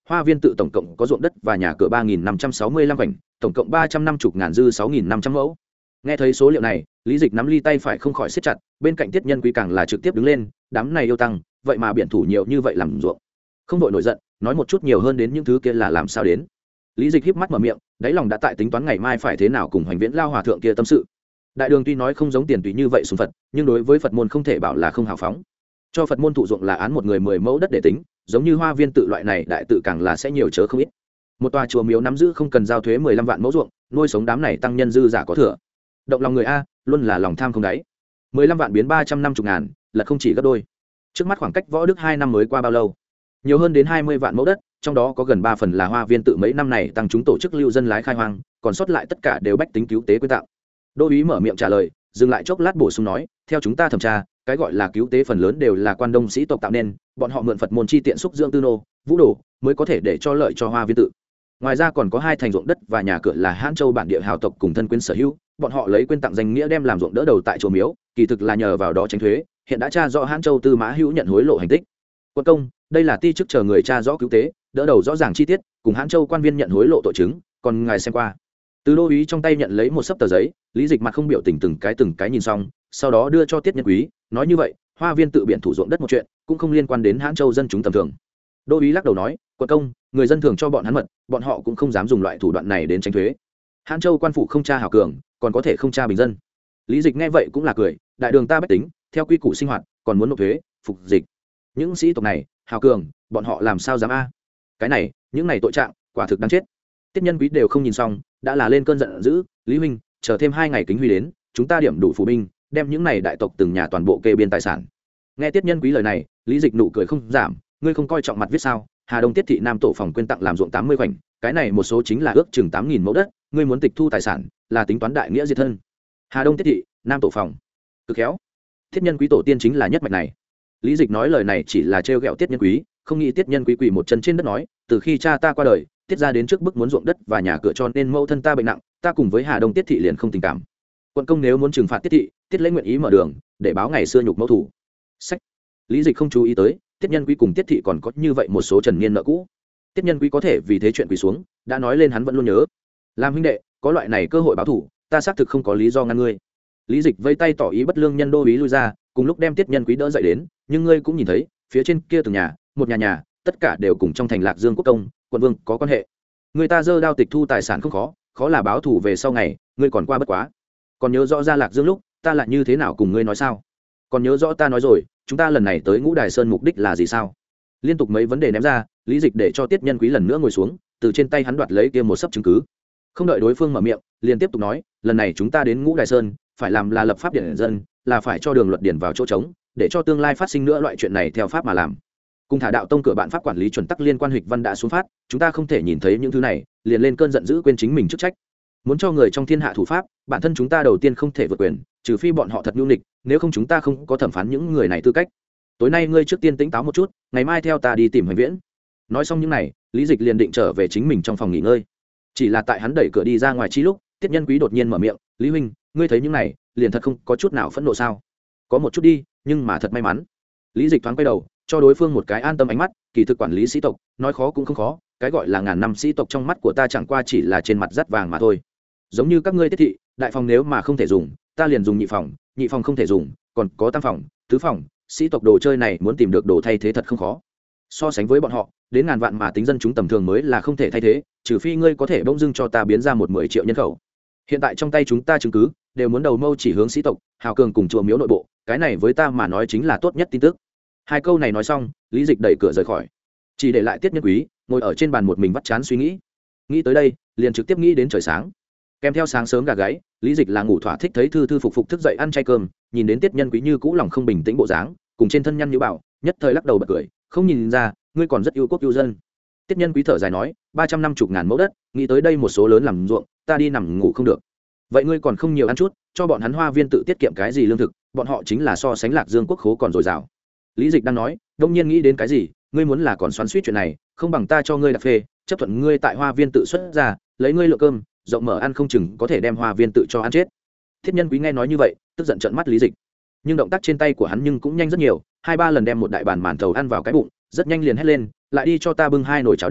hoa viên tự tổng cộng có ruộng đất và nhà cửa ba nghìn năm trăm sáu mươi lăm khoảnh, tổng cộng ba trăm năm mươi ngàn dư sáu nghìn năm trăm mẫu. Nghe thấy số liệu này, Lý Dịch nắm ly tay phải không khỏi siết chặt, bên cạnh Tiết Nhân Quý càng là trực tiếp đứng lên, đám này yêu tăng, vậy mà biển thủ nhiều như vậy làm ruộng. Không đội nổi giận, nói một chút nhiều hơn đến những thứ kia là làm sao đến. Lý Dịch híp mắt mở miệng, đáy lòng đã tại tính toán ngày mai phải thế nào cùng Hoành Viễn Lao hòa thượng kia tâm sự. Đại đường tuy nói không giống tiền tùy như vậy sùng Phật, nhưng đối với Phật môn không thể bảo là không hào phóng. Cho Phật môn thụ dụng là án một người mười mẫu đất để tính, giống như hoa viên tự loại này đại tự càng là sẽ nhiều chớ không ít. Một tòa chùa miếu nắm giữ không cần giao thuế mười lăm vạn mẫu ruộng, nuôi sống đám này tăng nhân dư giả có thừa. Động lòng người a, luôn là lòng tham không đáy. mười lăm vạn biến ba trăm năm mươi ngàn, là không chỉ gấp đôi. Trước mắt khoảng cách võ đức hai năm mới qua bao lâu? Nhiều hơn đến hai mươi vạn mẫu đất, trong đó có gần ba phần là hoa viên tự mấy năm này tăng chúng tổ chức lưu dân lái khai hoang, còn sót lại tất cả đều bách tính cứu tế quyên tạo. Đô úy mở miệng trả lời, dừng lại chốc lát bổ sung nói, theo chúng ta thẩm tra, cái gọi là cứu tế phần lớn đều là quan đông sĩ tộc tạo nên, bọn họ mượn Phật môn chi tiện xúc dưỡng tư nô, vũ đồ, mới có thể để cho lợi cho hoa viên tự. Ngoài ra còn có hai thành ruộng đất và nhà cửa là Hán Châu bản địa hào tộc cùng thân quyến sở hữu, bọn họ lấy quyên tặng danh nghĩa đem làm ruộng đỡ đầu tại chùa miếu, kỳ thực là nhờ vào đó tránh thuế, hiện đã tra rõ Hán Châu Tư Mã Hữu nhận hối lộ hành tích. Quân công, đây là ti chức chờ người tra rõ cứu tế, đỡ đầu rõ ràng chi tiết, cùng Hán Châu quan viên nhận hối lộ tội chứng, còn ngài xem qua. Từ đô úy trong tay nhận lấy một sấp tờ giấy, Lý Dịch mặt không biểu tình từng cái từng cái nhìn xong, sau đó đưa cho Tiết Nhân Quý, nói như vậy, hoa viên tự biển thủ ruộng đất một chuyện, cũng không liên quan đến Hán Châu dân chúng tầm thường. Đô úy lắc đầu nói, quân công, người dân thường cho bọn hắn mật, bọn họ cũng không dám dùng loại thủ đoạn này đến tránh thuế. Hán Châu quan phủ không tra hảo cường, còn có thể không tra bình dân. Lý Dịch nghe vậy cũng là cười, đại đường ta bách tính, theo quy củ sinh hoạt, còn muốn nộp thuế, phục dịch. Những sĩ tộc này, hào cường, bọn họ làm sao dám a? Cái này, những này tội trạng, quả thực đáng chết. Tiết Nhân Quý đều không nhìn xong, đã là lên cơn giận dữ, Lý huynh, chờ thêm hai ngày kính huy đến, chúng ta điểm đủ phủ binh, đem những này đại tộc từng nhà toàn bộ kê biên tài sản. Nghe Tiết Nhân Quý lời này, Lý Dịch nụ cười không giảm, ngươi không coi trọng mặt viết sao? Hà Đông Tiết thị Nam tổ phòng quyên tặng làm ruộng tám mươi khoảnh, cái này một số chính là ước chừng tám nghìn mẫu đất, ngươi muốn tịch thu tài sản, là tính toán đại nghĩa diệt thân. Hà Đông Tiết thị, Nam tổ phòng. Cực khéo. Tiết Nhân Quý tổ tiên chính là nhất mạch này. Lý Dịch nói lời này chỉ là trêu ghẹo Tiết Nhân Quý, không nghĩ Tiết Nhân Quý quỳ một chân trên đất nói, từ khi cha ta qua đời, Tiết ra đến trước bức muốn ruộng đất và nhà cửa cho nên mẫu thân ta bệnh nặng, ta cùng với Hà Đông Tiết thị liền không tình cảm. Quận công nếu muốn trừng phạt Tiết thị, Tiết Lễ nguyện ý mở đường, để báo ngày xưa nhục mẫu thủ. Sách. Lý Dịch không chú ý tới, Tiết Nhân Quý cùng Tiết thị còn có như vậy một số trần niên nợ cũ. Tiết Nhân Quý có thể vì thế chuyện quỳ xuống, đã nói lên hắn vẫn luôn nhớ. Làm huynh đệ, có loại này cơ hội báo thủ, ta xác thực không có lý do ngăn ngươi. Lý Dịch vây tay tỏ ý bất lương nhân đô úy lui ra, cùng lúc đem Tiết Nhân Quý đỡ dậy đến, nhưng ngươi cũng nhìn thấy, phía trên kia từng nhà, một nhà nhà, tất cả đều cùng trong thành Lạc Dương quốc công, quận vương có quan hệ. Người ta giơ đao tịch thu tài sản không khó, khó là báo thủ về sau ngày, ngươi còn qua bất quá. Còn nhớ rõ ra Lạc Dương lúc, ta lại như thế nào cùng ngươi nói sao? Còn nhớ rõ ta nói rồi, chúng ta lần này tới Ngũ Đài Sơn mục đích là gì sao? Liên tục mấy vấn đề ném ra, Lý Dịch để cho Tiết Nhân Quý lần nữa ngồi xuống, từ trên tay hắn đoạt lấy kia một sấp chứng cứ. Không đợi đối phương mở miệng, liền tiếp tục nói, lần này chúng ta đến Ngũ Đài Sơn, phải làm là lập pháp điển dân, là phải cho đường luật điển vào chỗ trống, để cho tương lai phát sinh nữa loại chuyện này theo pháp mà làm. Cùng thả đạo tông cửa bạn pháp quản lý chuẩn tắc liên quan hịch văn đã xuống phát, chúng ta không thể nhìn thấy những thứ này, liền lên cơn giận dữ quên chính mình chức trách. Muốn cho người trong thiên hạ thủ pháp, bản thân chúng ta đầu tiên không thể vượt quyền, trừ phi bọn họ thật nhu nghịch, nếu không chúng ta không có thẩm phán những người này tư cách. Tối nay ngươi trước tiên tĩnh táo một chút, ngày mai theo ta đi tìm Hoành Viễn. Nói xong những này, Lý Dịch liền định trở về chính mình trong phòng nghỉ ngơi. Chỉ là tại hắn đẩy cửa đi ra ngoài chi lúc, Tiết Nhân Quý đột nhiên mở miệng, "Lý huynh, ngươi thấy những này, liền thật không có chút nào phẫn nộ sao?" "Có một chút đi, nhưng mà thật may mắn." Lý Dịch thoáng quay đầu, cho đối phương một cái an tâm ánh mắt, kỳ thực quản lý sĩ tộc, nói khó cũng không khó, cái gọi là ngàn năm sĩ tộc trong mắt của ta chẳng qua chỉ là trên mặt dắt vàng mà thôi. Giống như các ngươi Tiết thị, đại phòng nếu mà không thể dùng, ta liền dùng nhị phòng, nhị phòng không thể dùng, còn có tam phòng, tứ phòng, sĩ tộc đồ chơi này muốn tìm được đồ thay thế thật không khó. So sánh với bọn họ, đến ngàn vạn mà tính dân chúng tầm thường mới là không thể thay thế, trừ phi ngươi có thể bỗng dưng cho ta biến ra một mười triệu nhân khẩu. Hiện tại trong tay chúng ta chứng cứ đều muốn đầu mâu chỉ hướng sĩ tộc, hào cường cùng chùa miếu nội bộ, cái này với ta mà nói chính là tốt nhất tin tức. Hai câu này nói xong, Lý Dịch đẩy cửa rời khỏi, chỉ để lại Tiết Nhân Quý ngồi ở trên bàn một mình vắt chán suy nghĩ. Nghĩ tới đây, liền trực tiếp nghĩ đến trời sáng. Kèm theo sáng sớm gà gáy, Lý Dịch là ngủ thỏa thích thấy thư thư phục phục thức dậy ăn chay cơm, nhìn đến Tiết Nhân Quý như cũ lòng không bình tĩnh bộ dáng, cùng trên thân nhăn như bảo, nhất thời lắc đầu bật cười, không nhìn ra, ngươi còn rất yêu quốc yêu dân. Tiết Nhân Quý thở dài nói, ba trăm năm mươi ngàn mẫu đất, nghĩ tới đây một số lớn làm ruộng, ta đi nằm ngủ không được. Vậy ngươi còn không nhiều ăn chút, cho bọn hắn hoa viên tự tiết kiệm cái gì lương thực, bọn họ chính là so sánh Lạc Dương quốc khố còn dồi dào. Lý Dịch đang nói, đông nhiên nghĩ đến cái gì, ngươi muốn là còn xoắn xuýt chuyện này, không bằng ta cho ngươi đặc phê, chấp thuận ngươi tại hoa viên tự xuất ra, lấy ngươi lượng cơm, rộng mở ăn không chừng có thể đem hoa viên tự cho ăn chết. Thiết Nhân Quý nghe nói như vậy, tức giận trợn mắt Lý Dịch, nhưng động tác trên tay của hắn nhưng cũng nhanh rất nhiều, hai ba lần đem một đại bàn màn thầu ăn vào cái bụng, rất nhanh liền hét lên, lại đi cho ta bưng hai nồi cháo đến,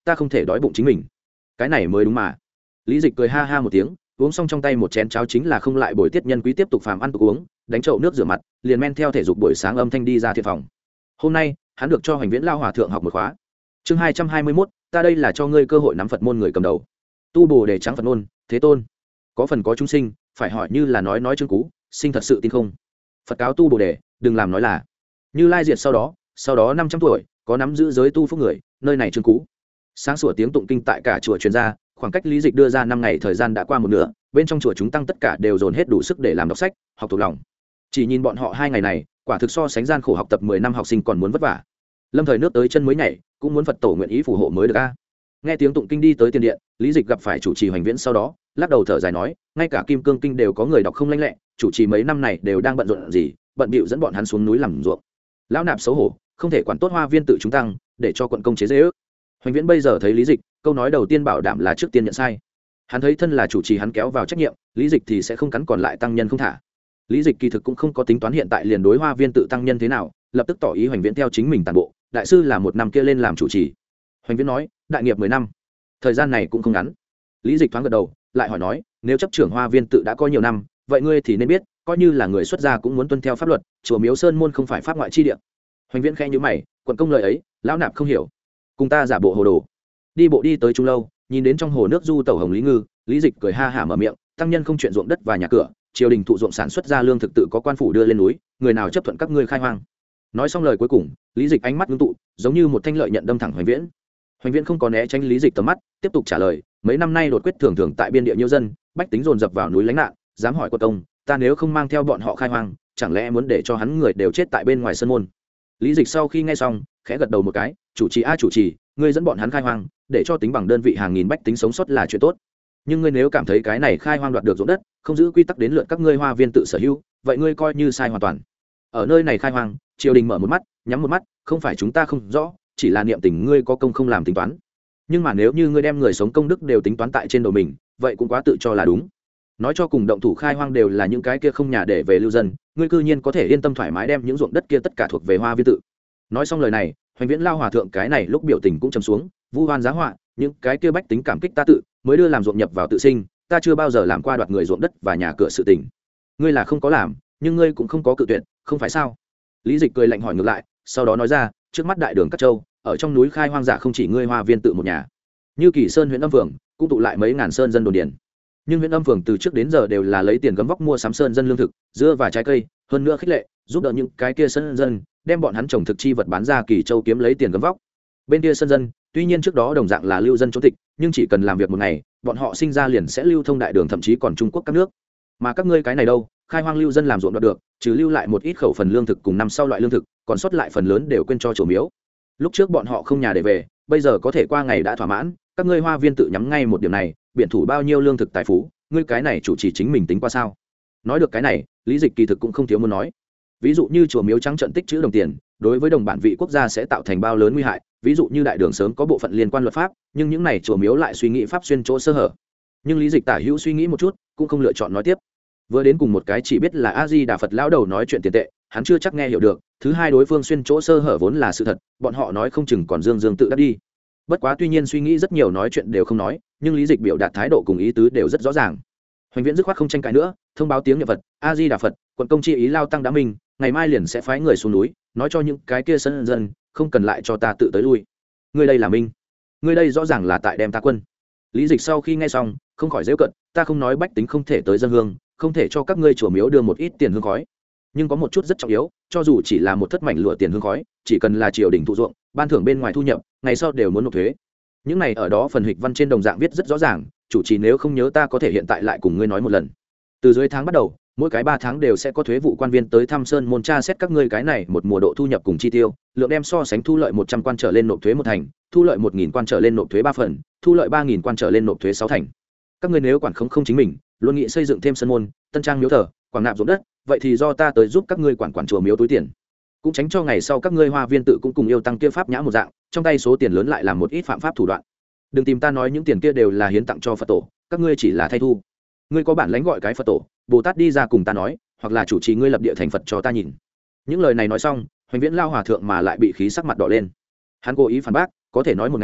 ta không thể đói bụng chính mình. Cái này mới đúng mà. Lý Dịch cười ha ha một tiếng, uống xong trong tay một chén cháo chính là không lại bồi tiết nhân quý tiếp tục phàm ăn tục uống, đánh chậu nước rửa mặt, liền men theo thể dục buổi sáng âm thanh đi ra thiện phòng. Hôm nay hắn được cho Hoành Viễn Lao Hòa thượng học một khóa. Chương hai trăm hai mươi mốt, ta đây là cho ngươi cơ hội nắm Phật môn người cầm đầu. Tu Bồ Đề trắng Phật môn, Thế Tôn. Có phần có chúng sinh, phải hỏi như là nói nói chương cú, sinh thật sự tin không? Phật cáo Tu Bồ Đề, đừng làm nói là. Như Lai diệt sau đó, sau đó năm trăm tuổi, có nắm giữ giới tu phúc người, nơi này chương cú. Sáng sủa tiếng tụng kinh tại cả chùa truyền ra, khoảng cách Lý Dịch đưa ra năm ngày thời gian đã qua một nửa, bên trong chùa chúng tăng tất cả đều dồn hết đủ sức để làm đọc sách, học thuộc lòng. Chỉ nhìn bọn họ hai ngày này, quả thực so sánh gian khổ học tập mười năm học sinh còn muốn vất vả. Lâm Thời nước tới chân mới nhảy, cũng muốn Phật tổ nguyện ý phù hộ mới được a. Nghe tiếng tụng kinh đi tới tiền điện, Lý Dịch gặp phải chủ trì Hoành Viễn sau đó, lắc đầu thở dài nói, ngay cả Kim Cương kinh đều có người đọc không lanh lẹ, chủ trì mấy năm này đều đang bận rộn gì, bận bịu dẫn bọn hắn xuống núi làm ruộng. Lão nạp xấu hổ, không thể quản tốt Hoa Viên tự chúng tăng, để cho quận công chế dễ ước. Hoành Viễn bây giờ thấy Lý Dịch, câu nói đầu tiên bảo đảm là trước tiên nhận sai. Hắn thấy thân là chủ trì hắn kéo vào trách nhiệm, Lý Dịch thì sẽ không cắn còn lại tăng nhân không thả. Lý Dịch kỳ thực cũng không có tính toán hiện tại liền đối Hoa Viên tự tăng nhân thế nào, lập tức tỏ ý Hoành Viễn theo chính mình toàn bộ, đại sư là một năm kia lên làm chủ trì. Hoành Viễn nói, đại nghiệp mười năm, thời gian này cũng không ngắn. Lý Dịch thoáng gật đầu, lại hỏi nói, nếu chấp trưởng Hoa Viên tự đã có nhiều năm, vậy ngươi thì nên biết, coi như là người xuất gia cũng muốn tuân theo pháp luật, chùa miếu sơn môn không phải pháp ngoại chi địa. Hoành Viễn khẽ nhíu mày, quận công lời ấy, lão nạp không hiểu. Cùng ta giả bộ hồ đồ. Đi bộ đi tới trung lâu, nhìn đến trong hồ nước du tẩu Hồng Lý Ngư, Lý Dịch cười ha hả mở miệng, tăng nhân không chuyện ruộng đất và nhà cửa, triều đình thụ ruộng sản xuất ra lương thực tự có quan phủ đưa lên núi, người nào chấp thuận các ngươi khai hoang. Nói xong lời cuối cùng, Lý Dịch ánh mắt ngưng tụ, giống như một thanh lợi nhận đâm thẳng Hoành Viễn. Hoành Viễn không có né tránh Lý Dịch tầm mắt, tiếp tục trả lời, mấy năm nay đột quyết thường thường tại biên địa nhiêu dân, bách tính dồn dập vào núi lánh nạn, dám hỏi quận công, ta nếu không mang theo bọn họ khai hoang, chẳng lẽ muốn để cho hắn người đều chết tại bên ngoài sân môn? Lý Dịch sau khi nghe xong, khẽ gật đầu một cái, chủ trì a chủ trì, ngươi dẫn bọn hắn khai hoang, để cho tính bằng đơn vị hàng nghìn bách tính sống sót là chuyện tốt. Nhưng ngươi nếu cảm thấy cái này khai hoang đoạt được ruộng đất, không giữ quy tắc đến lượt các ngươi Hoa Viên tự sở hữu, vậy ngươi coi như sai hoàn toàn. Ở nơi này khai hoang, triều đình mở một mắt, nhắm một mắt, không phải chúng ta không rõ, chỉ là niệm tình ngươi có công không làm tính toán. Nhưng mà nếu như ngươi đem người sống công đức đều tính toán tại trên đầu mình, vậy cũng quá tự cho là đúng. Nói cho cùng động thủ khai hoang đều là những cái kia không nhà để về lưu dân, ngươi cư nhiên có thể yên tâm thoải mái đem những ruộng đất kia tất cả thuộc về Hoa Viên tự. Nói xong lời này, Hoành Viễn Lao Hòa thượng cái này lúc biểu tình cũng trầm xuống, vu oan giá họa, những cái kia bách tính cảm kích ta tự, mới đưa làm ruộng nhập vào tự sinh, ta chưa bao giờ làm qua đoạt người ruộng đất và nhà cửa sự tình. Ngươi là không có làm, nhưng ngươi cũng không có cự tuyệt, không phải sao? Lý Dịch cười lạnh hỏi ngược lại, sau đó nói ra, trước mắt đại đường Cát Châu, ở trong núi khai hoang giả không chỉ ngươi Hoa Viên tự một nhà, như Kỳ Sơn huyện Âm Phường cũng tụ lại mấy ngàn sơn dân đồn điền. Nhưng huyện Âm Phường từ trước đến giờ đều là lấy tiền gấm vóc mua sắm sơn dân lương thực, dưa và trái cây, hơn nữa khích lệ, giúp đỡ những cái kia sơn dân, đem bọn hắn trồng thực chi vật bán ra Kỳ Châu kiếm lấy tiền gấm vóc. Bên kia sơn dân, tuy nhiên trước đó đồng dạng là lưu dân trốn tịch, nhưng chỉ cần làm việc một ngày, bọn họ sinh ra liền sẽ lưu thông đại đường thậm chí còn Trung Quốc các nước. Mà các ngươi cái này đâu, khai hoang lưu dân làm ruộng đoạt được, trừ lưu lại một ít khẩu phần lương thực cùng năm sau loại lương thực, còn sót lại phần lớn đều quên cho chùa miếu. Lúc trước bọn họ không nhà để về, bây giờ có thể qua ngày đã thỏa mãn, các ngươi Hoa Viên tự nhắm ngay một điểm này, biện thủ bao nhiêu lương thực tài phú, ngươi cái này chủ trì chính mình tính qua sao? Nói được cái này, Lý Dịch kỳ thực cũng không thiếu muốn nói. Ví dụ như chùa miếu trắng trận tích trữ đồng tiền, đối với đồng bản vị quốc gia sẽ tạo thành bao lớn nguy hại, ví dụ như đại đường sớm có bộ phận liên quan luật pháp, nhưng những này chùa miếu lại suy nghĩ pháp xuyên chỗ sơ hở. Nhưng Lý Dịch tả hữu suy nghĩ một chút, cũng không lựa chọn nói tiếp. Vừa đến cùng một cái chỉ biết là A Di Đà Phật lão đầu nói chuyện tiền tệ, hắn chưa chắc nghe hiểu được, thứ hai đối phương xuyên chỗ sơ hở vốn là sự thật, bọn họ nói không chừng còn dương dương tự đắc đi. Bất quá tuy nhiên suy nghĩ rất nhiều nói chuyện đều không nói, nhưng Lý Dịch biểu đạt thái độ cùng ý tứ đều rất rõ ràng. Hoành Viễn dứt khoát không tranh cãi nữa, thông báo tiếng niệm Phật, A Di Đà Phật, quận công chi ý lao tăng đã minh, ngày mai liền sẽ phái người xuống núi, nói cho những cái kia sân dân, không cần lại cho ta tự tới lui. Ngươi đây là minh, ngươi đây rõ ràng là tại đem ta quân. Lý Dịch sau khi nghe xong, không khỏi giễu cợt, ta không nói bách tính không thể tới dân hương, không thể cho các ngươi chùa miếu đưa một ít tiền hương khói, nhưng có một chút rất trọng yếu, cho dù chỉ là một thất mảnh lụa tiền hương khói, chỉ cần là triều đình thụ ruộng, ban thưởng bên ngoài thu nhập, ngày sau đều muốn nộp thuế. Những này ở đó phần hịch văn trên đồng dạng viết rất rõ ràng, chủ trì nếu không nhớ ta có thể hiện tại lại cùng ngươi nói một lần. Từ dưới tháng bắt đầu, mỗi cái ba tháng đều sẽ có thuế vụ quan viên tới thăm sơn môn tra xét các ngươi cái này một mùa độ thu nhập cùng chi tiêu, lượng đem so sánh thu lợi một trăm quan trở lên nộp thuế một thành, thu lợi một nghìn quan trở lên nộp thuế ba phần, thu lợi ba nghìn quan trở lên nộp thuế sáu thành. Các ngươi nếu quản không không chính mình, luôn nghĩ xây dựng thêm sơn môn, tân trang miếu thờ, quảng nạp ruộng đất, vậy thì do ta tới giúp các ngươi quản quản chùa miếu túi tiền. Cũng tránh cho ngày sau các ngươi Hoa Viên tự cũng cùng yêu tăng kia pháp nhã một dạng, trong tay số tiền lớn lại làm một ít phạm pháp thủ đoạn. Đừng tìm ta nói những tiền kia đều là hiến tặng cho Phật tổ, các ngươi chỉ là thay thu. Ngươi có bản lãnh gọi cái Phật tổ, Bồ Tát đi ra cùng ta nói, hoặc là chủ trì ngươi lập địa thành Phật cho ta nhìn. Những lời này nói xong, Hoành Viễn Lao Hòa thượng mà lại bị khí sắc mặt đỏ lên. Hắn cố ý phản bác, có thể nói một ngàn,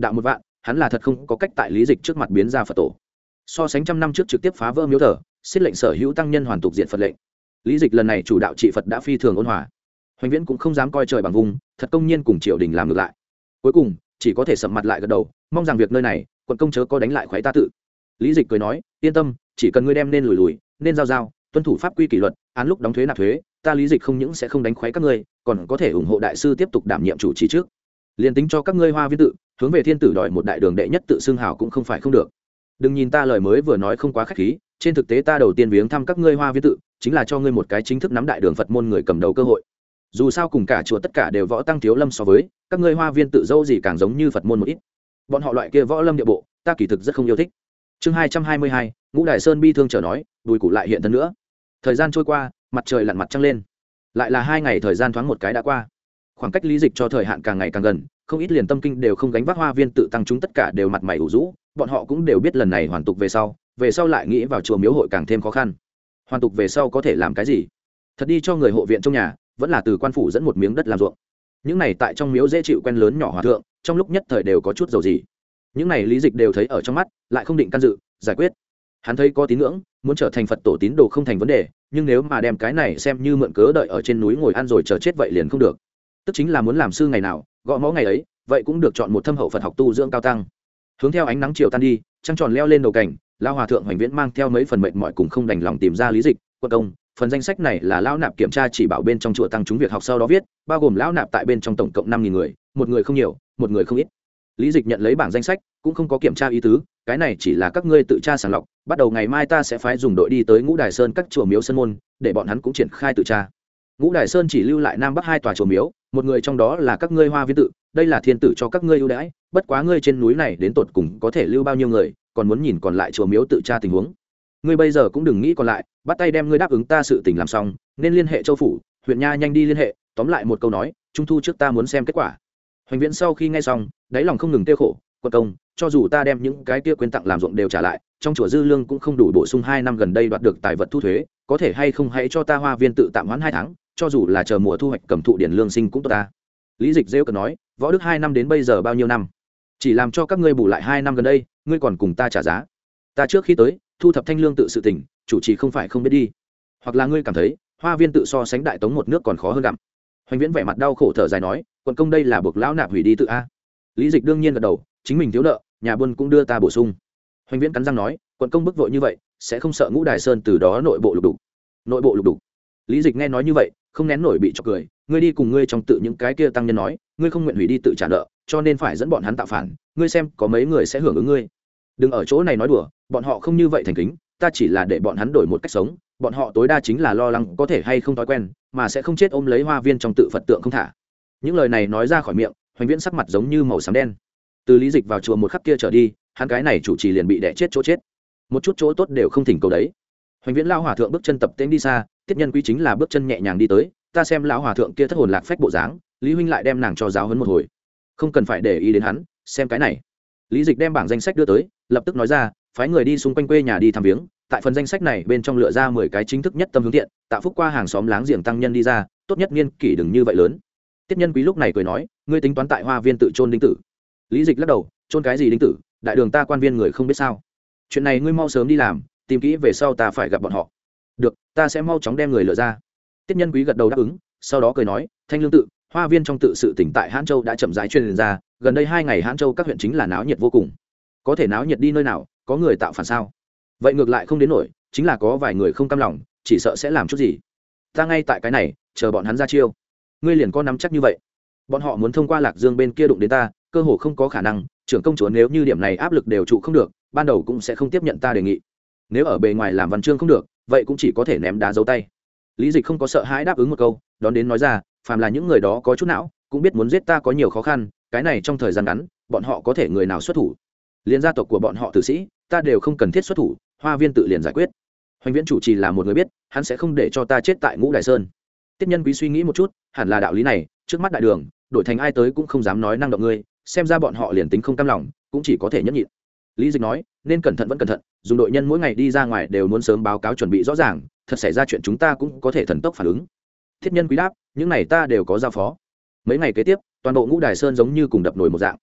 đạo một vạn, hắn là thật không có cách tại lý dịch trước mặt biến ra Phật tổ. So sánh trăm năm trước trực tiếp phá vỡ miếu thờ, xiết lệnh sở hữu tăng nhân hoàn tục diện Phật lệnh, lý dịch lần này chủ đạo trị Phật đã phi thường ôn hòa. Hoành Viễn cũng không dám coi trời bằng vùng, thật công nhiên cùng triều đình làm ngược lại. Cuối cùng chỉ có thể sầm mặt lại gật đầu, mong rằng việc nơi này quận công chớ có đánh lại khoái ta tự. Lý dịch cười nói, yên tâm, chỉ cần ngươi đem nên lùi lùi, nên giao giao, tuân thủ pháp quy kỷ luật, án lúc đóng thuế nạp thuế, ta lý dịch không những sẽ không đánh khoái các ngươi, còn có thể ủng hộ đại sư tiếp tục đảm nhiệm chủ trì trước. Liên tính cho các ngươi Hoa Viên tự hướng về thiên tử đòi một đại đường đệ nhất tự xưng hào cũng không phải không được. Đừng nhìn ta lời mới vừa nói không quá khách khí, trên thực tế ta đầu tiên viếng thăm các ngươi Hoa Viên tự chính là cho ngươi một cái chính thức nắm đại đường Phật môn người cầm đầu cơ hội. Dù sao cùng cả chùa tất cả đều võ tăng thiếu lâm so với, các ngươi Hoa Viên tự dâu gì càng giống như Phật môn một ít. Bọn họ loại kia võ lâm địa bộ, ta kỳ thực rất không yêu thích. Chương hai trăm hai mươi hai, Ngũ Đại Sơn bi thương trở nói, đùi củ lại hiện thân nữa. Thời gian trôi qua, mặt trời lặn mặt trăng lên. Lại là hai ngày thời gian thoáng một cái đã qua. Khoảng cách lý dịch cho thời hạn càng ngày càng gần, không ít liền tâm kinh đều không gánh vác Hoa Viên tự tăng chúng tất cả đều mặt mày ủ rũ, bọn họ cũng đều biết lần này hoàn tục về sau, về sau lại nghĩ vào chùa miếu hội càng thêm khó khăn. Hoàn tục về sau có thể làm cái gì? Thật đi cho người hộ viện trong nhà, vẫn là từ quan phủ dẫn một miếng đất làm ruộng. Những này tại trong miếu dễ chịu quen lớn nhỏ hòa thượng, trong lúc nhất thời đều có chút dầu gì. Những này lý dịch đều thấy ở trong mắt, lại không định can dự giải quyết. Hắn thấy có tín ngưỡng, muốn trở thành Phật tổ tín đồ không thành vấn đề, nhưng nếu mà đem cái này xem như mượn cớ đợi ở trên núi ngồi ăn rồi chờ chết vậy liền không được. Tức chính là muốn làm sư ngày nào, gõ mõ ngày ấy, vậy cũng được chọn một thâm hậu Phật học tu dưỡng cao tăng. Hướng theo ánh nắng chiều tan đi, trăng tròn leo lên đầu cảnh, lão hòa thượng Hoành Viễn mang theo mấy phần mệnh mỏi cùng không đành lòng tìm ra lý dịch, quận công. Phần danh sách này là lão nạp kiểm tra chỉ bảo bên trong chùa tăng chúng việc học sau đó viết, bao gồm lão nạp tại bên trong tổng cộng năm nghìn người, một người không nhiều, một người không ít. Lý dịch nhận lấy bảng danh sách, cũng không có kiểm tra ý tứ, cái này chỉ là các ngươi tự tra sàng lọc, bắt đầu ngày mai ta sẽ phái dùng đội đi tới Ngũ Đài Sơn các chùa miếu sơn môn, để bọn hắn cũng triển khai tự tra. Ngũ Đài Sơn chỉ lưu lại nam bắc hai tòa chùa miếu, một người trong đó là các ngươi Hoa Viên tự, đây là thiên tử cho các ngươi ưu đãi, bất quá ngươi trên núi này đến tột cùng có thể lưu bao nhiêu người, còn muốn nhìn còn lại chùa miếu tự tra tình huống. Ngươi bây giờ cũng đừng nghĩ còn lại, bắt tay đem ngươi đáp ứng ta sự tình làm xong, nên liên hệ châu phủ, huyện nha nhanh đi liên hệ, tóm lại một câu nói, trung thu trước ta muốn xem kết quả. Hoành Viễn sau khi nghe xong, đáy lòng không ngừng tiêu khổ, quận công, cho dù ta đem những cái kia quyên tặng làm ruộng đều trả lại, trong chùa dư lương cũng không đủ bổ sung hai năm gần đây đoạt được tài vật thu thuế, có thể hay không hãy cho ta Hoa Viên tự tạm hoãn hai tháng, cho dù là chờ mùa thu hoạch cầm thụ điển lương sinh cũng tốt ta. Lý dịch rêu cợt nói, võ đức hai năm đến bây giờ bao nhiêu năm, chỉ làm cho các ngươi bù lại hai năm gần đây, ngươi còn cùng ta trả giá. Ta trước khi tới thu thập thanh lương tự sự tỉnh, chủ trì không phải không biết đi, hoặc là ngươi cảm thấy Hoa Viên tự so sánh đại tống một nước còn khó hơn gặm. Hoành Viễn vẻ mặt đau khổ thở dài nói, quận công đây là buộc lão nạp hủy đi tự a. Lý dịch đương nhiên gật đầu, chính mình thiếu nợ, nhà buôn cũng đưa ta bổ sung. Hoành Viễn cắn răng nói, quận công bức vội như vậy, sẽ không sợ Ngũ Đài Sơn từ đó nội bộ lục đục. Nội bộ lục đục. Lý dịch nghe nói như vậy, không nén nổi bị chọc cười, ngươi đi cùng ngươi trong tự những cái kia tăng nhân nói, ngươi không nguyện hủy đi tự trả nợ, cho nên phải dẫn bọn hắn tạo phản, ngươi xem có mấy người sẽ hưởng ứng ngươi. Đừng ở chỗ này nói đùa, bọn họ không như vậy thành kính, ta chỉ là để bọn hắn đổi một cách sống, bọn họ tối đa chính là lo lắng có thể hay không thói quen, mà sẽ không chết ôm lấy Hoa Viên trong tự Phật tượng không thả. Những lời này nói ra khỏi miệng, Hoành Viễn sắc mặt giống như màu xám đen. Từ lý dịch vào chùa một khắc kia trở đi, hắn cái này chủ trì liền bị đẻ chết chỗ chết, một chút chỗ tốt đều không thỉnh cầu đấy. Hoành Viễn lão hòa thượng bước chân tập tễnh đi xa, Tiết Nhân Quý chính là bước chân nhẹ nhàng đi tới, ta xem lão hòa thượng kia thất hồn lạc phách bộ dáng, Lý huynh lại đem nàng cho giáo huấn một hồi, không cần phải để ý đến hắn, xem cái này. Lý dịch đem bảng danh sách đưa tới, lập tức nói ra, phái người đi xung quanh quê nhà đi thăm viếng, tại phần danh sách này bên trong lựa ra mười cái chính thức nhất tâm hướng thiện, tạo phúc qua hàng xóm láng giềng tăng nhân đi ra, tốt nhất niên kỷ đừng như vậy lớn. Tiết Nhân Quý lúc này cười nói, ngươi tính toán tại Hoa Viên tự chôn đinh tử. Lý dịch lắc đầu, chôn cái gì đinh tử, đại đường ta quan viên người không biết sao. Chuyện này ngươi mau sớm đi làm, tìm kỹ về sau ta phải gặp bọn họ. Được, ta sẽ mau chóng đem người lựa ra. Tiết Nhân Quý gật đầu đáp ứng, sau đó cười nói, thanh lương tự, Hoa Viên trong tự sự tỉnh tại Hãn Châu đã chậm rãi truyền ra, gần đây hai ngày Hãn Châu các huyện chính là náo nhiệt vô cùng. Có thể náo nhiệt đi nơi nào, có người tạo phản sao? Vậy ngược lại không đến nổi, chính là có vài người không cam lòng, chỉ sợ sẽ làm chút gì. Ta ngay tại cái này, chờ bọn hắn ra chiêu. Ngươi liền có nắm chắc như vậy? Bọn họ muốn thông qua Lạc Dương bên kia đụng đến ta, cơ hồ không có khả năng, trưởng công chúa nếu như điểm này áp lực đều trụ không được, ban đầu cũng sẽ không tiếp nhận ta đề nghị. Nếu ở bề ngoài làm văn chương không được, vậy cũng chỉ có thể ném đá giấu tay. Lý dịch không có sợ hãi đáp ứng một câu, đón đến nói ra, phàm là những người đó có chút não, cũng biết muốn giết ta có nhiều khó khăn, cái này trong thời gian ngắn, bọn họ có thể người nào xuất thủ. Liên gia tộc của bọn họ tử sĩ, ta đều không cần thiết xuất thủ, Hoa Viên tự liền giải quyết. Hoành Viễn chủ trì là một người biết, hắn sẽ không để cho ta chết tại Ngũ Đài Sơn. Tiết Nhân Quý suy nghĩ một chút, hẳn là đạo lý này, trước mắt đại đường, đổi thành ai tới cũng không dám nói năng động ngươi, xem ra bọn họ liền tính không cam lòng, cũng chỉ có thể nhẫn nhịn. Lý dịch nói, nên cẩn thận vẫn cẩn thận, dùng đội nhân mỗi ngày đi ra ngoài đều muốn sớm báo cáo chuẩn bị rõ ràng, thật xảy ra chuyện chúng ta cũng có thể thần tốc phản ứng. Thiết Nhân Quý đáp, những này ta đều có giao phó. Mấy ngày kế tiếp, toàn bộ Ngũ Đài Sơn giống như cùng đập nồi một dạng.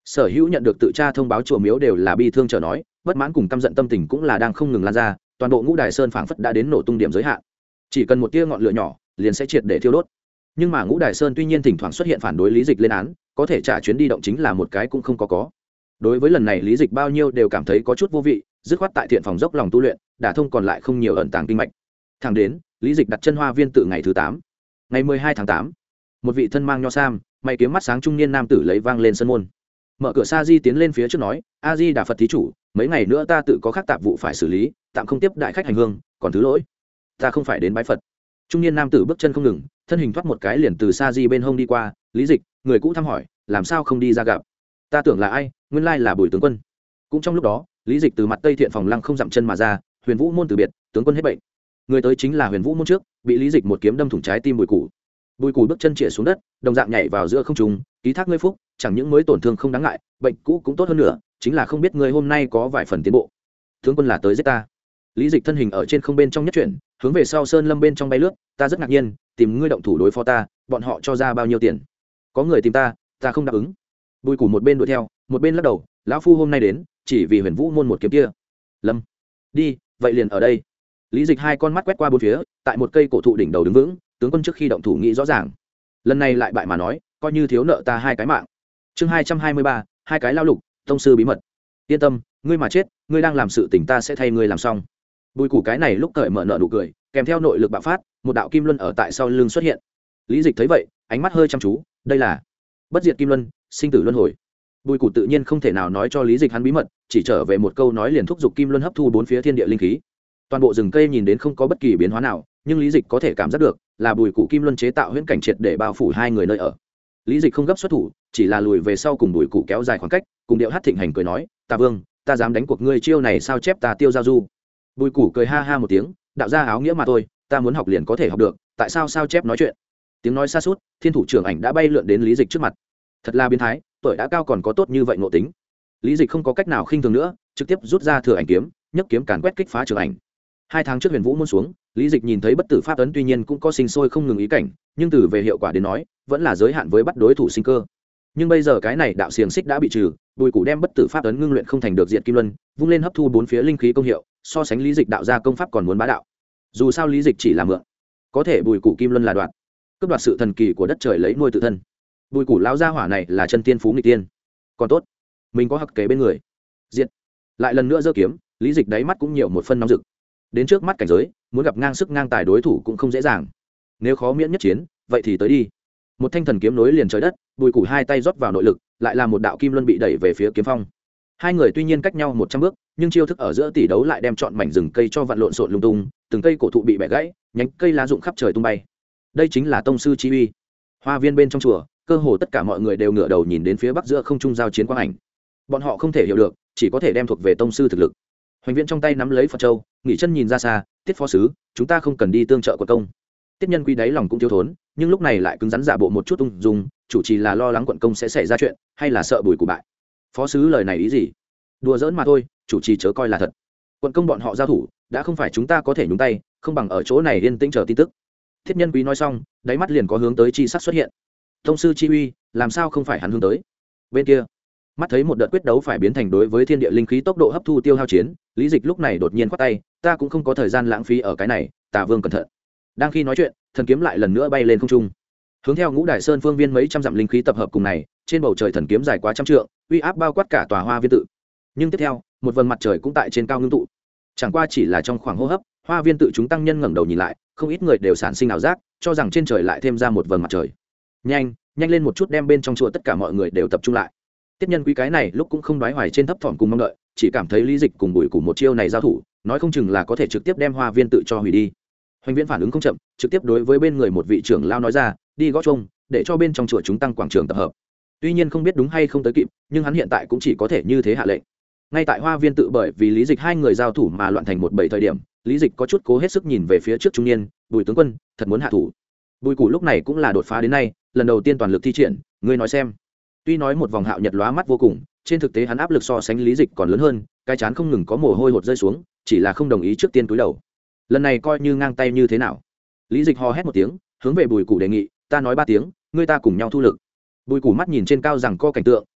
Sở hữu nhận được tự tra thông báo chùa miếu đều là bi thương chờ nói, bất mãn cùng căm giận tâm tình cũng là đang không ngừng lan ra, toàn bộ Ngũ Đài Sơn phảng phất đã đến nổ tung điểm giới hạn. Chỉ cần một tia ngọn lửa nhỏ, liền sẽ triệt để thiêu đốt. Nhưng mà Ngũ Đài Sơn tuy nhiên thỉnh thoảng xuất hiện phản đối Lý Dịch lên án, có thể trả chuyến đi động chính là một cái cũng không có có. Đối với lần này Lý Dịch bao nhiêu đều cảm thấy có chút vô vị, dứt khoát tại thiện phòng dốc lòng tu luyện, đả thông còn lại không nhiều ẩn tàng kinh mạch. Thẳng đến, Lý Dịch đặt chân Hoa Viên tự ngày thứ tám. Ngày mười hai tháng tám, một vị thân mang nho sam, mày kiếm mắt sáng trung niên nam tử lấy vang lên sân môn. Mở cửa Sa Di tiến lên phía trước nói, A Di Đà Phật thí chủ, mấy ngày nữa ta tự có khác tạp vụ phải xử lý, tạm không tiếp đại khách hành hương, còn thứ lỗi, ta không phải đến bái Phật. Trung niên nam tử bước chân không ngừng, thân hình thoát một cái liền từ Sa Di bên hông đi qua. Lý Dịch, người cũ thăm hỏi, làm sao không đi ra gặp? Ta tưởng là ai, nguyên lai là Bùi tướng quân. Cũng trong lúc đó, Lý Dịch từ mặt Tây Thiện phòng lăng không dậm chân mà ra, Huyền Vũ môn từ biệt, tướng quân hết bệnh. Người tới chính là Huyền Vũ môn trước, bị Lý Dịch một kiếm đâm thủng trái tim Bùi Củ. Bùi Củ bước chân chĩa xuống đất, đồng dạng nhảy vào giữa không trung, ký thác ngươi phúc, chẳng những mới tổn thương không đáng ngại, bệnh cũ cũng tốt hơn nữa, chính là không biết ngươi hôm nay có vài phần tiến bộ. Tướng quân là tới giết ta. Lý Dịch thân hình ở trên không bên trong nhất chuyển, hướng về sau sơn lâm bên trong bay lướt, ta rất ngạc nhiên, tìm ngươi động thủ đối phó ta, bọn họ cho ra bao nhiêu tiền? Có người tìm ta, ta không đáp ứng. Bùi Củ một bên đuổi theo, một bên lắc đầu, lão phu hôm nay đến, chỉ vì Huyền Vũ môn một kiếm kia. Lâm, đi, vậy liền ở đây. Lý Dịch hai con mắt quét qua bốn phía, tại một cây cổ thụ đỉnh đầu đứng vững, tướng quân trước khi động thủ nghĩ rõ ràng. Lần này lại bại mà nói, coi như thiếu nợ ta hai cái mạng. Chương hai trăm hai mươi ba, hai cái lao lục, tông sư bí mật. Yên tâm, ngươi mà chết, ngươi đang làm sự tình ta sẽ thay ngươi làm xong. Bùi Củ cái này lúc cởi mở nợ nụ cười, kèm theo nội lực bạo phát, một đạo kim luân ở tại sau lưng xuất hiện. Lý Dịch thấy vậy, ánh mắt hơi chăm chú, đây là bất diệt kim luân, sinh tử luân hồi. Bùi Củ tự nhiên không thể nào nói cho Lý Dịch hắn bí mật, chỉ trở về một câu nói liền thúc giục kim luân hấp thu bốn phía thiên địa linh khí. Toàn bộ rừng cây nhìn đến không có bất kỳ biến hóa nào, nhưng Lý Dịch có thể cảm giác được là Bùi Củ kim luân chế tạo huyễn cảnh triệt để bao phủ hai người nơi ở. Lý Dịch không gấp xuất thủ, chỉ là lùi về sau cùng Bùi Củ kéo dài khoảng cách, cùng điệu hát thịnh hành cười nói, "Ta Vương, ta dám đánh cuộc ngươi chiêu này sao chép ta tiêu giao du." Bùi Củ cười ha ha một tiếng, đạo ra áo nghĩa mà thôi, ta muốn học liền có thể học được, tại sao sao chép nói chuyện? Tiếng nói xa suốt, Thiên thủ trưởng ảnh đã bay lượn đến Lý Dịch trước mặt. Thật là biến thái, tuổi đã cao còn có tốt như vậy ngộ tính. Lý Dịch không có cách nào khinh thường nữa, trực tiếp rút ra thừa ảnh kiếm, nhấc kiếm càn quét kích phá trưởng ảnh. Hai tháng trước Huyền Vũ môn xuống, Lý Dịch nhìn thấy bất tử pháp ấn tuy nhiên cũng có sinh sôi không ngừng ý cảnh, nhưng từ về hiệu quả đến nói, vẫn là giới hạn với bắt đối thủ sinh cơ. Nhưng bây giờ cái này đạo xiềng xích đã bị trừ, Bùi Củ đem bất tử pháp ấn ngưng luyện không thành được diệt kim luân, vung lên hấp thu bốn phía linh khí công hiệu, so sánh Lý Dịch đạo ra công pháp còn muốn bá đạo. Dù sao Lý Dịch chỉ là mượn, có thể Bùi Củ kim luân là đoạt, cướp đoạt sự thần kỳ của đất trời lấy nuôi tự thân. Bùi Củ lão gia hỏa này là chân tiên phú nghịch tiên, còn tốt, mình có hặc kế bên người. Diệt, lại lần nữa giơ kiếm, Lý Dịch đáy mắt cũng nhiều một phân nóng rực. Đến trước mắt cảnh giới, muốn gặp ngang sức ngang tài đối thủ cũng không dễ dàng. Nếu khó miễn nhất chiến, vậy thì tới đi. Một thanh thần kiếm nối liền trời đất, Bùi Củ hai tay rót vào nội lực, lại là một đạo kim luân bị đẩy về phía kiếm phong. Hai người tuy nhiên cách nhau một trăm bước, nhưng chiêu thức ở giữa tỷ đấu lại đem trọn mảnh rừng cây cho vặn lộn xộn lung tung, từng cây cổ thụ bị bẻ gãy, nhánh cây lá rụng khắp trời tung bay. Đây chính là tông sư chi uy. Hoa viên bên trong chùa, cơ hồ tất cả mọi người đều ngửa đầu nhìn đến phía bắc giữa không trung giao chiến quang ảnh. Bọn họ không thể hiểu được, chỉ có thể đem thuộc về tông sư thực lực. Hoành Viễn trong tay nắm lấy Phật châu, nghỉ chân nhìn ra xa, Tiết phó sứ, chúng ta không cần đi tương trợ của công. Tiết Nhân Quý đáy lòng cũng thiếu thốn, nhưng lúc này lại cứng rắn giả bộ một chút ung dung, chủ trì là lo lắng quận công sẽ xảy ra chuyện, hay là sợ Bùi Củ bại. Phó sứ lời này ý gì? Đùa giỡn mà thôi, chủ trì chớ coi là thật. Quận công bọn họ giao thủ, đã không phải chúng ta có thể nhúng tay, không bằng ở chỗ này yên tĩnh chờ tin tức. Thiết Nhân Quý nói xong, đáy mắt liền có hướng tới chi sắc xuất hiện. Tông sư chi uy, làm sao không phải hắn hướng tới? Bên kia, mắt thấy một đợt quyết đấu phải biến thành đối với thiên địa linh khí tốc độ hấp thu tiêu hao chiến, Lý Dịch lúc này đột nhiên quát tay, ta cũng không có thời gian lãng phí ở cái này, Tả Vương cẩn thận. Đang khi nói chuyện, thần kiếm lại lần nữa bay lên không trung, hướng theo Ngũ Đài Sơn phương viên mấy trăm dặm linh khí tập hợp cùng này, trên bầu trời thần kiếm dài quá trăm trượng, uy áp bao quát cả tòa Hoa Viên tự. Nhưng tiếp theo, một vầng mặt trời cũng tại trên cao ngưng tụ. Chẳng qua chỉ là trong khoảng hô hấp, Hoa Viên tự chúng tăng nhân ngẩng đầu nhìn lại, không ít người đều sản sinh ảo giác, cho rằng trên trời lại thêm ra một vầng mặt trời. Nhanh, nhanh lên một chút đem bên trong chùa tất cả mọi người đều tập trung lại. Tiết Nhân Quý cái này lúc cũng không đoái hoài trên thấp thỏm cùng mong đợi, chỉ cảm thấy Lý Dịch cùng Bùi Củ một chiêu này giao thủ, nói không chừng là có thể trực tiếp đem Hoa Viên tự cho hủy đi. Hoành Viễn phản ứng không chậm, trực tiếp đối với bên người một vị trưởng lao nói ra, đi gõ chuông, để cho bên trong chùa chúng tăng quảng trường tập hợp. Tuy nhiên không biết đúng hay không tới kịp, nhưng hắn hiện tại cũng chỉ có thể như thế hạ lệnh. Ngay tại Hoa Viên tự bởi vì Lý Dịch hai người giao thủ mà loạn thành một bầy thời điểm, Lý Dịch có chút cố hết sức nhìn về phía trước trung niên, Bùi tướng quân, thật muốn hạ thủ. Bùi Củ lúc này cũng là đột phá đến nay, lần đầu tiên toàn lực thi triển, ngươi nói xem. Tuy nói một vòng hạo nhật lóa mắt vô cùng, trên thực tế hắn áp lực so sánh Lý Dịch còn lớn hơn, cái chán không ngừng có mồ hôi hột rơi xuống, chỉ là không đồng ý trước tiên cúi đầu. Lần này coi như ngang tay như thế nào? Lý Dịch hò hét một tiếng, hướng về Bùi Củ đề nghị, ta nói ba tiếng, ngươi ta cùng nhau thu lực. Bùi Củ mắt nhìn trên cao rằng co cảnh tượng,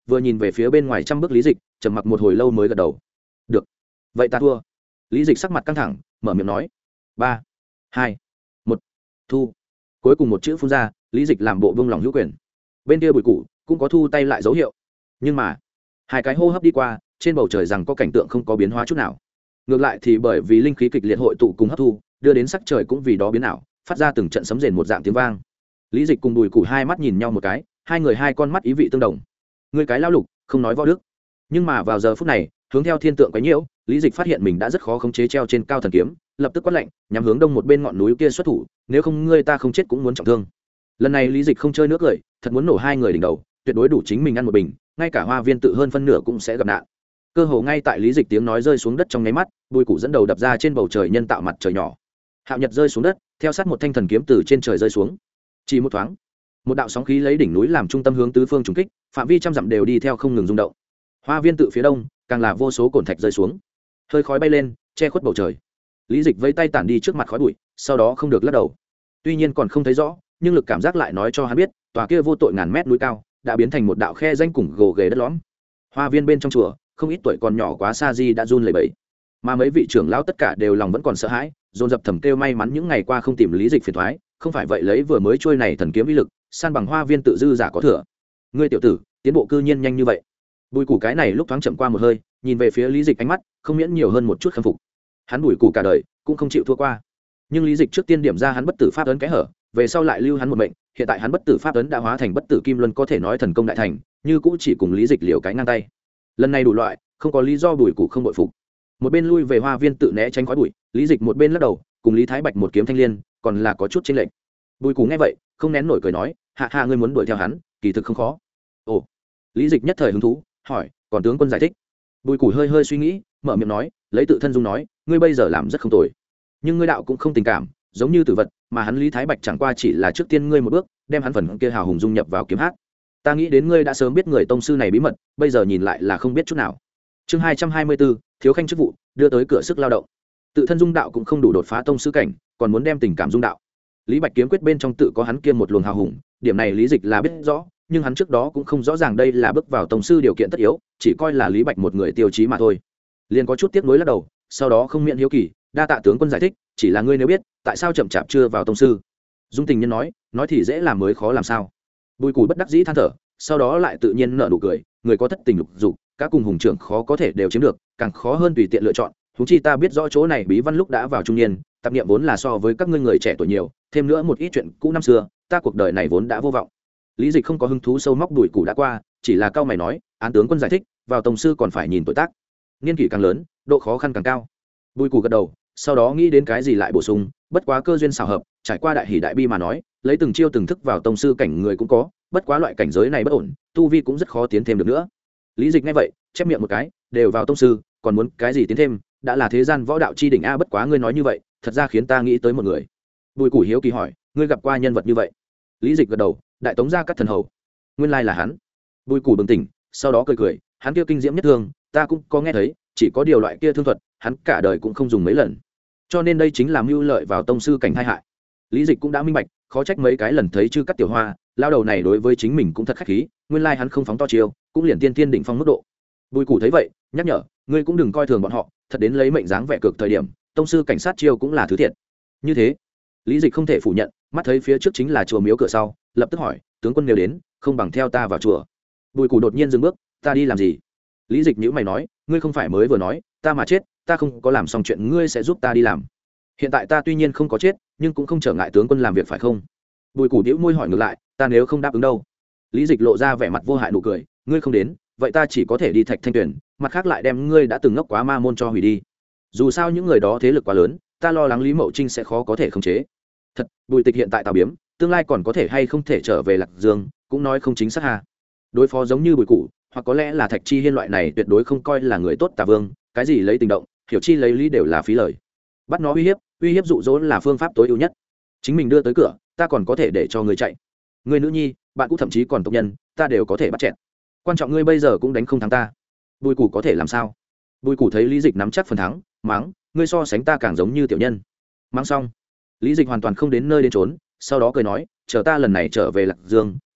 vừa nhìn về phía bên ngoài trăm bước lý dịch, trầm mặc một hồi lâu mới gật đầu. Được, vậy ta thua. Lý dịch sắc mặt căng thẳng, mở miệng nói. Ba, hai, một, thu. Cuối cùng một chữ phun ra, lý dịch làm bộ vương lòng hữu quyền. Bên kia Bùi Củ cũng có thu tay lại dấu hiệu, nhưng mà hai cái hô hấp đi qua, trên bầu trời rằng có cảnh tượng không có biến hóa chút nào. Ngược lại thì bởi vì linh khí kịch liệt hội tụ cùng hấp thu, đưa đến sắc trời cũng vì đó biến ảo, phát ra từng trận sấm rền một dạng tiếng vang. Lý dịch cùng Bùi Củ hai mắt nhìn nhau một cái, hai người hai con mắt ý vị tương đồng. Người cái lao lục không nói võ đức. Nhưng mà vào giờ phút này, hướng theo thiên tượng quấy nhiễu, lý dịch phát hiện mình đã rất khó khống chế treo trên cao thần kiếm, lập tức quát lạnh, nhắm hướng đông một bên ngọn núi kia xuất thủ, nếu không ngươi ta không chết cũng muốn trọng thương. Lần này lý dịch không chơi nước cười, thật muốn nổ hai người đỉnh đầu, tuyệt đối đủ chính mình ăn một bình, ngay cả Hoa Viên tự hơn phân nửa cũng sẽ gặp nạn. Cơ hồ ngay tại lý dịch tiếng nói rơi xuống đất trong nháy mắt, Bùi Củ dẫn đầu đập ra trên bầu trời nhân tạo mặt trời nhỏ. Hạo Nhật rơi xuống đất, theo sát một thanh thần kiếm từ trên trời rơi xuống. Chỉ một thoáng, một đạo sóng khí lấy đỉnh núi làm trung tâm hướng tứ phương trùng kích, phạm vi trăm dặm đều đi theo không ngừng rung động. Hoa Viên tự phía đông, càng là vô số cồn thạch rơi xuống, hơi khói bay lên, che khuất bầu trời. Lý dịch vẫy tay tản đi trước mặt khói bụi, sau đó không được lắc đầu. Tuy nhiên còn không thấy rõ, nhưng lực cảm giác lại nói cho hắn biết, tòa kia vô tội ngàn mét núi cao đã biến thành một đạo khe danh cùng gồ ghề đất lõm. Hoa viên bên trong chùa, không ít tuổi còn nhỏ quá xa di đã run lẩy bẩy, mà mấy vị trưởng lão tất cả đều lòng vẫn còn sợ hãi, dồn dập thầm kêu may mắn những ngày qua không tìm lý dịch phiền toái, không phải vậy lấy vừa mới trôi này thần kiếm uy lực, san bằng Hoa viên tự dư giả có thừa. Ngươi tiểu tử, tiến bộ cư nhiên nhanh như vậy. Bùi Củ cái này lúc thoáng chậm qua một hơi, nhìn về phía lý dịch ánh mắt không miễn nhiều hơn một chút khâm phục. Hắn Bùi Củ cả đời cũng không chịu thua qua, nhưng lý dịch trước tiên điểm ra hắn bất tử pháp ấn cái hở, về sau lại lưu hắn một mệnh, hiện tại hắn bất tử pháp ấn đã hóa thành bất tử kim luân, có thể nói thần công đại thành, như cũ chỉ cùng lý dịch liều cái ngang tay. Lần này đủ loại, không có lý do Bùi Củ không bội phục. Một bên lui về Hoa viên tự né tránh khói bụi, lý dịch một bên lắc đầu, cùng Lý Thái Bạch một kiếm thanh liên, còn là có chút chênh lệch. Bùi Củ nghe vậy, không nén nổi cười nói, hạ hạ ngươi muốn đuổi theo hắn, kỳ thực không khó. Ồ. Lý dịch nhất thời hứng thú, hỏi, còn tướng quân giải thích. Bùi Củ hơi hơi suy nghĩ, mở miệng nói, lấy tự thân dung nói, ngươi bây giờ làm rất không tồi, nhưng ngươi đạo cũng không tình cảm, giống như tử vật, mà hắn Lý Thái Bạch chẳng qua chỉ là trước tiên ngươi một bước, đem hắn phần kia hào hùng dung nhập vào kiếm hát. Ta nghĩ đến ngươi đã sớm biết người tông sư này bí mật, bây giờ nhìn lại là không biết chút nào. Chương hai trăm hai mươi bốn, thiếu khanh chức vụ, đưa tới cửa sức lao động. Tự thân dung đạo cũng không đủ đột phá tông sư cảnh, còn muốn đem tình cảm dung đạo. Lý Bạch kiếm quyết bên trong tự có hắn kia một luồng hào hùng, điểm này Lý Dịch là biết rõ, nhưng hắn trước đó cũng không rõ ràng đây là bước vào tông sư điều kiện tất yếu, chỉ coi là Lý Bạch một người tiêu chí mà thôi. Liền có chút tiếc nuối lắc đầu, sau đó không miễn hiếu kỳ, đa tạ tướng quân giải thích, chỉ là ngươi nếu biết, tại sao chậm chạp chưa vào tông sư. Dung Tình Nhân nói, nói thì dễ làm mới khó làm sao. Bùi Củ bất đắc dĩ than thở, sau đó lại tự nhiên nở nụ cười, người có thất tình lục dục, các cùng hùng trưởng khó có thể đều chiếm được, càng khó hơn tùy tiện lựa chọn. Huống chi ta biết rõ chỗ này bí văn lúc đã vào trung niên, tạp niệm vốn là so với các ngươi người trẻ tuổi nhiều, thêm nữa một ít chuyện cũ năm xưa, ta cuộc đời này vốn đã vô vọng. Lý Dịch không có hứng thú sâu móc Bùi Củ đã qua, chỉ là cao mày nói, án tướng quân giải thích, vào tông sư còn phải nhìn tuổi tác, niên kỷ càng lớn, độ khó khăn càng cao. Bùi Củ gật đầu, sau đó nghĩ đến cái gì lại bổ sung, bất quá cơ duyên xảo hợp, trải qua đại hỷ đại bi mà nói, lấy từng chiêu từng thức vào tông sư cảnh người cũng có, bất quá loại cảnh giới này bất ổn, tu vi cũng rất khó tiến thêm được nữa. Lý Dịch nghe vậy, chép miệng một cái, đều vào tông sư, còn muốn cái gì tiến thêm, đã là thế gian võ đạo chi đỉnh a, bất quá ngươi nói như vậy, thật ra khiến ta nghĩ tới một người. Bùi Củ hiếu kỳ hỏi, ngươi gặp qua nhân vật như vậy? Lý Dịch gật đầu, đại tống gia Cát Thần Hầu, nguyên lai là hắn. Bùi Củ bừng tỉnh, sau đó cười cười, hắn kia kinh diễm nhất thương, ta cũng có nghe thấy, chỉ có điều loại kia thương thuật, hắn cả đời cũng không dùng mấy lần, cho nên đây chính là mưu lợi vào tông sư cảnh tai hại. Lý Dịch cũng đã minh bạch, khó trách mấy cái lần thấy chư Cát Tiểu Hoa, lao đầu này đối với chính mình cũng thật khách khí, nguyên lai hắn không phóng to chiêu, cũng liền tiên tiên đỉnh phong mức độ. Bùi Củ thấy vậy, nhắc nhở, ngươi cũng đừng coi thường bọn họ, thật đến lấy mệnh dáng vẻ cực thời điểm, tông sư cảnh sát chiêu cũng là thứ thiệt. Như thế, Lý Dịch không thể phủ nhận, mắt thấy phía trước chính là chùa miếu cửa sau, lập tức hỏi, tướng quân nếu đến, không bằng theo ta vào chùa. Bùi Củ đột nhiên dừng bước, ta đi làm gì? Lý Dịch nhíu mày nói, ngươi không phải mới vừa nói, ta mà chết, ta không có làm xong chuyện ngươi sẽ giúp ta đi làm. Hiện tại ta tuy nhiên không có chết, nhưng cũng không trở ngại tướng quân làm việc phải không? Bùi Củ đĩu môi hỏi ngược lại, ta nếu không đáp ứng đâu? Lý Dịch lộ ra vẻ mặt vô hại nụ cười, ngươi không đến, vậy ta chỉ có thể đi Thạch Thanh Tuyển, mặt khác lại đem ngươi đã từng ngốc quá ma môn cho hủy đi. Dù sao những người đó thế lực quá lớn, ta lo lắng Lý Mậu Trinh sẽ khó có thể khống chế. Thật, Bùi Tịch hiện tại Tào Biếm, tương lai còn có thể hay không thể trở về Lạc Dương, cũng nói không chính xác ha. Đối phó giống như Bùi Củ, hoặc có lẽ là Thạch Chi Hiên loại này tuyệt đối không coi là người tốt Tà Vương, cái gì lấy tình động, hiểu chi lấy lý đều là phí lời. Bắt nó uy hiếp, uy hiếp dụ dỗ là phương pháp tối ưu nhất. Chính mình đưa tới cửa, ta còn có thể để cho người chạy. Người nữ nhi, bạn cũ thậm chí còn tộc nhân, ta đều có thể bắt chẹn. Quan trọng ngươi bây giờ cũng đánh không thắng ta. Bùi Củ có thể làm sao? Bùi Củ thấy Lý Dịch nắm chắc phần thắng, mắng, ngươi so sánh ta càng giống như tiểu nhân. Mắng xong, Lý Dịch hoàn toàn không đến nơi đến trốn, sau đó cười nói, chờ ta lần này trở về Lạc Dương,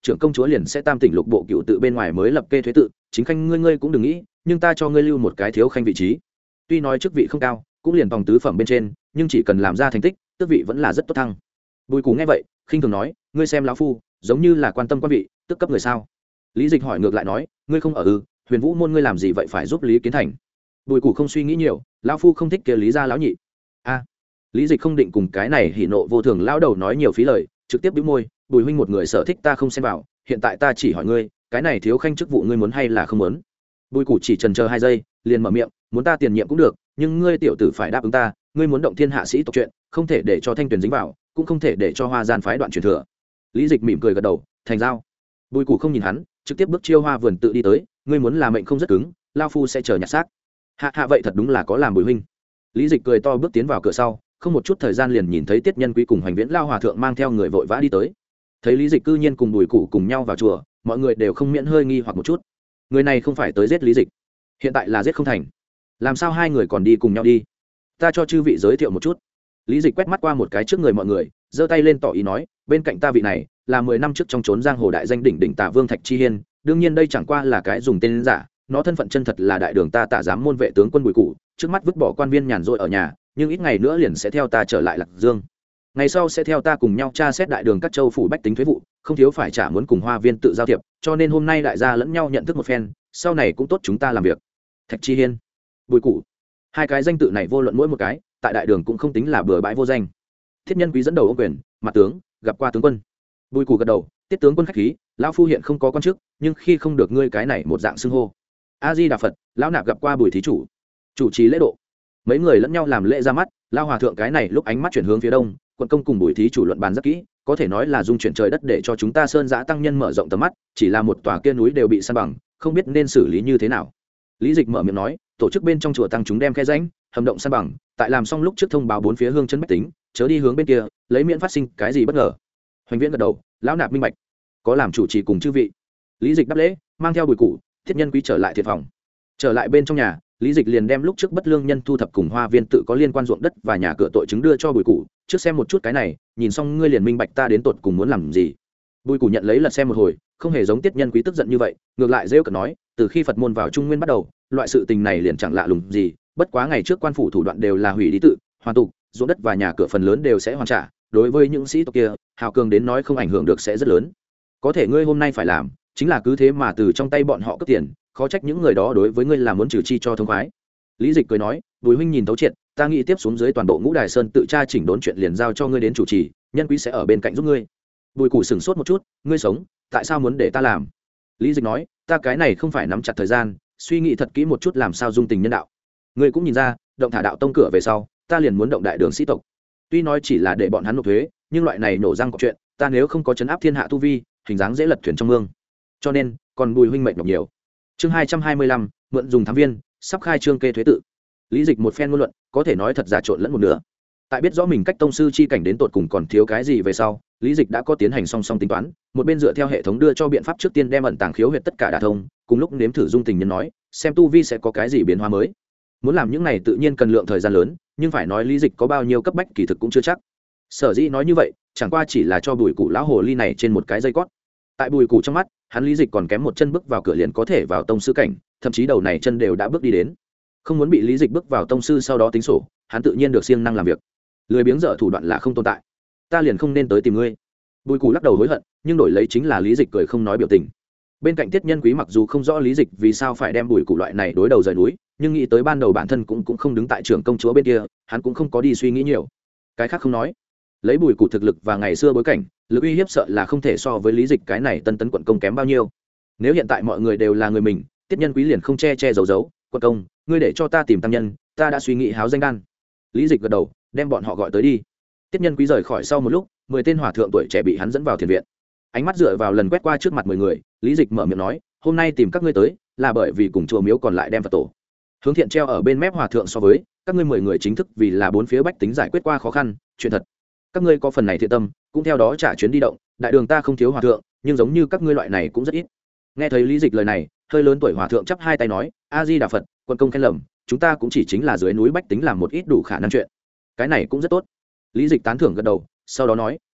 trưởng công chúa liền sẽ tam tỉnh lục bộ cựu tự bên ngoài mới lập kê thuế tự, chính khanh ngươi ngươi cũng đừng nghĩ, nhưng ta cho ngươi lưu một cái thiếu khanh vị trí. Tuy nói chức vị không cao, cũng liền vòng tứ phẩm bên trên, nhưng chỉ cần làm ra thành tích, tước vị vẫn là rất tốt thăng. Bùi Củ nghe vậy, khinh thường nói, ngươi xem lão phu, giống như là quan tâm quan vị, tức cấp người sao? Lý Dịch hỏi ngược lại nói, ngươi không ở ư? Huyền Vũ môn ngươi làm gì vậy phải giúp Lý Kiến Thành? Bùi Củ không suy nghĩ nhiều, lão phu không thích kia Lý gia lão nhị. A. Lý Dịch không định cùng cái này hỉ nộ vô thường lão đầu nói nhiều phí lời, trực tiếp bĩu môi, Bùi huynh một người sở thích ta không xen vào, hiện tại ta chỉ hỏi ngươi, cái này thiếu khanh chức vụ ngươi muốn hay là không muốn? Bùi Củ chỉ chần chờ hai giây, liền mở miệng, muốn ta tiền nhiệm cũng được, nhưng ngươi tiểu tử phải đáp ứng ta, ngươi muốn động thiên hạ sĩ tộc chuyện, không thể để cho Thanh Tuyền dính vào, cũng không thể để cho Hoa Gian phái đoạn truyền thừa. Lý Dịch mỉm cười gật đầu, thành giao. Bùi Củ không nhìn hắn, trực tiếp bước chiêu Hoa vườn tự đi tới, ngươi muốn là mệnh không rất cứng, lao phu sẽ chờ nhặt xác. Hạ hạ vậy thật đúng là có làm Bùi huynh. Lý Dịch cười to bước tiến vào cửa sau, không một chút thời gian liền nhìn thấy Tiết Nhân Quý cùng Hoành Viễn lao hòa thượng mang theo người vội vã đi tới. Thấy Lý Dịch cư nhiên cùng Bùi Củ cùng nhau vào chùa, mọi người đều không miễn hơi nghi hoặc một chút. Người này không phải tới giết Lý Dịch, hiện tại là giết không thành, làm sao hai người còn đi cùng nhau đi? Ta cho chư vị giới thiệu một chút. Lý Dịch quét mắt qua một cái trước người mọi người, giơ tay lên tỏ ý nói, bên cạnh ta vị này là mười năm trước trong trốn giang hồ đại danh đỉnh đỉnh Tả Vương Thạch Chi Hiên, đương nhiên đây chẳng qua là cái dùng tên giả, nó thân phận chân thật là đại đường ta Tả giám môn vệ tướng quân Bùi Củ, trước mắt vứt bỏ quan viên nhàn rỗi ở nhà, nhưng ít ngày nữa liền sẽ theo ta trở lại Lạc Dương. Ngày sau sẽ theo ta cùng nhau tra xét đại đường các châu phủ bách tính thuế vụ, không thiếu phải trả muốn cùng Hoa Viên tự giao thiệp, cho nên hôm nay đại gia lẫn nhau nhận thức một phen, sau này cũng tốt chúng ta làm việc. Thạch Chi Hiên, Bùi Củ, hai cái danh tự này vô luận mỗi một cái, tại đại đường cũng không tính là bừa bãi vô danh. Thiết Nhân Quý dẫn đầu ô quyền, mặt tướng gặp qua tướng quân. Bùi Củ gật đầu, Tiết tướng quân khách khí, lão phu hiện không có quan chức, nhưng khi không được ngươi cái này một dạng xưng hô. A Di Đà Phật, lão nạp gặp qua Bùi thí chủ. Chủ trì lễ độ. Mấy người lẫn nhau làm lễ ra mắt, lao hòa thượng cái này lúc ánh mắt chuyển hướng phía đông, quận công cùng Bùi thí chủ luận bàn rất kỹ, có thể nói là dung chuyển trời đất để cho chúng ta sơn giã tăng nhân mở rộng tầm mắt, chỉ là một tòa kia núi đều bị san bằng, không biết nên xử lý như thế nào. Lý Dịch mở miệng nói, tổ chức bên trong chùa tăng chúng đem khe rãnh, hầm động san bằng, tại làm xong lúc trước thông báo bốn phía hương chân bách tính, chớ đi hướng bên kia, lấy miễn phát sinh cái gì bất ngờ. Hoành Viễn gật đầu, lão nạp minh bạch, có làm chủ trì cùng chư vị. Lý Dịch đáp lễ, mang theo Bùi Củ, Thiết Nhân Quý trở lại thiệt phòng. Trở lại bên trong nhà, Lý Dịch liền đem lúc trước bất lương nhân thu thập cùng Hoa Viên tự có liên quan ruộng đất và nhà cửa tội chứng đưa cho Bùi Củ, trước xem một chút cái này, nhìn xong ngươi liền minh bạch ta đến tột cùng muốn làm gì. Bùi Củ nhận lấy lật xem một hồi, không hề giống Tiết Nhân Quý tức giận như vậy, ngược lại rêu cợt nói, từ khi Phật môn vào Trung Nguyên bắt đầu, loại sự tình này liền chẳng lạ lùng gì, bất quá ngày trước quan phủ thủ đoạn đều là hủy đi tự, hoàn tục, ruộng đất và nhà cửa phần lớn đều sẽ hoàn trả, đối với những sĩ tộc kia, hào cường đến nói không ảnh hưởng được sẽ rất lớn. Có thể ngươi hôm nay phải làm, chính là cứ thế mà từ trong tay bọn họ cướp tiền, khó trách những người đó đối với ngươi là muốn trừ chi cho thông khoái. Lý Dịch cười nói, Bùi huynh nhìn thấu triệt, ta nghĩ tiếp xuống dưới toàn bộ Ngũ Đài Sơn tự tra chỉnh đốn chuyện liền giao cho ngươi đến chủ trì, Nhân Quý sẽ ở bên cạnh giúp ngươi. Bùi Củ sững sốt một chút, ngươi sống, tại sao muốn để ta làm? Lý Dịch nói, ta cái này không phải nắm chặt thời gian, suy nghĩ thật kỹ một chút làm sao dung tình nhân đạo. Ngươi cũng nhìn ra, động thả đạo tông cửa về sau, ta liền muốn động đại đường sĩ tộc. Tuy nói chỉ là để bọn hắn nộp thuế, nhưng loại này nổ răng cọp chuyện, ta nếu không có chấn áp thiên hạ tu vi, hình dáng dễ lật thuyền trong mương. Cho nên, còn Bùi huynh mệnh nhọc nhiều. Chương hai trăm hai mươi lăm, mượn dùng thám viên, sắp khai trương kê thuế tự. Lý Dịch một phen ngôn luận, có thể nói thật giả trộn lẫn một nửa. Tại biết rõ mình cách tông sư chi cảnh đến tột cùng còn thiếu cái gì về sau, Lý Dịch đã có tiến hành song song tính toán, một bên dựa theo hệ thống đưa cho biện pháp trước tiên đem ẩn tàng khiếu huyệt tất cả đả thông, cùng lúc nếm thử dung tình nhân nói, xem tu vi sẽ có cái gì biến hóa mới. Muốn làm những này tự nhiên cần lượng thời gian lớn, nhưng phải nói Lý Dịch có bao nhiêu cấp bách kỳ thực cũng chưa chắc. Sở dĩ nói như vậy, chẳng qua chỉ là cho Bùi Củ lão hồ ly này trên một cái dây cót. Tại Bùi Củ trong mắt, hắn Lý Dịch còn kém một chân bước vào cửa liền có thể vào tông sư cảnh, thậm chí đầu này chân đều đã bước đi đến. Không muốn bị Lý Dịch bước vào tông sư sau đó tính sổ, hắn tự nhiên được siêng năng làm việc. Lười biếng dở thủ đoạn là không tồn tại. Ta liền không nên tới tìm ngươi. Bùi Củ lắc đầu hối hận, nhưng đổi lấy chính là Lý Dịch cười không nói biểu tình. Bên cạnh Tiết Nhân Quý mặc dù không rõ Lý Dịch vì sao phải đem Bùi Củ loại này đối đầu rời núi, nhưng nghĩ tới ban đầu bản thân cũng cũng không đứng tại trưởng công chúa bên kia, hắn cũng không có đi suy nghĩ nhiều. Cái khác không nói, lấy Bùi Củ thực lực và ngày xưa bối cảnh, lực uy hiếp sợ là không thể so với Lý Dịch cái này tân tấn quận công kém bao nhiêu. Nếu hiện tại mọi người đều là người mình, Tiết Nhân Quý liền không che che giấu giấu, quận công, ngươi để cho ta tìm tăng nhân, ta đã suy nghĩ háo danh đan. Lý Dịch gật đầu, đem bọn họ gọi tới đi. Tiết Nhân Quý rời khỏi sau một lúc, mười tên hòa thượng tuổi trẻ bị hắn dẫn vào thiền viện. Ánh mắt dựa vào lần quét qua trước mặt mười người, Lý Dịch mở miệng nói, hôm nay tìm các ngươi tới là bởi vì cùng chùa miếu còn lại đem Phật tổ hướng thiện treo ở bên mép hòa thượng so với các ngươi mười người chính thức vì là bốn phía bách tính giải quyết qua khó khăn, chuyện thật. Các ngươi có phần này thiện tâm, cũng theo đó trả chuyến đi động, đại đường ta không thiếu hòa thượng, nhưng giống như các ngươi loại này cũng rất ít. Nghe thấy Lý Dịch lời này, hơi lớn tuổi hòa thượng chắp hai tay nói, A Di Đà Phật, quận công khen lầm, chúng ta cũng chỉ chính là dưới núi bách tính làm một ít đủ khả năng chuyện. Cái này cũng rất tốt. Lý Dịch tán thưởng gật đầu, sau đó nói,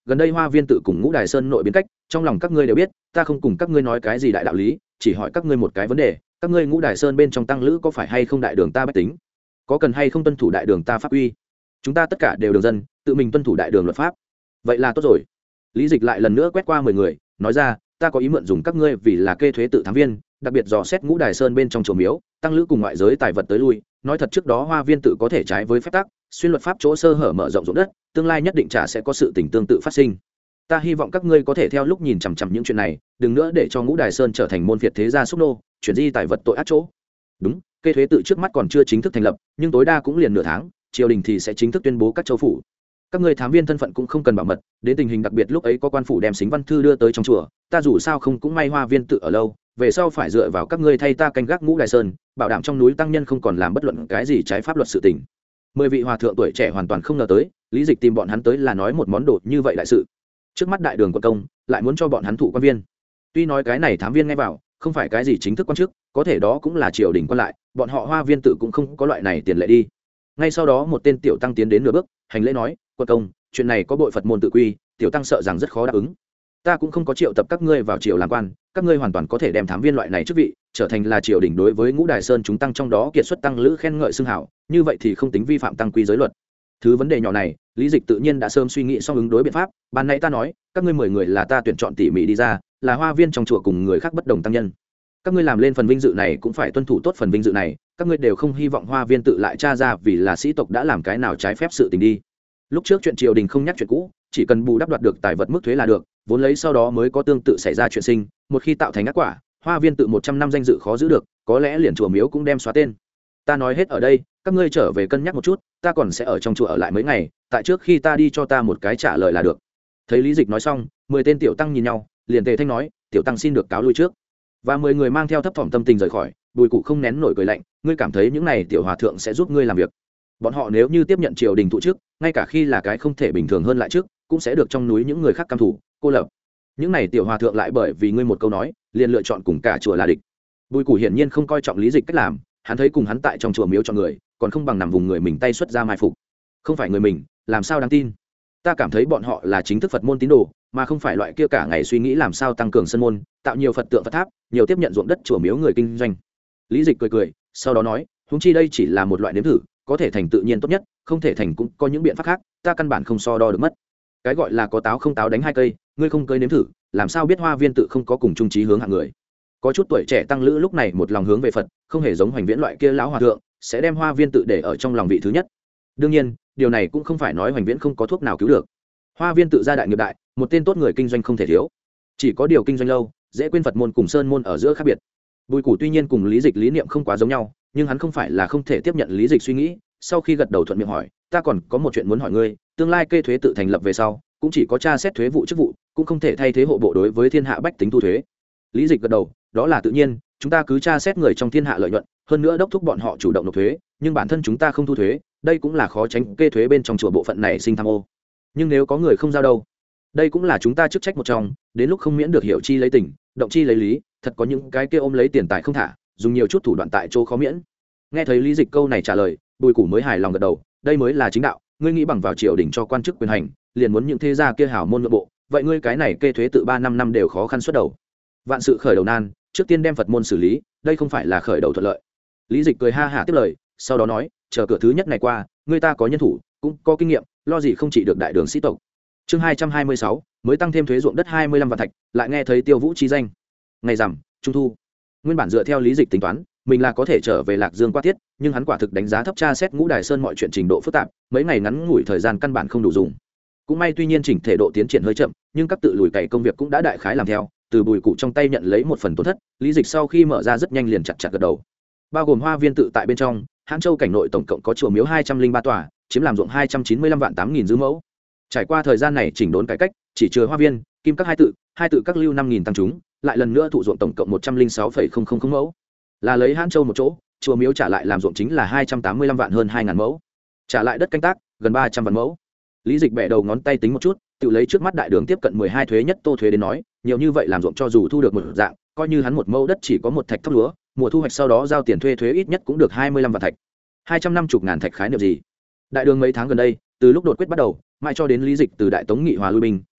gần đây Hoa Viên tự cùng Ngũ Đài Sơn nội biến cách, trong lòng các ngươi đều biết, ta không cùng các ngươi nói cái gì đại đạo lý, chỉ hỏi các ngươi một cái vấn đề, các ngươi Ngũ Đài Sơn bên trong tăng lữ có phải hay không đại đường ta bách tính, có cần hay không tuân thủ đại đường ta pháp uy? Chúng ta tất cả đều đường dân, tự mình tuân thủ đại đường luật pháp. Vậy là tốt rồi. Lý Dịch lại lần nữa quét qua mười người, nói ra, ta có ý mượn dùng các ngươi vì là kê thuế tự thám viên, đặc biệt dò xét Ngũ Đài Sơn bên trong chùa miếu, tăng lữ cùng ngoại giới tài vật tới lui, nói thật trước đó Hoa Viên tự có thể trái với phép tắc, xuyên luật pháp chỗ sơ hở mở rộng ruộng đất, tương lai nhất định chả sẽ có sự tình tương tự phát sinh. Ta hy vọng các ngươi có thể theo lúc nhìn chằm chằm những chuyện này, đừng nữa để cho Ngũ Đài Sơn trở thành môn phiệt thế gia xúc nô, chuyển di tài vật tội ác chỗ. Đúng, kê thuế tự trước mắt còn chưa chính thức thành lập, nhưng tối đa cũng liền nửa tháng, triều đình thì sẽ chính thức tuyên bố các châu phủ. Các ngươi thám viên thân phận cũng không cần bảo mật, đến tình hình đặc biệt lúc ấy có quan phủ đem xính văn thư đưa tới trong chùa, ta dù sao không cũng may Hoa Viên tự ở lâu, về sau phải dựa vào các ngươi thay ta canh gác Ngũ Đài Sơn, bảo đảm trong núi tăng nhân không còn làm bất luận cái gì trái pháp luật sự tình. Mười vị hòa thượng tuổi trẻ hoàn toàn không ngờ tới, Lý Dịch tìm bọn hắn tới là nói một món đồ như vậy đại sự. Trước mắt đại đường quận công lại muốn cho bọn hắn thụ quan viên. Tuy nói cái này thám viên nghe vào, không phải cái gì chính thức quan chức, có thể đó cũng là triều đình quan lại, bọn họ Hoa Viên tự cũng không có loại này tiền lệ đi. Ngay sau đó một tên tiểu tăng tiến đến nửa bước, hành lễ nói, quận công, chuyện này có bội Phật môn tự quy, tiểu tăng sợ rằng rất khó đáp ứng. Ta cũng không có triệu tập các ngươi vào triều làm quan, các ngươi hoàn toàn có thể đem thám viên loại này chức vị trở thành là triều đình đối với Ngũ Đài Sơn chúng tăng trong đó kiệt xuất tăng lữ khen ngợi xưng hảo, như vậy thì không tính vi phạm tăng quy giới luật. Thứ vấn đề nhỏ này, Lý Dịch tự nhiên đã sớm suy nghĩ xong ứng đối biện pháp, ban nãy ta nói, các ngươi mười người là ta tuyển chọn tỉ mỉ đi ra, là Hoa Viên trong chùa cùng người khác bất đồng tăng nhân. Các ngươi làm lên phần vinh dự này cũng phải tuân thủ tốt phần vinh dự này, các ngươi đều không hy vọng Hoa Viên tự lại tra ra vì là sĩ tộc đã làm cái nào trái phép sự tình đi. Lúc trước chuyện triều đình không nhắc chuyện cũ, chỉ cần bù đắp đoạt được tài vật mức thuế là được, vốn lấy sau đó mới có tương tự xảy ra chuyện sinh, một khi tạo thành ác quả, Hoa Viên tự một trăm năm danh dự khó giữ được, có lẽ liền chùa miếu cũng đem xóa tên. Ta nói hết ở đây, các ngươi trở về cân nhắc một chút, ta còn sẽ ở trong chùa ở lại mấy ngày, tại trước khi ta đi cho ta một cái trả lời là được. Thấy Lý Dịch nói xong, mười tên tiểu tăng nhìn nhau, liền tề thanh nói, tiểu tăng xin được cáo lui trước. Và mười người mang theo thấp thỏm tâm tình rời khỏi, Bùi Cụ không nén nổi cười lạnh, ngươi cảm thấy những này tiểu hòa thượng sẽ giúp ngươi làm việc? Bọn họ nếu như tiếp nhận triều đình thụ chức, ngay cả khi là cái không thể bình thường hơn lại trước, cũng sẽ được trong núi những người khác căm thủ, cô lập. Những này tiểu hòa thượng lại bởi vì ngươi một câu nói, liền lựa chọn cùng cả chùa là địch. Bùi Cụ hiển nhiên không coi trọng Lý Dịch cách làm, hắn thấy cùng hắn tại trong chùa miếu chọn người, còn không bằng nằm vùng người mình tay xuất ra mai phục. Không phải người mình, làm sao đáng tin? Ta cảm thấy bọn họ là chính thức Phật môn tín đồ, mà không phải loại kia cả ngày suy nghĩ làm sao tăng cường sân môn, tạo nhiều Phật tượng Phật tháp, nhiều tiếp nhận ruộng đất chùa miếu người kinh doanh. Lý Dịch cười cười, sau đó nói, huống chi đây chỉ là một loại nếm thử, có thể thành tự nhiên tốt nhất, không thể thành cũng có những biện pháp khác, ta căn bản không so đo được mất. Cái gọi là có táo không táo đánh hai cây, ngươi không cưới nếm thử, làm sao biết Hoa Viên tự không có cùng chung chí hướng hạng người? Có chút tuổi trẻ tăng lữ lúc này một lòng hướng về Phật, không hề giống Hoành Viễn loại kia lão hòa thượng, sẽ đem Hoa Viên tự để ở trong lòng vị thứ nhất. Đương nhiên, điều này cũng không phải nói Hoành Viễn không có thuốc nào cứu được. Hoa Viên tự gia đại nghiệp đại, một tên tốt người kinh doanh không thể thiếu. Chỉ có điều kinh doanh lâu, dễ quên Phật môn cùng sơn môn ở giữa khác biệt. Bùi Cụ tuy nhiên cùng Lý Dịch lý niệm không quá giống nhau, nhưng hắn không phải là không thể tiếp nhận Lý Dịch suy nghĩ, sau khi gật đầu thuận miệng hỏi, ta còn có một chuyện muốn hỏi ngươi, tương lai kê thuế tự thành lập về sau, cũng chỉ có tra xét thuế vụ chức vụ, cũng không thể thay thế hộ bộ đối với thiên hạ bách tính thu thuế. Lý Dịch gật đầu, đó là tự nhiên, chúng ta cứ tra xét người trong thiên hạ lợi nhuận, hơn nữa đốc thúc bọn họ chủ động nộp thuế, nhưng bản thân chúng ta không thu thuế, đây cũng là khó tránh kê thuế bên trong chùa bộ phận này sinh tham ô. Nhưng nếu có người không giao đâu, đây cũng là chúng ta chức trách một trong, đến lúc không miễn được hiểu chi lấy tình, động chi lấy lý, thật có những cái kia ôm lấy tiền tài không thả, dùng nhiều chút thủ đoạn tại chỗ khó miễn. Nghe thấy Lý Dịch câu này trả lời, Bùi Cụ mới hài lòng gật đầu, đây mới là chính đạo, ngươi nghĩ bằng vào triều đình cho quan chức quyền hành, liền muốn những thế gia kia hảo môn nội bộ, vậy ngươi cái này kê thuế tự ba năm năm đều khó khăn xuất đầu. Vạn sự khởi đầu nan, trước tiên đem Phật môn xử lý, đây không phải là khởi đầu thuận lợi. Lý Dịch cười ha hả tiếp lời, sau đó nói, chờ cửa thứ nhất này qua, ngươi ta có nhân thủ, cũng có kinh nghiệm, lo gì không chỉ được đại đường sĩ tộc. Chương hai trăm hai mươi sáu, mới tăng thêm thuế ruộng đất hai mươi lăm vạn thạch, lại nghe thấy Tiêu Vũ chi danh. Ngày rằm, trung thu. Nguyên bản dựa theo Lý Dịch tính toán, mình là có thể trở về Lạc Dương qua tiết, nhưng hắn quả thực đánh giá thấp tra xét Ngũ Đài Sơn mọi chuyện trình độ phức tạp, mấy ngày ngắn ngủi thời gian căn bản không đủ dùng. Cũng may tuy nhiên chỉnh thể độ tiến triển hơi chậm, nhưng các tự lùi cày công việc cũng đã đại khái làm theo, từ Bùi Cụ trong tay nhận lấy một phần tổn thất, Lý Dịch sau khi mở ra rất nhanh liền chặt chặt gật đầu. Bao gồm Hoa Viên tự tại bên trong, Hán Châu cảnh nội tổng cộng có chùa miếu hai trăm linh ba tòa, chiếm làm ruộng hai trăm chín mươi lăm vạn tám nghìn dư mẫu. Trải qua thời gian này chỉnh đốn cải cách, chỉ chừa Hoa Viên, Kim các hai tự, hai tự các lưu năm nghìn tăng chúng, lại lần nữa thụ ruộng tổng cộng một trăm linh sáu phẩy không không không mẫu. Là lấy Hán Châu một chỗ, chùa miếu trả lại làm ruộng chính là hai trăm tám mươi lăm vạn hơn hai nghìn mẫu. Trả lại đất canh tác, gần ba trăm vạn mẫu. Lý Dịch bẻ đầu ngón tay tính một chút, tự lấy trước mắt đại đường tiếp cận mười hai thuế nhất tô thuế đến nói, nhiều như vậy làm ruộng cho dù thu được một dạng, coi như hắn một mẫu đất chỉ có một thạch thóc lúa, mùa thu hoạch sau đó giao tiền thuê thuế ít nhất cũng được hai mươi lăm vạn thạch. hai trăm năm mươi ngàn thạch khái niệm gì? Đại đường mấy tháng gần đây, từ lúc đột quyết bắt đầu, mãi cho đến Lý Dịch từ Đại Tống nghị hòa lui binh,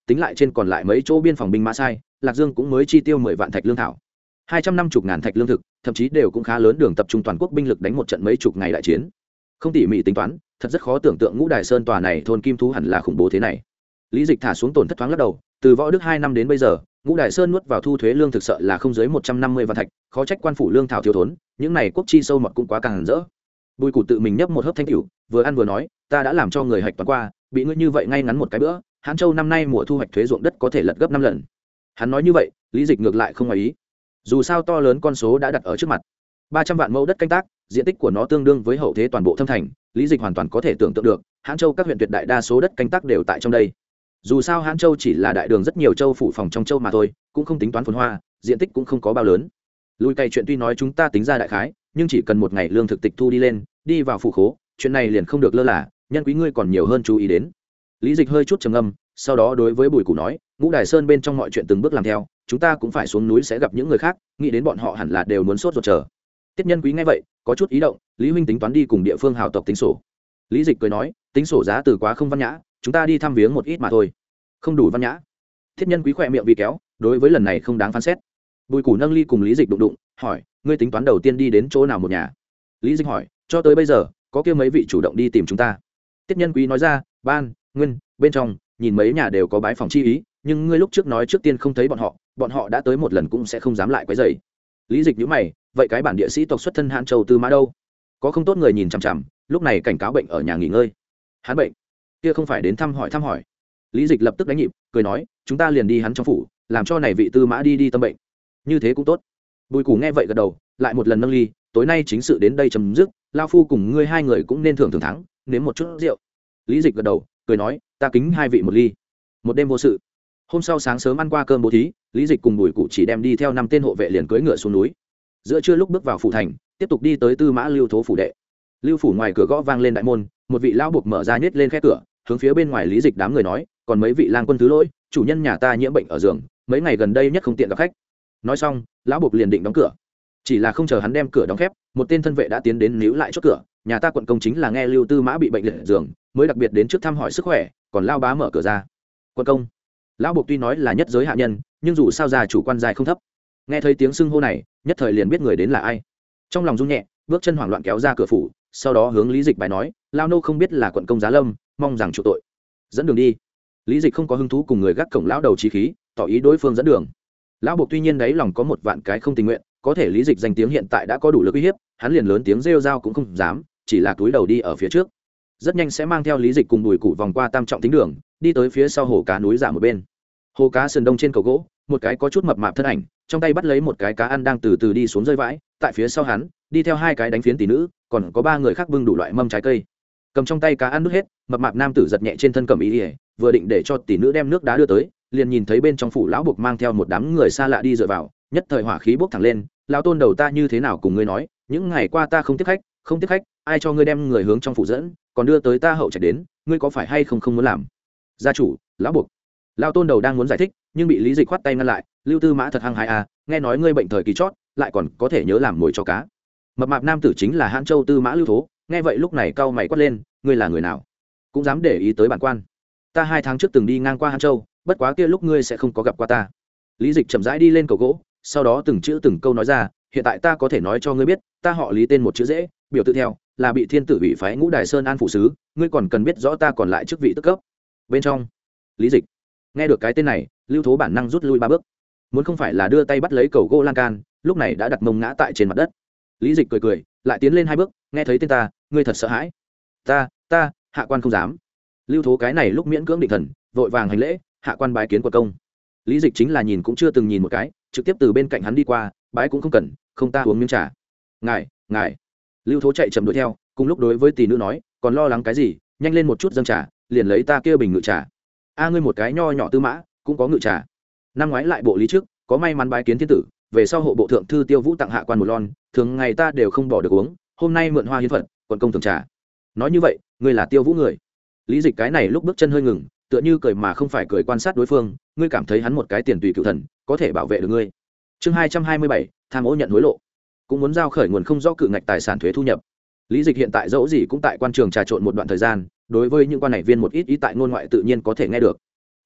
tính lại trên còn lại mấy chỗ biên phòng binh mã sai, Lạc Dương cũng mới chi tiêu mười vạn thạch lương thảo, hai trăm năm mươi ngàn thạch lương thực, thậm chí đều cũng khá lớn đường tập trung toàn quốc binh lực đánh một trận mấy chục ngày đại chiến. Không tỉ mỉ tính toán, thật rất khó tưởng tượng Ngũ Đài Sơn tòa này thôn kim thú hẳn là khủng bố thế này. Lý Dịch thả xuống tổn thất thoáng lắc đầu, từ Võ Đức hai năm đến bây giờ, Ngũ Đài Sơn nuốt vào thu thuế lương thực sợ là không dưới một trăm năm mươi vạn thạch, khó trách quan phủ lương thảo thiếu thốn, những này quốc chi sâu mọt cũng quá càng rỡ. Bùi Củ tự mình nhấp một hớp thanh tiểu, vừa ăn vừa nói, ta đã làm cho người hạch toán qua, bị ngươi như vậy ngay ngắn một cái bữa, Hán Châu năm nay mùa thu hoạch thuế ruộng đất có thể lật gấp năm lần. Hắn nói như vậy, Lý Dịch ngược lại không ngoài ý. Dù sao to lớn con số đã đặt ở trước mặt, ba trăm vạn mẫu đất canh tác, diện tích của nó tương đương với hậu thế toàn bộ thâm thành, Lý Dịch hoàn toàn có thể tưởng tượng được, Hán Châu các huyện tuyệt đại đa số đất canh tác đều tại trong đây. Dù sao Hán Châu chỉ là đại đường rất nhiều châu phủ phòng trong châu mà thôi, cũng không tính toán phồn hoa, diện tích cũng không có bao lớn. Lùi cày chuyện tuy nói chúng ta tính ra đại khái, nhưng chỉ cần một ngày lương thực tịch thu đi lên, đi vào phủ khố, chuyện này liền không được lơ là, nhân quý ngươi còn nhiều hơn chú ý đến. Lý Dịch hơi chút trầm ngâm, sau đó đối với Bùi Củ nói, Ngũ Đài Sơn bên trong mọi chuyện từng bước làm theo, chúng ta cũng phải xuống núi sẽ gặp những người khác, nghĩ đến bọn họ hẳn là đều muốn sốt ruột chờ. Tiết Nhân Quý nghe vậy, có chút ý động, Lý huynh tính toán đi cùng địa phương hào tộc tính sổ. Lý Dịch cười nói, tính sổ giá từ quá không văn nhã, chúng ta đi thăm viếng một ít mà thôi. Không đủ văn nhã. Tiết Nhân Quý khỏe miệng vì kéo, đối với lần này không đáng phán xét. Bùi Củ nâng ly cùng Lý Dịch đụng đụng, hỏi, ngươi tính toán đầu tiên đi đến chỗ nào một nhà? Lý Dịch hỏi, cho tới bây giờ, có kia mấy vị chủ động đi tìm chúng ta? Tiết Nhân Quý nói ra, ban, nguyên, bên trong, nhìn mấy nhà đều có bái phòng chi ý, nhưng ngươi lúc trước nói trước tiên không thấy bọn họ, bọn họ đã tới một lần cũng sẽ không dám lại quấy rầy. Lý Dịch nhíu mày, vậy cái bản địa sĩ tộc xuất thân Hán Châu Tư Mã đâu? Có không tốt người nhìn chằm chằm, lúc này cảnh cáo bệnh ở nhà nghỉ ngơi. Hắn bệnh, kia không phải đến thăm hỏi thăm hỏi. Lý Dịch lập tức đánh nhịp, cười nói, chúng ta liền đi hắn trong phủ, làm cho này vị Tư Mã đi đi tâm bệnh. Như thế cũng tốt. Bùi Củ nghe vậy gật đầu, lại một lần nâng ly, tối nay chính sự đến đây chấm dứt, lão phu cùng ngươi hai người cũng nên thưởng thưởng thắng, nếm một chút rượu. Lý Dịch gật đầu, cười nói, ta kính hai vị một ly. Một đêm vô sự. Hôm sau sáng sớm ăn qua cơm bố thí, Lý Dịch cùng Bùi Củ chỉ đem đi theo năm tên hộ vệ liền cưỡi ngựa xuống núi. Giữa trưa lúc bước vào phủ thành, tiếp tục đi tới Tư Mã Lưu Thố phủ đệ. Lưu phủ ngoài cửa gõ vang lên đại môn, một vị lão buộc mở ra nhếch lên khe cửa, hướng phía bên ngoài Lý Dịch đám người nói, còn mấy vị lang quân thứ lỗi, chủ nhân nhà ta nhiễm bệnh ở giường, mấy ngày gần đây nhất không tiện gặp khách. Nói xong, lão buộc liền định đóng cửa. Chỉ là không chờ hắn đem cửa đóng khép, một tên thân vệ đã tiến đến níu lại chốt cửa. Nhà ta quận công chính là nghe Lưu Tư Mã bị bệnh liệt giường, mới đặc biệt đến trước thăm hỏi sức khỏe, còn lao bá mở cửa ra. Quận công. Lão buộc tuy nói là nhất giới hạ nhân, nhưng dù sao già chủ quan dài không thấp. Nghe thấy tiếng xưng hô này, nhất thời liền biết người đến là ai. Trong lòng rung nhẹ, bước chân hoảng loạn kéo ra cửa phủ, sau đó hướng Lý Dịch bài nói, lao nô không biết là quận công Giá Lâm, mong rằng chịu tội. Dẫn đường đi. Lý Dịch không có hứng thú cùng người gác cổng lão đầu chí khí, tỏ ý đối phương dẫn đường. Lão buộc tuy nhiên đấy lòng có một vạn cái không tình nguyện, có thể Lý Dịch danh tiếng hiện tại đã có đủ lực uy hiếp, hắn liền lớn tiếng rêu rao cũng không dám, chỉ là túi đầu đi ở phía trước. Rất nhanh sẽ mang theo Lý Dịch cùng Bùi Củ vòng qua tam trọng tính đường, đi tới phía sau hồ cá núi giả một bên. Hồ cá sườn đông trên cầu gỗ, một cái có chút mập mạp thân ảnh, trong tay bắt lấy một cái cá ăn đang từ từ đi xuống rơi vãi, tại phía sau hắn, đi theo hai cái đánh phiến tỷ nữ, còn có ba người khác bưng đủ loại mâm trái cây. Cầm trong tay cá ăn nuốt hết, mập mạp nam tử giật nhẹ trên thân cẩm y, vừa định để cho tỷ nữ đem nước đá đưa tới, liền nhìn thấy bên trong phủ lão buộc mang theo một đám người xa lạ đi dựa vào, nhất thời hỏa khí bốc thẳng lên, lão tôn đầu ta như thế nào cùng ngươi nói, những ngày qua ta không tiếp khách, không tiếp khách, ai cho ngươi đem người hướng trong phủ dẫn, còn đưa tới ta hậu trạch đến, ngươi có phải hay không không muốn làm? Gia chủ, lão buộc. Lão tôn đầu đang muốn giải thích, nhưng bị Lý Dịch khoát tay ngăn lại, Lưu Tư Mã thật hăng hái à, nghe nói ngươi bệnh thời kỳ chót, lại còn có thể nhớ làm mồi cho cá. Mập mạp nam tử chính là Hán Châu Tư Mã Lưu Thố, nghe vậy lúc này cau mày quát lên, ngươi là người nào? Cũng dám để ý tới bản quan? Ta hai tháng trước từng đi ngang qua Hán Châu, bất quá kia lúc ngươi sẽ không có gặp qua ta. Lý Dịch chậm rãi đi lên cầu gỗ, sau đó từng chữ từng câu nói ra, hiện tại ta có thể nói cho ngươi biết, ta họ Lý tên một chữ dễ, biểu tự theo, là bị thiên tử ủy phái Ngũ Đài Sơn an phụ sứ, ngươi còn cần biết rõ ta còn lại chức vị tức cấp. Bên trong, Lý Dịch. Nghe được cái tên này, Lưu Thố bản năng rút lui ba bước. Muốn không phải là đưa tay bắt lấy cầu gỗ lan can, lúc này đã đặt mông ngã tại trên mặt đất. Lý Dịch cười cười, lại tiến lên hai bước, nghe thấy tên ta, ngươi thật sợ hãi. Ta, ta, hạ quan không dám. Lưu Thố cái này lúc miễn cưỡng định thần, vội vàng hành lễ, hạ quan bái kiến quận công. Lý Dịch chính là nhìn cũng chưa từng nhìn một cái, trực tiếp từ bên cạnh hắn đi qua, bái cũng không cần, không ta uống miếng trà. Ngài, ngài. Lưu Thố chạy chậm đuổi theo, cùng lúc đối với tỷ nữ nói, còn lo lắng cái gì, nhanh lên một chút dâng trà, liền lấy ta kia bình ngự trà. A ngươi một cái nho nhỏ Tư Mã, cũng có ngự trà. Năm ngoái lại bộ lý trước, có may mắn bái kiến thiên tử, về sau hộ bộ thượng thư Tiêu Vũ tặng hạ quan một lon, thường ngày ta đều không bỏ được uống, hôm nay mượn hoa hiến phật, quận công thưởng trà. Nói như vậy, ngươi là Tiêu Vũ người. Lý Dịch cái này lúc bước chân hơi ngừng, tựa như cười mà không phải cười quan sát đối phương, ngươi cảm thấy hắn một cái tiền tùy cựu thần, có thể bảo vệ được ngươi. Chương hai trăm hai mươi bảy, tham ô nhận hối lộ. Cũng muốn giao khởi nguồn không rõ cự ngạch tài sản thuế thu nhập. Lý Dịch hiện tại dẫu gì cũng tại quan trường trà trộn một đoạn thời gian, đối với những quan này viên một ít ý tại ngôn ngoại tự nhiên có thể nghe được.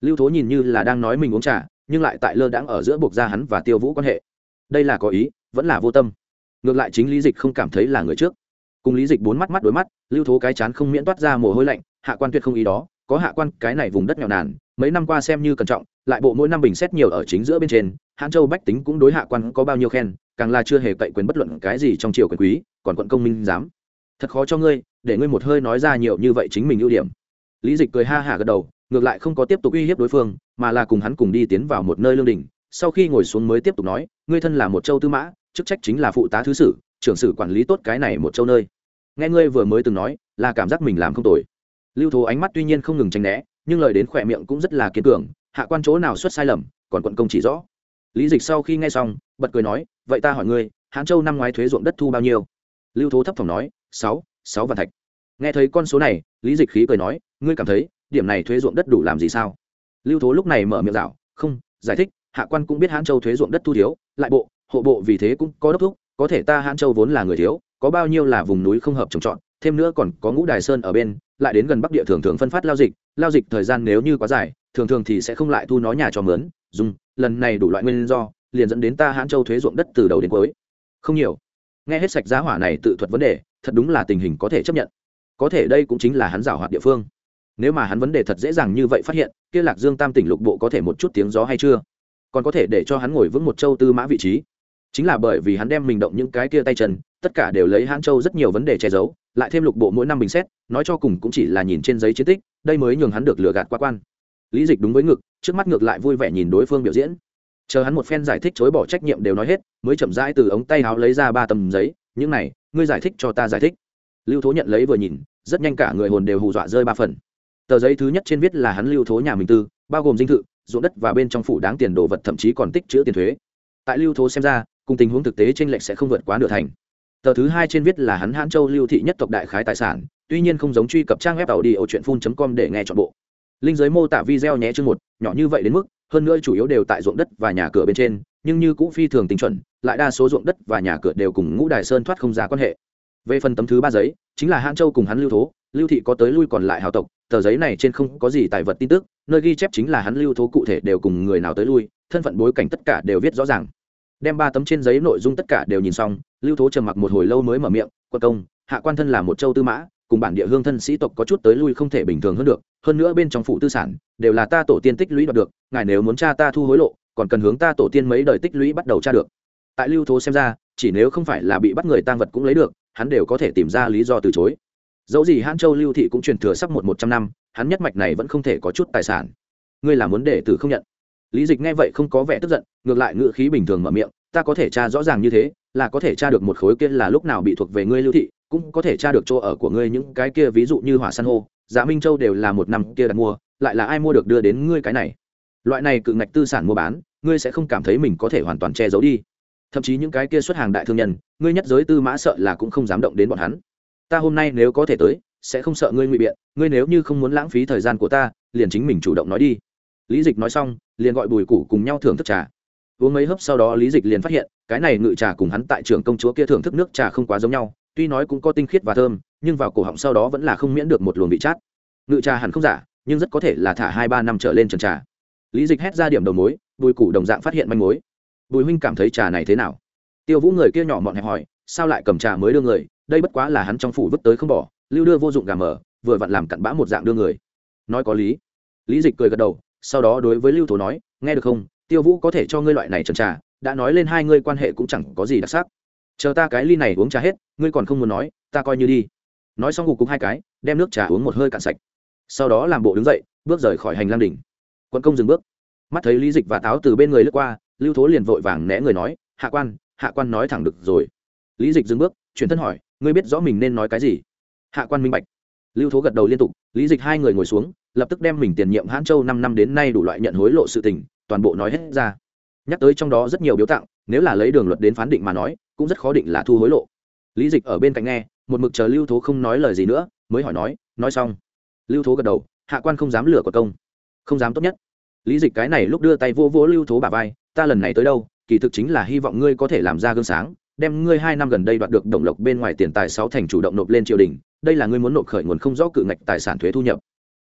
Lưu Thố nhìn như là đang nói mình uống trà, nhưng lại tại lơ đãng ở giữa buộc ra hắn và Tiêu Vũ quan hệ. Đây là có ý, vẫn là vô tâm. Ngược lại chính Lý Dịch không cảm thấy là người trước. Cùng Lý Dịch bốn mắt mắt đối mắt, Lưu Thố cái chán không miễn toát ra mồ hôi lạnh, hạ quan tuyệt không ý đó, có hạ quan cái này vùng đất nghèo nàn, mấy năm qua xem như cẩn trọng, lại bộ mỗi năm bình xét nhiều ở chính giữa bên trên, Hán Châu bách tính cũng đối hạ quan có bao nhiêu khen, càng là chưa hề cậy quyền bất luận cái gì trong triều quyền quý, còn quận công minh dám. Thật khó cho ngươi, để ngươi một hơi nói ra nhiều như vậy chính mình ưu điểm. Lý Dịch cười ha hả gật đầu, ngược lại không có tiếp tục uy hiếp đối phương, mà là cùng hắn cùng đi tiến vào một nơi lương đình. Sau khi ngồi xuống mới tiếp tục nói, ngươi thân là một châu tư mã, chức trách chính là phụ tá thứ sử, trưởng sử quản lý tốt cái này một châu nơi. Nghe ngươi vừa mới từng nói, là cảm giác mình làm không tồi. Lưu Thố ánh mắt tuy nhiên không ngừng tránh né, nhưng lời đến khỏe miệng cũng rất là kiên cường, hạ quan chỗ nào xuất sai lầm, còn quận công chỉ rõ. Lý Dịch sau khi nghe xong, bật cười nói, vậy ta hỏi ngươi, Hán Châu năm ngoái thuế ruộng đất thu bao nhiêu? Lưu Thố thấp thỏm nói, sáu, sáu vạn thạch. Nghe thấy con số này, Lý Dịch khí cười nói, ngươi cảm thấy điểm này thuế ruộng đất đủ làm gì sao? Lưu Thố lúc này mở miệng rảo, không, giải thích, hạ quan cũng biết Hán Châu thuế ruộng đất thu thiếu, lại bộ, hộ bộ vì thế cũng có đốc thúc, có thể ta Hán Châu vốn là người thiếu, có bao nhiêu là vùng núi không hợp trồng trọt, thêm nữa còn có Ngũ Đài Sơn ở bên, lại đến gần Bắc địa thường thường phân phát lao dịch, lao dịch thời gian nếu như quá dài, thường thường thì sẽ không lại thu nó nhà cho mướn, dùng, lần này đủ loại nguyên do, liền dẫn đến ta Hán Châu thuế ruộng đất từ đầu đến cuối. Không nhiều. Nghe hết sạch giá hỏa này tự thuật vấn đề, thật đúng là tình hình có thể chấp nhận. Có thể đây cũng chính là hắn giảo hoạt địa phương. Nếu mà hắn vấn đề thật dễ dàng như vậy phát hiện, kia Lạc Dương Tam tỉnh lục bộ có thể một chút tiếng gió hay chưa? Còn có thể để cho hắn ngồi vững một châu tư mã vị trí. Chính là bởi vì hắn đem mình động những cái kia tay chân, tất cả đều lấy Hán Châu rất nhiều vấn đề che giấu, lại thêm lục bộ mỗi năm bình xét, nói cho cùng cũng chỉ là nhìn trên giấy chiến tích, đây mới nhường hắn được lừa gạt qua quan. Lý Dịch đúng với ngực, trước mắt ngược lại vui vẻ nhìn đối phương biểu diễn. Chờ hắn một phen giải thích chối bỏ trách nhiệm đều nói hết, mới chậm rãi từ ống tay áo lấy ra ba tấm giấy, những này, ngươi giải thích cho ta giải thích. Lưu Thố nhận lấy vừa nhìn, rất nhanh cả người hồn đều hù dọa rơi ba phần. Tờ giấy thứ nhất trên viết là hắn Lưu Thố nhà mình tư, bao gồm dinh thự, ruộng đất và bên trong phủ đáng tiền đồ vật, thậm chí còn tích trữ tiền thuế. Tại Lưu Thố xem ra, cùng tình huống thực tế trên lệch sẽ không vượt quá nửa thành. Tờ thứ hai trên viết là hắn Hán Châu Lưu thị nhất tộc đại khái tài sản, tuy nhiên không giống truy cập trang web tàu đi ở truyện phun chấm com để nghe trọn bộ. Linh giới mô tả video nhé chương một, nhỏ như vậy đến mức, hơn nữa chủ yếu đều tại ruộng đất và nhà cửa bên trên, nhưng như cũng phi thường tinh chuẩn, lại đa số ruộng đất và nhà cửa đều cùng Ngũ Đài Sơn thoát không ra quan hệ. Về phần tấm thứ ba giấy, chính là Hán Châu cùng hắn Lưu Thố, Lưu thị có tới lui còn lại hào tộc, tờ giấy này trên không có gì tài vật tin tức, nơi ghi chép chính là hắn Lưu Thố cụ thể đều cùng người nào tới lui, thân phận bối cảnh tất cả đều viết rõ ràng. Đem ba tấm trên giấy nội dung tất cả đều nhìn xong, Lưu Thố trầm mặc một hồi lâu mới mở miệng, "Quân công, hạ quan thân là một châu tư mã, cùng bản địa hương thân sĩ tộc có chút tới lui không thể bình thường hơn được, hơn nữa bên trong phụ tư sản đều là ta tổ tiên tích lũy đoạt được, ngài nếu muốn tra ta thu hối lộ, còn cần hướng ta tổ tiên mấy đời tích lũy bắt đầu tra được." Tại Lưu Thố xem ra, chỉ nếu không phải là bị bắt người tang vật cũng lấy được, hắn đều có thể tìm ra lý do từ chối. Dẫu gì Hán Châu Lưu thị cũng truyền thừa sắp một một trăm năm, hắn nhất mạch này vẫn không thể có chút tài sản. Ngươi là muốn để tử không nhận? Lý Dịch nghe vậy không có vẻ tức giận, ngược lại ngữ khí bình thường mở miệng, ta có thể tra rõ ràng như thế, là có thể tra được một khối kia là lúc nào bị thuộc về ngươi Lưu thị, cũng có thể tra được chỗ ở của ngươi những cái kia ví dụ như Hỏa San hô, Dạ Minh Châu đều là một năm kia đặt mua, lại là ai mua được đưa đến ngươi cái này. Loại này cự ngạch tư sản mua bán, ngươi sẽ không cảm thấy mình có thể hoàn toàn che giấu đi. Thậm chí những cái kia xuất hàng đại thương nhân, ngươi nhất giới tư mã sợ là cũng không dám động đến bọn hắn. Ta hôm nay nếu có thể tới, sẽ không sợ ngươi ngụy biện, ngươi nếu như không muốn lãng phí thời gian của ta, liền chính mình chủ động nói đi. Lý Dịch nói xong, liền gọi Bùi Củ cùng nhau thưởng thức trà. Uống mấy hớp sau đó Lý Dịch liền phát hiện, cái này ngự trà cùng hắn tại trưởng công chúa kia thưởng thức nước trà không quá giống nhau, tuy nói cũng có tinh khiết và thơm, nhưng vào cổ họng sau đó vẫn là không miễn được một luồng vị chát. Ngự trà hẳn không giả, nhưng rất có thể là thả hai ba năm trở lên trần trà. Lý Dịch hét ra điểm đầu mối, Bùi Củ đồng dạng phát hiện manh mối. Bùi huynh cảm thấy trà này thế nào? Tiêu Vũ người kia nhỏ mọn hẹp hỏi, sao lại cầm trà mới đưa người, đây bất quá là hắn trong phủ vứt tới không bỏ, lưu đưa vô dụng gà mở, vừa vặn làm cặn bã một dạng đưa người. Nói có lý. Lý Dịch cười gật đầu, sau đó đối với Lưu Thố nói, nghe được không, Tiêu Vũ có thể cho ngươi loại này trần trà, đã nói lên hai ngươi quan hệ cũng chẳng có gì đặc sắc. Chờ ta cái ly này uống trà hết, ngươi còn không muốn nói, ta coi như đi. Nói xong gục cục hai cái, đem nước trà uống một hơi cạn sạch. Sau đó làm bộ đứng dậy, bước rời khỏi hành lang đỉnh. Quân công dừng bước, mắt thấy Lý Dịch và Táo từ bên người lướt qua, Lưu Thố liền vội vàng né người nói, hạ quan, hạ quan nói thẳng được rồi. Lý Dịch dừng bước, chuyển thân hỏi, ngươi biết rõ mình nên nói cái gì? Hạ quan minh bạch. Lưu Thố gật đầu liên tục. Lý Dịch hai người ngồi xuống, lập tức đem mình tiền nhiệm Hán Châu năm năm đến nay đủ loại nhận hối lộ sự tình, toàn bộ nói hết ra. Nhắc tới trong đó rất nhiều biếu tặng, nếu là lấy đường luật đến phán định mà nói, cũng rất khó định là thu hối lộ. Lý Dịch ở bên cạnh nghe, một mực chờ Lưu Thố không nói lời gì nữa, mới hỏi nói, nói xong. Lưu Thố gật đầu, hạ quan không dám lừa của công, không dám tốt nhất. Lý Dịch cái này lúc đưa tay vô vỗ Lưu Thố bả vai, ta lần này tới đâu, kỳ thực chính là hy vọng ngươi có thể làm ra gương sáng, đem ngươi hai năm gần đây đoạt được đồng lộc bên ngoài tiền tài sáu thành chủ động nộp lên triều đình, đây là ngươi muốn nộp khởi nguồn không rõ cự ngạch tài sản thuế thu nhập.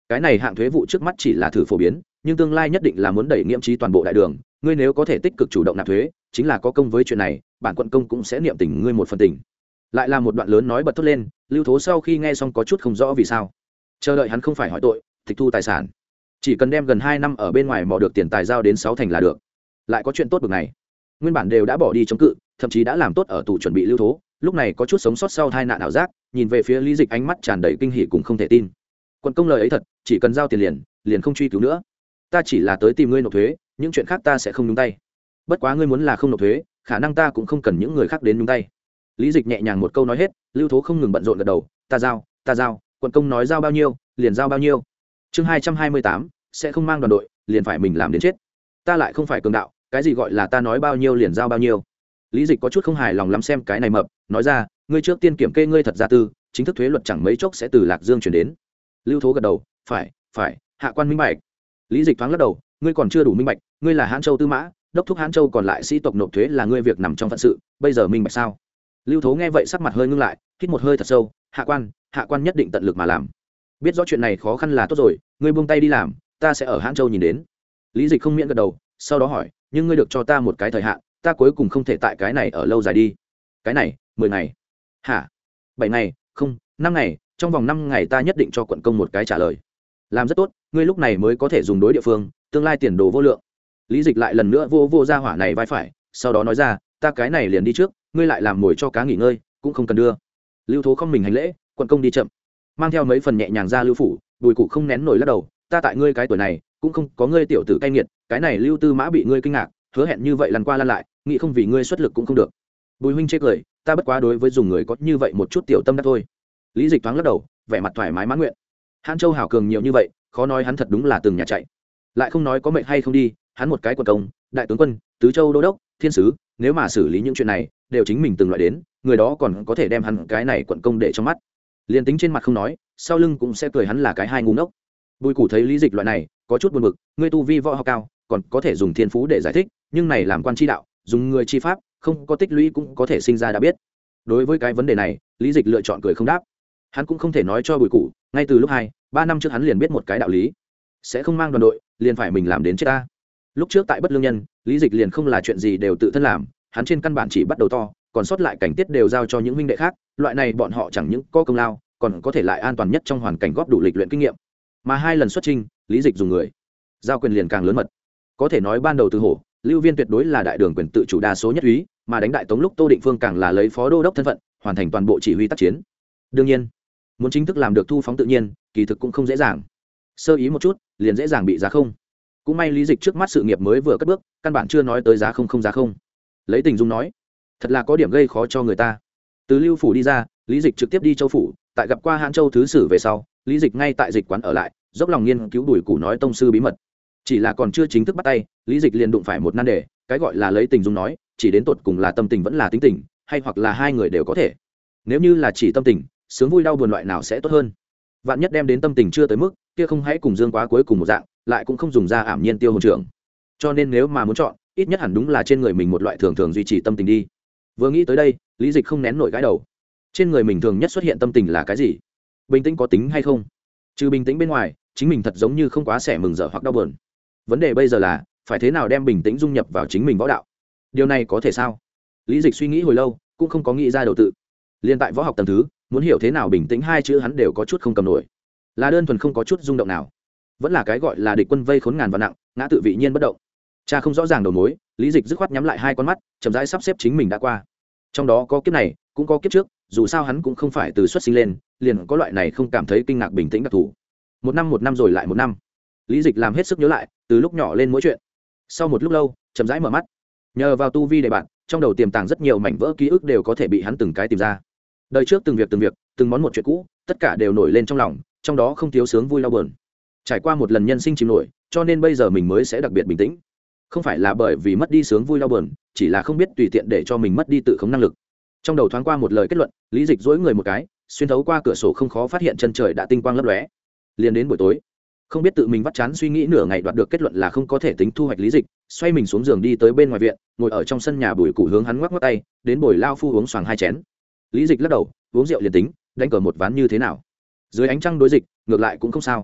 cái này hạng thuế vụ trước mắt chỉ là thử phổ biến, nhưng tương lai nhất định là muốn đẩy nghiễm trí toàn bộ đại đường. Ngươi nếu có thể tích cực chủ động nạp thuế, chính là có công với chuyện này, bản quận công cũng sẽ niệm tình ngươi một phần tình. Lại là một đoạn lớn nói bật thốt lên. Lưu Thố sau khi nghe xong có chút không rõ vì sao, chờ đợi hắn không phải hỏi tội, tịch thu tài sản, chỉ cần đem gần hai năm ở bên ngoài mò được tiền tài giao đến sáu thành là được. Lại có chuyện tốt bực này, nguyên bản đều đã bỏ đi chống cự, thậm chí đã làm tốt ở tủ chuẩn bị Lưu Thố, lúc này có chút sống sót sau tai nạn ảo giác, nhìn về phía Lý Dịch ánh mắt tràn đầy kinh hỉ cùng không thể tin. Quận công lời ấy thật, chỉ cần giao tiền liền, liền không truy cứu nữa. Ta chỉ là tới tìm ngươi nộp thuế, những chuyện khác ta sẽ không nhúng tay. Bất quá ngươi muốn là không nộp thuế, khả năng ta cũng không cần những người khác đến nhúng tay. Lý Dịch nhẹ nhàng một câu nói hết, Lưu Thố không ngừng bận rộn gật đầu, ta giao, ta giao, quận công nói giao bao nhiêu, liền giao bao nhiêu. Chương hai trăm hai mươi tám, sẽ không mang đoàn đội, liền phải mình làm đến chết. Ta lại không phải cường đạo, cái gì gọi là ta nói bao nhiêu liền giao bao nhiêu. Lý Dịch có chút không hài lòng lắm xem cái này mập, nói ra, ngươi trước tiên kiểm kê ngươi thật gia tư, chính thức thuế luật chẳng mấy chốc sẽ từ Lạc Dương chuyển đến. Lưu Thố gật đầu, phải, phải, hạ quan minh bạch. Lý Dịch thoáng lắc đầu, ngươi còn chưa đủ minh bạch, ngươi là Hán Châu tư mã, đốc thúc Hán Châu còn lại sĩ tộc nộp thuế là ngươi việc nằm trong phận sự, bây giờ minh bạch sao? Lưu Thố nghe vậy sắc mặt hơi ngưng lại, hít một hơi thật sâu, hạ quan, hạ quan nhất định tận lực mà làm. Biết rõ chuyện này khó khăn là tốt rồi, ngươi buông tay đi làm, ta sẽ ở Hán Châu nhìn đến. Lý Dịch không miễn gật đầu, sau đó hỏi, nhưng ngươi được cho ta một cái thời hạn, ta cuối cùng không thể tại cái này ở lâu dài đi. Cái này, mười ngày. Hả? Bảy ngày, không, năm ngày, trong vòng năm ngày ta nhất định cho quận công một cái trả lời. Làm rất tốt, ngươi lúc này mới có thể dùng đối địa phương, tương lai tiền đồ vô lượng. Lý Dịch lại lần nữa vô vô ra hỏa này vai phải, sau đó nói ra, ta cái này liền đi trước, ngươi lại làm mồi cho cá nghỉ ngơi, cũng không cần đưa. Lưu Thố không mình hành lễ, quận công đi chậm, mang theo mấy phần nhẹ nhàng ra Lưu phủ. Bùi Cụ không nén nổi lắc đầu, ta tại ngươi cái tuổi này cũng không có ngươi tiểu tử cay nghiệt, cái này Lưu Tư Mã bị ngươi kinh ngạc, hứa hẹn như vậy lần qua lần lại, nghĩ không vì ngươi xuất lực cũng không được. Bùi huynh chê cười, ta bất quá đối với dùng người có như vậy một chút tiểu tâm đắc thôi. Lý Dịch thoáng lắc đầu, vẻ mặt thoải mái mãn nguyện. Hán Châu hảo cường nhiều như vậy, khó nói hắn thật đúng là từng nhà chạy, lại không nói có mệnh hay không đi, hắn một cái quận công, đại tướng quân, tứ châu đô đốc, thiên sứ, nếu mà xử lý những chuyện này đều chính mình từng loại đến, người đó còn có thể đem hắn cái này quận công để trong mắt, liền tính trên mặt không nói, sau lưng cũng sẽ cười hắn là cái hai ngu ngốc. Bùi Củ thấy Lý Dịch loại này có chút buồn bực, ngươi tu vi võ học cao, còn có thể dùng thiên phú để giải thích, nhưng này làm quan chi đạo, dùng người chi pháp, không có tích lũy cũng có thể sinh ra đã biết. Đối với cái vấn đề này, Lý Dịch lựa chọn cười không đáp. Hắn cũng không thể nói cho Bùi Củ, ngay từ lúc hai, ba năm trước hắn liền biết một cái đạo lý, sẽ không mang đoàn đội, liền phải mình làm đến chết ta. Lúc trước tại Bất Lương Nhân, Lý Dịch liền không là chuyện gì đều tự thân làm, hắn trên căn bản chỉ bắt đầu to, còn sót lại cảnh tiết đều giao cho những huynh đệ khác, loại này bọn họ chẳng những có công lao, còn có thể lại an toàn nhất trong hoàn cảnh góp đủ lịch luyện kinh nghiệm. Mà hai lần xuất chinh, Lý Dịch dùng người, giao quyền liền càng lớn mật. Có thể nói ban đầu từ hổ, Lưu Viên tuyệt đối là đại đường quyền tự chủ đa số nhất úy, mà đánh đại tống lúc Tô Định Phương càng là lấy phó đô đốc thân phận, hoàn thành toàn bộ chỉ huy tác chiến. Đương nhiên, muốn chính thức làm được thu phóng tự nhiên, kỳ thực cũng không dễ dàng. Sơ ý một chút, liền dễ dàng bị giá không. Cũng may Lý Dịch trước mắt sự nghiệp mới vừa cất bước, căn bản chưa nói tới giá không không giá không. Lấy Tình Dung nói, thật là có điểm gây khó cho người ta. Từ Lưu phủ đi ra, Lý Dịch trực tiếp đi Châu phủ, tại gặp qua Hán Châu thứ sử về sau, Lý Dịch ngay tại dịch quán ở lại, dốc lòng nghiên cứu Bùi Củ nói tông sư bí mật. Chỉ là còn chưa chính thức bắt tay, Lý Dịch liền đụng phải một nan đề, cái gọi là lấy tình dung nói, chỉ đến tột cùng là tâm tình vẫn là tính tình, hay hoặc là hai người đều có thể. Nếu như là chỉ tâm tình, sướng vui đau buồn loại nào sẽ tốt hơn? Vạn nhất đem đến tâm tình chưa tới mức, kia không hãy cùng dương quá cuối cùng một dạng, lại cũng không dùng ra ảm nhiên tiêu hồn trưởng. Cho nên nếu mà muốn chọn, ít nhất hẳn đúng là trên người mình một loại thường thường duy trì tâm tình đi. Vừa nghĩ tới đây, Lý Dịch không nén nổi gãi đầu. Trên người mình thường nhất xuất hiện tâm tình là cái gì? Bình tĩnh có tính hay không? Trừ bình tĩnh bên ngoài, chính mình thật giống như không quá sẽ mừng dở hoặc đau buồn. Vấn đề bây giờ là phải thế nào đem bình tĩnh dung nhập vào chính mình võ đạo. Điều này có thể sao? Lý Dịch suy nghĩ hồi lâu, cũng không có nghĩ ra đầu tự. Liên tại võ học tầng thứ, muốn hiểu thế nào bình tĩnh hai chữ hắn đều có chút không cầm nổi. Là đơn thuần không có chút rung động nào, vẫn là cái gọi là địch quân vây khốn ngàn vạn nặng, ngã tự vị nhiên bất động. Cha không rõ ràng đầu mối, Lý Dịch dứt khoát nhắm lại hai con mắt, chậm rãi sắp xếp chính mình đã qua. Trong đó có kiếp này, cũng có kiếp trước, dù sao hắn cũng không phải từ xuất sinh lên, liền có loại này không cảm thấy kinh ngạc bình tĩnh đặc thù. Một năm một năm rồi lại một năm. Lý Dịch làm hết sức nhớ lại, từ lúc nhỏ lên mỗi chuyện. Sau một lúc lâu, chậm rãi mở mắt. Nhờ vào tu vi đề bạn, trong đầu tiềm tàng rất nhiều mảnh vỡ ký ức đều có thể bị hắn từng cái tìm ra. Đời trước từng việc từng việc, từng món một chuyện cũ, tất cả đều nổi lên trong lòng, trong đó không thiếu sướng vui đau buồn. Trải qua một lần nhân sinh chìm nổi, cho nên bây giờ mình mới sẽ đặc biệt bình tĩnh. Không phải là bởi vì mất đi sướng vui đau buồn, chỉ là không biết tùy tiện để cho mình mất đi tự khống năng lực. Trong đầu thoáng qua một lời kết luận, Lý Dịch duỗi người một cái, xuyên thấu qua cửa sổ không khó phát hiện chân trời đã tinh quang lấp lóe. Liền đến buổi tối, không biết tự mình vắt chán suy nghĩ nửa ngày đoạt được kết luận là không có thể tính thu hoạch Lý Dịch, xoay mình xuống giường đi tới bên ngoài viện, ngồi ở trong sân nhà Bùi Củ hướng hắn ngoắc ngoắc tay, đến bồi lao phu uống xoàng hai chén. Lý Dịch lắc đầu, uống rượu liền tính, đánh cờ một ván như thế nào? Dưới ánh trăng đối dịch, ngược lại cũng không sao.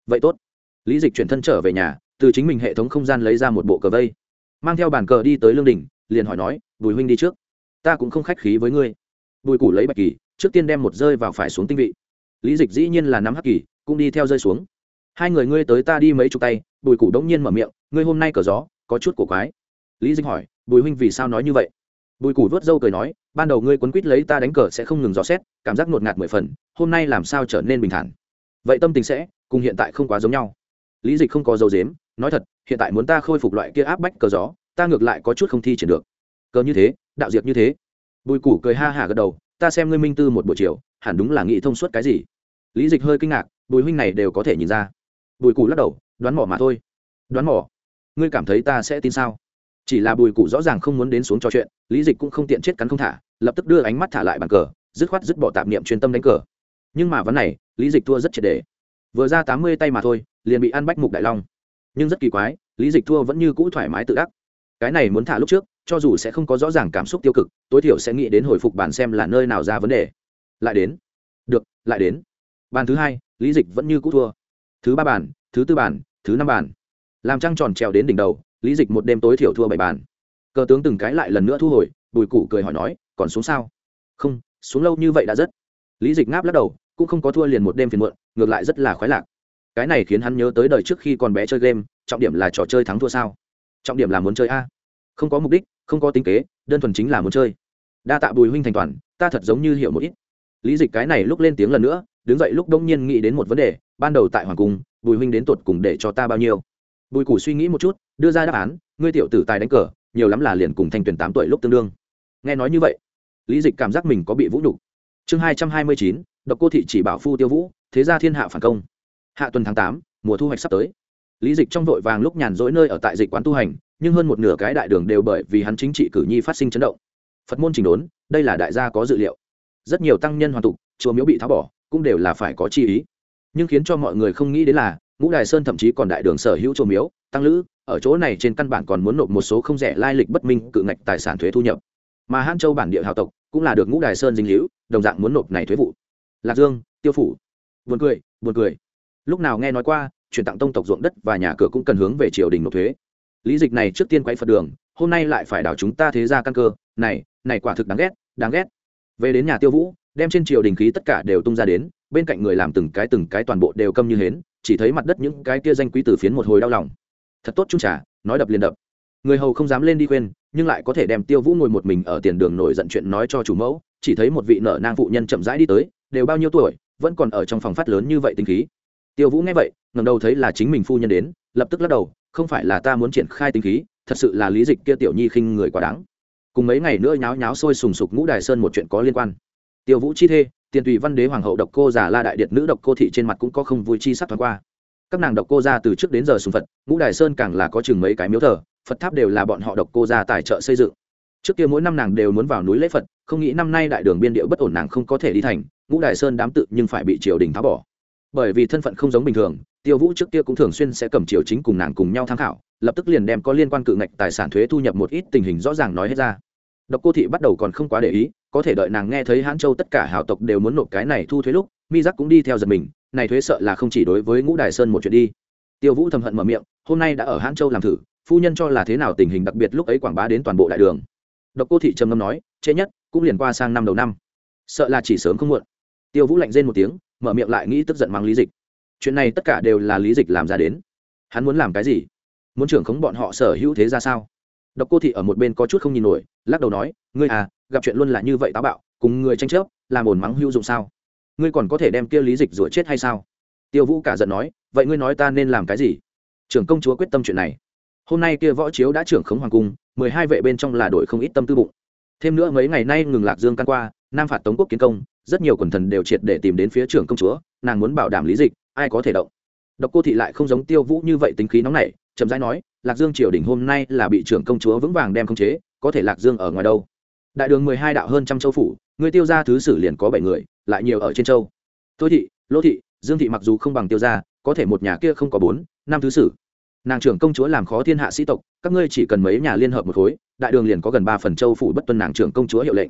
vậy tốt. Lý Dịch chuyển thân trở về nhà, từ chính mình hệ thống không gian lấy ra một bộ cờ vây, mang theo bàn cờ đi tới lương đình, liền hỏi nói, Bùi huynh đi trước, ta cũng không khách khí với ngươi. Bùi Củ lấy bạch kỳ, trước tiên đem một rơi vào phải xuống tinh vị. Lý Dịch dĩ nhiên là nắm hắc kỳ, cũng đi theo rơi xuống. Hai người ngươi tới ta đi mấy chục tay. Bùi Củ đống nhiên mở miệng, ngươi hôm nay cờ gió có chút cổ quái. Lý Dịch hỏi, Bùi huynh vì sao nói như vậy? Bùi Củ vớt râu cười nói, ban đầu ngươi quấn quýt lấy ta đánh cờ sẽ không ngừng dò xét, cảm giác ngột ngạt mười phần, hôm nay làm sao trở nên bình thản? Vậy tâm tình sẽ cùng hiện tại không quá giống nhau. Lý Dịch không có dấu dếm, nói thật, hiện tại muốn ta khôi phục loại kia áp bách cờ gió, ta ngược lại có chút không thi triển được. Cờ như thế, đạo diệp như thế. Bùi Củ cười ha hả gật đầu, ta xem ngươi minh tư một buổi chiều, hẳn đúng là nghĩ thông suốt cái gì. Lý Dịch hơi kinh ngạc, Bùi huynh này đều có thể nhìn ra. Bùi Củ lắc đầu, đoán mò mà thôi. Đoán mò? Ngươi cảm thấy ta sẽ tin sao? Chỉ là Bùi Củ rõ ràng không muốn đến xuống trò chuyện, Lý Dịch cũng không tiện chết cắn không thả, lập tức đưa ánh mắt thả lại bàn cờ, dứt khoát dứt bỏ tạp niệm chuyên tâm đánh cờ. Nhưng mà ván này, Lý Dịch thua rất triệt để. Vừa ra tám mươi tay mà thôi, liền bị ăn bách mục đại long. Nhưng rất kỳ quái, Lý Dịch thua vẫn như cũ thoải mái tự đắc. Cái này muốn thả lúc trước, cho dù sẽ không có rõ ràng cảm xúc tiêu cực, tối thiểu sẽ nghĩ đến hồi phục bàn xem là nơi nào ra vấn đề. Lại đến. Được, lại đến. Bàn thứ hai, Lý Dịch vẫn như cũ thua. Thứ ba bàn, thứ tư bàn, thứ năm bàn. Làm trăng tròn trèo đến đỉnh đầu, Lý Dịch một đêm tối thiểu thua bảy bàn. Cờ tướng từng cái lại lần nữa thu hồi, Bùi Củ cười hỏi nói, còn xuống sao? Không, xuống lâu như vậy đã rất. Lý Dịch ngáp lắc đầu, cũng không có thua liền một đêm phiền muộn, ngược lại rất là khoái lạc. Cái này khiến hắn nhớ tới đời trước khi còn bé chơi game, trọng điểm là trò chơi thắng thua sao? Trọng điểm là muốn chơi a. Không có mục đích, không có tính kế, đơn thuần chính là muốn chơi. Đa tạ Bùi huynh thành toàn, ta thật giống như hiểu một ít. Lý Dịch cái này lúc lên tiếng lần nữa, đứng dậy lúc đông nhiên nghĩ đến một vấn đề, ban đầu tại hoàng cung, Bùi huynh đến tuột cùng để cho ta bao nhiêu? Bùi Củ suy nghĩ một chút, đưa ra đáp án, ngươi tiểu tử tài đánh cờ, nhiều lắm là liền cùng Thanh Tuyền tám tuổi lúc tương đương. Nghe nói như vậy, Lý Dịch cảm giác mình có bị vũ nhục. Chương hai trăm hai mươi chín, Độc Cô thị chỉ bảo Phu Tiêu Vũ, thế gia thiên hạ phản công. Hạ tuần tháng tám, mùa thu hoạch sắp tới. Lý Dịch trong vội vàng lúc nhàn rỗi nơi ở tại dịch quán tu hành, nhưng hơn một nửa cái đại đường đều bởi vì hắn chính trị cử nhi phát sinh chấn động. Phật môn chỉnh đốn, đây là đại gia có dự liệu. Rất nhiều tăng nhân hoàn tục, chùa miếu bị tháo bỏ, cũng đều là phải có chi ý. Nhưng khiến cho mọi người không nghĩ đến là, Ngũ Đài Sơn thậm chí còn đại đường sở hữu chùa miếu, tăng lữ, ở chỗ này trên căn bản còn muốn nộp một số không rẻ lai lịch bất minh cự ngạch tài sản thuế thu nhập. Mà Hán Châu bản địa hào tộc cũng là được Ngũ Đài Sơn dính líu, đồng dạng muốn nộp này thuế vụ. Lạc Dương, Tiêu phủ. Buồn cười, buồn cười. Lúc nào nghe nói qua, chuyển tặng tông tộc ruộng đất và nhà cửa cũng cần hướng về triều đình nộp thuế. Lý Dịch này trước tiên quay Phật đường, hôm nay lại phải đảo chúng ta thế ra căn cơ, này, này quả thực đáng ghét, đáng ghét. Về đến nhà Tiêu Vũ, đem trên triều đình khí tất cả đều tung ra đến, bên cạnh người làm từng cái từng cái toàn bộ đều câm như hến, chỉ thấy mặt đất những cái kia danh quý tử phiến một hồi đau lòng. Thật tốt chung trà, nói đập liền đập. Người hầu không dám lên đi khuyên, nhưng lại có thể đem Tiêu Vũ ngồi một mình ở tiền đường nổi giận chuyện nói cho chủ mẫu, chỉ thấy một vị nợ nang phụ nhân chậm rãi đi tới, đều bao nhiêu tuổi, vẫn còn ở trong phòng phát lớn như vậy tính khí. Tiêu Vũ nghe vậy, ngẩng đầu thấy là chính mình phu nhân đến, lập tức lắc đầu, không phải là ta muốn triển khai tính khí, thật sự là Lý Dịch kia tiểu nhi khinh người quá đáng. Cùng mấy ngày nữa nháo nháo sôi sùng sục Ngũ Đài Sơn một chuyện có liên quan. Tiêu Vũ chi thê, tiền tùy văn đế hoàng hậu Độc Cô già La đại điệt nữ Độc Cô thị trên mặt cũng có không vui chi sắc thoáng qua. Các nàng Độc Cô gia từ trước đến giờ sùng Phật, Ngũ Đài Sơn càng là có chừng mấy cái miếu thờ, Phật tháp đều là bọn họ Độc Cô gia tài trợ xây dựng. Trước kia mỗi năm nàng đều muốn vào núi lễ Phật, không nghĩ năm nay đại đường biên địa bất ổn nàng không có thể đi thành, Ngũ Đài Sơn đám tự nhưng phải bị triều đình tháo bỏ. Bởi vì thân phận không giống bình thường, Tiêu Vũ trước kia cũng thường xuyên sẽ cầm triều chính cùng nàng cùng nhau tham khảo, lập tức liền đem có liên quan cự ngạch tài sản thuế thu nhập một ít tình hình rõ ràng nói hết ra. Độc Cô thị bắt đầu còn không quá để ý, có thể đợi nàng nghe thấy Hán Châu tất cả hào tộc đều muốn nộp cái này thu thuế lúc, mi giác cũng đi theo giật mình, này thuế sợ là không chỉ đối với Ngũ Đài Sơn một chuyện đi. Tiêu Vũ thầm hận mở miệng, hôm nay đã ở Hán Châu làm thử, phu nhân cho là thế nào tình hình đặc biệt lúc ấy quảng bá đến toàn bộ đại đường. Độc Cô thị trầm ngâm nói, trễ nhất cũng liền qua sang năm đầu năm, sợ là chỉ sớm không muộn. Tiêu Vũ lạnh rên một tiếng, mở miệng lại nghĩ tức giận mắng Lý Dịch. Chuyện này tất cả đều là Lý Dịch làm ra đến. Hắn muốn làm cái gì? Muốn trưởng khống bọn họ sở hữu thế ra sao? Độc Cô thị ở một bên có chút không nhìn nổi, lắc đầu nói, ngươi à, gặp chuyện luôn là như vậy táo bạo, cùng người tranh chấp, làm ồn mắng hữu dụng sao? Ngươi còn có thể đem kia Lý Dịch rủa chết hay sao? Tiêu Vũ cả giận nói, vậy ngươi nói ta nên làm cái gì? Trưởng công chúa quyết tâm chuyện này. Hôm nay kia võ chiếu đã trưởng khống hoàng cung, mười hai vệ bên trong là đổi không ít tâm tư bụng. Thêm nữa mấy ngày nay ngừng Lạc Dương căn qua, nam phạt Tống quốc kiến công, rất nhiều quần thần đều triệt để tìm đến phía trưởng công chúa, nàng muốn bảo đảm Lý Dịch, ai có thể động. Độc Cô thị lại không giống Tiêu Vũ như vậy tính khí nóng nảy, chậm rãi nói, Lạc Dương triều đình hôm nay là bị trưởng công chúa vững vàng đem khống chế, có thể Lạc Dương ở ngoài đâu? Đại đường mười hai đạo hơn trăm châu phủ, người Tiêu gia thứ sử liền có bảy người, lại nhiều ở trên châu. Thôi thị, Lỗ thị, Dương thị mặc dù không bằng Tiêu gia, có thể một nhà kia không có bốn, năm thứ sử. Nàng trưởng công chúa làm khó thiên hạ sĩ tộc, các ngươi chỉ cần mấy nhà liên hợp một khối, đại đường liền có gần ba phần châu phủ bất tuân nàng trưởng công chúa hiệu lệnh.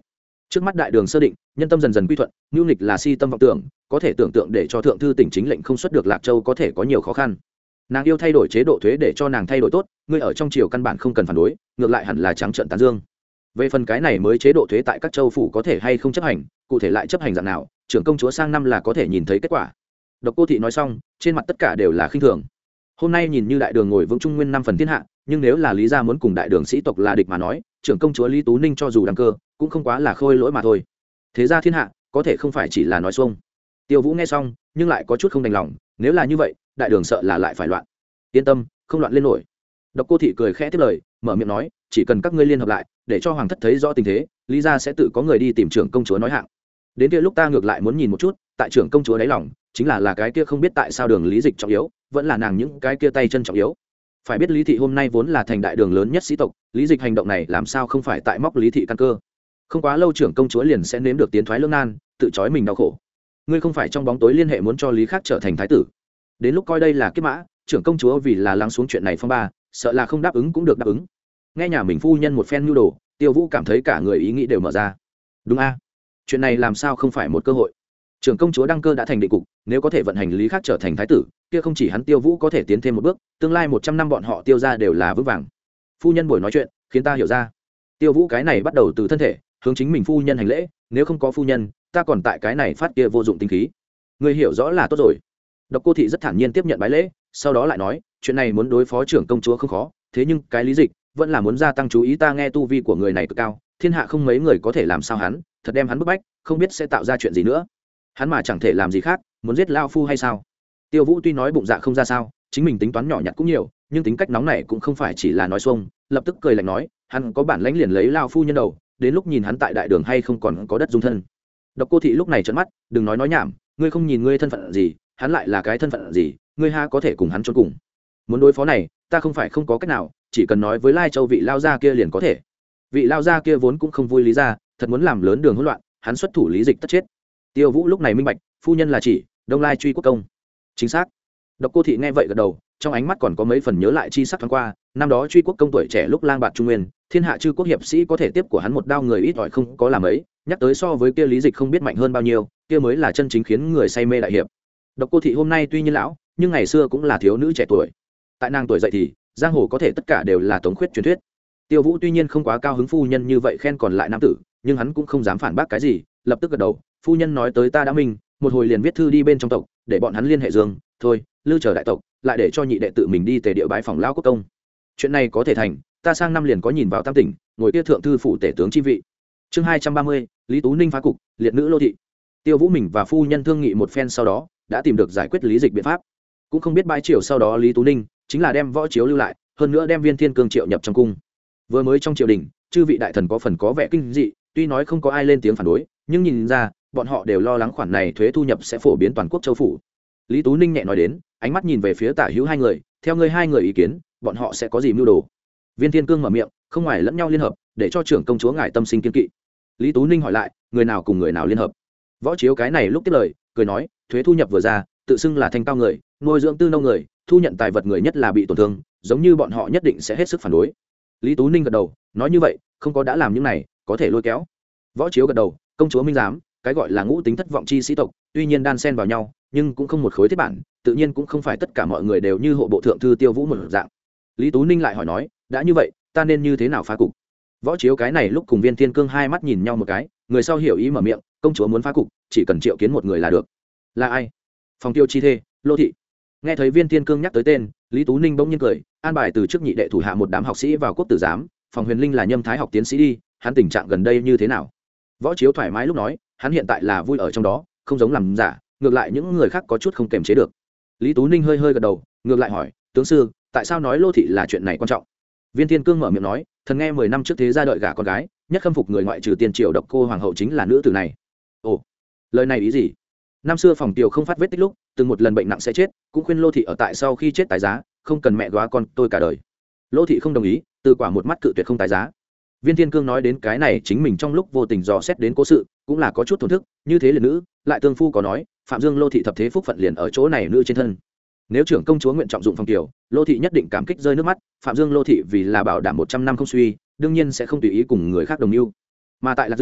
Trước mắt đại đường sơ định, nhân tâm dần dần quy thuận, nhu nghịch là si tâm vọng tưởng, có thể tưởng tượng để cho thượng thư tỉnh chính lệnh không xuất được Lạc Châu có thể có nhiều khó khăn. Nàng yêu thay đổi chế độ thuế để cho nàng thay đổi tốt, ngươi ở trong triều căn bản không cần phản đối, ngược lại hẳn là trắng trợn tán dương. Về phần cái này mới chế độ thuế tại các châu phủ có thể hay không chấp hành, cụ thể lại chấp hành dạng nào, trưởng công chúa sang năm là có thể nhìn thấy kết quả. Độc Cô Thị nói xong, trên mặt tất cả đều là khinh thường. Hôm nay nhìn như đại đường ngồi vững trung nguyên năm phần thiên hạ, nhưng nếu là Lý gia muốn cùng đại đường sĩ tộc là địch mà nói, trưởng công chúa Lý Tú Ninh cho dù đăng cơ, cũng không quá là khôi lỗi mà thôi. Thế ra thiên hạ, có thể không phải chỉ là nói xuông. Tiêu Vũ nghe xong, nhưng lại có chút không đành lòng, nếu là như vậy, đại đường sợ là lại phải loạn. Yên tâm, không loạn lên nổi. Độc Cô Thị cười khẽ tiếp lời, mở miệng nói, chỉ cần các ngươi liên hợp lại, để cho hoàng thất thấy rõ tình thế, Lý gia sẽ tự có người đi tìm trưởng công chúa nói hạng. Đến kia lúc ta ngược lại muốn nhìn một chút, tại trưởng công chúa đáy lòng, chính là là cái kia không biết tại sao đường Lý Dịch trọng yếu, vẫn là nàng những cái kia tay chân trọng yếu. Phải biết Lý thị hôm nay vốn là thành đại đường lớn nhất sĩ tộc, Lý Dịch hành động này làm sao không phải tại móc Lý thị căn cơ. Không quá lâu trưởng công chúa liền sẽ nếm được tiến thoái lưỡng nan, tự chói mình đau khổ. Ngươi không phải trong bóng tối liên hệ muốn cho Lý Khác trở thành thái tử. Đến lúc coi đây là kiếp mã, trưởng công chúa vì là lắng xuống chuyện này phong ba, sợ là không đáp ứng cũng được đáp ứng. Nghe nhà mình phu nhân một phen nhu đồ, Tiêu Vũ cảm thấy cả người ý nghĩ đều mở ra. Đúng a, chuyện này làm sao không phải một cơ hội. Trưởng công chúa đăng cơ đã thành định cục, nếu có thể vận hành Lý Khác trở thành thái tử, kia không chỉ hắn Tiêu Vũ có thể tiến thêm một bước, tương lai một trăm năm bọn họ Tiêu gia đều là vững vàng. Phu nhân buổi nói chuyện, khiến ta hiểu ra. Tiêu Vũ cái này bắt đầu từ thân thể, hướng chính mình phu nhân hành lễ, nếu không có phu nhân, ta còn tại cái này phát kia vô dụng tinh khí. Ngươi hiểu rõ là tốt rồi. Độc Cô Thị rất thản nhiên tiếp nhận bái lễ, sau đó lại nói, chuyện này muốn đối phó trưởng công chúa không khó, thế nhưng cái Lý Dịch vẫn là muốn gia tăng chú ý, ta nghe tu vi của người này cực cao, thiên hạ không mấy người có thể làm sao hắn, thật đem hắn bức bách, không biết sẽ tạo ra chuyện gì nữa. Hắn mà chẳng thể làm gì khác, muốn giết lao phu hay sao? Tiêu Vũ tuy nói bụng dạ không ra sao, chính mình tính toán nhỏ nhặt cũng nhiều, nhưng tính cách nóng này cũng không phải chỉ là nói xuông, lập tức cười lạnh nói, hắn có bản lãnh liền lấy lao phu nhân đầu, đến lúc nhìn hắn tại đại đường hay không còn có đất dung thân. Độc Cô Thị lúc này trợn mắt, đừng nói nói nhảm, ngươi không nhìn ngươi thân phận gì, hắn lại là cái thân phận gì, ngươi ha có thể cùng hắn chôn cùng. Muốn đối phó này, ta không phải không có cách nào, chỉ cần nói với Lai Châu vị lao gia kia liền có thể. Vị lao gia kia vốn cũng không vui Lý gia, thật muốn làm lớn đường hỗn loạn, hắn xuất thủ Lý Dịch tất chết. Tiêu Vũ lúc này minh bạch, phu nhân là chỉ Đông Lai Truy Quốc công. Chính xác. Độc Cô Thị nghe vậy gật đầu, trong ánh mắt còn có mấy phần nhớ lại chi sắc thoáng qua, năm đó Truy Quốc công tuổi trẻ lúc lang bạt trung nguyên, thiên hạ chư quốc hiệp sĩ có thể tiếp của hắn một đao người ít ỏi không có làm ấy, nhắc tới so với kia Lý Dịch không biết mạnh hơn bao nhiêu, kia mới là chân chính khiến người say mê đại hiệp. Độc Cô Thị hôm nay tuy nhiên lão, nhưng ngày xưa cũng là thiếu nữ trẻ tuổi. Tại nàng tuổi dậy thì, giang hồ có thể tất cả đều là tống khuyết truyền thuyết. Tiêu Vũ tuy nhiên không quá cao hứng phu nhân như vậy khen còn lại nam tử, nhưng hắn cũng không dám phản bác cái gì, lập tức gật đầu, phu nhân nói tới ta đã minh, một hồi liền viết thư đi bên trong tộc, để bọn hắn liên hệ Dương, thôi, lưu chờ đại tộc, lại để cho nhị đệ tự mình đi tề địa bái phòng lão quốc công. Chuyện này có thể thành, ta sang năm liền có nhìn vào tam tỉnh, ngồi kia thượng thư phủ tể tướng chi vị. Chương hai trăm ba mươi, Lý Tú Ninh phá cục, liệt nữ Lô thị. Tiêu Vũ mình và phu nhân thương nghị một phen sau đó, đã tìm được giải quyết Lý Dịch biện pháp. Cũng không biết bãi triều sau đó Lý Tú Ninh chính là đem võ chiếu lưu lại, hơn nữa đem Viên Thiên Cương triệu nhập trong cung. Vừa mới trong triều đình, chư vị đại thần có phần có vẻ kinh dị, tuy nói không có ai lên tiếng phản đối, nhưng nhìn ra bọn họ đều lo lắng khoản này thuế thu nhập sẽ phổ biến toàn quốc châu phủ. Lý Tú Ninh nhẹ nói đến, ánh mắt nhìn về phía Tả Hữu hai người, theo ngươi hai người ý kiến, bọn họ sẽ có gì mưu đồ? Viên Thiên Cương mở miệng, không ngoài lẫn nhau liên hợp, để cho trưởng công chúa ngài tâm sinh kiên kỵ. Lý Tú Ninh hỏi lại, người nào cùng người nào liên hợp? Võ Chiếu cái này lúc tiếp lời, cười nói, thuế thu nhập vừa ra, tự xưng là thanh cao người, nuôi dưỡng tư nông người, thu nhận tài vật người nhất là bị tổn thương, giống như bọn họ nhất định sẽ hết sức phản đối. Lý Tú Ninh gật đầu, nói như vậy, không có đã làm những này, có thể lôi kéo. Võ Chiếu gật đầu, công chúa minh giám, cái gọi là ngũ tính thất vọng chi sĩ tộc, tuy nhiên đan xen vào nhau, nhưng cũng không một khối thiết bản, tự nhiên cũng không phải tất cả mọi người đều như hộ bộ thượng thư Tiêu Vũ một dạng. Lý Tú Ninh lại hỏi nói, đã như vậy, ta nên như thế nào phá cục? Võ Chiếu cái này lúc cùng Viên Thiên Cương hai mắt nhìn nhau một cái, người sau hiểu ý mở miệng, công chúa muốn phá cục, chỉ cần triệu kiến một người là được. Là ai? Phòng Tiêu chi thê, Lô thị. Nghe thấy Viên Thiên Cương nhắc tới tên, Lý Tú Ninh bỗng nhiên cười, an bài từ trước nhị đệ thủ hạ một đám học sĩ vào quốc tử giám, Phòng Huyền Linh là nhâm thái học tiến sĩ đi, hắn tình trạng gần đây như thế nào? Võ Chiếu thoải mái lúc nói, hắn hiện tại là vui ở trong đó, không giống làm giả, ngược lại những người khác có chút không kềm chế được. Lý Tú Ninh hơi hơi gật đầu, ngược lại hỏi, tướng sư, tại sao nói Lô thị là chuyện này quan trọng? Viên Thiên Cương mở miệng nói, thần nghe mười năm trước thế gia đợi gả con gái, nhất khâm phục người ngoại trừ tiên triều Độc Cô hoàng hậu chính là nữ tử này. Ồ, lời này ý gì? Năm xưa Phòng Tiều không phát vết tích lúc, từng một lần bệnh nặng sẽ chết, cũng khuyên Lô thị ở tại sau khi chết tái giá, không cần mẹ góa con tôi cả đời. Lô thị không đồng ý, từ quả một mắt cự tuyệt không tái giá. Viên Thiên Cương nói đến cái này, chính mình trong lúc vô tình dò xét đến cố sự, cũng là có chút thổn thức, như thế là nữ, lại tương phu có nói, Phạm Dương Lô thị thập thế phúc phận liền ở chỗ này nữ trên thân. Nếu trưởng công chúa nguyện trọng dụng Phòng Tiều, Lô thị nhất định cảm kích rơi nước mắt, Phạm Dương Lô thị vì là bảo đảm một trăm năm không suy, đương nhiên sẽ không tùy ý cùng người khác đồng mưu. Mà tại Lạc Dương,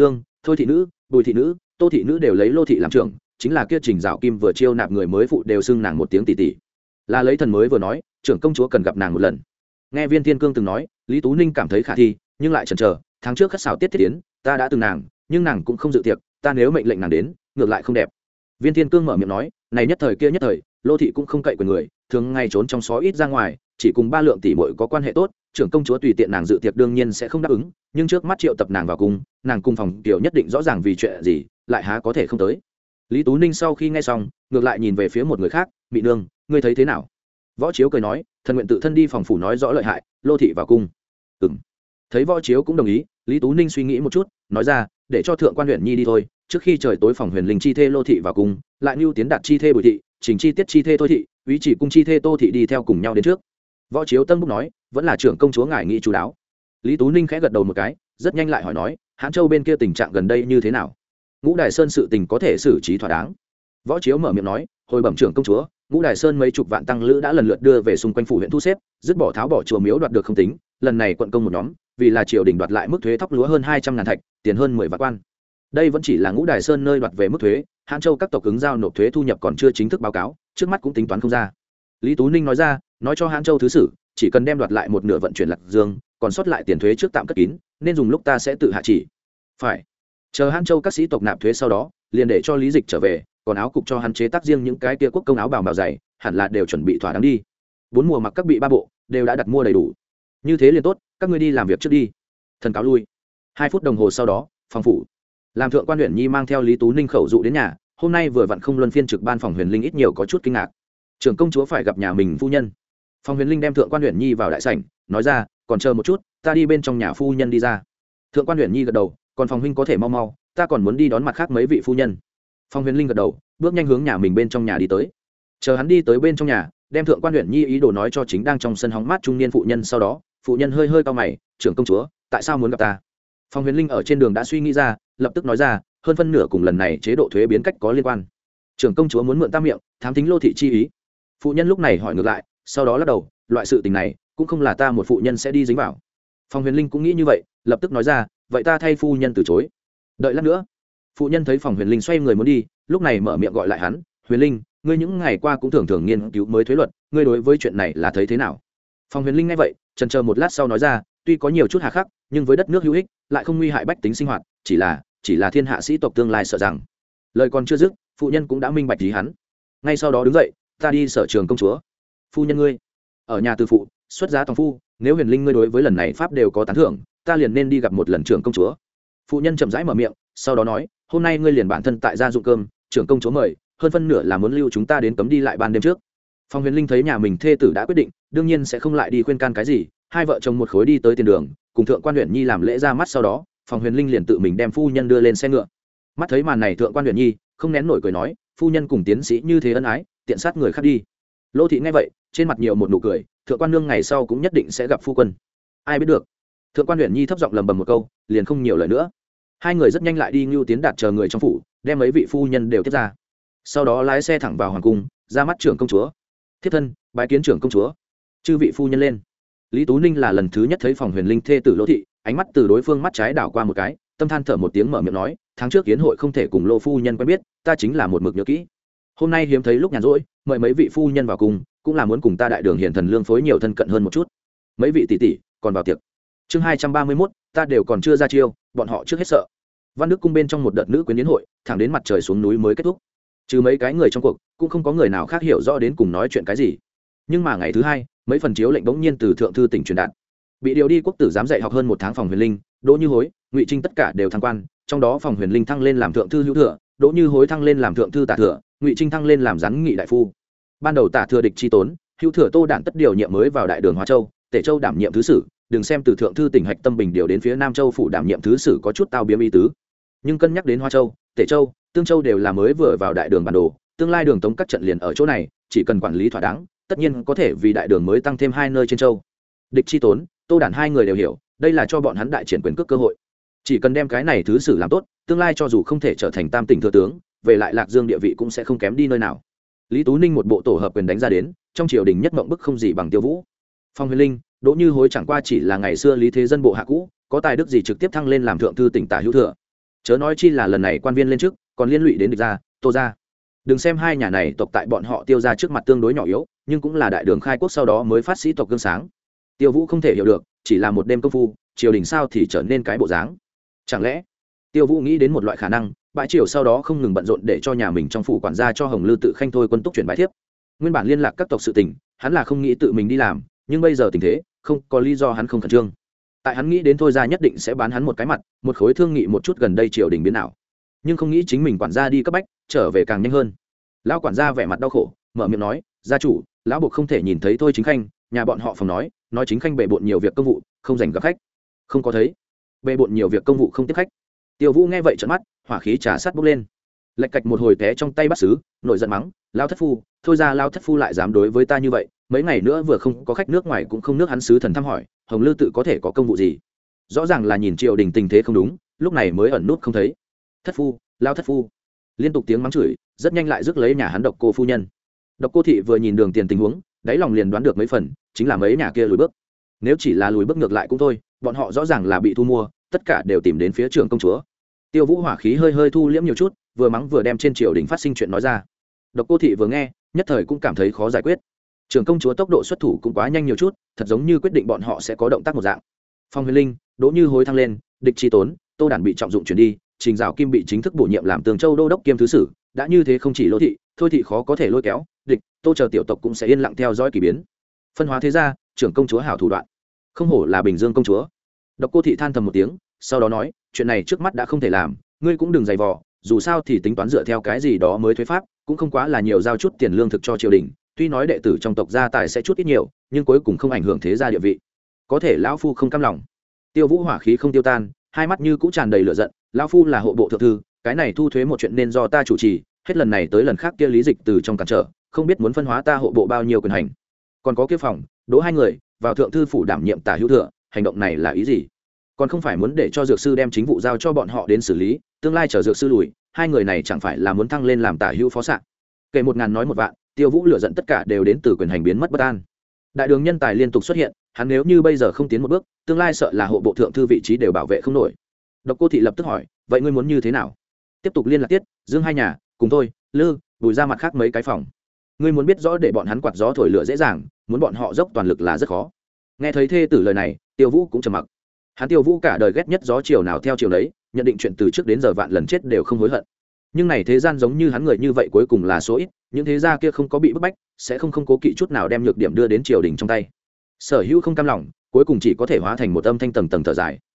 thôi thị nữ, bùi thị nữ, tô thị nữ đều lấy lô thị làm trưởng, chính là kia Trình Dạo Kim vừa chiêu nạp người mới phụ đều xưng nàng một tiếng tỷ tỷ. Là lấy thần mới vừa nói, trưởng công chúa cần gặp nàng một lần. Nghe Viên Thiên Cương từng nói, Lý Tú Ninh cảm thấy khả thi, nhưng lại chần chờ, tháng trước khất xảo tiết thiết tiến, ta đã từng nàng, nhưng nàng cũng không dự tiệc, ta nếu mệnh lệnh nàng đến, ngược lại không đẹp. Viên Thiên Cương mở miệng nói, này nhất thời kia nhất thời, lô thị cũng không cậy quyền người, thường ngày trốn trong xó ít ra ngoài, chỉ cùng ba lượng tỷ muội có quan hệ tốt, trưởng công chúa tùy tiện nàng dự tiệc đương nhiên sẽ không đáp ứng, nhưng trước mắt triệu tập nàng vào cung, nàng cung phòng tiểu nhất định rõ ràng vì chuyện gì, lại há có thể không tới. Lý Tú Ninh sau khi nghe xong, ngược lại nhìn về phía một người khác, Mị Nương, ngươi thấy thế nào? Võ Chiếu cười nói, thần nguyện tự thân đi phòng phủ nói rõ lợi hại, lô thị vào cung. Ừm. Thấy Võ Chiếu cũng đồng ý, Lý Tú Ninh suy nghĩ một chút, nói ra, để cho thượng quan huyện nhi đi thôi, trước khi trời tối phòng huyền linh chi thê lô thị vào cung, lại lưu tiến đạt chi thê bùi thị, trình chi tiết chi thê thôi thị, úy chỉ cung chi thê tô thị đi theo cùng nhau đến trước. Võ Chiếu tân búc nói, vẫn là trưởng công chúa ngài nghĩ chú đáo. Lý Tú Ninh khẽ gật đầu một cái, rất nhanh lại hỏi nói, Hán Châu bên kia tình trạng gần đây như thế nào? Ngũ Đài Sơn sự tình có thể xử trí thỏa đáng. Võ Chiếu mở miệng nói, hồi bẩm trưởng công chúa, Ngũ Đài Sơn mấy chục vạn tăng lữ đã lần lượt đưa về xung quanh phủ huyện thu xếp, dứt bỏ tháo bỏ chùa miếu đoạt được không tính, lần này quận công một nhóm, vì là triều đình đoạt lại mức thuế thóc lúa hơn hai trăm ngàn thạch, tiền hơn mười vạn quan. Đây vẫn chỉ là Ngũ Đài Sơn nơi đoạt về mức thuế, Hán Châu các tộc ứng giao nộp thuế thu nhập còn chưa chính thức báo cáo, trước mắt cũng tính toán không ra. Lý Tú Ninh nói ra, nói cho Hán Châu thứ sử, chỉ cần đem đoạt lại một nửa vận chuyển Lạc Dương, còn sót lại tiền thuế trước tạm cất kín, nên dùng lúc ta sẽ tự hạ chỉ. Phải. Chờ Hán Châu các sĩ tộc nạp thuế sau đó, liền để cho Lý Dịch trở về, còn áo cục cho hắn chế tác riêng những cái kia quốc công áo bào bào dày, hẳn là đều chuẩn bị thỏa đáng đi. Bốn mùa mặc các bị ba bộ, đều đã đặt mua đầy đủ. Như thế liền tốt, các ngươi đi làm việc trước đi. Thần cáo lui. Hai phút đồng hồ sau đó, phòng phủ. Làm thượng quan huyện nhi mang theo Lý Tú Ninh khẩu dụ đến nhà, hôm nay vừa vặn không luân phiên trực ban phòng huyền linh ít nhiều có chút kinh ngạc. Trưởng công chúa phải gặp nhà mình phu nhân. Phòng huyền linh đem thượng quan huyện nhi vào đại sảnh, nói ra, còn chờ một chút, ta đi bên trong nhà phu nhân đi ra. Thượng quan huyện nhi gật đầu, còn phòng huynh có thể mau mau, ta còn muốn đi đón mặt khác mấy vị phu nhân. Phong huyền linh gật đầu, bước nhanh hướng nhà mình bên trong nhà đi tới. Chờ hắn đi tới bên trong nhà, đem thượng quan huyện nhi ý đồ nói cho chính đang trong sân hóng mát trung niên phụ nhân, sau đó phụ nhân hơi hơi cau mày, trưởng công chúa, tại sao muốn gặp ta? Phong huyền linh ở trên đường đã suy nghĩ ra, lập tức nói ra, hơn phân nửa cùng lần này chế độ thuế biến cách có liên quan. Trưởng công chúa muốn mượn ta miệng thám thính lô thị chi ý. Phụ nhân lúc này hỏi ngược lại, sau đó lắc đầu, loại sự tình này cũng không là ta một phụ nhân sẽ đi dính vào. Phong huyền linh cũng nghĩ như vậy, lập tức nói ra, vậy ta thay phu nhân từ chối. Đợi lát nữa. Phụ nhân thấy phòng huyền linh xoay người muốn đi, lúc này mở miệng gọi lại hắn, huyền linh, ngươi những ngày qua cũng thường thường nghiên cứu mới thuế luật, ngươi đối với chuyện này là thấy thế nào? Phòng huyền linh nghe vậy, chần chờ một lát sau nói ra, tuy có nhiều chút hà khắc, nhưng với đất nước hữu ích, lại không nguy hại bách tính sinh hoạt, chỉ là chỉ là thiên hạ sĩ tộc tương lai sợ rằng. Lời còn chưa dứt, phụ nhân cũng đã minh bạch ý hắn. Ngay sau đó đứng dậy, ta đi sở trường công chúa. Phu nhân ngươi ở nhà từ phụ, xuất giá tòng phu, nếu huyền linh ngươi đối với lần này pháp đều có tán thưởng, ta liền nên đi gặp một lần trưởng công chúa. Phụ nhân chậm rãi mở miệng, sau đó nói, hôm nay ngươi liền bản thân tại gia dụng cơm, trưởng công chúa mời, hơn phân nửa là muốn lưu chúng ta đến cấm đi lại ban đêm trước. Phong huyền linh thấy nhà mình thê tử đã quyết định, đương nhiên sẽ không lại đi khuyên can cái gì, hai vợ chồng một khối đi tới tiền đường, cùng thượng quan huyện nhi làm lễ ra mắt, sau đó Phong huyền linh liền tự mình đem phu nhân đưa lên xe ngựa. Mắt thấy màn này, thượng quan huyện nhi không nén nổi cười nói, phu nhân cùng tiến sĩ như thế ân ái, tiện sát người khác đi. Lô thị nghe vậy, trên mặt nhiều một nụ cười, thượng quan nương ngày sau cũng nhất định sẽ gặp phu quân. Ai biết được. Thượng quan huyện nhi thấp giọng lầm bầm một câu, liền không nhiều lời nữa. Hai người rất nhanh lại đi Ngưu Tiến Đạt chờ người trong phủ, đem mấy vị phu nhân đều tiếp ra, sau đó lái xe thẳng vào hoàng cung, ra mắt trưởng công chúa. Thiếp thân bái kiến trưởng công chúa. Chư vị phu nhân lên. Lý Tú Ninh là lần thứ nhất thấy phòng huyền linh thê tử Lô thị, ánh mắt từ đối phương mắt trái đảo qua một cái, tâm than thở một tiếng, mở miệng nói, tháng trước kiến hội không thể cùng Lô phu nhân quen biết, ta chính là một mực nhớ kỹ. Hôm nay hiếm thấy lúc nhàn rỗi, mời mấy vị phu nhân vào cùng, cũng là muốn cùng ta đại đường hiển thần lương phối nhiều thân cận hơn một chút. Mấy vị tỷ tỷ còn vào tiệc. Chương hai trăm ba mươi mốt, ta đều còn chưa ra chiêu, bọn họ trước hết sợ. Văn Đức cung bên trong một đợt nữ quyến yến hội, thẳng đến mặt trời xuống núi mới kết thúc. Trừ mấy cái người trong cuộc, cũng không có người nào khác hiểu rõ đến cùng nói chuyện cái gì. Nhưng mà ngày thứ hai, mấy phần chiếu lệnh bỗng nhiên từ thượng thư tỉnh truyền đạt. Bị điều đi quốc tử giám dạy học hơn một tháng phòng huyền linh, Đỗ Như Hối, Ngụy Trinh tất cả đều thăng quan, trong đó phòng huyền linh thăng lên làm thượng thư hữu thừa, Đỗ Như Hối thăng lên làm thượng thư tả thừa, Ngụy Trinh thăng lên làm giám nghị đại phu. Ban đầu tả thừa địch chi tốn, hữu thừa Tô Đản tất điều nhiệm mới vào đại đường Hóa Châu, Tể Châu đảm nhiệm thứ sử, đừng xem từ thượng thư tỉnh Hạch Tâm Bình điều đến phía Nam Châu phủ đảm nhiệm thứ sử có chút tao biếm ý tứ. Nhưng cân nhắc đến Hoa Châu, Tể Châu, Tương Châu đều là mới vừa vào đại đường bản đồ, tương lai đường tống các trận liền ở chỗ này, chỉ cần quản lý thỏa đáng, tất nhiên có thể vì đại đường mới tăng thêm hai nơi trên châu. Địch chi tốn, Tô Đản hai người đều hiểu, đây là cho bọn hắn đại triển quyền cước cơ hội. Chỉ cần đem cái này thứ sử làm tốt, tương lai cho dù không thể trở thành tam tỉnh thừa tướng, về lại Lạc Dương địa vị cũng sẽ không kém đi nơi nào. Lý Tú Ninh một bộ tổ hợp quyền đánh ra đến, trong triều đình nhất mộng bức không gì bằng Tiêu Vũ. Phong huyền linh, Đỗ Như Hối chẳng qua chỉ là ngày xưa Lý Thế Dân bộ hạ cũ, có tài đức gì trực tiếp thăng lên làm thượng thư tỉnh tả hữu thừa. chớ nói chi là lần này quan viên lên trước còn liên lụy đến địch gia Tô gia. Đừng xem hai nhà này tộc tại bọn họ Tiêu gia trước mặt tương đối nhỏ yếu, nhưng cũng là đại đường khai quốc sau đó mới phát sĩ tộc gương sáng. Tiêu Vũ không thể hiểu được, chỉ là một đêm công phu, triều đình sao thì trở nên cái bộ dáng. Chẳng lẽ Tiêu Vũ nghĩ đến một loại khả năng, bãi triều sau đó không ngừng bận rộn để cho nhà mình trong phủ quản gia cho Hồng Lư tự khanh thôi quân túc chuyển bãi thiếp. Nguyên bản liên lạc các tộc sự tình, hắn là không nghĩ tự mình đi làm, nhưng bây giờ tình thế, không có lý do hắn không khẩn trương. Tại hắn nghĩ đến thôi ra nhất định sẽ bán hắn một cái mặt, một khối thương nghị một chút gần đây triều đình biến nào. Nhưng không nghĩ chính mình quản gia đi cấp bách, trở về càng nhanh hơn. Lão quản gia vẻ mặt đau khổ, mở miệng nói, gia chủ, lão buộc không thể nhìn thấy thôi chính khanh, nhà bọn họ phòng nói, nói chính khanh bệ bội nhiều việc công vụ, không dành gặp khách. Không có thấy. Bệ bội nhiều việc công vụ không tiếp khách. Tiêu Vũ nghe vậy trợn mắt, hỏa khí trà sát bốc lên. Lạch cạch một hồi té trong tay bắt sứ, nổi giận mắng, lão thất phu, thôi ra lão thất phu lại dám đối với ta như vậy, mấy ngày nữa vừa không có khách nước ngoài cũng không nước hắn sứ thần thăm hỏi, Hồng Lư tự có thể có công vụ gì? Rõ ràng là nhìn triều đình tình thế không đúng, lúc này mới ẩn nút không thấy. Thất phu, lão thất phu. Liên tục tiếng mắng chửi, rất nhanh lại rước lấy nhà hắn Độc Cô phu nhân. Độc Cô thị vừa nhìn Đường Tiền tình huống, đáy lòng liền đoán được mấy phần, chính là mấy nhà kia lùi bước. Nếu chỉ là lùi bước ngược lại cũng thôi, bọn họ rõ ràng là bị thu mua, tất cả đều tìm đến phía trưởng công chúa. Tiêu Vũ hỏa khí hơi hơi thu liễm nhiều chút, vừa mắng vừa đem trên triều đình phát sinh chuyện nói ra. Độc Cô thị vừa nghe, nhất thời cũng cảm thấy khó giải quyết. Trưởng công chúa tốc độ xuất thủ cũng quá nhanh nhiều chút, thật giống như quyết định bọn họ sẽ có động tác một dạng. Phong Huyền Linh, Đỗ Như hối thăng lên, Địch Chi Tốn, Tô Đản bị trọng dụng chuyển đi, Trình Dạo Kim bị chính thức bổ nhiệm làm Tường Châu đô đốc kiêm thứ sử, đã như thế không chỉ Lô thị, thôi thị khó có thể lôi kéo, địch, Tô chờ tiểu tộc cũng sẽ yên lặng theo dõi kỳ biến. Phân hóa thế gia, trưởng công chúa hảo thủ đoạn. Không hổ là Bình Dương công chúa. Độc Cô thị than thầm một tiếng, sau đó nói, chuyện này trước mắt đã không thể làm, ngươi cũng đừng dày vò, dù sao thì tính toán dựa theo cái gì đó mới thuế pháp, cũng không quá là nhiều giao chút tiền lương thực cho triều đình, tuy nói đệ tử trong tộc gia tài sẽ chút ít nhiều, nhưng cuối cùng không ảnh hưởng thế gia địa vị. Có thể lão phu không cam lòng. Tiêu Vũ hỏa khí không tiêu tan, hai mắt như cũng tràn đầy lửa giận, lão phu là hộ bộ thượng thư, cái này thu thuế một chuyện nên do ta chủ trì, hết lần này tới lần khác kia lý dịch từ trong cản trở, không biết muốn phân hóa ta hộ bộ bao nhiêu quyền hành. Còn có kia phòng, đỗ hai người vào thượng thư phủ đảm nhiệm tả hữu thừa, hành động này là ý gì? Còn không phải muốn để cho dược sư đem chính vụ giao cho bọn họ đến xử lý, tương lai chờ dược sư lùi, hai người này chẳng phải là muốn thăng lên làm tả hữu phó sạ? Kể một ngàn nói một vạn, Tiêu Vũ lửa giận tất cả đều đến từ quyền hành biến mất bất an. Đại đường nhân tài liên tục xuất hiện, hắn nếu như bây giờ không tiến một bước, tương lai sợ là hộ bộ thượng thư vị trí đều bảo vệ không nổi. Độc Cô thị lập tức hỏi, vậy ngươi muốn như thế nào? Tiếp tục liên lạc tiết, Dương hai nhà, cùng tôi, Lư, Bùi ra mặt khác mấy cái phòng. Ngươi muốn biết rõ để bọn hắn quạt gió thổi lửa dễ dàng, muốn bọn họ dốc toàn lực là rất khó. Nghe thấy thê tử lời này, Tiêu Vũ cũng trầm mặc. Hắn Tiêu Vũ cả đời ghét nhất gió chiều nào theo chiều đấy, nhận định chuyện từ trước đến giờ vạn lần chết đều không hối hận. Nhưng này thế gian giống như hắn người như vậy cuối cùng là số ít, những thế gia kia không có bị bức bách, sẽ không không cố kỵ chút nào đem nhược điểm đưa đến triều đình trong tay. Sở hữu không cam lòng, cuối cùng chỉ có thể hóa thành một âm thanh tầng tầng thở dài.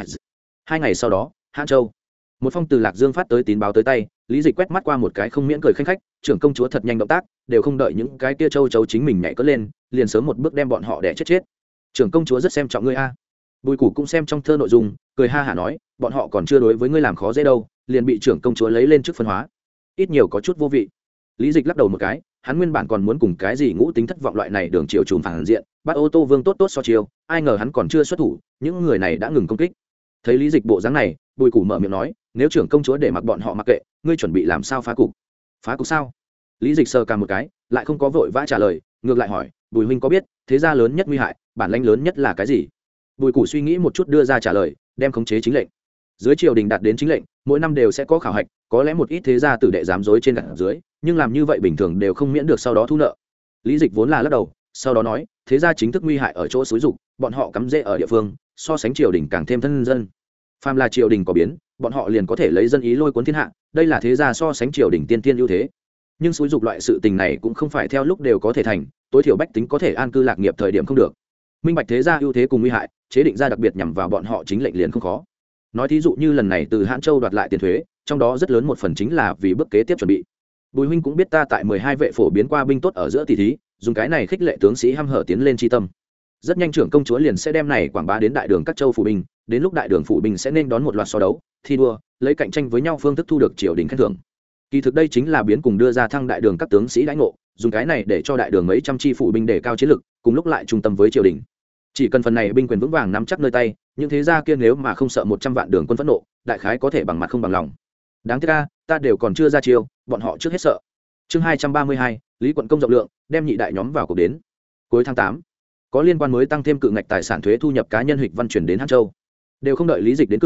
Hai ngày sau đó, Hãn Châu, một phong từ Lạc Dương phát tới tín báo tới tay, Lý Dịch quét mắt qua một cái không miễn cười khanh khách, trưởng công chúa thật nhanh động tác, đều không đợi những cái kia châu chấu chính mình nhảy cất lên, liền sớm một bước đem bọn họ đè chết chết. Trưởng công chúa rất xem trọng ngươi a. Bùi Củ cũng xem trong thơ nội dung, cười ha hả nói, bọn họ còn chưa đối với ngươi làm khó dễ đâu, liền bị trưởng công chúa lấy lên trước phân hóa, ít nhiều có chút vô vị. Lý Dịch lắc đầu một cái, hắn nguyên bản còn muốn cùng cái gì ngũ tính thất vọng loại này đường triều trùm phản diện, bắt ô tô vương tốt tốt so chiêu, ai ngờ hắn còn chưa xuất thủ, những người này đã ngừng công kích. Thấy Lý Dịch bộ dáng này, Bùi Củ mở miệng nói, nếu trưởng công chúa để mặc bọn họ mặc kệ, ngươi chuẩn bị làm sao phá cục? Phá cục sao? Lý Dịch sờ cả một cái, lại không có vội vã trả lời, ngược lại hỏi, Bùi huynh có biết, thế gia lớn nhất nguy hại, bản lãnh lớn nhất là cái gì? Bùi Củ suy nghĩ một chút đưa ra trả lời, đem khống chế chính lệnh. Dưới triều đình đạt đến chính lệnh, mỗi năm đều sẽ có khảo hạch, có lẽ một ít thế gia tử đệ dám dối trên gạt dưới, nhưng làm như vậy bình thường đều không miễn được sau đó thu nợ. Lý Dịch vốn là lắc đầu, sau đó nói, thế gia chính thức nguy hại ở chỗ xúi dục, bọn họ cắm rễ ở địa phương, so sánh triều đình càng thêm thân dân. Phàm là triều đình có biến, bọn họ liền có thể lấy dân ý lôi cuốn thiên hạ, đây là thế gia so sánh triều đình tiên tiên ưu thế. Nhưng xúi dục loại sự tình này cũng không phải theo lúc đều có thể thành, tối thiểu bách tính có thể an cư lạc nghiệp thời điểm không được. Minh bạch thế gia ưu thế cùng nguy hại, chế định ra đặc biệt nhằm vào bọn họ chính lệnh liền không khó. Nói thí dụ như lần này từ Hãn Châu đoạt lại tiền thuế, trong đó rất lớn một phần chính là vì bước kế tiếp chuẩn bị. Bùi huynh cũng biết ta tại mười hai vệ phổ biến qua binh tốt ở giữa tỷ thí, dùng cái này khích lệ tướng sĩ hăm hở tiến lên chi tâm. Rất nhanh trưởng công chúa liền sẽ đem này quảng bá đến đại đường các châu phủ binh, đến lúc đại đường phủ binh sẽ nên đón một loạt so đấu, thi đua, lấy cạnh tranh với nhau phương thức thu được triều đình khen thưởng. Kỳ thực đây chính là biến cùng đưa ra thăng đại đường các tướng sĩ đãi ngộ, dùng cái này để cho đại đường mấy trăm chi phủ binh đề cao chiến lực, cùng lúc lại trung tâm với triều đình. Chỉ cần phần này binh quyền vững vàng nắm chắc nơi tay, những thế gia kia nếu mà không sợ một trăm vạn đường quân phẫn nộ, đại khái có thể bằng mặt không bằng lòng. Đáng tiếc a, ta đều còn chưa ra chiêu, bọn họ trước hết sợ. Chương hai trăm ba mươi hai, Lý quận công rộng lượng, đem nhị đại nhóm vào cuộc đến. Cuối tháng tám, có liên quan mới tăng thêm cự ngạch tài sản thuế thu nhập cá nhân Hịch Văn chuyển đến Hãn Châu. Đều không đợi Lý Dịch đến cửa, tư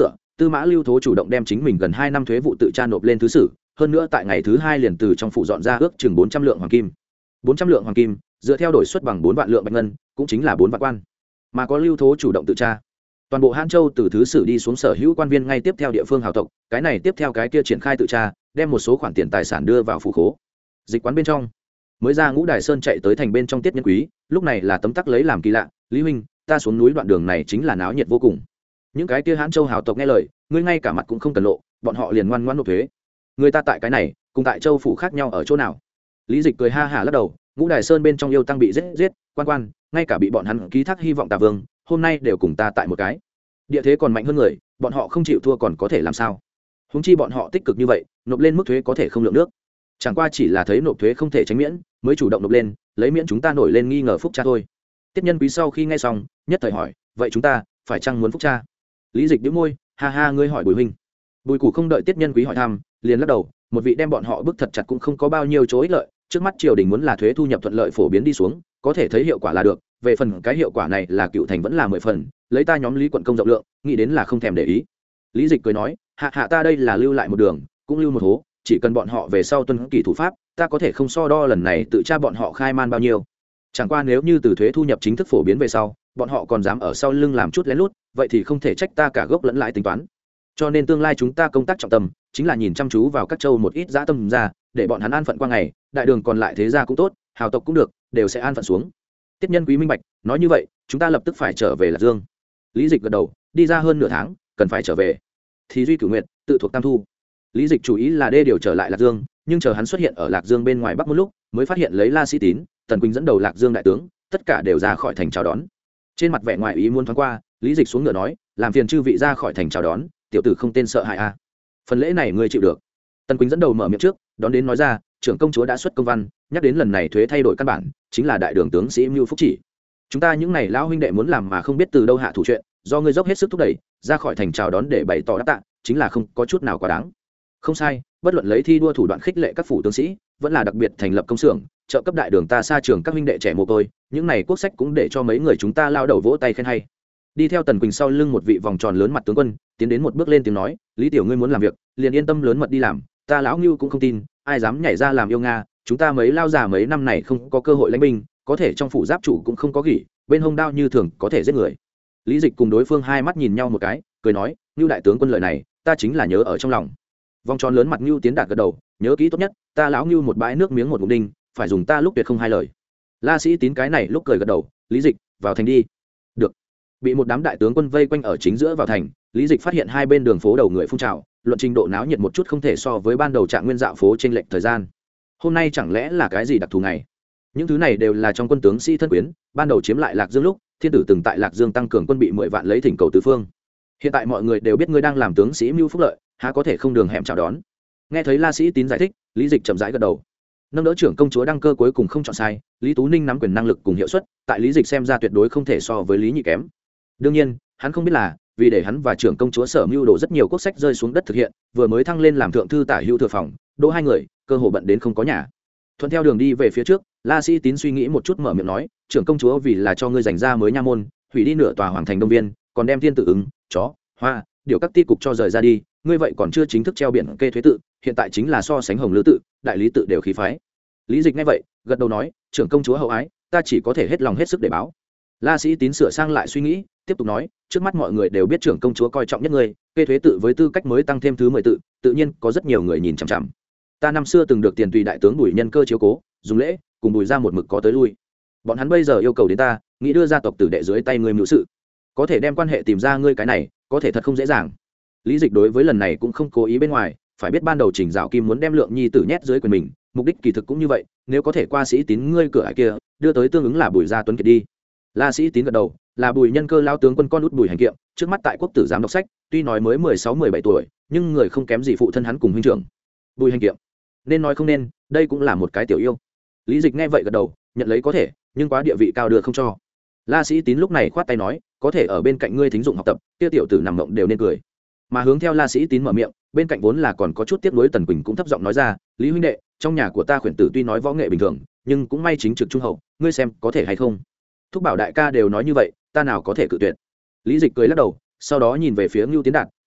Tư Mã Lưu Thố chủ động đem chính mình gần hai năm thuế vụ tự tra nộp lên thứ sử, hơn nữa tại ngày thứ hai liền từ trong phủ dọn ra ước chừng bốn trăm lượng hoàng kim. bốn trăm lượng hoàng kim, dựa theo đổi suất bằng bốn vạn lượng bạch ngân, cũng chính là bốn vạn quan. Mà có Lưu Thố chủ động tự tra, toàn bộ Hán Châu từ thứ sử đi xuống sở hữu quan viên ngay tiếp theo địa phương hào tộc, cái này tiếp theo cái kia triển khai tự tra, đem một số khoản tiền tài sản đưa vào phủ khố. Dịch quán bên trong, mới ra Ngũ Đài Sơn chạy tới thành bên trong Tiết Nhân Quý, lúc này là tấm tắc lấy làm kỳ lạ, Lý huynh, ta xuống núi đoạn đường này chính là náo nhiệt vô cùng. Những cái kia Hán Châu hào tộc nghe lời, ngươi ngay cả mặt cũng không cần lộ, bọn họ liền ngoan ngoãn nộp thuế. Người ta tại cái này, cùng tại châu phủ khác nhau ở chỗ nào? Lý Dịch cười ha hả lắc đầu, Ngũ Đài Sơn bên trong yêu tăng bị giết giết, quan quan, ngay cả bị bọn hắn ký thác hy vọng Tà Vương, hôm nay đều cùng ta tại một cái. Địa thế còn mạnh hơn người, bọn họ không chịu thua còn có thể làm sao? Huống chi bọn họ tích cực như vậy, nộp lên mức thuế có thể không lượng nước. Chẳng qua chỉ là thấy nộp thuế không thể tránh miễn, mới chủ động nộp lên, lấy miễn chúng ta nổi lên nghi ngờ phúc cha thôi. Tiết Nhân Quý sau khi nghe xong, nhất thời hỏi, vậy chúng ta phải chăng muốn phúc cha? Lý Dịch nhếch môi, ha ha, ngươi hỏi Bùi huynh. Bùi Củ không đợi Tiết Nhân Quý hỏi thăm, liền lắc đầu, một vị đem bọn họ bức thật chặt cũng không có bao nhiêu chỗ ích lợi, trước mắt triều đình muốn là thuế thu nhập thuận lợi phổ biến đi xuống, có thể thấy hiệu quả là được, về phần cái hiệu quả này là cựu thành vẫn là mười phần, lấy ta nhóm Lý quận công rộng lượng, nghĩ đến là không thèm để ý. Lý Dịch cười nói, hạ hạ ta đây là lưu lại một đường, cũng lưu một hố, chỉ cần bọn họ về sau tuân kỷ thủ pháp, ta có thể không so đo lần này tự tra bọn họ khai man bao nhiêu. Chẳng qua nếu như từ thuế thu nhập chính thức phổ biến về sau, bọn họ còn dám ở sau lưng làm chút lén lút, vậy thì không thể trách ta cả gốc lẫn lãi tính toán. Cho nên tương lai chúng ta công tác trọng tâm chính là nhìn chăm chú vào các châu một ít dã tâm ra, để bọn hắn an phận qua ngày, đại đường còn lại thế gia cũng tốt, hào tộc cũng được, đều sẽ an phận xuống. Tiết Nhân Quý minh bạch, nói như vậy, chúng ta lập tức phải trở về Lạc Dương. Lý Dịch gật đầu, đi ra hơn nửa tháng, cần phải trở về. Thì duy cửu nguyện, tự thuộc Tam Thu. Lý Dịch chủ ý là đê điều trở lại Lạc Dương, nhưng chờ hắn xuất hiện ở Lạc Dương bên ngoài Bắc một lúc, mới phát hiện lấy La Sĩ Tín, Tần Quỳnh dẫn đầu Lạc Dương đại tướng, tất cả đều ra khỏi thành chào đón. Trên mặt vẻ ngoài ý muốn thoáng qua, Lý Dịch xuống ngựa nói, làm phiền chư vị ra khỏi thành chào đón, tiểu tử không tên sợ hại a. À. Phần lễ này ngươi chịu được. Tần Quỳnh dẫn đầu mở miệng trước, đón đến nói ra, trưởng công chúa đã xuất công văn, nhắc đến lần này thuế thay đổi căn bản, chính là đại đường tướng sĩ Mưu Phúc chỉ. Chúng ta những này lão huynh đệ muốn làm mà không biết từ đâu hạ thủ chuyện, do ngươi dốc hết sức thúc đẩy, ra khỏi thành chào đón để bày tỏ đáp tạ, chính là không có chút nào quá đáng. Không sai, bất luận lấy thi đua thủ đoạn khích lệ các phủ tướng sĩ, vẫn là đặc biệt thành lập công xưởng, trợ cấp đại đường ta xa trường các huynh đệ trẻ mồ côi, những này quốc sách cũng để cho mấy người chúng ta lao đầu vỗ tay khen hay. Đi theo Tần Quỳnh sau lưng một vị vòng tròn lớn mặt tướng quân, tiến đến một bước lên tiếng nói, Lý tiểu ngươi muốn làm việc, liền yên tâm lớn mật đi làm, ta lão Ngưu cũng không tin, ai dám nhảy ra làm yêu nga, chúng ta mấy lao già mấy năm này không có cơ hội lãnh binh, có thể trong phủ giáp chủ cũng không có gỉ, bên hông đao như thường có thể giết người. Lý Dịch cùng đối phương hai mắt nhìn nhau một cái, cười nói, Ngưu đại tướng quân lời này, ta chính là nhớ ở trong lòng. Vòng tròn lớn mặt Ngưu tiến đạt gật đầu, nhớ kỹ tốt nhất, ta lão Ngưu một bãi nước miếng một ngụm đinh, phải dùng ta lúc tuyệt không hai lời. La Sĩ Tín cái này lúc cười gật đầu, Lý Dịch, vào thành đi. Được. Bị một đám đại tướng quân vây quanh ở chính giữa vào thành, Lý Dịch phát hiện hai bên đường phố đầu người phun trào, luận trình độ náo nhiệt một chút không thể so với ban đầu trạng nguyên dạo phố trên lệch thời gian. Hôm nay chẳng lẽ là cái gì đặc thù ngày? Những thứ này đều là trong quân tướng sĩ thân quyến, ban đầu chiếm lại Lạc Dương lúc, thiên tử từng tại Lạc Dương tăng cường quân bị mười vạn lấy thỉnh cầu tứ phương. Hiện tại mọi người đều biết ngươi đang làm tướng sĩ mưu phúc lợi, há có thể không đường hẻm chào đón. Nghe thấy La Sĩ Tín giải thích, Lý Dịch chậm rãi gật đầu. Nâng đỡ trưởng công chúa đăng cơ cuối cùng không chọn sai, Lý Tú Ninh nắm quyền năng lực cùng hiệu suất, tại Lý Dịch xem ra tuyệt đối không thể so với Lý Nhị kém. Đương nhiên, hắn không biết là, vì để hắn và trưởng công chúa Sở Mưu đổ rất nhiều quốc sách rơi xuống đất thực hiện, vừa mới thăng lên làm thượng thư tả hữu thừa phòng, đỗ hai người, cơ hồ bận đến không có nhà. Thuận theo đường đi về phía trước, La Sĩ Tín suy nghĩ một chút mở miệng nói, trưởng công chúa vì là cho ngươi dành ra mới nha môn, hủy đi nửa tòa hoàng thành Đông Viên, còn đem thiên tử ứng, chó, hoa, điều các ti cục cho rời ra đi, ngươi vậy còn chưa chính thức treo biển kê thuế tự, hiện tại chính là so sánh hồng lữ tự, đại lý tự đều khí phái. Lý Dịch nghe vậy, gật đầu nói, trưởng công chúa hậu ái, ta chỉ có thể hết lòng hết sức để báo. La Sĩ Tín sửa sang lại suy nghĩ, tiếp tục nói, trước mắt mọi người đều biết trưởng công chúa coi trọng nhất ngươi, kê thuế tự với tư cách mới tăng thêm thứ mười tự, tự nhiên có rất nhiều người nhìn chằm chằm. Ta năm xưa từng được tiền tùy đại tướng Bùi Nhân Cơ chiếu cố, dùng lễ, cùng Bùi ra một mực có tới lui. Bọn hắn bây giờ yêu cầu đến ta, nghĩ đưa gia tộc tử đệ dưới tay ngươi mưu sự, có thể đem quan hệ tìm ra ngươi cái này, có thể thật không dễ dàng. Lý Dịch đối với lần này cũng không cố ý bên ngoài, phải biết ban đầu Trình Dạo Kim muốn đem Lượng Nhi tử nhét dưới quyền mình, mục đích kỳ thực cũng như vậy, nếu có thể qua Sĩ Tín ngươi cửa hải kia, đưa tới tương ứng là Bùi gia Tuấn Kiệt đi. La Sĩ Tín gật đầu, là Bùi Nhân Cơ lao tướng quân con út Bùi Hành Kiệm, trước mắt tại quốc tử giám đọc sách, tuy nói mới mười sáu mười bảy tuổi, nhưng người không kém gì phụ thân hắn cùng huynh trưởng. Bùi Hành Kiệm, nên nói không nên, đây cũng là một cái tiểu yêu. Lý Dịch nghe vậy gật đầu, nhận lấy có thể, nhưng quá địa vị cao đưa không cho. La Sĩ Tín lúc này khoát tay nói, có thể ở bên cạnh ngươi thính dụng học tập, kia tiểu tử nằm mộng đều nên cười. Mà hướng theo La Sĩ Tín mở miệng, bên cạnh vốn là còn có chút tiếc nuối Tần Quỳnh cũng thấp giọng nói ra, Lý huynh đệ, trong nhà của ta khuyển tử tuy nói võ nghệ bình thường, nhưng cũng may chính trực trung hậu, ngươi xem có thể hay không? Thúc bảo đại ca đều nói như vậy, ta nào có thể cự tuyệt. Lý Dịch cười lắc đầu, sau đó nhìn về phía Ngưu Tiến Đạt,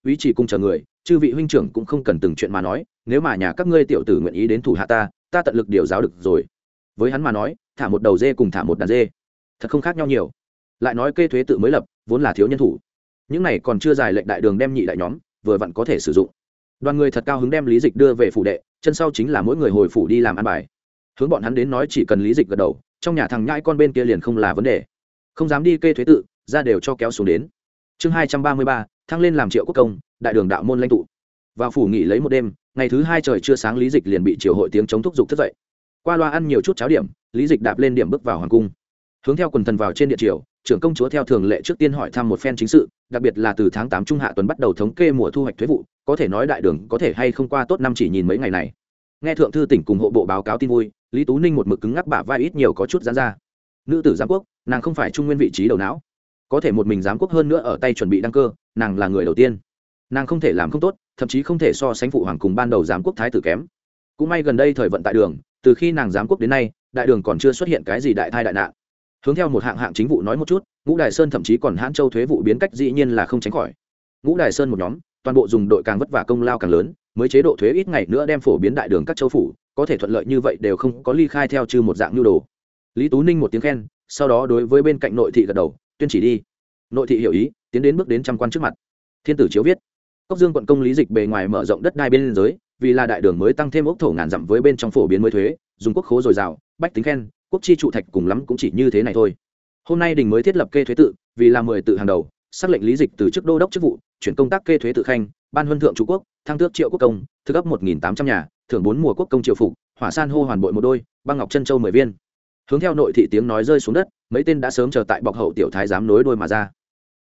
ý chỉ cung chờ người, chư vị huynh trưởng cũng không cần từng chuyện mà nói, nếu mà nhà các ngươi tiểu tử nguyện ý đến thủ hạ ta ta tận lực điều giáo được rồi. Với hắn mà nói, thả một đầu dê cùng thả một đàn dê thật không khác nhau nhiều. Lại nói kê thuế tự mới lập, vốn là thiếu nhân thủ, những này còn chưa dài lệnh đại đường đem nhị đại nhóm vừa vặn có thể sử dụng. Đoàn người thật cao hứng đem Lý Dịch đưa về phủ đệ, chân sau chính là mỗi người hồi phủ đi làm ăn bài. Hướng bọn hắn đến nói chỉ cần Lý Dịch gật đầu, trong nhà thằng nhãi con bên kia liền không là vấn đề, không dám đi kê thuế tự, ra đều cho kéo xuống đến. Chương hai trăm ba mươi ba, thăng lên làm Triệu Quốc công, đại đường đạo môn lãnh tụ. Vào phủ nghỉ lấy một đêm, ngày thứ hai trời chưa sáng Lý Dịch liền bị triều hội tiếng chống thúc giục thức dậy. Qua loa ăn nhiều chút cháo điểm, Lý Dịch đạp lên điểm bước vào hoàng cung, hướng theo quần thần vào trên điện triều. Trưởng công chúa theo thường lệ trước tiên hỏi thăm một phen chính sự, đặc biệt là từ tháng tám trung hạ tuần bắt đầu thống kê mùa thu hoạch thuế vụ, có thể nói đại đường có thể hay không qua tốt năm chỉ nhìn mấy ngày này. Nghe thượng thư tỉnh cùng hộ bộ báo cáo tin vui, Lý Tú Ninh một mực cứng ngắc bả vai ít nhiều có chút giãn ra. Nữ tử giám quốc, nàng không phải trung nguyên vị trí đầu não, có thể một mình giám quốc hơn nữa ở tay chuẩn bị đăng cơ, nàng là người đầu tiên, nàng không thể làm không tốt, thậm chí không thể so sánh phụ hoàng cùng ban đầu giám quốc thái tử kém. Cũng may gần đây thời vận tại đường, từ khi nàng giám quốc đến nay, đại đường còn chưa xuất hiện cái gì đại thai đại nạn. Hướng theo một hạng hạng chính vụ nói một chút, Ngũ Đài Sơn thậm chí còn Hãn Châu thuế vụ biến cách dĩ nhiên là không tránh khỏi. Ngũ Đài Sơn một nhóm, toàn bộ dùng đội càng vất vả công lao càng lớn, mới chế độ thuế ít ngày nữa đem phổ biến đại đường các châu phủ, có thể thuận lợi như vậy đều không có ly khai theo chư một dạng nhu đồ. Lý Tú Ninh một tiếng khen, sau đó đối với bên cạnh nội thị gật đầu, tuyên chỉ đi. Nội thị hiểu ý, tiến đến bước đến trăm quan trước mặt. Thiên tử chiếu viết, Cốc Dương quận công Lý Dịch bề ngoài mở rộng đất đai bên dưới, vì là đại đường mới tăng thêm ốc thổ ngàn dặm với bên trong phổ biến mới thuế, dùng quốc khố dồi dào, bách tính khen, quốc chi trụ thạch cùng lắm cũng chỉ như thế này thôi. Hôm nay đình mới thiết lập kê thuế tự, vì là mười tự hàng đầu, xác lệnh Lý Dịch từ chức đô đốc chức vụ, chuyển công tác kê thuế tự khanh, ban huân thượng chủ quốc, thăng tước Triệu Quốc công, thực ấp một nghìn tám trăm nhà, thưởng bốn mùa quốc công triều phục, hỏa san hô hoàn bội một đôi, băng ngọc chân châu mười viên. Hướng theo nội thị tiếng nói rơi xuống đất, mấy tên đã sớm chờ tại bọc hậu tiểu thái giám nối đôi mà ra.